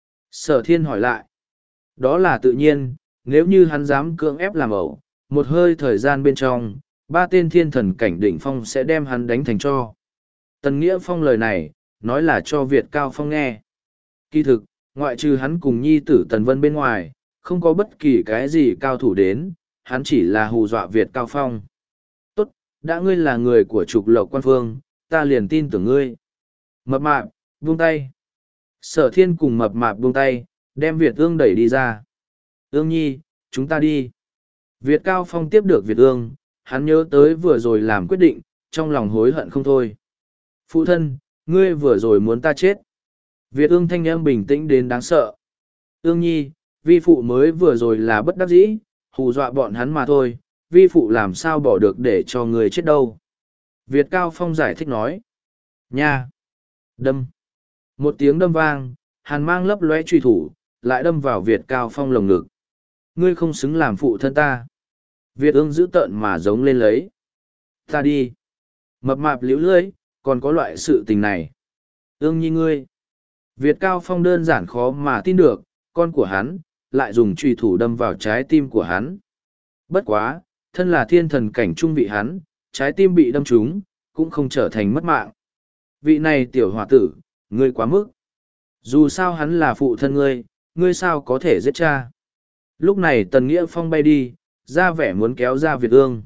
Sở Thiên hỏi lại. Đó là tự nhiên, nếu như hắn dám cưỡng ép làm ẩu, một hơi thời gian bên trong, ba tên thiên thần cảnh đỉnh phong sẽ đem hắn đánh thành cho. Tần Nghĩa Phong lời này, nói là cho Việt Cao Phong nghe. Kỳ thực, ngoại trừ hắn cùng nhi tử Tần Vân bên ngoài, không có bất kỳ cái gì cao thủ đến, hắn chỉ là hù dọa Việt Cao Phong. Tốt, đã ngươi là người của trục lộc quan phương, ta liền tin tưởng ngươi. Mập mạp, buông tay. Sở Thiên cùng mập mạp buông tay, đem Việt Ương đẩy đi ra. Ương nhi, chúng ta đi. Việt Cao Phong tiếp được Việt Ương, hắn nhớ tới vừa rồi làm quyết định, trong lòng hối hận không thôi. Phụ thân, ngươi vừa rồi muốn ta chết. Việt Ương thanh âm bình tĩnh đến đáng sợ. Ương nhi, vi phụ mới vừa rồi là bất đắc dĩ, hù dọa bọn hắn mà thôi, vi phụ làm sao bỏ được để cho người chết đâu. Việt Cao Phong giải thích nói. Nha! Đâm! Một tiếng đâm vang, hàn mang lấp lóe truy thủ, lại đâm vào Việt Cao Phong lồng ngực. Ngươi không xứng làm phụ thân ta. Việt ương giữ tợn mà giống lên lấy. Ta đi. Mập mạp liễu lưỡi, còn có loại sự tình này. Ương nhi ngươi. Việt Cao Phong đơn giản khó mà tin được, con của hắn, lại dùng truy thủ đâm vào trái tim của hắn. Bất quá, thân là thiên thần cảnh trung vị hắn, trái tim bị đâm trúng, cũng không trở thành mất mạng. Vị này tiểu hòa tử, ngươi quá mức. Dù sao hắn là phụ thân ngươi, ngươi sao có thể giết cha. Lúc này Tần Nghĩa Phong bay đi, ra vẻ muốn kéo ra Việt ương.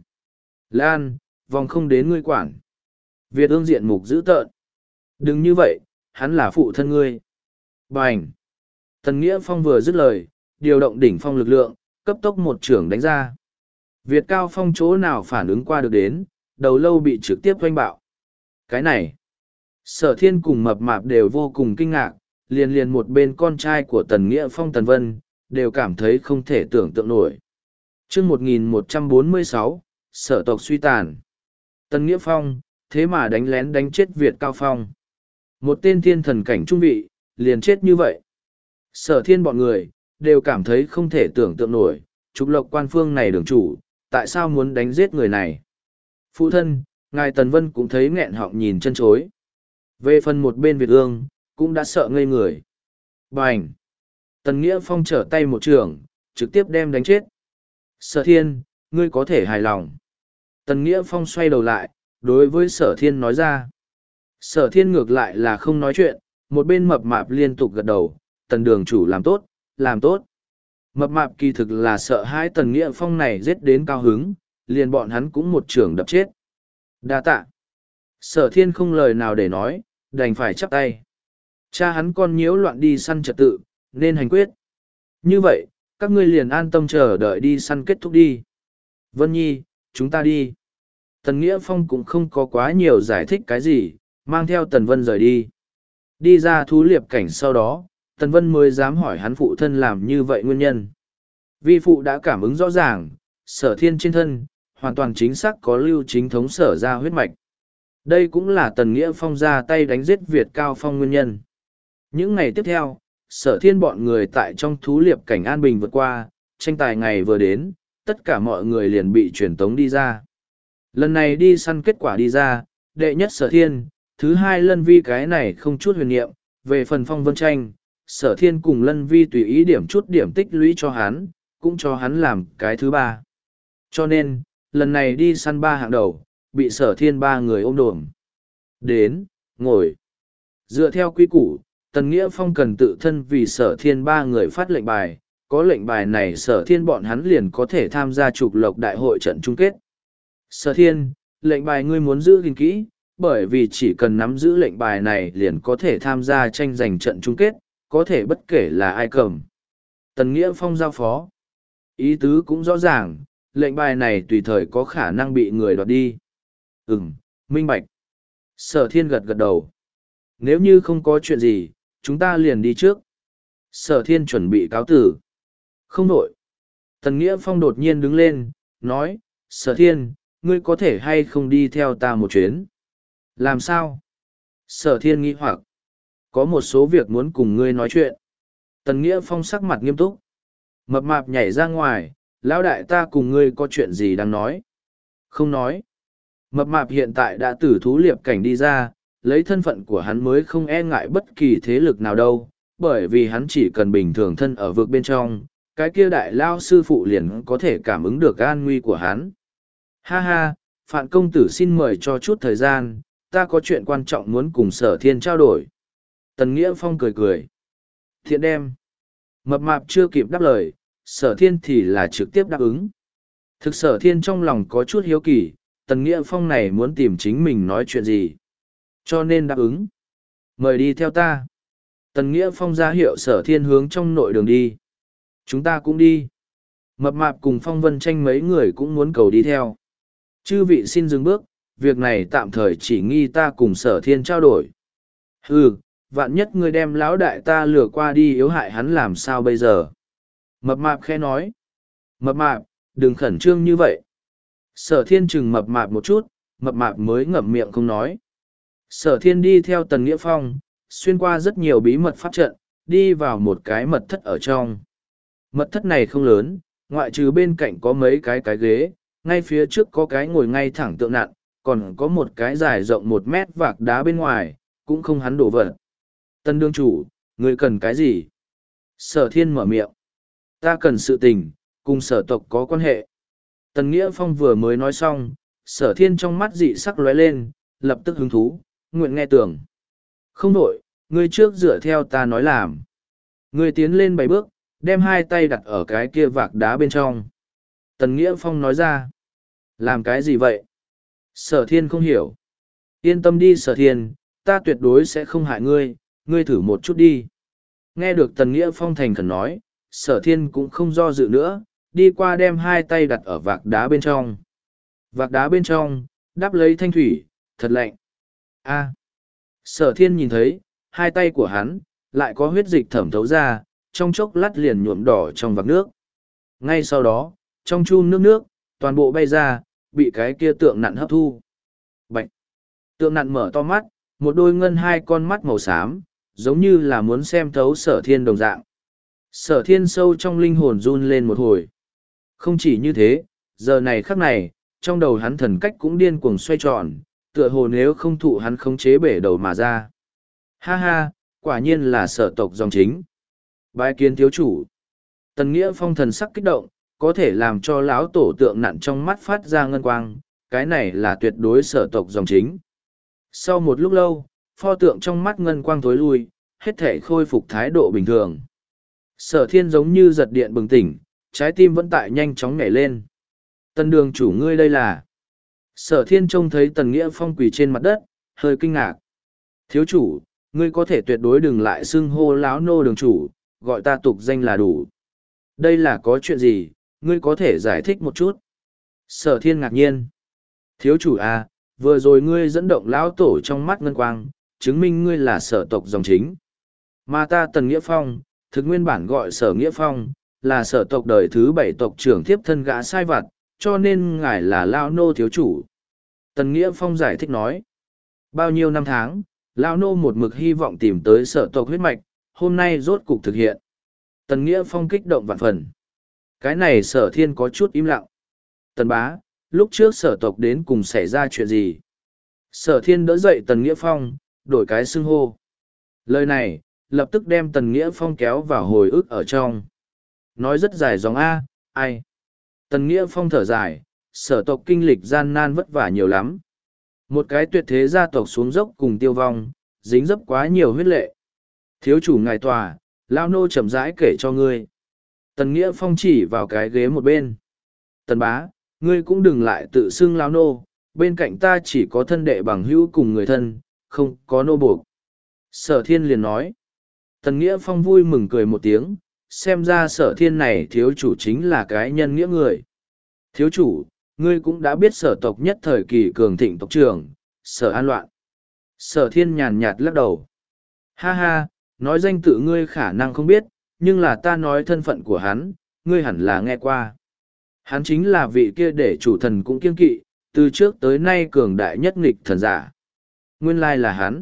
Lan, vòng không đến ngươi quản. Việt ương diện mục dữ tợn. Đừng như vậy, hắn là phụ thân ngươi. Bành. Tần Nghĩa Phong vừa dứt lời, điều động đỉnh phong lực lượng, cấp tốc một trưởng đánh ra. Việt Cao Phong chỗ nào phản ứng qua được đến, đầu lâu bị trực tiếp oanh bạo. Cái này, Sở Thiên cùng mập mạp đều vô cùng kinh ngạc, liền liền một bên con trai của Tần Nghĩa Phong Tần Vân, đều cảm thấy không thể tưởng tượng nổi. Chương một nghìn một trăm bốn mươi sáu, Sở tộc suy tàn. Tần Nghĩa Phong, thế mà đánh lén đánh chết Việt Cao Phong. Một tên thiên thần cảnh trung vị, liền chết như vậy. Sở Thiên bọn người, đều cảm thấy không thể tưởng tượng nổi, trục lộc quan phương này đường chủ, tại sao muốn đánh giết người này. Phụ thân, ngài Tần Vân cũng thấy nghẹn họng nhìn chân chối. Về phần một bên Việt ương, cũng đã sợ ngây người. Bành! Tần Nghĩa Phong trở tay một trường, trực tiếp đem đánh chết. Sở Thiên, ngươi có thể hài lòng. Tần Nghĩa Phong xoay đầu lại, đối với Sở Thiên nói ra. Sở Thiên ngược lại là không nói chuyện, một bên mập mạp liên tục gật đầu, Tần đường chủ làm tốt, làm tốt. Mập mạp kỳ thực là sợ hãi Tần Nghĩa Phong này giết đến cao hứng, liền bọn hắn cũng một trường đập chết. Đa tạ. Sở Thiên không lời nào để nói, đành phải chắp tay. Cha hắn con nhiễu loạn đi săn trật tự, nên hành quyết. Như vậy, các ngươi liền an tâm chờ đợi đi săn kết thúc đi. Vân Nhi, chúng ta đi. Tần Nghĩa Phong cũng không có quá nhiều giải thích cái gì, mang theo Tần Vân rời đi. Đi ra thú liệp cảnh sau đó, Tần Vân mới dám hỏi hắn phụ thân làm như vậy nguyên nhân. Vi phụ đã cảm ứng rõ ràng, sở thiên trên thân, hoàn toàn chính xác có lưu chính thống sở ra huyết mạch. Đây cũng là Tần Nghĩa Phong ra tay đánh giết Việt Cao Phong nguyên nhân. Những ngày tiếp theo, sở thiên bọn người tại trong thú liệp cảnh an bình vượt qua, tranh tài ngày vừa đến, tất cả mọi người liền bị truyền tống đi ra. Lần này đi săn kết quả đi ra, đệ nhất sở thiên, thứ hai lân vi cái này không chút huyền niệm, về phần phong vân tranh, sở thiên cùng lân vi tùy ý điểm chút điểm tích lũy cho hắn, cũng cho hắn làm cái thứ ba. Cho nên, lần này đi săn ba hạng đầu, bị sở thiên ba người ôm đồm. Đến, ngồi. Dựa theo quy củ, Tần Nghĩa Phong cần tự thân vì sở thiên ba người phát lệnh bài, có lệnh bài này sở thiên bọn hắn liền có thể tham gia trục lộc đại hội trận chung kết. Sở thiên, lệnh bài ngươi muốn giữ gìn kỹ, bởi vì chỉ cần nắm giữ lệnh bài này liền có thể tham gia tranh giành trận chung kết, có thể bất kể là ai cầm. Tần Nghĩa Phong giao phó. Ý tứ cũng rõ ràng, lệnh bài này tùy thời có khả năng bị người đoạt đi. Ừm, minh bạch. Sở thiên gật gật đầu. Nếu như không có chuyện gì, chúng ta liền đi trước. Sở thiên chuẩn bị cáo tử. Không nổi. Tần Nghĩa Phong đột nhiên đứng lên, nói, Sở thiên, ngươi có thể hay không đi theo ta một chuyến? Làm sao? Sở thiên nghĩ hoặc. Có một số việc muốn cùng ngươi nói chuyện. Tần Nghĩa Phong sắc mặt nghiêm túc. Mập mạp nhảy ra ngoài, lão đại ta cùng ngươi có chuyện gì đang nói? Không nói. Mập mạp hiện tại đã từ thú liệp cảnh đi ra, lấy thân phận của hắn mới không e ngại bất kỳ thế lực nào đâu, bởi vì hắn chỉ cần bình thường thân ở vực bên trong, cái kia đại lao sư phụ liền có thể cảm ứng được an nguy của hắn. Ha ha, Phạn công tử xin mời cho chút thời gian, ta có chuyện quan trọng muốn cùng sở thiên trao đổi. Tần Nghĩa Phong cười cười. Thiện đem. Mập mạp chưa kịp đáp lời, sở thiên thì là trực tiếp đáp ứng. Thực sở thiên trong lòng có chút hiếu kỳ, Tần Nghĩa Phong này muốn tìm chính mình nói chuyện gì. Cho nên đáp ứng. Mời đi theo ta. Tần Nghĩa Phong ra hiệu sở thiên hướng trong nội đường đi. Chúng ta cũng đi. Mập mạp cùng Phong Vân Tranh mấy người cũng muốn cầu đi theo. Chư vị xin dừng bước, việc này tạm thời chỉ nghi ta cùng sở thiên trao đổi. Ừ, vạn nhất ngươi đem lão đại ta lừa qua đi yếu hại hắn làm sao bây giờ. Mập mạp khẽ nói. Mập mạp, đừng khẩn trương như vậy. Sở thiên chừng mập mạp một chút, mập mạp mới ngậm miệng không nói. Sở thiên đi theo Tần Nghĩa Phong, xuyên qua rất nhiều bí mật pháp trận, đi vào một cái mật thất ở trong. Mật thất này không lớn, ngoại trừ bên cạnh có mấy cái cái ghế, ngay phía trước có cái ngồi ngay thẳng tượng nặn, còn có một cái dài rộng một mét vạc đá bên ngoài, cũng không hắn đổ vật. Tân đương chủ, người cần cái gì? Sở thiên mở miệng. Ta cần sự tình, cùng sở tộc có quan hệ. Tần Nghĩa Phong vừa mới nói xong, sở thiên trong mắt dị sắc lóe lên, lập tức hứng thú, nguyện nghe tưởng. Không đổi, ngươi trước dựa theo ta nói làm. Ngươi tiến lên bảy bước, đem hai tay đặt ở cái kia vạc đá bên trong. Tần Nghĩa Phong nói ra. Làm cái gì vậy? Sở thiên không hiểu. Yên tâm đi sở thiên, ta tuyệt đối sẽ không hại ngươi, ngươi thử một chút đi. Nghe được Tần Nghĩa Phong thành khẩn nói, sở thiên cũng không do dự nữa, đi qua đem hai tay đặt ở vạc đá bên trong. Vạc đá bên trong, đắp lấy thanh thủy, thật lạnh. A. Sở thiên nhìn thấy, hai tay của hắn, lại có huyết dịch thẩm thấu ra, trong chốc lát liền nhuộm đỏ trong vạc nước. Ngay sau đó, trong chum nước nước, toàn bộ bay ra, bị cái kia tượng nặn hấp thu. Bạch! Tượng nặn mở to mắt, một đôi ngân hai con mắt màu xám, giống như là muốn xem thấu sở thiên đồng dạng. Sở thiên sâu trong linh hồn run lên một hồi. Không chỉ như thế, giờ này khắc này, trong đầu hắn thần cách cũng điên cuồng xoay tròn, tựa hồ nếu không thụ hắn khống chế bể đầu mà ra. Ha ha, quả nhiên là sở tộc dòng chính. Bái kiến thiếu chủ. Tần Nghĩa Phong thần sắc kích động, có thể làm cho lão tổ tượng nặn trong mắt phát ra ngân quang, cái này là tuyệt đối sở tộc dòng chính. Sau một lúc lâu, pho tượng trong mắt ngân quang tối lui, hết thể khôi phục thái độ bình thường. Sở thiên giống như giật điện bừng tỉnh, trái tim vẫn tại nhanh chóng nhảy lên. Tần đường chủ ngươi đây là... Sở thiên trông thấy Tần Nghĩa Phong quỳ trên mặt đất, hơi kinh ngạc. Thiếu chủ, ngươi có thể tuyệt đối đừng lại xưng hô láo nô đường chủ, gọi ta tục danh là đủ. Đây là có chuyện gì, ngươi có thể giải thích một chút. Sở thiên ngạc nhiên. Thiếu chủ à, vừa rồi ngươi dẫn động lão tổ trong mắt ngân quang, chứng minh ngươi là sở tộc dòng chính. Mà ta Tần Nghĩa Phong, thực nguyên bản gọi sở Nghĩa Phong, là sở tộc đời thứ bảy tộc trưởng tiếp thân gã sai vặt, cho nên ngài là Lao Nô thiếu chủ. Tần Nghĩa Phong giải thích nói. Bao nhiêu năm tháng, Lao Nô một mực hy vọng tìm tới sở tộc huyết mạch, hôm nay rốt cục thực hiện. Tần Nghĩa Phong kích động vạn phần. Cái này sở thiên có chút im lặng. Tần bá, lúc trước sở tộc đến cùng xảy ra chuyện gì? Sở thiên đỡ dậy Tần Nghĩa Phong, đổi cái xưng hô. Lời này, lập tức đem Tần Nghĩa Phong kéo vào hồi ức ở trong. Nói rất dài dòng A, ai? Tần Nghĩa Phong thở dài, sở tộc kinh lịch gian nan vất vả nhiều lắm. Một cái tuyệt thế gia tộc xuống dốc cùng tiêu vong, dính dấp quá nhiều huyết lệ. Thiếu chủ ngài tòa, Lao Nô chậm rãi kể cho ngươi. Tần Nghĩa Phong chỉ vào cái ghế một bên. Tần bá, ngươi cũng đừng lại tự xưng Lao Nô, bên cạnh ta chỉ có thân đệ bằng hữu cùng người thân, không có nô buộc. Sở thiên liền nói. Tần Nghĩa Phong vui mừng cười một tiếng, xem ra sở thiên này thiếu chủ chính là cái nhân nghĩa người. Thiếu chủ, ngươi cũng đã biết sở tộc nhất thời kỳ cường thịnh tộc trưởng, sở an loạn. Sở thiên nhàn nhạt lắc đầu. Ha ha, nói danh tự ngươi khả năng không biết, nhưng là ta nói thân phận của hắn, ngươi hẳn là nghe qua. Hắn chính là vị kia để chủ thần cũng kiêng kỵ, từ trước tới nay cường đại nhất nghịch thần giả. Nguyên lai là hắn.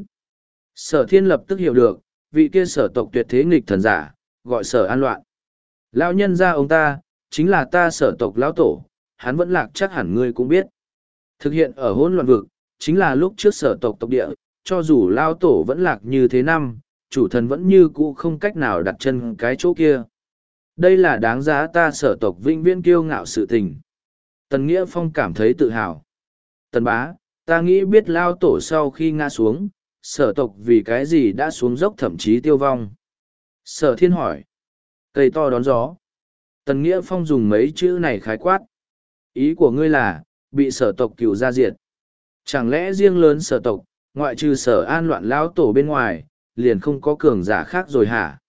Sở thiên lập tức hiểu được, vị kia sở tộc tuyệt thế nghịch thần giả, gọi sở an loạn. Lão nhân gia ông ta, chính là ta sở tộc lão tổ, hắn vẫn lạc chắc hẳn ngươi cũng biết. Thực hiện ở hỗn loạn vực, chính là lúc trước sở tộc tộc địa, cho dù lão tổ vẫn lạc như thế năm, chủ thần vẫn như cũ không cách nào đặt chân cái chỗ kia. Đây là đáng giá ta sở tộc vĩnh viễn kiêu ngạo sự tình. Tần Nghĩa Phong cảm thấy tự hào. Tần bá, ta nghĩ biết lao tổ sau khi ngã xuống, sở tộc vì cái gì đã xuống dốc thậm chí tiêu vong. Sở thiên hỏi. Cây to đón gió. Tần Nghĩa Phong dùng mấy chữ này khái quát. Ý của ngươi là, bị sở tộc cựu gia diệt. Chẳng lẽ riêng lớn sở tộc, ngoại trừ sở an loạn lao tổ bên ngoài, liền không có cường giả khác rồi hả?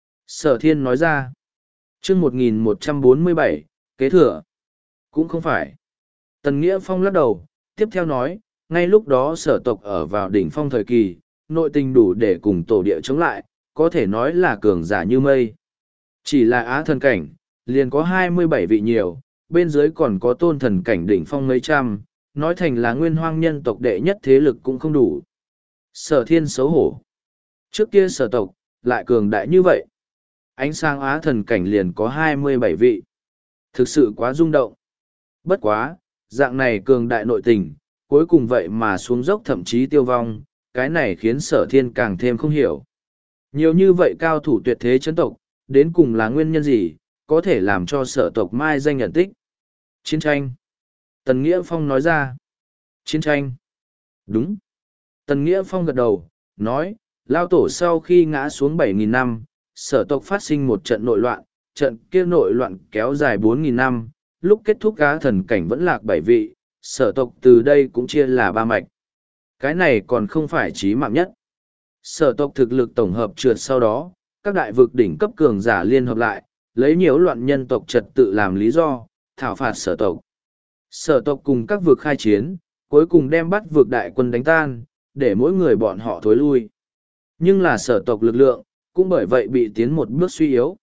Sở thiên nói ra. chương một nghìn một trăm bốn mươi bảy, kế thừa. Cũng không phải. Tần Nghĩa Phong lắc đầu, tiếp theo nói, ngay lúc đó sở tộc ở vào đỉnh phong thời kỳ, nội tình đủ để cùng tổ địa chống lại, có thể nói là cường giả như mây. Chỉ là á thần cảnh, liền có hai mươi bảy vị nhiều, bên dưới còn có tôn thần cảnh đỉnh phong mấy trăm, nói thành là nguyên hoang nhân tộc đệ nhất thế lực cũng không đủ. Sở thiên xấu hổ. Trước kia sở tộc, lại cường đại như vậy. Ánh sáng á thần cảnh liền có hai mươi bảy vị. Thực sự quá rung động. Bất quá, dạng này cường đại nội tình, cuối cùng vậy mà xuống dốc thậm chí tiêu vong, cái này khiến sở thiên càng thêm không hiểu. Nhiều như vậy cao thủ tuyệt thế chấn tộc, đến cùng là nguyên nhân gì, có thể làm cho sở tộc mai danh nhận tích. Chiến tranh. Tần Nghĩa Phong nói ra. Chiến tranh. Đúng. Tần Nghĩa Phong gật đầu, nói, lao tổ sau khi ngã xuống bảy nghìn năm, sở tộc phát sinh một trận nội loạn, trận kia nội loạn kéo dài bốn nghìn năm, lúc kết thúc cá thần cảnh vẫn lạc bảy vị, sở tộc từ đây cũng chia là ba mạch. Cái này còn không phải chí mạng nhất. Sở tộc thực lực tổng hợp trượt sau đó, các đại vực đỉnh cấp cường giả liên hợp lại, lấy nhiễu loạn nhân tộc trật tự làm lý do, thảo phạt sở tộc. Sở tộc cùng các vực khai chiến, cuối cùng đem bắt vực đại quân đánh tan, để mỗi người bọn họ thối lui. Nhưng là sở tộc lực lượng, cũng bởi vậy bị tiến một bước suy yếu.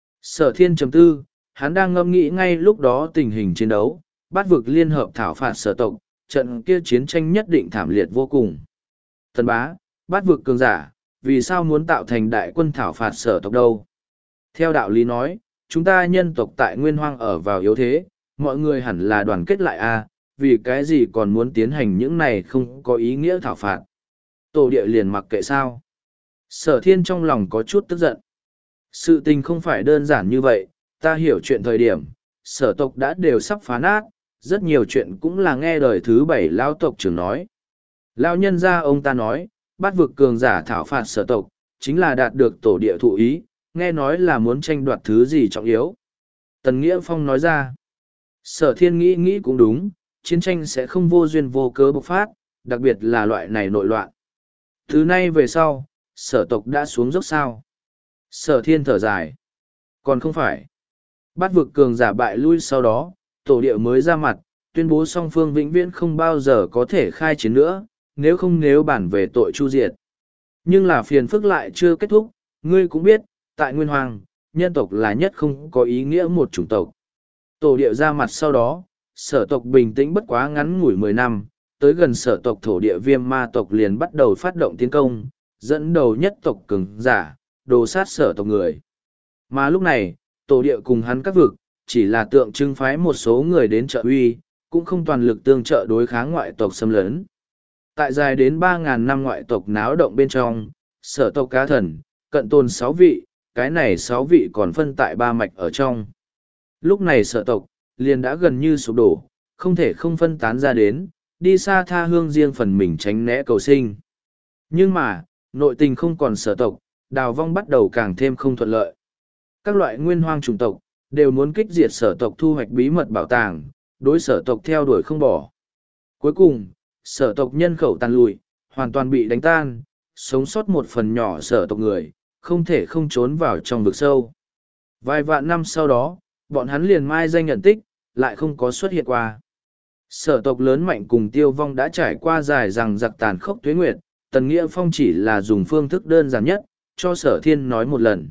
Sở thiên chấm tư, hắn đang ngẫm nghĩ ngay lúc đó tình hình chiến đấu, bát vực liên hợp thảo phạt sở tộc, trận kia chiến tranh nhất định thảm liệt vô cùng. Thần bá, bát vực cường giả, vì sao muốn tạo thành đại quân thảo phạt sở tộc đâu? Theo đạo lý nói, chúng ta nhân tộc tại Nguyên Hoang ở vào yếu thế, mọi người hẳn là đoàn kết lại a, vì cái gì còn muốn tiến hành những này không có ý nghĩa thảo phạt. Tổ địa liền mặc kệ sao? Sở thiên trong lòng có chút tức giận. Sự tình không phải đơn giản như vậy, ta hiểu chuyện thời điểm, sở tộc đã đều sắp phá nát, rất nhiều chuyện cũng là nghe đời thứ bảy lao tộc trưởng nói. Lao nhân ra ông ta nói, bắt vực cường giả thảo phạt sở tộc, chính là đạt được tổ địa thụ ý, nghe nói là muốn tranh đoạt thứ gì trọng yếu. Tần Nghĩa Phong nói ra, sở thiên nghĩ nghĩ cũng đúng, chiến tranh sẽ không vô duyên vô cớ bộc phát, đặc biệt là loại này nội loạn. Từ nay về sau, sở tộc đã xuống dốc sao. Sở thiên thở dài. Còn không phải. Bát vực cường giả bại lui sau đó, tổ địa mới ra mặt, tuyên bố song phương vĩnh viễn không bao giờ có thể khai chiến nữa, nếu không nếu bản về tội chu diệt. Nhưng là phiền phức lại chưa kết thúc, ngươi cũng biết, tại Nguyên Hoàng, nhân tộc là nhất không có ý nghĩa một chủng tộc. Tổ địa ra mặt sau đó, sở tộc bình tĩnh bất quá ngắn ngủi mười năm, tới gần sở tộc thổ địa viêm ma tộc liền bắt đầu phát động tiến công, dẫn đầu nhất tộc cường giả, đồ sát sở tộc người. Mà lúc này, tổ địa cùng hắn các vực, chỉ là tượng trưng phái một số người đến trợ uy, cũng không toàn lực tương trợ đối kháng ngoại tộc xâm lấn. Tại dài đến ba ngàn năm ngoại tộc náo động bên trong, sở tộc cá thần, cận tồn sáu vị, cái này sáu vị còn phân tại ba mạch ở trong. Lúc này sở tộc, liền đã gần như sụp đổ, không thể không phân tán ra đến, đi xa tha hương riêng phần mình tránh né cầu sinh. Nhưng mà, nội tình không còn sở tộc, đào vong bắt đầu càng thêm không thuận lợi. Các loại nguyên hoang chủng tộc, đều muốn kích diệt sở tộc thu hoạch bí mật bảo tàng, đối sở tộc theo đuổi không bỏ. Cuối cùng, sở tộc nhân khẩu tàn lụi, hoàn toàn bị đánh tan, sống sót một phần nhỏ sở tộc người, không thể không trốn vào trong vực sâu. Vài vạn năm sau đó, bọn hắn liền mai danh nhận tích, lại không có xuất hiện qua. Sở tộc lớn mạnh cùng tiêu vong đã trải qua dài rằng giặc tàn khốc tuế nguyệt, Tần Nghĩa Phong chỉ là dùng phương thức đơn giản nhất, cho sở thiên nói một lần.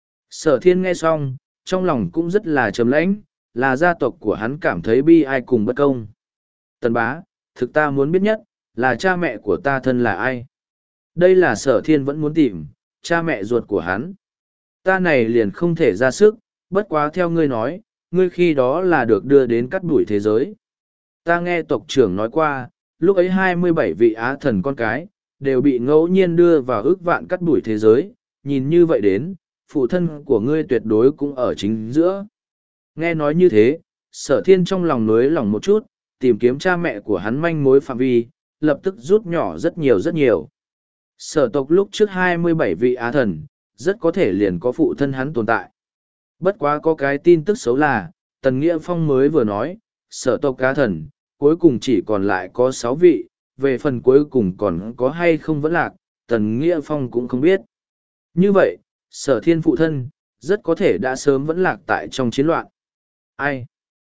Sở thiên nghe xong, trong lòng cũng rất là trầm lãnh, là gia tộc của hắn cảm thấy bi ai cùng bất công. Tần bá, thực ta muốn biết nhất, là cha mẹ của ta thân là ai? Đây là sở thiên vẫn muốn tìm, cha mẹ ruột của hắn. Ta này liền không thể ra sức, bất quá theo ngươi nói, ngươi khi đó là được đưa đến cắt đuổi thế giới. Ta nghe tộc trưởng nói qua, lúc ấy hai mươi bảy vị á thần con cái, đều bị ngẫu nhiên đưa vào ước vạn cắt đuổi thế giới, nhìn như vậy đến, phụ thân của ngươi tuyệt đối cũng ở chính giữa. Nghe nói như thế, sở thiên trong lòng nối lòng một chút, tìm kiếm cha mẹ của hắn manh mối phạm vi, lập tức rút nhỏ rất nhiều rất nhiều. Sở tộc lúc trước hai mươi bảy vị á thần, rất có thể liền có phụ thân hắn tồn tại. Bất quá có cái tin tức xấu là, Tần Nghĩa Phong mới vừa nói, sở tộc á thần, cuối cùng chỉ còn lại có sáu vị, về phần cuối cùng còn có hay không vẫn lạc, Tần Nghĩa Phong cũng không biết. Như vậy, sở thiên phụ thân, rất có thể đã sớm vẫn lạc tại trong chiến loạn. Ai?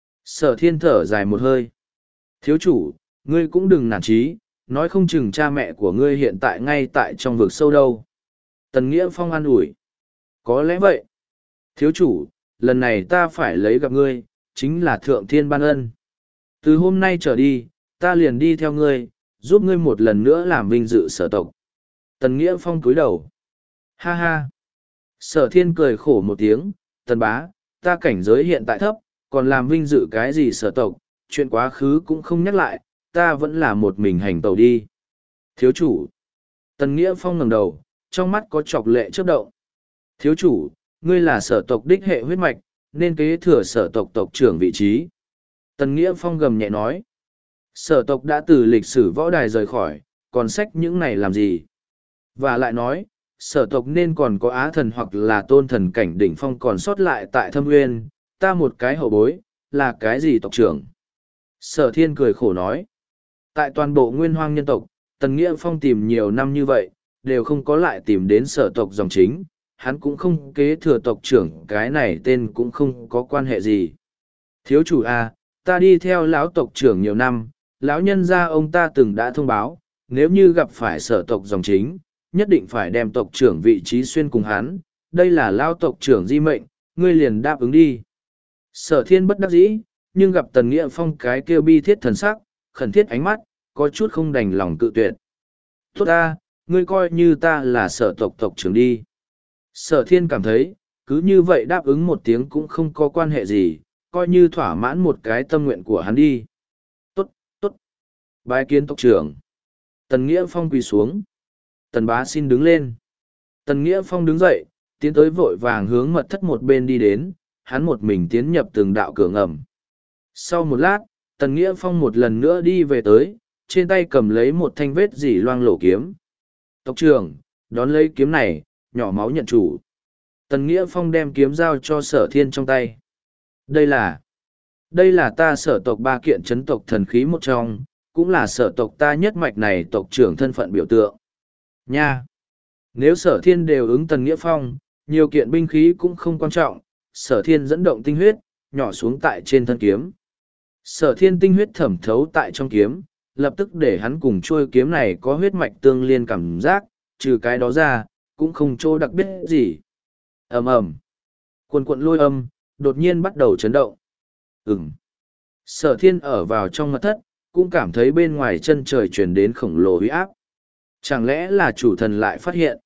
Sở thiên thở dài một hơi. Thiếu chủ, ngươi cũng đừng nản chí, nói không chừng cha mẹ của ngươi hiện tại ngay tại trong vực sâu đâu. Tần Nghĩa Phong an ủi. Có lẽ vậy. Thiếu chủ, lần này ta phải lấy gặp ngươi, chính là thượng thiên ban ân. Từ hôm nay trở đi, ta liền đi theo ngươi, giúp ngươi một lần nữa làm vinh dự sở tộc. Tần Nghĩa Phong cúi đầu. Ha ha. Sở thiên cười khổ một tiếng, Tần bá, ta cảnh giới hiện tại thấp, còn làm vinh dự cái gì sở tộc, chuyện quá khứ cũng không nhắc lại, ta vẫn là một mình hành tàu đi. Thiếu chủ. Tần Nghĩa Phong ngẩng đầu, trong mắt có chọc lệ chớp động. Thiếu chủ, ngươi là sở tộc đích hệ huyết mạch, nên kế thừa sở tộc tộc trưởng vị trí. Tần Nghĩa Phong gầm nhẹ nói. Sở tộc đã từ lịch sử võ đài rời khỏi, còn sách những này làm gì? Và lại nói, sở tộc nên còn có á thần hoặc là tôn thần cảnh đỉnh phong còn sót lại tại thâm nguyên, ta một cái hậu bối, là cái gì tộc trưởng? Sở thiên cười khổ nói. Tại toàn bộ nguyên hoang nhân tộc, Tần Nghĩa Phong tìm nhiều năm như vậy, đều không có lại tìm đến sở tộc dòng chính, hắn cũng không kế thừa tộc trưởng, cái này tên cũng không có quan hệ gì. Thiếu chủ à, ta đi theo lão tộc trưởng nhiều năm, lão nhân gia ông ta từng đã thông báo, nếu như gặp phải sở tộc dòng chính, nhất định phải đem tộc trưởng vị trí xuyên cùng hắn, đây là lão tộc trưởng di mệnh, ngươi liền đáp ứng đi. Sở thiên bất đắc dĩ, nhưng gặp Tần Nghĩa Phong cái kêu bi thiết thần sắc, khẩn thiết ánh mắt, có chút không đành lòng cự tuyệt. Tốt ta, ngươi coi như ta là sở tộc tộc trưởng đi. Sở thiên cảm thấy, cứ như vậy đáp ứng một tiếng cũng không có quan hệ gì, coi như thỏa mãn một cái tâm nguyện của hắn đi. Tốt, tốt. Bái kiến tộc trưởng. Tần Nghĩa Phong quỳ xuống. Tần bá xin đứng lên. Tần Nghĩa Phong đứng dậy, tiến tới vội vàng hướng mật thất một bên đi đến, hắn một mình tiến nhập từng đạo cửa ngầm. Sau một lát, Tần Nghĩa Phong một lần nữa đi về tới, trên tay cầm lấy một thanh vết dỉ loang lổ kiếm. Tộc trưởng, đón lấy kiếm này, nhỏ máu nhận chủ. Tần Nghĩa Phong đem kiếm giao cho sở thiên trong tay. Đây là, đây là ta sở tộc ba kiện chấn tộc thần khí một trong, cũng là sở tộc ta nhất mạch này tộc trưởng thân phận biểu tượng. Nha! Nếu sở thiên đều ứng Tần Nghĩa Phong, nhiều kiện binh khí cũng không quan trọng, sở thiên dẫn động tinh huyết, nhỏ xuống tại trên thân kiếm. Sở thiên tinh huyết thẩm thấu tại trong kiếm, lập tức để hắn cùng trôi kiếm này có huyết mạch tương liên cảm giác, trừ cái đó ra, cũng không chỗ đặc biệt gì. ầm ầm, quần quận lôi âm, đột nhiên bắt đầu chấn động. Ừm. Sở thiên ở vào trong mật thất, cũng cảm thấy bên ngoài chân trời chuyển đến khổng lồ uy áp. Chẳng lẽ là chủ thần lại phát hiện?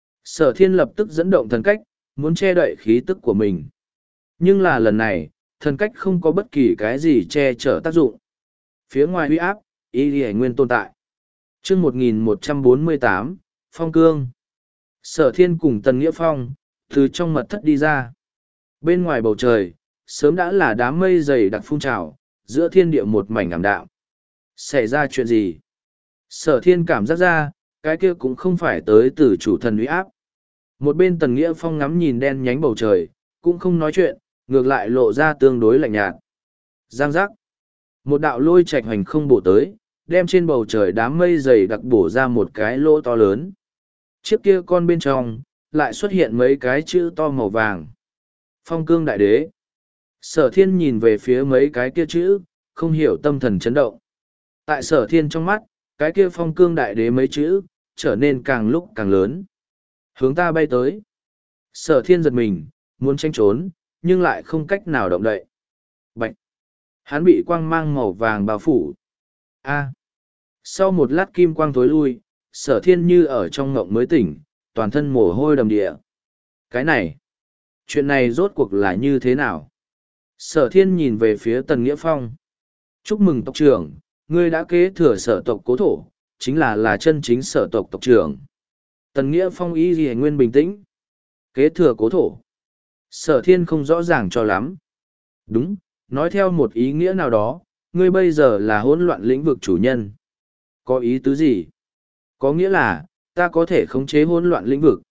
Sở thiên lập tức dẫn động thần cách, muốn che đậy khí tức của mình. Nhưng là lần này, thần cách không có bất kỳ cái gì che chở tác dụng. Phía ngoài uy áp, ý y nguyên tồn tại. chương một nghìn một trăm bốn mươi tám, Phong Cương. Sở thiên cùng Tần Nghĩa Phong, từ trong mật thất đi ra. Bên ngoài bầu trời, sớm đã là đám mây dày đặc phun trào, giữa thiên địa một mảnh ảm đạm. Xảy ra chuyện gì? Sở thiên cảm giác ra, cái kia cũng không phải tới từ chủ thần uy áp. Một bên Tần Nghĩa Phong ngắm nhìn đen nhánh bầu trời, cũng không nói chuyện, ngược lại lộ ra tương đối lạnh nhạt. Giang giác. Một đạo lôi trạch hành không bổ tới, đem trên bầu trời đám mây dày đặc bổ ra một cái lỗ to lớn. Chiếc kia con bên trong, lại xuất hiện mấy cái chữ to màu vàng. Phong Cương Đại Đế. Sở thiên nhìn về phía mấy cái kia chữ, không hiểu tâm thần chấn động. Tại sở thiên trong mắt, cái kia Phong Cương Đại Đế mấy chữ, trở nên càng lúc càng lớn. Hướng ta bay tới. Sở thiên giật mình, muốn tranh trốn, nhưng lại không cách nào động đậy. Bạch! Hắn bị quang mang màu vàng bao phủ. A! Sau một lát kim quang tối lui, sở thiên như ở trong ngộng mới tỉnh, toàn thân mồ hôi đầm địa. Cái này! Chuyện này rốt cuộc là như thế nào? Sở thiên nhìn về phía Tần Nghĩa Phong. Chúc mừng tộc trưởng, ngươi đã kế thừa sở tộc cố thổ, chính là là chân chính sở tộc tộc trưởng. Tần Nghĩa Phong ý gì nguyên bình tĩnh. Kế thừa cố thổ. Sở thiên không rõ ràng cho lắm. Đúng, nói theo một ý nghĩa nào đó, ngươi bây giờ là hỗn loạn lĩnh vực chủ nhân. Có ý tứ gì? Có nghĩa là, ta có thể khống chế hỗn loạn lĩnh vực.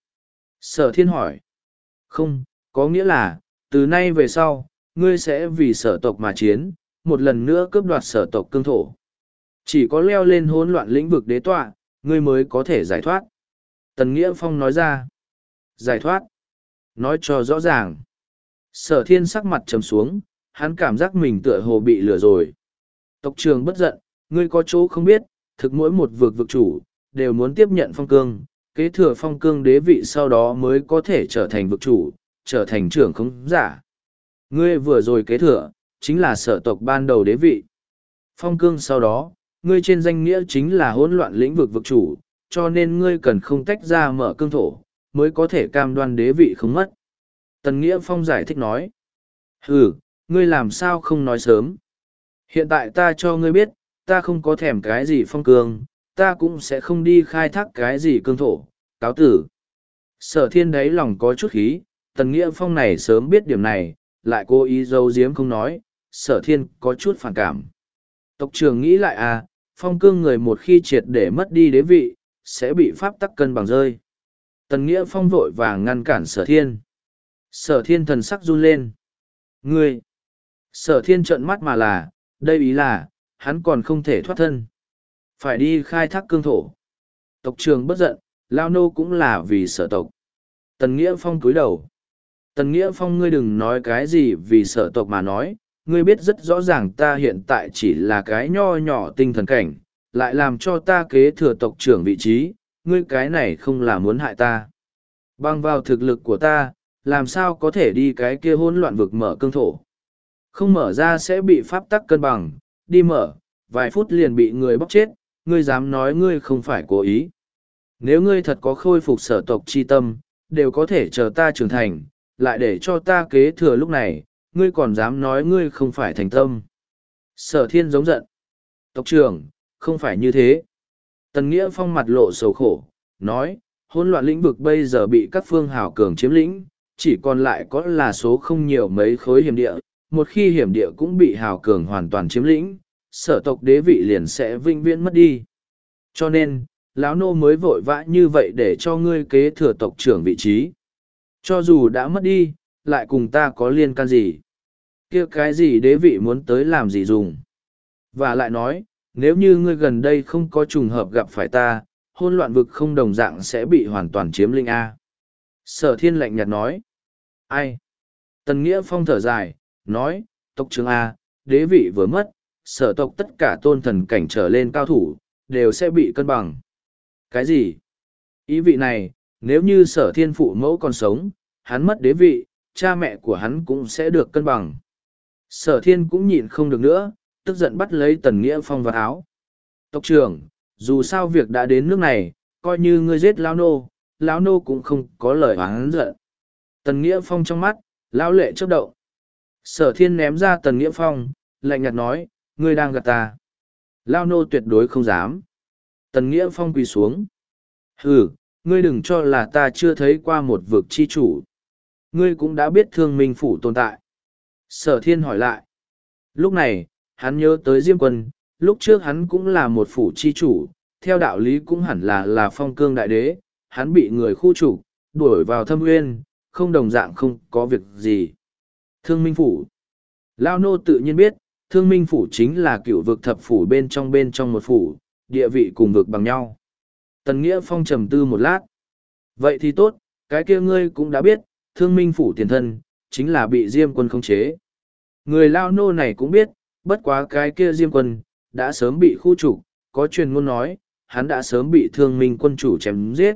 Sở thiên hỏi. Không, có nghĩa là, từ nay về sau, ngươi sẽ vì sở tộc mà chiến, một lần nữa cướp đoạt sở tộc cương thổ. Chỉ có leo lên hỗn loạn lĩnh vực đế tọa, ngươi mới có thể giải thoát. Tần Nghĩa Phong nói ra. Giải thoát. Nói cho rõ ràng. Sở thiên sắc mặt trầm xuống, hắn cảm giác mình tựa hồ bị lừa rồi. Tộc trưởng bất giận, ngươi có chỗ không biết, thực mỗi một vực vực chủ, đều muốn tiếp nhận phong cương, kế thừa phong cương đế vị sau đó mới có thể trở thành vực chủ, trở thành trưởng khống giả. Ngươi vừa rồi kế thừa, chính là sở tộc ban đầu đế vị. Phong cương sau đó, ngươi trên danh nghĩa chính là hỗn loạn lĩnh vực vực chủ, cho nên ngươi cần không tách ra mở cương thổ, mới có thể cam đoan đế vị không mất. Tần Nghĩa Phong giải thích nói. Ừ, ngươi làm sao không nói sớm. Hiện tại ta cho ngươi biết, ta không có thèm cái gì phong cương, ta cũng sẽ không đi khai thác cái gì cương thổ, cáo tử. Sở thiên đấy lòng có chút khí, Tần Nghĩa Phong này sớm biết điểm này, lại cố ý giấu giếm không nói, sở thiên có chút phản cảm. Tộc trưởng nghĩ lại à, phong cương người một khi triệt để mất đi đế vị, sẽ bị pháp tắc cân bằng rơi. Tần Nghĩa Phong vội vàng ngăn cản sở thiên. Sở thiên thần sắc run lên. Ngươi! Sở thiên trợn mắt mà là, đây ý là, hắn còn không thể thoát thân. Phải đi khai thác cương thổ. Tộc trưởng bất giận, lao nô cũng là vì sở tộc. Tần Nghĩa Phong cúi đầu. Tần Nghĩa Phong ngươi đừng nói cái gì vì sở tộc mà nói, ngươi biết rất rõ ràng ta hiện tại chỉ là cái nho nhỏ tinh thần cảnh, lại làm cho ta kế thừa tộc trưởng vị trí, ngươi cái này không là muốn hại ta. Bằng vào thực lực của ta, làm sao có thể đi cái kia hỗn loạn vực mở cương thổ. Không mở ra sẽ bị pháp tắc cân bằng, đi mở, vài phút liền bị người bóc chết, ngươi dám nói ngươi không phải cố ý. Nếu ngươi thật có khôi phục sở tộc chi tâm, đều có thể chờ ta trưởng thành, lại để cho ta kế thừa lúc này, ngươi còn dám nói ngươi không phải thành tâm. Sở thiên giống giận. Tộc trưởng, không phải như thế. Tần Nghĩa Phong mặt lộ sầu khổ, nói, hỗn loạn lĩnh vực bây giờ bị các phương hào cường chiếm lĩnh, chỉ còn lại có là số không nhiều mấy khối hiểm địa, một khi hiểm địa cũng bị hào cường hoàn toàn chiếm lĩnh, sở tộc đế vị liền sẽ vinh viễn mất đi. Cho nên, lão nô mới vội vã như vậy để cho ngươi kế thừa tộc trưởng vị trí. Cho dù đã mất đi, lại cùng ta có liên can gì? Kia cái gì đế vị muốn tới làm gì dùng? Và lại nói, nếu như ngươi gần đây không có trùng hợp gặp phải ta, hôn loạn vực không đồng dạng sẽ bị hoàn toàn chiếm lĩnh A. Sở thiên lạnh nhạt nói. Ai? Tần Nghĩa Phong thở dài, nói, tộc trưởng A, đế vị vừa mất, sở tộc tất cả tôn thần cảnh trở lên cao thủ, đều sẽ bị cân bằng. Cái gì? Ý vị này, nếu như sở thiên phụ mẫu còn sống, hắn mất đế vị, cha mẹ của hắn cũng sẽ được cân bằng. Sở thiên cũng nhịn không được nữa, tức giận bắt lấy Tần Nghĩa Phong vào áo. Tộc trưởng, dù sao việc đã đến nước này, coi như ngươi giết Lao Nô, Lão Nô cũng không có lời oán giận. Tần Nghĩa Phong trong mắt, lão lệ chớp động. Sở thiên ném ra Tần Nghĩa Phong, lạnh nhạt nói, ngươi đang gạt ta. Lao Nô tuyệt đối không dám. Tần Nghĩa Phong quỳ xuống. Hừ, ngươi đừng cho là ta chưa thấy qua một vực chi chủ. Ngươi cũng đã biết Thương Minh Phủ tồn tại. Sở thiên hỏi lại. Lúc này, hắn nhớ tới Diêm Quân, lúc trước hắn cũng là một phủ chi chủ, theo đạo lý cũng hẳn là là phong cương đại đế, hắn bị người khu trục, đuổi vào thâm nguyên, không đồng dạng không có việc gì. Thương Minh Phủ. Lao Nô tự nhiên biết, Thương Minh Phủ chính là cựu vực thập phủ bên trong bên trong một phủ, địa vị cùng vực bằng nhau. Tần Nghĩa Phong trầm tư một lát. Vậy thì tốt, cái kia ngươi cũng đã biết, Thương Minh Phủ tiền thân, chính là bị Diêm Quân khống chế. Người Lao Nô này cũng biết, bất quá cái kia Diêm Quân, đã sớm bị khu trục, có truyền ngôn nói, hắn đã sớm bị Thương Minh quân chủ chém giết.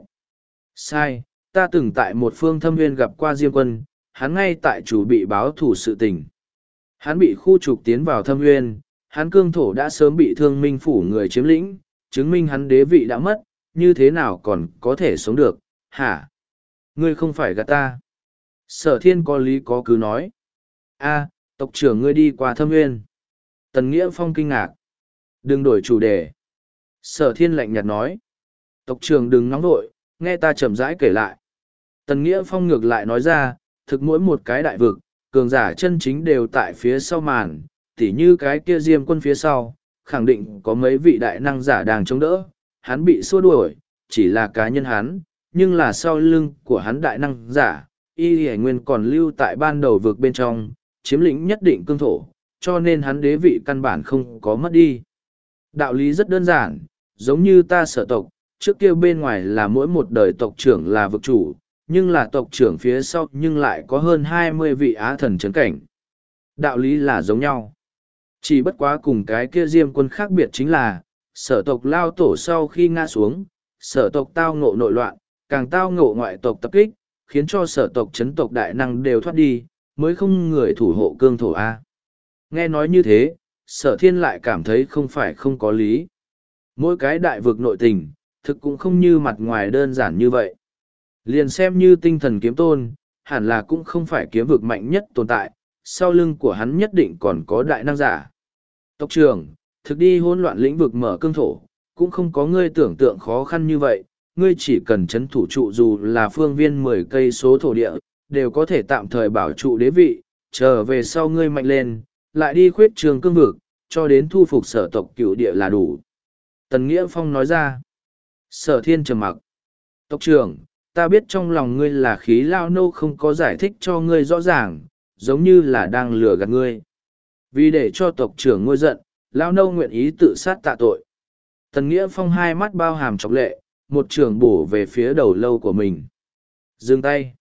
Sai, ta từng tại một phương thâm nguyên gặp qua Diêm Quân, hắn ngay tại chủ bị báo thủ sự tình. Hắn bị khu trục tiến vào thâm nguyên, hắn cương thổ đã sớm bị Thương Minh Phủ người chiếm lĩnh, chứng minh hắn đế vị đã mất, như thế nào còn có thể sống được, hả? Ngươi không phải gạt ta. Sở thiên có lý có cứ nói. A, tộc trưởng ngươi đi qua thâm nguyên. Tần Nghĩa Phong kinh ngạc. Đừng đổi chủ đề. Sở thiên lạnh nhạt nói. Tộc trưởng đừng nóng vội, nghe ta chậm rãi kể lại. Tần Nghĩa Phong ngược lại nói ra, thực mỗi một cái đại vực, cường giả chân chính đều tại phía sau màn, tỉ như cái kia Diêm Quân phía sau, khẳng định có mấy vị đại năng giả đang chống đỡ, hắn bị xua đuổi, chỉ là cá nhân hắn, nhưng là sau lưng của hắn đại năng giả, y hề nguyên còn lưu tại ban đầu vực bên trong, chiếm lĩnh nhất định cương thổ, cho nên hắn đế vị căn bản không có mất đi. Đạo lý rất đơn giản, giống như ta sở tộc, trước kia bên ngoài là mỗi một đời tộc trưởng là vực chủ, nhưng là tộc trưởng phía sau nhưng lại có hơn hai mươi vị á thần chấn cảnh. Đạo lý là giống nhau. Chỉ bất quá cùng cái kia Diêm Quân khác biệt chính là, sở tộc lao tổ sau khi ngã xuống, sở tộc tao ngộ nội loạn, càng tao ngộ ngoại tộc tập kích, khiến cho sở tộc chấn tộc đại năng đều thoát đi, mới không người thủ hộ cương thổ A. Nghe nói như thế, sở thiên lại cảm thấy không phải không có lý. Mỗi cái đại vực nội tình, thực cũng không như mặt ngoài đơn giản như vậy. Liền xem như tinh thần kiếm tôn, hẳn là cũng không phải kiếm vực mạnh nhất tồn tại, sau lưng của hắn nhất định còn có đại năng giả. Tộc trưởng, thực đi hỗn loạn lĩnh vực mở cương thổ, cũng không có ngươi tưởng tượng khó khăn như vậy, ngươi chỉ cần chấn thủ trụ dù là phương viên mười cây số thổ địa, đều có thể tạm thời bảo trụ đế vị, trở về sau ngươi mạnh lên, lại đi khuyết trường cương vực, cho đến thu phục sở tộc cựu địa là đủ. Tần Nghĩa Phong nói ra. Sở thiên trầm mặc. Tộc trưởng, ta biết trong lòng ngươi là khí lao nô không có giải thích cho ngươi rõ ràng, giống như là đang lừa gạt ngươi. Vì để cho tộc trưởng ngôi giận, lao nô nguyện ý tự sát tạ tội. Tần Nghĩa Phong hai mắt bao hàm chọc lệ, một trường bổ về phía đầu lâu của mình. Dừng tay.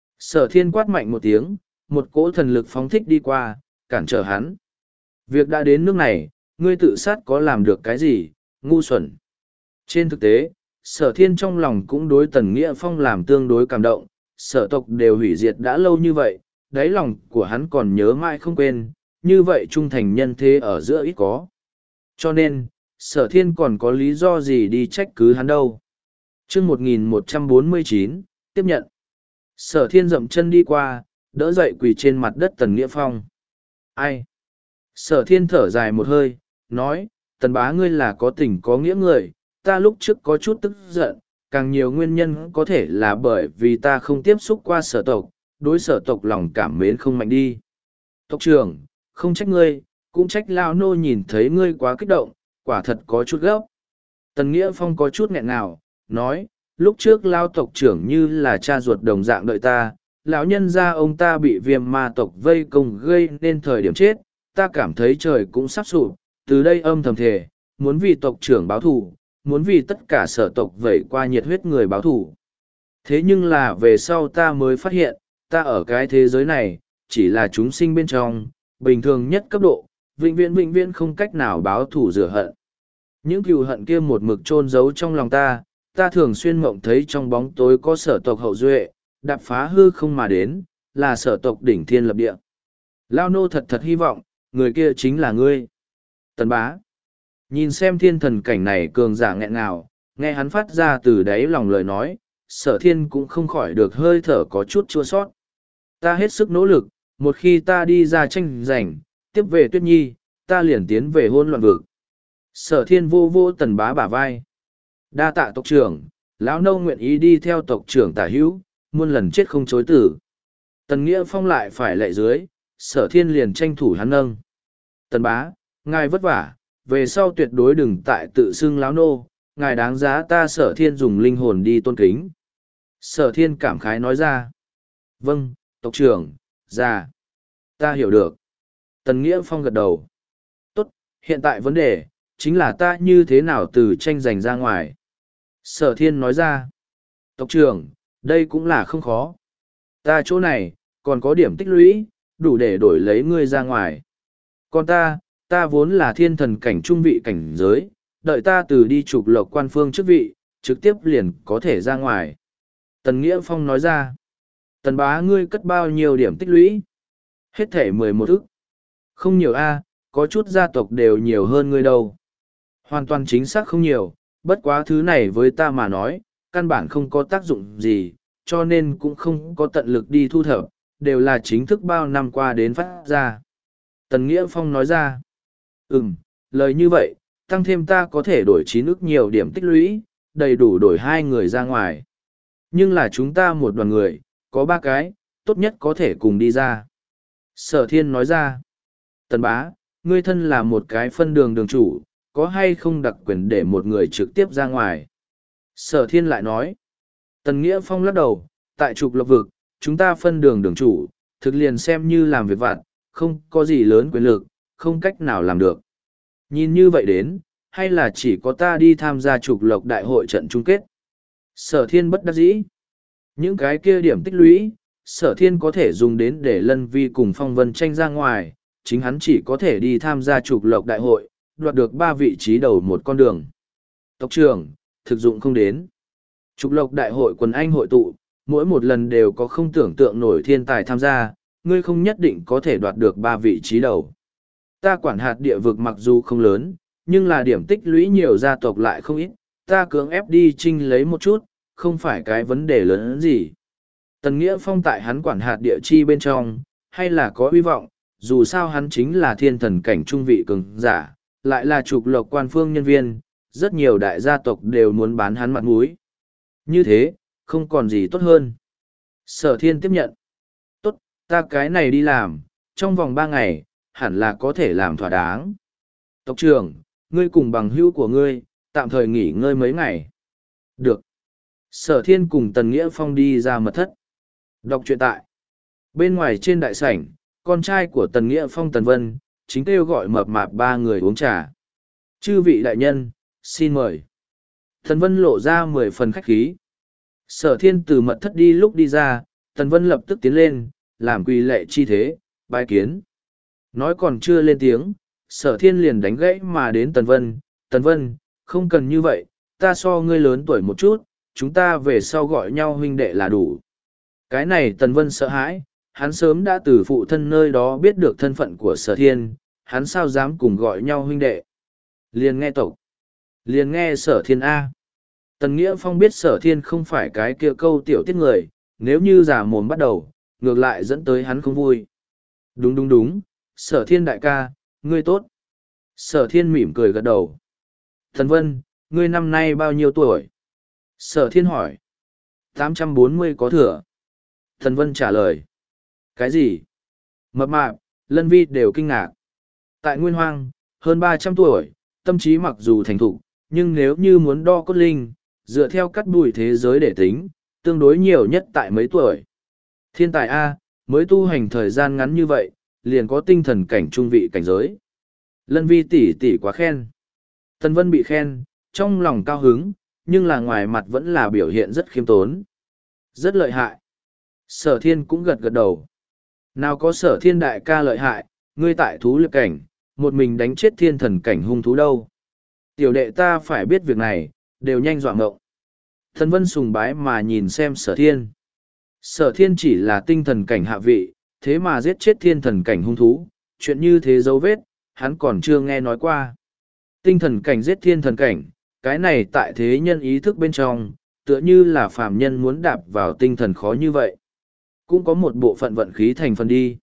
Sở thiên quát mạnh một tiếng, một cỗ thần lực phóng thích đi qua, cản trở hắn. Việc đã đến nước này, ngươi tự sát có làm được cái gì, ngu xuẩn. Trên thực tế, sở thiên trong lòng cũng đối Tần Nghĩa Phong làm tương đối cảm động, sở tộc đều hủy diệt đã lâu như vậy, đáy lòng của hắn còn nhớ mãi không quên, như vậy trung thành nhân thế ở giữa ít có. Cho nên, sở thiên còn có lý do gì đi trách cứ hắn đâu. chương một nghìn một trăm bốn mươi chín, tiếp nhận. Sở thiên dậm chân đi qua, đỡ dậy quỳ trên mặt đất Tần Nghĩa Phong. Ai? Sở thiên thở dài một hơi, nói, Tần bá ngươi là có tình có nghĩa người, ta lúc trước có chút tức giận, càng nhiều nguyên nhân có thể là bởi vì ta không tiếp xúc qua sở tộc, đối sở tộc lòng cảm mến không mạnh đi. Tộc trưởng, không trách ngươi, cũng trách lao nô nhìn thấy ngươi quá kích động, quả thật có chút gấp. Tần Nghĩa Phong có chút nghẹn ngào, nói, lúc trước lao tộc trưởng như là cha ruột đồng dạng đợi ta, lão nhân gia ông ta bị viêm ma tộc vây công gây nên thời điểm chết, ta cảm thấy trời cũng sắp sụp, từ đây âm thầm thề, muốn vì tộc trưởng báo thù, muốn vì tất cả sở tộc vẩy qua nhiệt huyết người báo thù. Thế nhưng là về sau ta mới phát hiện, ta ở cái thế giới này, chỉ là chúng sinh bên trong, bình thường nhất cấp độ, vĩnh viễn vĩnh viễn không cách nào báo thù rửa hận. Những cừu hận kia một mực chôn giấu trong lòng ta, ta thường xuyên mộng thấy trong bóng tối có sở tộc hậu duệ, đạp phá hư không mà đến, là sở tộc đỉnh thiên lập địa. Lao nô thật thật hy vọng, người kia chính là ngươi. Tần bá. Nhìn xem thiên thần cảnh này cường giả nghẹn ngào, nghe hắn phát ra từ đáy lòng lời nói, sở thiên cũng không khỏi được hơi thở có chút chua sót. Ta hết sức nỗ lực, một khi ta đi ra tranh giành, tiếp về Tuyết Nhi, ta liền tiến về hôn loạn vực. Sở thiên vô vô tần bá bả vai. Đa tạ tộc trưởng, lão nâu nguyện ý đi theo tộc trưởng tả hữu, muôn lần chết không chối tử. Tần Nghĩa Phong lại phải lệ dưới, sở thiên liền tranh thủ hắn nâng. Tần bá, ngài vất vả, về sau tuyệt đối đừng tại tự xưng lão nô, ngài đáng giá ta sở thiên dùng linh hồn đi tôn kính. Sở thiên cảm khái nói ra. Vâng, tộc trưởng, già. Ta hiểu được. Tần Nghĩa Phong gật đầu. Tốt, hiện tại vấn đề, chính là ta như thế nào từ tranh giành ra ngoài. Sở thiên nói ra. Tộc trưởng, đây cũng là không khó. Ta chỗ này, còn có điểm tích lũy, đủ để đổi lấy ngươi ra ngoài. Còn ta, ta vốn là thiên thần cảnh trung vị cảnh giới, đợi ta từ đi trục lộc quan phương chức vị, trực tiếp liền có thể ra ngoài. Tần Nghĩa Phong nói ra. Tần bá ngươi cất bao nhiêu điểm tích lũy? Hết thể mười một ức. Không nhiều a, có chút gia tộc đều nhiều hơn ngươi đâu. Hoàn toàn chính xác không nhiều, bất quá thứ này với ta mà nói, căn bản không có tác dụng gì, cho nên cũng không có tận lực đi thu thập, đều là chính thức bao năm qua đến phát ra. Tần Nghĩa Phong nói ra. Ừm, lời như vậy, tăng thêm ta có thể đổi chín ức nhiều điểm tích lũy, đầy đủ đổi hai người ra ngoài. Nhưng là chúng ta một đoàn người, có ba cái, tốt nhất có thể cùng đi ra. Sở thiên nói ra. Tần bá, ngươi thân là một cái phân đường đường chủ, có hay không đặc quyền để một người trực tiếp ra ngoài? Sở thiên lại nói. Tần Nghĩa Phong lắc đầu, tại trục lộc vực, chúng ta phân đường đường chủ, thực liền xem như làm việc vặt, không có gì lớn quyền lực, không cách nào làm được. Nhìn như vậy đến, hay là chỉ có ta đi tham gia trục lộc đại hội trận chung kết? Sở thiên bất đắc dĩ. Những cái kia điểm tích lũy, sở thiên có thể dùng đến để Lân Vi cùng Phong Vân tranh ra ngoài, chính hắn chỉ có thể đi tham gia trục lộc đại hội, đoạt được ba vị trí đầu một con đường. Tộc trưởng, thực dụng không đến. Trục lộc đại hội quần anh hội tụ, mỗi một lần đều có không tưởng tượng nổi thiên tài tham gia, ngươi không nhất định có thể đoạt được ba vị trí đầu. Ta quản hạt địa vực mặc dù không lớn, nhưng là điểm tích lũy nhiều gia tộc lại không ít, ta cưỡng ép đi trinh lấy một chút, không phải cái vấn đề lớn hơn gì. Tần Nghĩa Phong tại hắn quản hạt địa chi bên trong, hay là có hy vọng, dù sao hắn chính là thiên thần cảnh trung vị cường giả, lại là trục lộc quan phương nhân viên, rất nhiều đại gia tộc đều muốn bán hắn mặt mũi. Như thế, không còn gì tốt hơn. Sở thiên tiếp nhận. Tốt, ta cái này đi làm, trong vòng ba ngày, hẳn là có thể làm thỏa đáng. Tộc trưởng, ngươi cùng bằng hữu của ngươi, tạm thời nghỉ ngơi mấy ngày. Được. Sở thiên cùng Tần Nghĩa Phong đi ra mật thất. Đọc truyện tại. Bên ngoài trên đại sảnh, con trai của Tần Nghĩa Phong Tần Vân, chính kêu gọi mập mạp ba người uống trà. Chư vị đại nhân, xin mời. Tần Vân lộ ra mười phần khách khí. Sở thiên từ mật thất đi lúc đi ra, Tần Vân lập tức tiến lên, làm quỳ lệ chi thế, bái kiến. Nói còn chưa lên tiếng, sở thiên liền đánh gãy mà đến Tần Vân. Tần Vân, không cần như vậy, ta so ngươi lớn tuổi một chút, chúng ta về sau gọi nhau huynh đệ là đủ. Cái này Tần Vân sợ hãi, hắn sớm đã từ phụ thân nơi đó biết được thân phận của sở thiên, hắn sao dám cùng gọi nhau huynh đệ. Liền nghe tộc, liền nghe sở thiên A. Tần Nghĩa Phong biết sở thiên không phải cái kia câu tiểu tiết người, nếu như giả mồm bắt đầu, ngược lại dẫn tới hắn không vui. Đúng đúng đúng, sở thiên đại ca, ngươi tốt. Sở thiên mỉm cười gật đầu. Tần Vân, ngươi năm nay bao nhiêu tuổi? Sở thiên hỏi. tám trăm bốn mươi có thừa. Tần Vân trả lời. Cái gì? Mập mạp, Lân Vi đều kinh ngạc. Tại Nguyên Hoang, hơn ba trăm tuổi, tâm trí mặc dù thành thục, nhưng nếu như muốn đo cốt linh, dựa theo cắt bụi thế giới để tính, tương đối nhiều nhất tại mấy tuổi. Thiên tài A, mới tu hành thời gian ngắn như vậy, liền có tinh thần cảnh trung vị cảnh giới. Lân Vi tỷ tỷ quá khen. Tần Vân bị khen, trong lòng cao hứng, nhưng là ngoài mặt vẫn là biểu hiện rất khiêm tốn. Rất lợi hại. Sở thiên cũng gật gật đầu. Nào có sở thiên đại ca lợi hại, ngươi tại thú lực cảnh, một mình đánh chết thiên thần cảnh hung thú đâu. Tiểu đệ ta phải biết việc này, đều nhanh dọa ngộng. Thần Vân sùng bái mà nhìn xem Sở Thiên. Sở Thiên chỉ là tinh thần cảnh hạ vị, thế mà giết chết thiên thần cảnh hung thú, chuyện như thế dấu vết, hắn còn chưa nghe nói qua. Tinh thần cảnh giết thiên thần cảnh, cái này tại thế nhân ý thức bên trong, tựa như là phàm nhân muốn đạp vào tinh thần khó như vậy. Cũng có một bộ phận vận khí thành phần đi.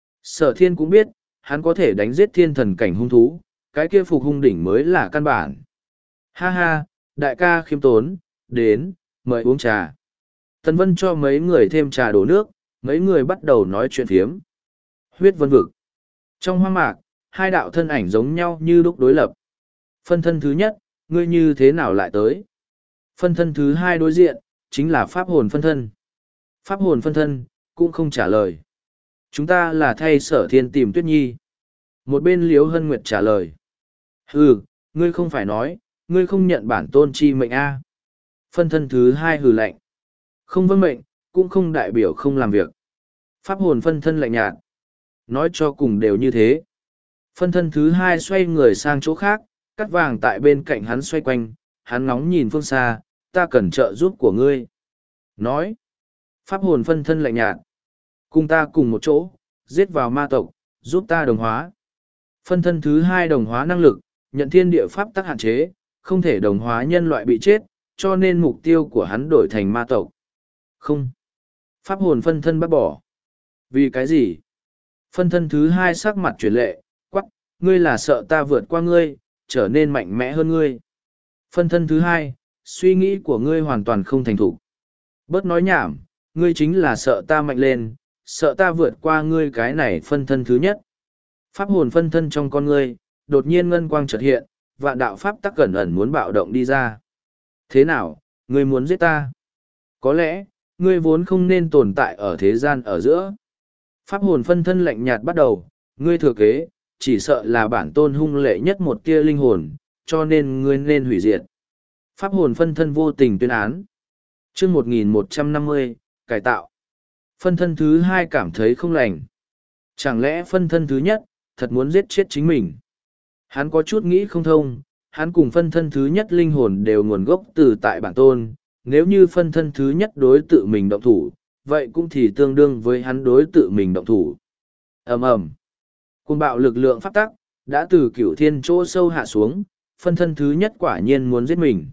Sở Thiên cũng biết, hắn có thể đánh giết thiên thần cảnh hung thú, cái kia phục hung đỉnh mới là căn bản. Ha ha, đại ca khiêm tốn, đến, mời uống trà. Tần Vân cho mấy người thêm trà đổ nước, mấy người bắt đầu nói chuyện phiếm. Huyết vân vực. Trong hoang mạc, hai đạo thân ảnh giống nhau như lúc đối lập. Phân thân thứ nhất, ngươi như thế nào lại tới? Phân thân thứ hai đối diện, chính là pháp hồn phân thân. Pháp hồn phân thân, cũng không trả lời. Chúng ta là thay Sở Thiên tìm Tuyết Nhi. Một bên Liễu Hân Nguyệt trả lời. Hừ, ngươi không phải nói, ngươi không nhận bản tôn chi mệnh a? Phân thân thứ hai hừ lạnh. Không vâng mệnh, cũng không đại biểu không làm việc. Pháp hồn phân thân lạnh nhạt. Nói cho cùng đều như thế. Phân thân thứ hai xoay người sang chỗ khác, cắt vàng tại bên cạnh hắn xoay quanh, hắn ngóng nhìn phương xa, ta cần trợ giúp của ngươi. Nói. Pháp hồn phân thân lạnh nhạt. Cùng ta cùng một chỗ, giết vào ma tộc, giúp ta đồng hóa. Phân thân thứ hai đồng hóa năng lực, nhận thiên địa pháp tắc hạn chế, không thể đồng hóa nhân loại bị chết, cho nên mục tiêu của hắn đổi thành ma tộc. Không. Pháp hồn phân thân bác bỏ. Vì cái gì? Phân thân thứ hai sắc mặt chuyển lệ, quắc, ngươi là sợ ta vượt qua ngươi, trở nên mạnh mẽ hơn ngươi. Phân thân thứ hai, suy nghĩ của ngươi hoàn toàn không thành thục. Bớt nói nhảm, ngươi chính là sợ ta mạnh lên, sợ ta vượt qua ngươi cái này phân thân thứ nhất. Pháp hồn phân thân trong con ngươi, đột nhiên ngân quang chợt hiện, vạn đạo pháp tắc cẩn ẩn muốn bạo động đi ra. Thế nào, ngươi muốn giết ta? Có lẽ, ngươi vốn không nên tồn tại ở thế gian ở giữa. Pháp hồn phân thân lạnh nhạt bắt đầu, ngươi thừa kế, chỉ sợ là bản tôn hung lệ nhất một tia linh hồn, cho nên ngươi nên hủy diệt. Pháp hồn phân thân vô tình tuyên án. chương một nghìn một trăm năm mươi, cải tạo. Phân thân thứ hai cảm thấy không lành. Chẳng lẽ phân thân thứ nhất, thật muốn giết chết chính mình? Hắn có chút nghĩ không thông, hắn cùng phân thân thứ nhất linh hồn đều nguồn gốc từ tại bản tôn, nếu như phân thân thứ nhất đối tự mình động thủ, vậy cũng thì tương đương với hắn đối tự mình động thủ. Ầm ầm. Cuồng bạo lực lượng pháp tắc, đã từ cửu thiên chỗ sâu hạ xuống, phân thân thứ nhất quả nhiên muốn giết mình.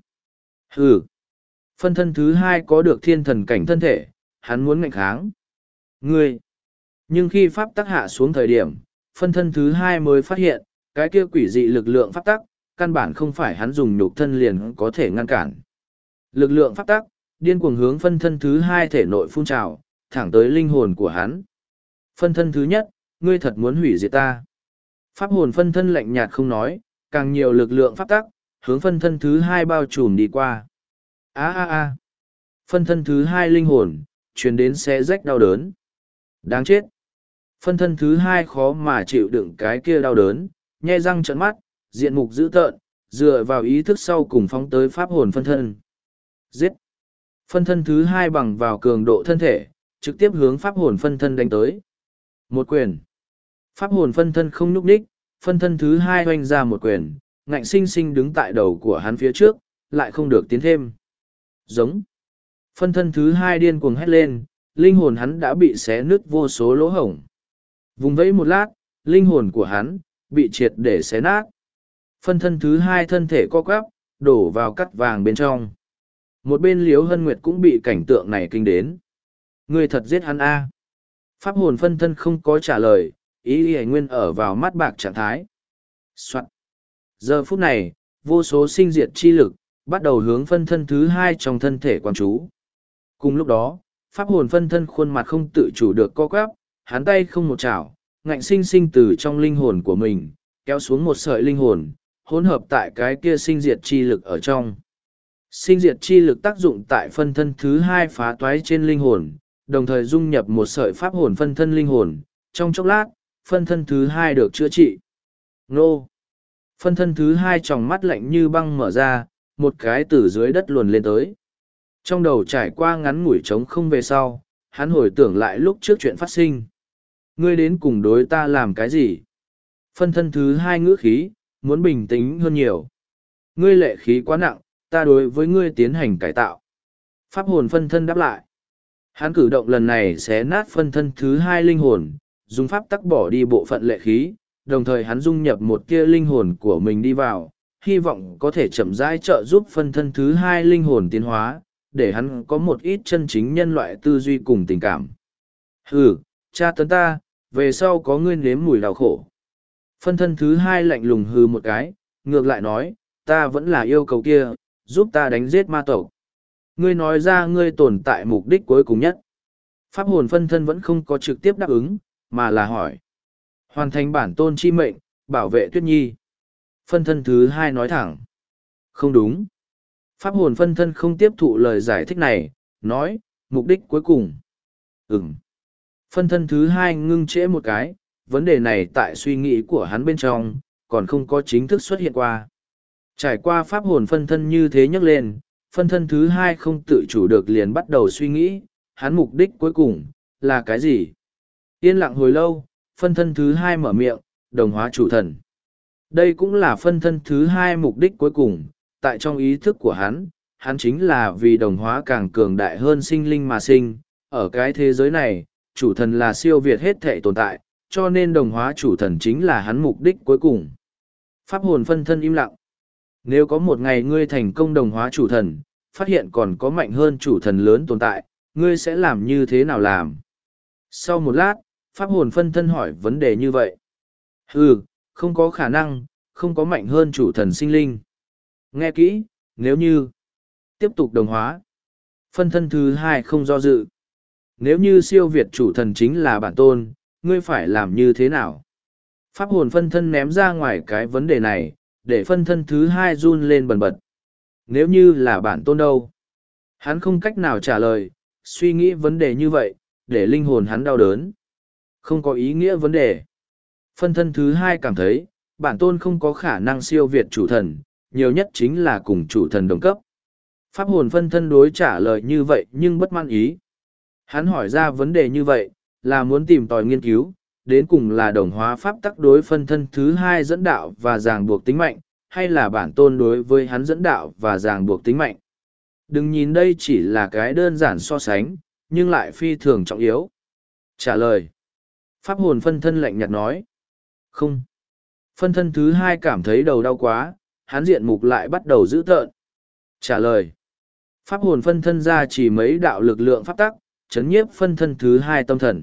Hừ. Phân thân thứ hai có được thiên thần cảnh thân thể, hắn muốn ngạnh kháng. Ngươi. Nhưng khi pháp tắc hạ xuống thời điểm, phân thân thứ hai mới phát hiện, cái kia quỷ dị lực lượng pháp tắc, căn bản không phải hắn dùng nhục thân liền có thể ngăn cản. Lực lượng pháp tắc, điên cuồng hướng phân thân thứ hai thể nội phun trào, thẳng tới linh hồn của hắn. Phân thân thứ nhất, ngươi thật muốn hủy diệt ta. Pháp hồn phân thân lạnh nhạt không nói, càng nhiều lực lượng pháp tắc, hướng phân thân thứ hai bao trùm đi qua. A a a. Phân thân thứ hai linh hồn, truyền đến xé rách đau đớn. Đáng chết. Phân thân thứ hai khó mà chịu đựng cái kia đau đớn, nhe răng trợn mắt, diện mục dữ tợn, dựa vào ý thức sau cùng phóng tới pháp hồn phân thân. Giết. Phân thân thứ hai bằng vào cường độ thân thể, trực tiếp hướng pháp hồn phân thân đánh tới. Một quyền. Pháp hồn phân thân không nhúc nhích, phân thân thứ hai hoành ra một quyền, ngạnh sinh sinh đứng tại đầu của hắn phía trước, lại không được tiến thêm. Giống. Phân thân thứ hai điên cuồng hét lên, linh hồn hắn đã bị xé nứt vô số lỗ hổng. Vùng vẫy một lát, linh hồn của hắn bị triệt để xé nát. Phân thân thứ hai thân thể co quắp, đổ vào cắt vàng bên trong. Một bên Liễu Hân Nguyệt cũng bị cảnh tượng này kinh đến. Ngươi thật giết hắn a? Pháp hồn phân thân không có trả lời, ý ý nguyên ở vào mắt bạc trạng thái. Soạn. Giờ phút này, vô số sinh diệt chi lực, bắt đầu hướng phân thân thứ hai trong thân thể quan chú. Cùng lúc đó, pháp hồn phân thân khuôn mặt không tự chủ được co quắp, hắn tay không một chảo, ngạnh sinh sinh từ trong linh hồn của mình, kéo xuống một sợi linh hồn, hỗn hợp tại cái kia sinh diệt chi lực ở trong. Sinh diệt chi lực tác dụng tại phân thân thứ hai phá toái trên linh hồn, đồng thời dung nhập một sợi pháp hồn phân thân linh hồn, trong chốc lát, phân thân thứ hai được chữa trị. Nô! Phân thân thứ hai tròng mắt lạnh như băng mở ra, một cái từ dưới đất luồn lên tới. Trong đầu trải qua ngắn ngủi trống không về sau, hắn hồi tưởng lại lúc trước chuyện phát sinh. Ngươi đến cùng đối ta làm cái gì? Phân thân thứ hai ngữ khí, muốn bình tĩnh hơn nhiều. Ngươi lệ khí quá nặng, ta đối với ngươi tiến hành cải tạo. Pháp hồn phân thân đáp lại. Hắn cử động lần này xé nát phân thân thứ hai linh hồn, dùng pháp tắc bỏ đi bộ phận lệ khí, đồng thời hắn dung nhập một tia linh hồn của mình đi vào, hy vọng có thể chậm rãi trợ giúp phân thân thứ hai linh hồn tiến hóa, để hắn có một ít chân chính nhân loại tư duy cùng tình cảm. Hừ, cha tấn ta, về sau có ngươi nếm mùi đau khổ. Phân thân thứ hai lạnh lùng hừ một cái, ngược lại nói, ta vẫn là yêu cầu kia, giúp ta đánh giết ma tộc. Ngươi nói ra ngươi tồn tại mục đích cuối cùng nhất. Pháp hồn phân thân vẫn không có trực tiếp đáp ứng, mà là hỏi. Hoàn thành bản tôn chi mệnh, bảo vệ Tuyết Nhi. Phân thân thứ hai nói thẳng. Không đúng. Pháp hồn phân thân không tiếp thụ lời giải thích này, nói, mục đích cuối cùng. Ừm. Phân thân thứ hai ngưng trễ một cái, vấn đề này tại suy nghĩ của hắn bên trong, còn không có chính thức xuất hiện qua. Trải qua pháp hồn phân thân như thế nhắc lên, phân thân thứ hai không tự chủ được liền bắt đầu suy nghĩ, hắn mục đích cuối cùng, là cái gì? Yên lặng hồi lâu, phân thân thứ hai mở miệng, đồng hóa chủ thần. Đây cũng là phân thân thứ hai mục đích cuối cùng, tại trong ý thức của hắn, hắn chính là vì đồng hóa càng cường đại hơn sinh linh mà sinh. Ở cái thế giới này, chủ thần là siêu việt hết thể tồn tại, cho nên đồng hóa chủ thần chính là hắn mục đích cuối cùng. Pháp hồn phân thân im lặng. Nếu có một ngày ngươi thành công đồng hóa chủ thần, phát hiện còn có mạnh hơn chủ thần lớn tồn tại, ngươi sẽ làm như thế nào làm? Sau một lát, pháp hồn phân thân hỏi vấn đề như vậy. Ừ, không có khả năng, không có mạnh hơn chủ thần sinh linh. Nghe kỹ, nếu như tiếp tục đồng hóa. Phân thân thứ hai không do dự. Nếu như siêu việt chủ thần chính là bản tôn, ngươi phải làm như thế nào? Pháp hồn phân thân ném ra ngoài cái vấn đề này, để phân thân thứ hai run lên bần bật. Nếu như là bản tôn đâu? Hắn không cách nào trả lời, suy nghĩ vấn đề như vậy, để linh hồn hắn đau đớn. Không có ý nghĩa vấn đề. Phân thân thứ hai cảm thấy, bản tôn không có khả năng siêu việt chủ thần, nhiều nhất chính là cùng chủ thần đồng cấp. Pháp hồn phân thân đối trả lời như vậy nhưng bất mãn ý. Hắn hỏi ra vấn đề như vậy, là muốn tìm tòi nghiên cứu, đến cùng là đồng hóa pháp tắc đối phân thân thứ hai dẫn đạo và ràng buộc tính mạnh, hay là bản tôn đối với hắn dẫn đạo và ràng buộc tính mạnh. Đừng nhìn đây chỉ là cái đơn giản so sánh, nhưng lại phi thường trọng yếu. Trả lời. Pháp hồn phân thân lạnh nhạt nói. Không. Phân thân thứ hai cảm thấy đầu đau quá, hắn diện mục lại bắt đầu dữ tợn. Trả lời. Pháp hồn phân thân ra chỉ mấy đạo lực lượng pháp tắc, chấn nhiếp phân thân thứ hai tâm thần.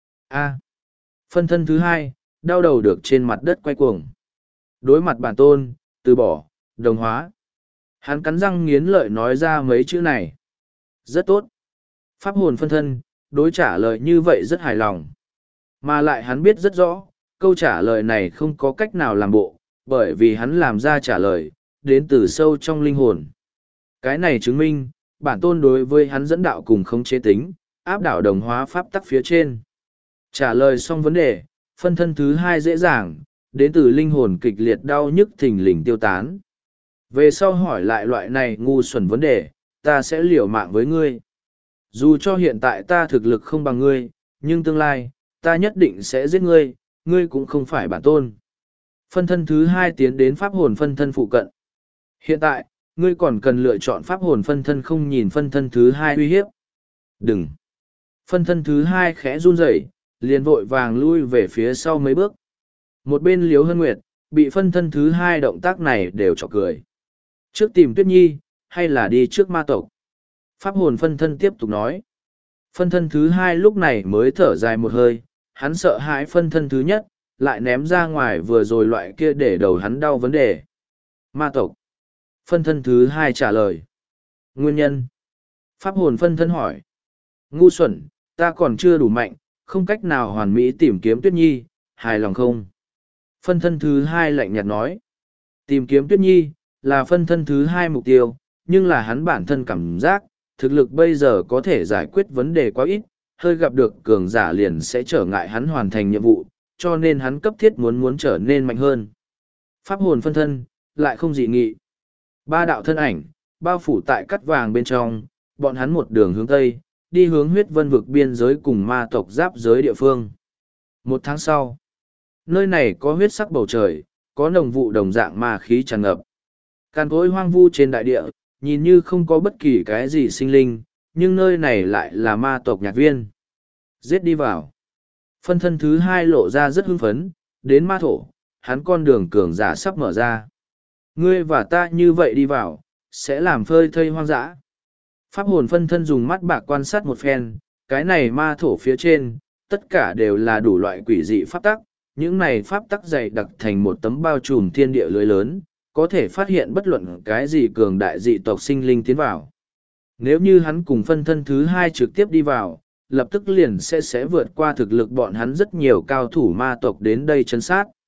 A. Phân thân thứ hai, đau đầu được trên mặt đất quay cuồng. Đối mặt bản tôn, từ bỏ, đồng hóa. Hắn cắn răng nghiến lợi nói ra mấy chữ này. Rất tốt. Pháp hồn phân thân, đối trả lời như vậy rất hài lòng. Mà lại hắn biết rất rõ, câu trả lời này không có cách nào làm bộ, bởi vì hắn làm ra trả lời, đến từ sâu trong linh hồn. Cái này chứng minh, bản tôn đối với hắn dẫn đạo cùng khống chế tính, áp đảo đồng hóa pháp tắc phía trên. Trả lời xong vấn đề, phân thân thứ hai dễ dàng, đến từ linh hồn kịch liệt đau nhức thình lình tiêu tán. Về sau hỏi lại loại này ngu xuẩn vấn đề, ta sẽ liều mạng với ngươi. Dù cho hiện tại ta thực lực không bằng ngươi, nhưng tương lai, ta nhất định sẽ giết ngươi, ngươi cũng không phải bản tôn. Phân thân thứ hai tiến đến pháp hồn phân thân phụ cận. Hiện tại, ngươi còn cần lựa chọn pháp hồn phân thân không nhìn phân thân thứ hai uy hiếp. Đừng. Phân thân thứ hai khẽ run rẩy, liền vội vàng lui về phía sau mấy bước. Một bên Liếu Hân Nguyệt, bị phân thân thứ hai động tác này đều chọc cười. Trước tìm Tuyết Nhi, hay là đi trước ma tộc? Pháp hồn phân thân tiếp tục nói. Phân thân thứ hai lúc này mới thở dài một hơi, hắn sợ hãi phân thân thứ nhất, lại ném ra ngoài vừa rồi loại kia để đầu hắn đau vấn đề. Ma tộc. Phân thân thứ hai trả lời. Nguyên nhân. Pháp hồn phân thân hỏi. Ngu xuẩn, ta còn chưa đủ mạnh, không cách nào hoàn mỹ tìm kiếm Tuyết Nhi, hài lòng không? Phân thân thứ hai lạnh nhạt nói. Tìm kiếm Tuyết Nhi, là phân thân thứ hai mục tiêu, nhưng là hắn bản thân cảm giác, thực lực bây giờ có thể giải quyết vấn đề quá ít, hơi gặp được cường giả liền sẽ trở ngại hắn hoàn thành nhiệm vụ, cho nên hắn cấp thiết muốn muốn trở nên mạnh hơn. Pháp hồn phân thân, lại không dị nghị. Ba đạo thân ảnh, bao phủ tại cắt vàng bên trong, bọn hắn một đường hướng Tây, đi hướng huyết vân vực biên giới cùng ma tộc giáp giới địa phương. Một tháng sau, Nơi này có huyết sắc bầu trời, có nồng vụ đồng dạng ma khí tràn ngập. Càn cối hoang vu trên đại địa, nhìn như không có bất kỳ cái gì sinh linh, nhưng nơi này lại là ma tộc nhạc viên. Giết đi vào. Phân thân thứ hai lộ ra rất hưng phấn, đến ma thổ, hắn con đường cường giả sắp mở ra. Ngươi và ta như vậy đi vào, sẽ làm phơi thây hoang dã. Pháp hồn phân thân dùng mắt bạc quan sát một phen, cái này ma thổ phía trên, tất cả đều là đủ loại quỷ dị pháp tắc, những này pháp tắc dày đặc thành một tấm bao trùm thiên địa lưới lớn, có thể phát hiện bất luận cái gì cường đại dị tộc sinh linh tiến vào. Nếu như hắn cùng phân thân thứ hai trực tiếp đi vào, lập tức liền sẽ sẽ vượt qua thực lực bọn hắn rất nhiều cao thủ ma tộc đến đây chấn sát.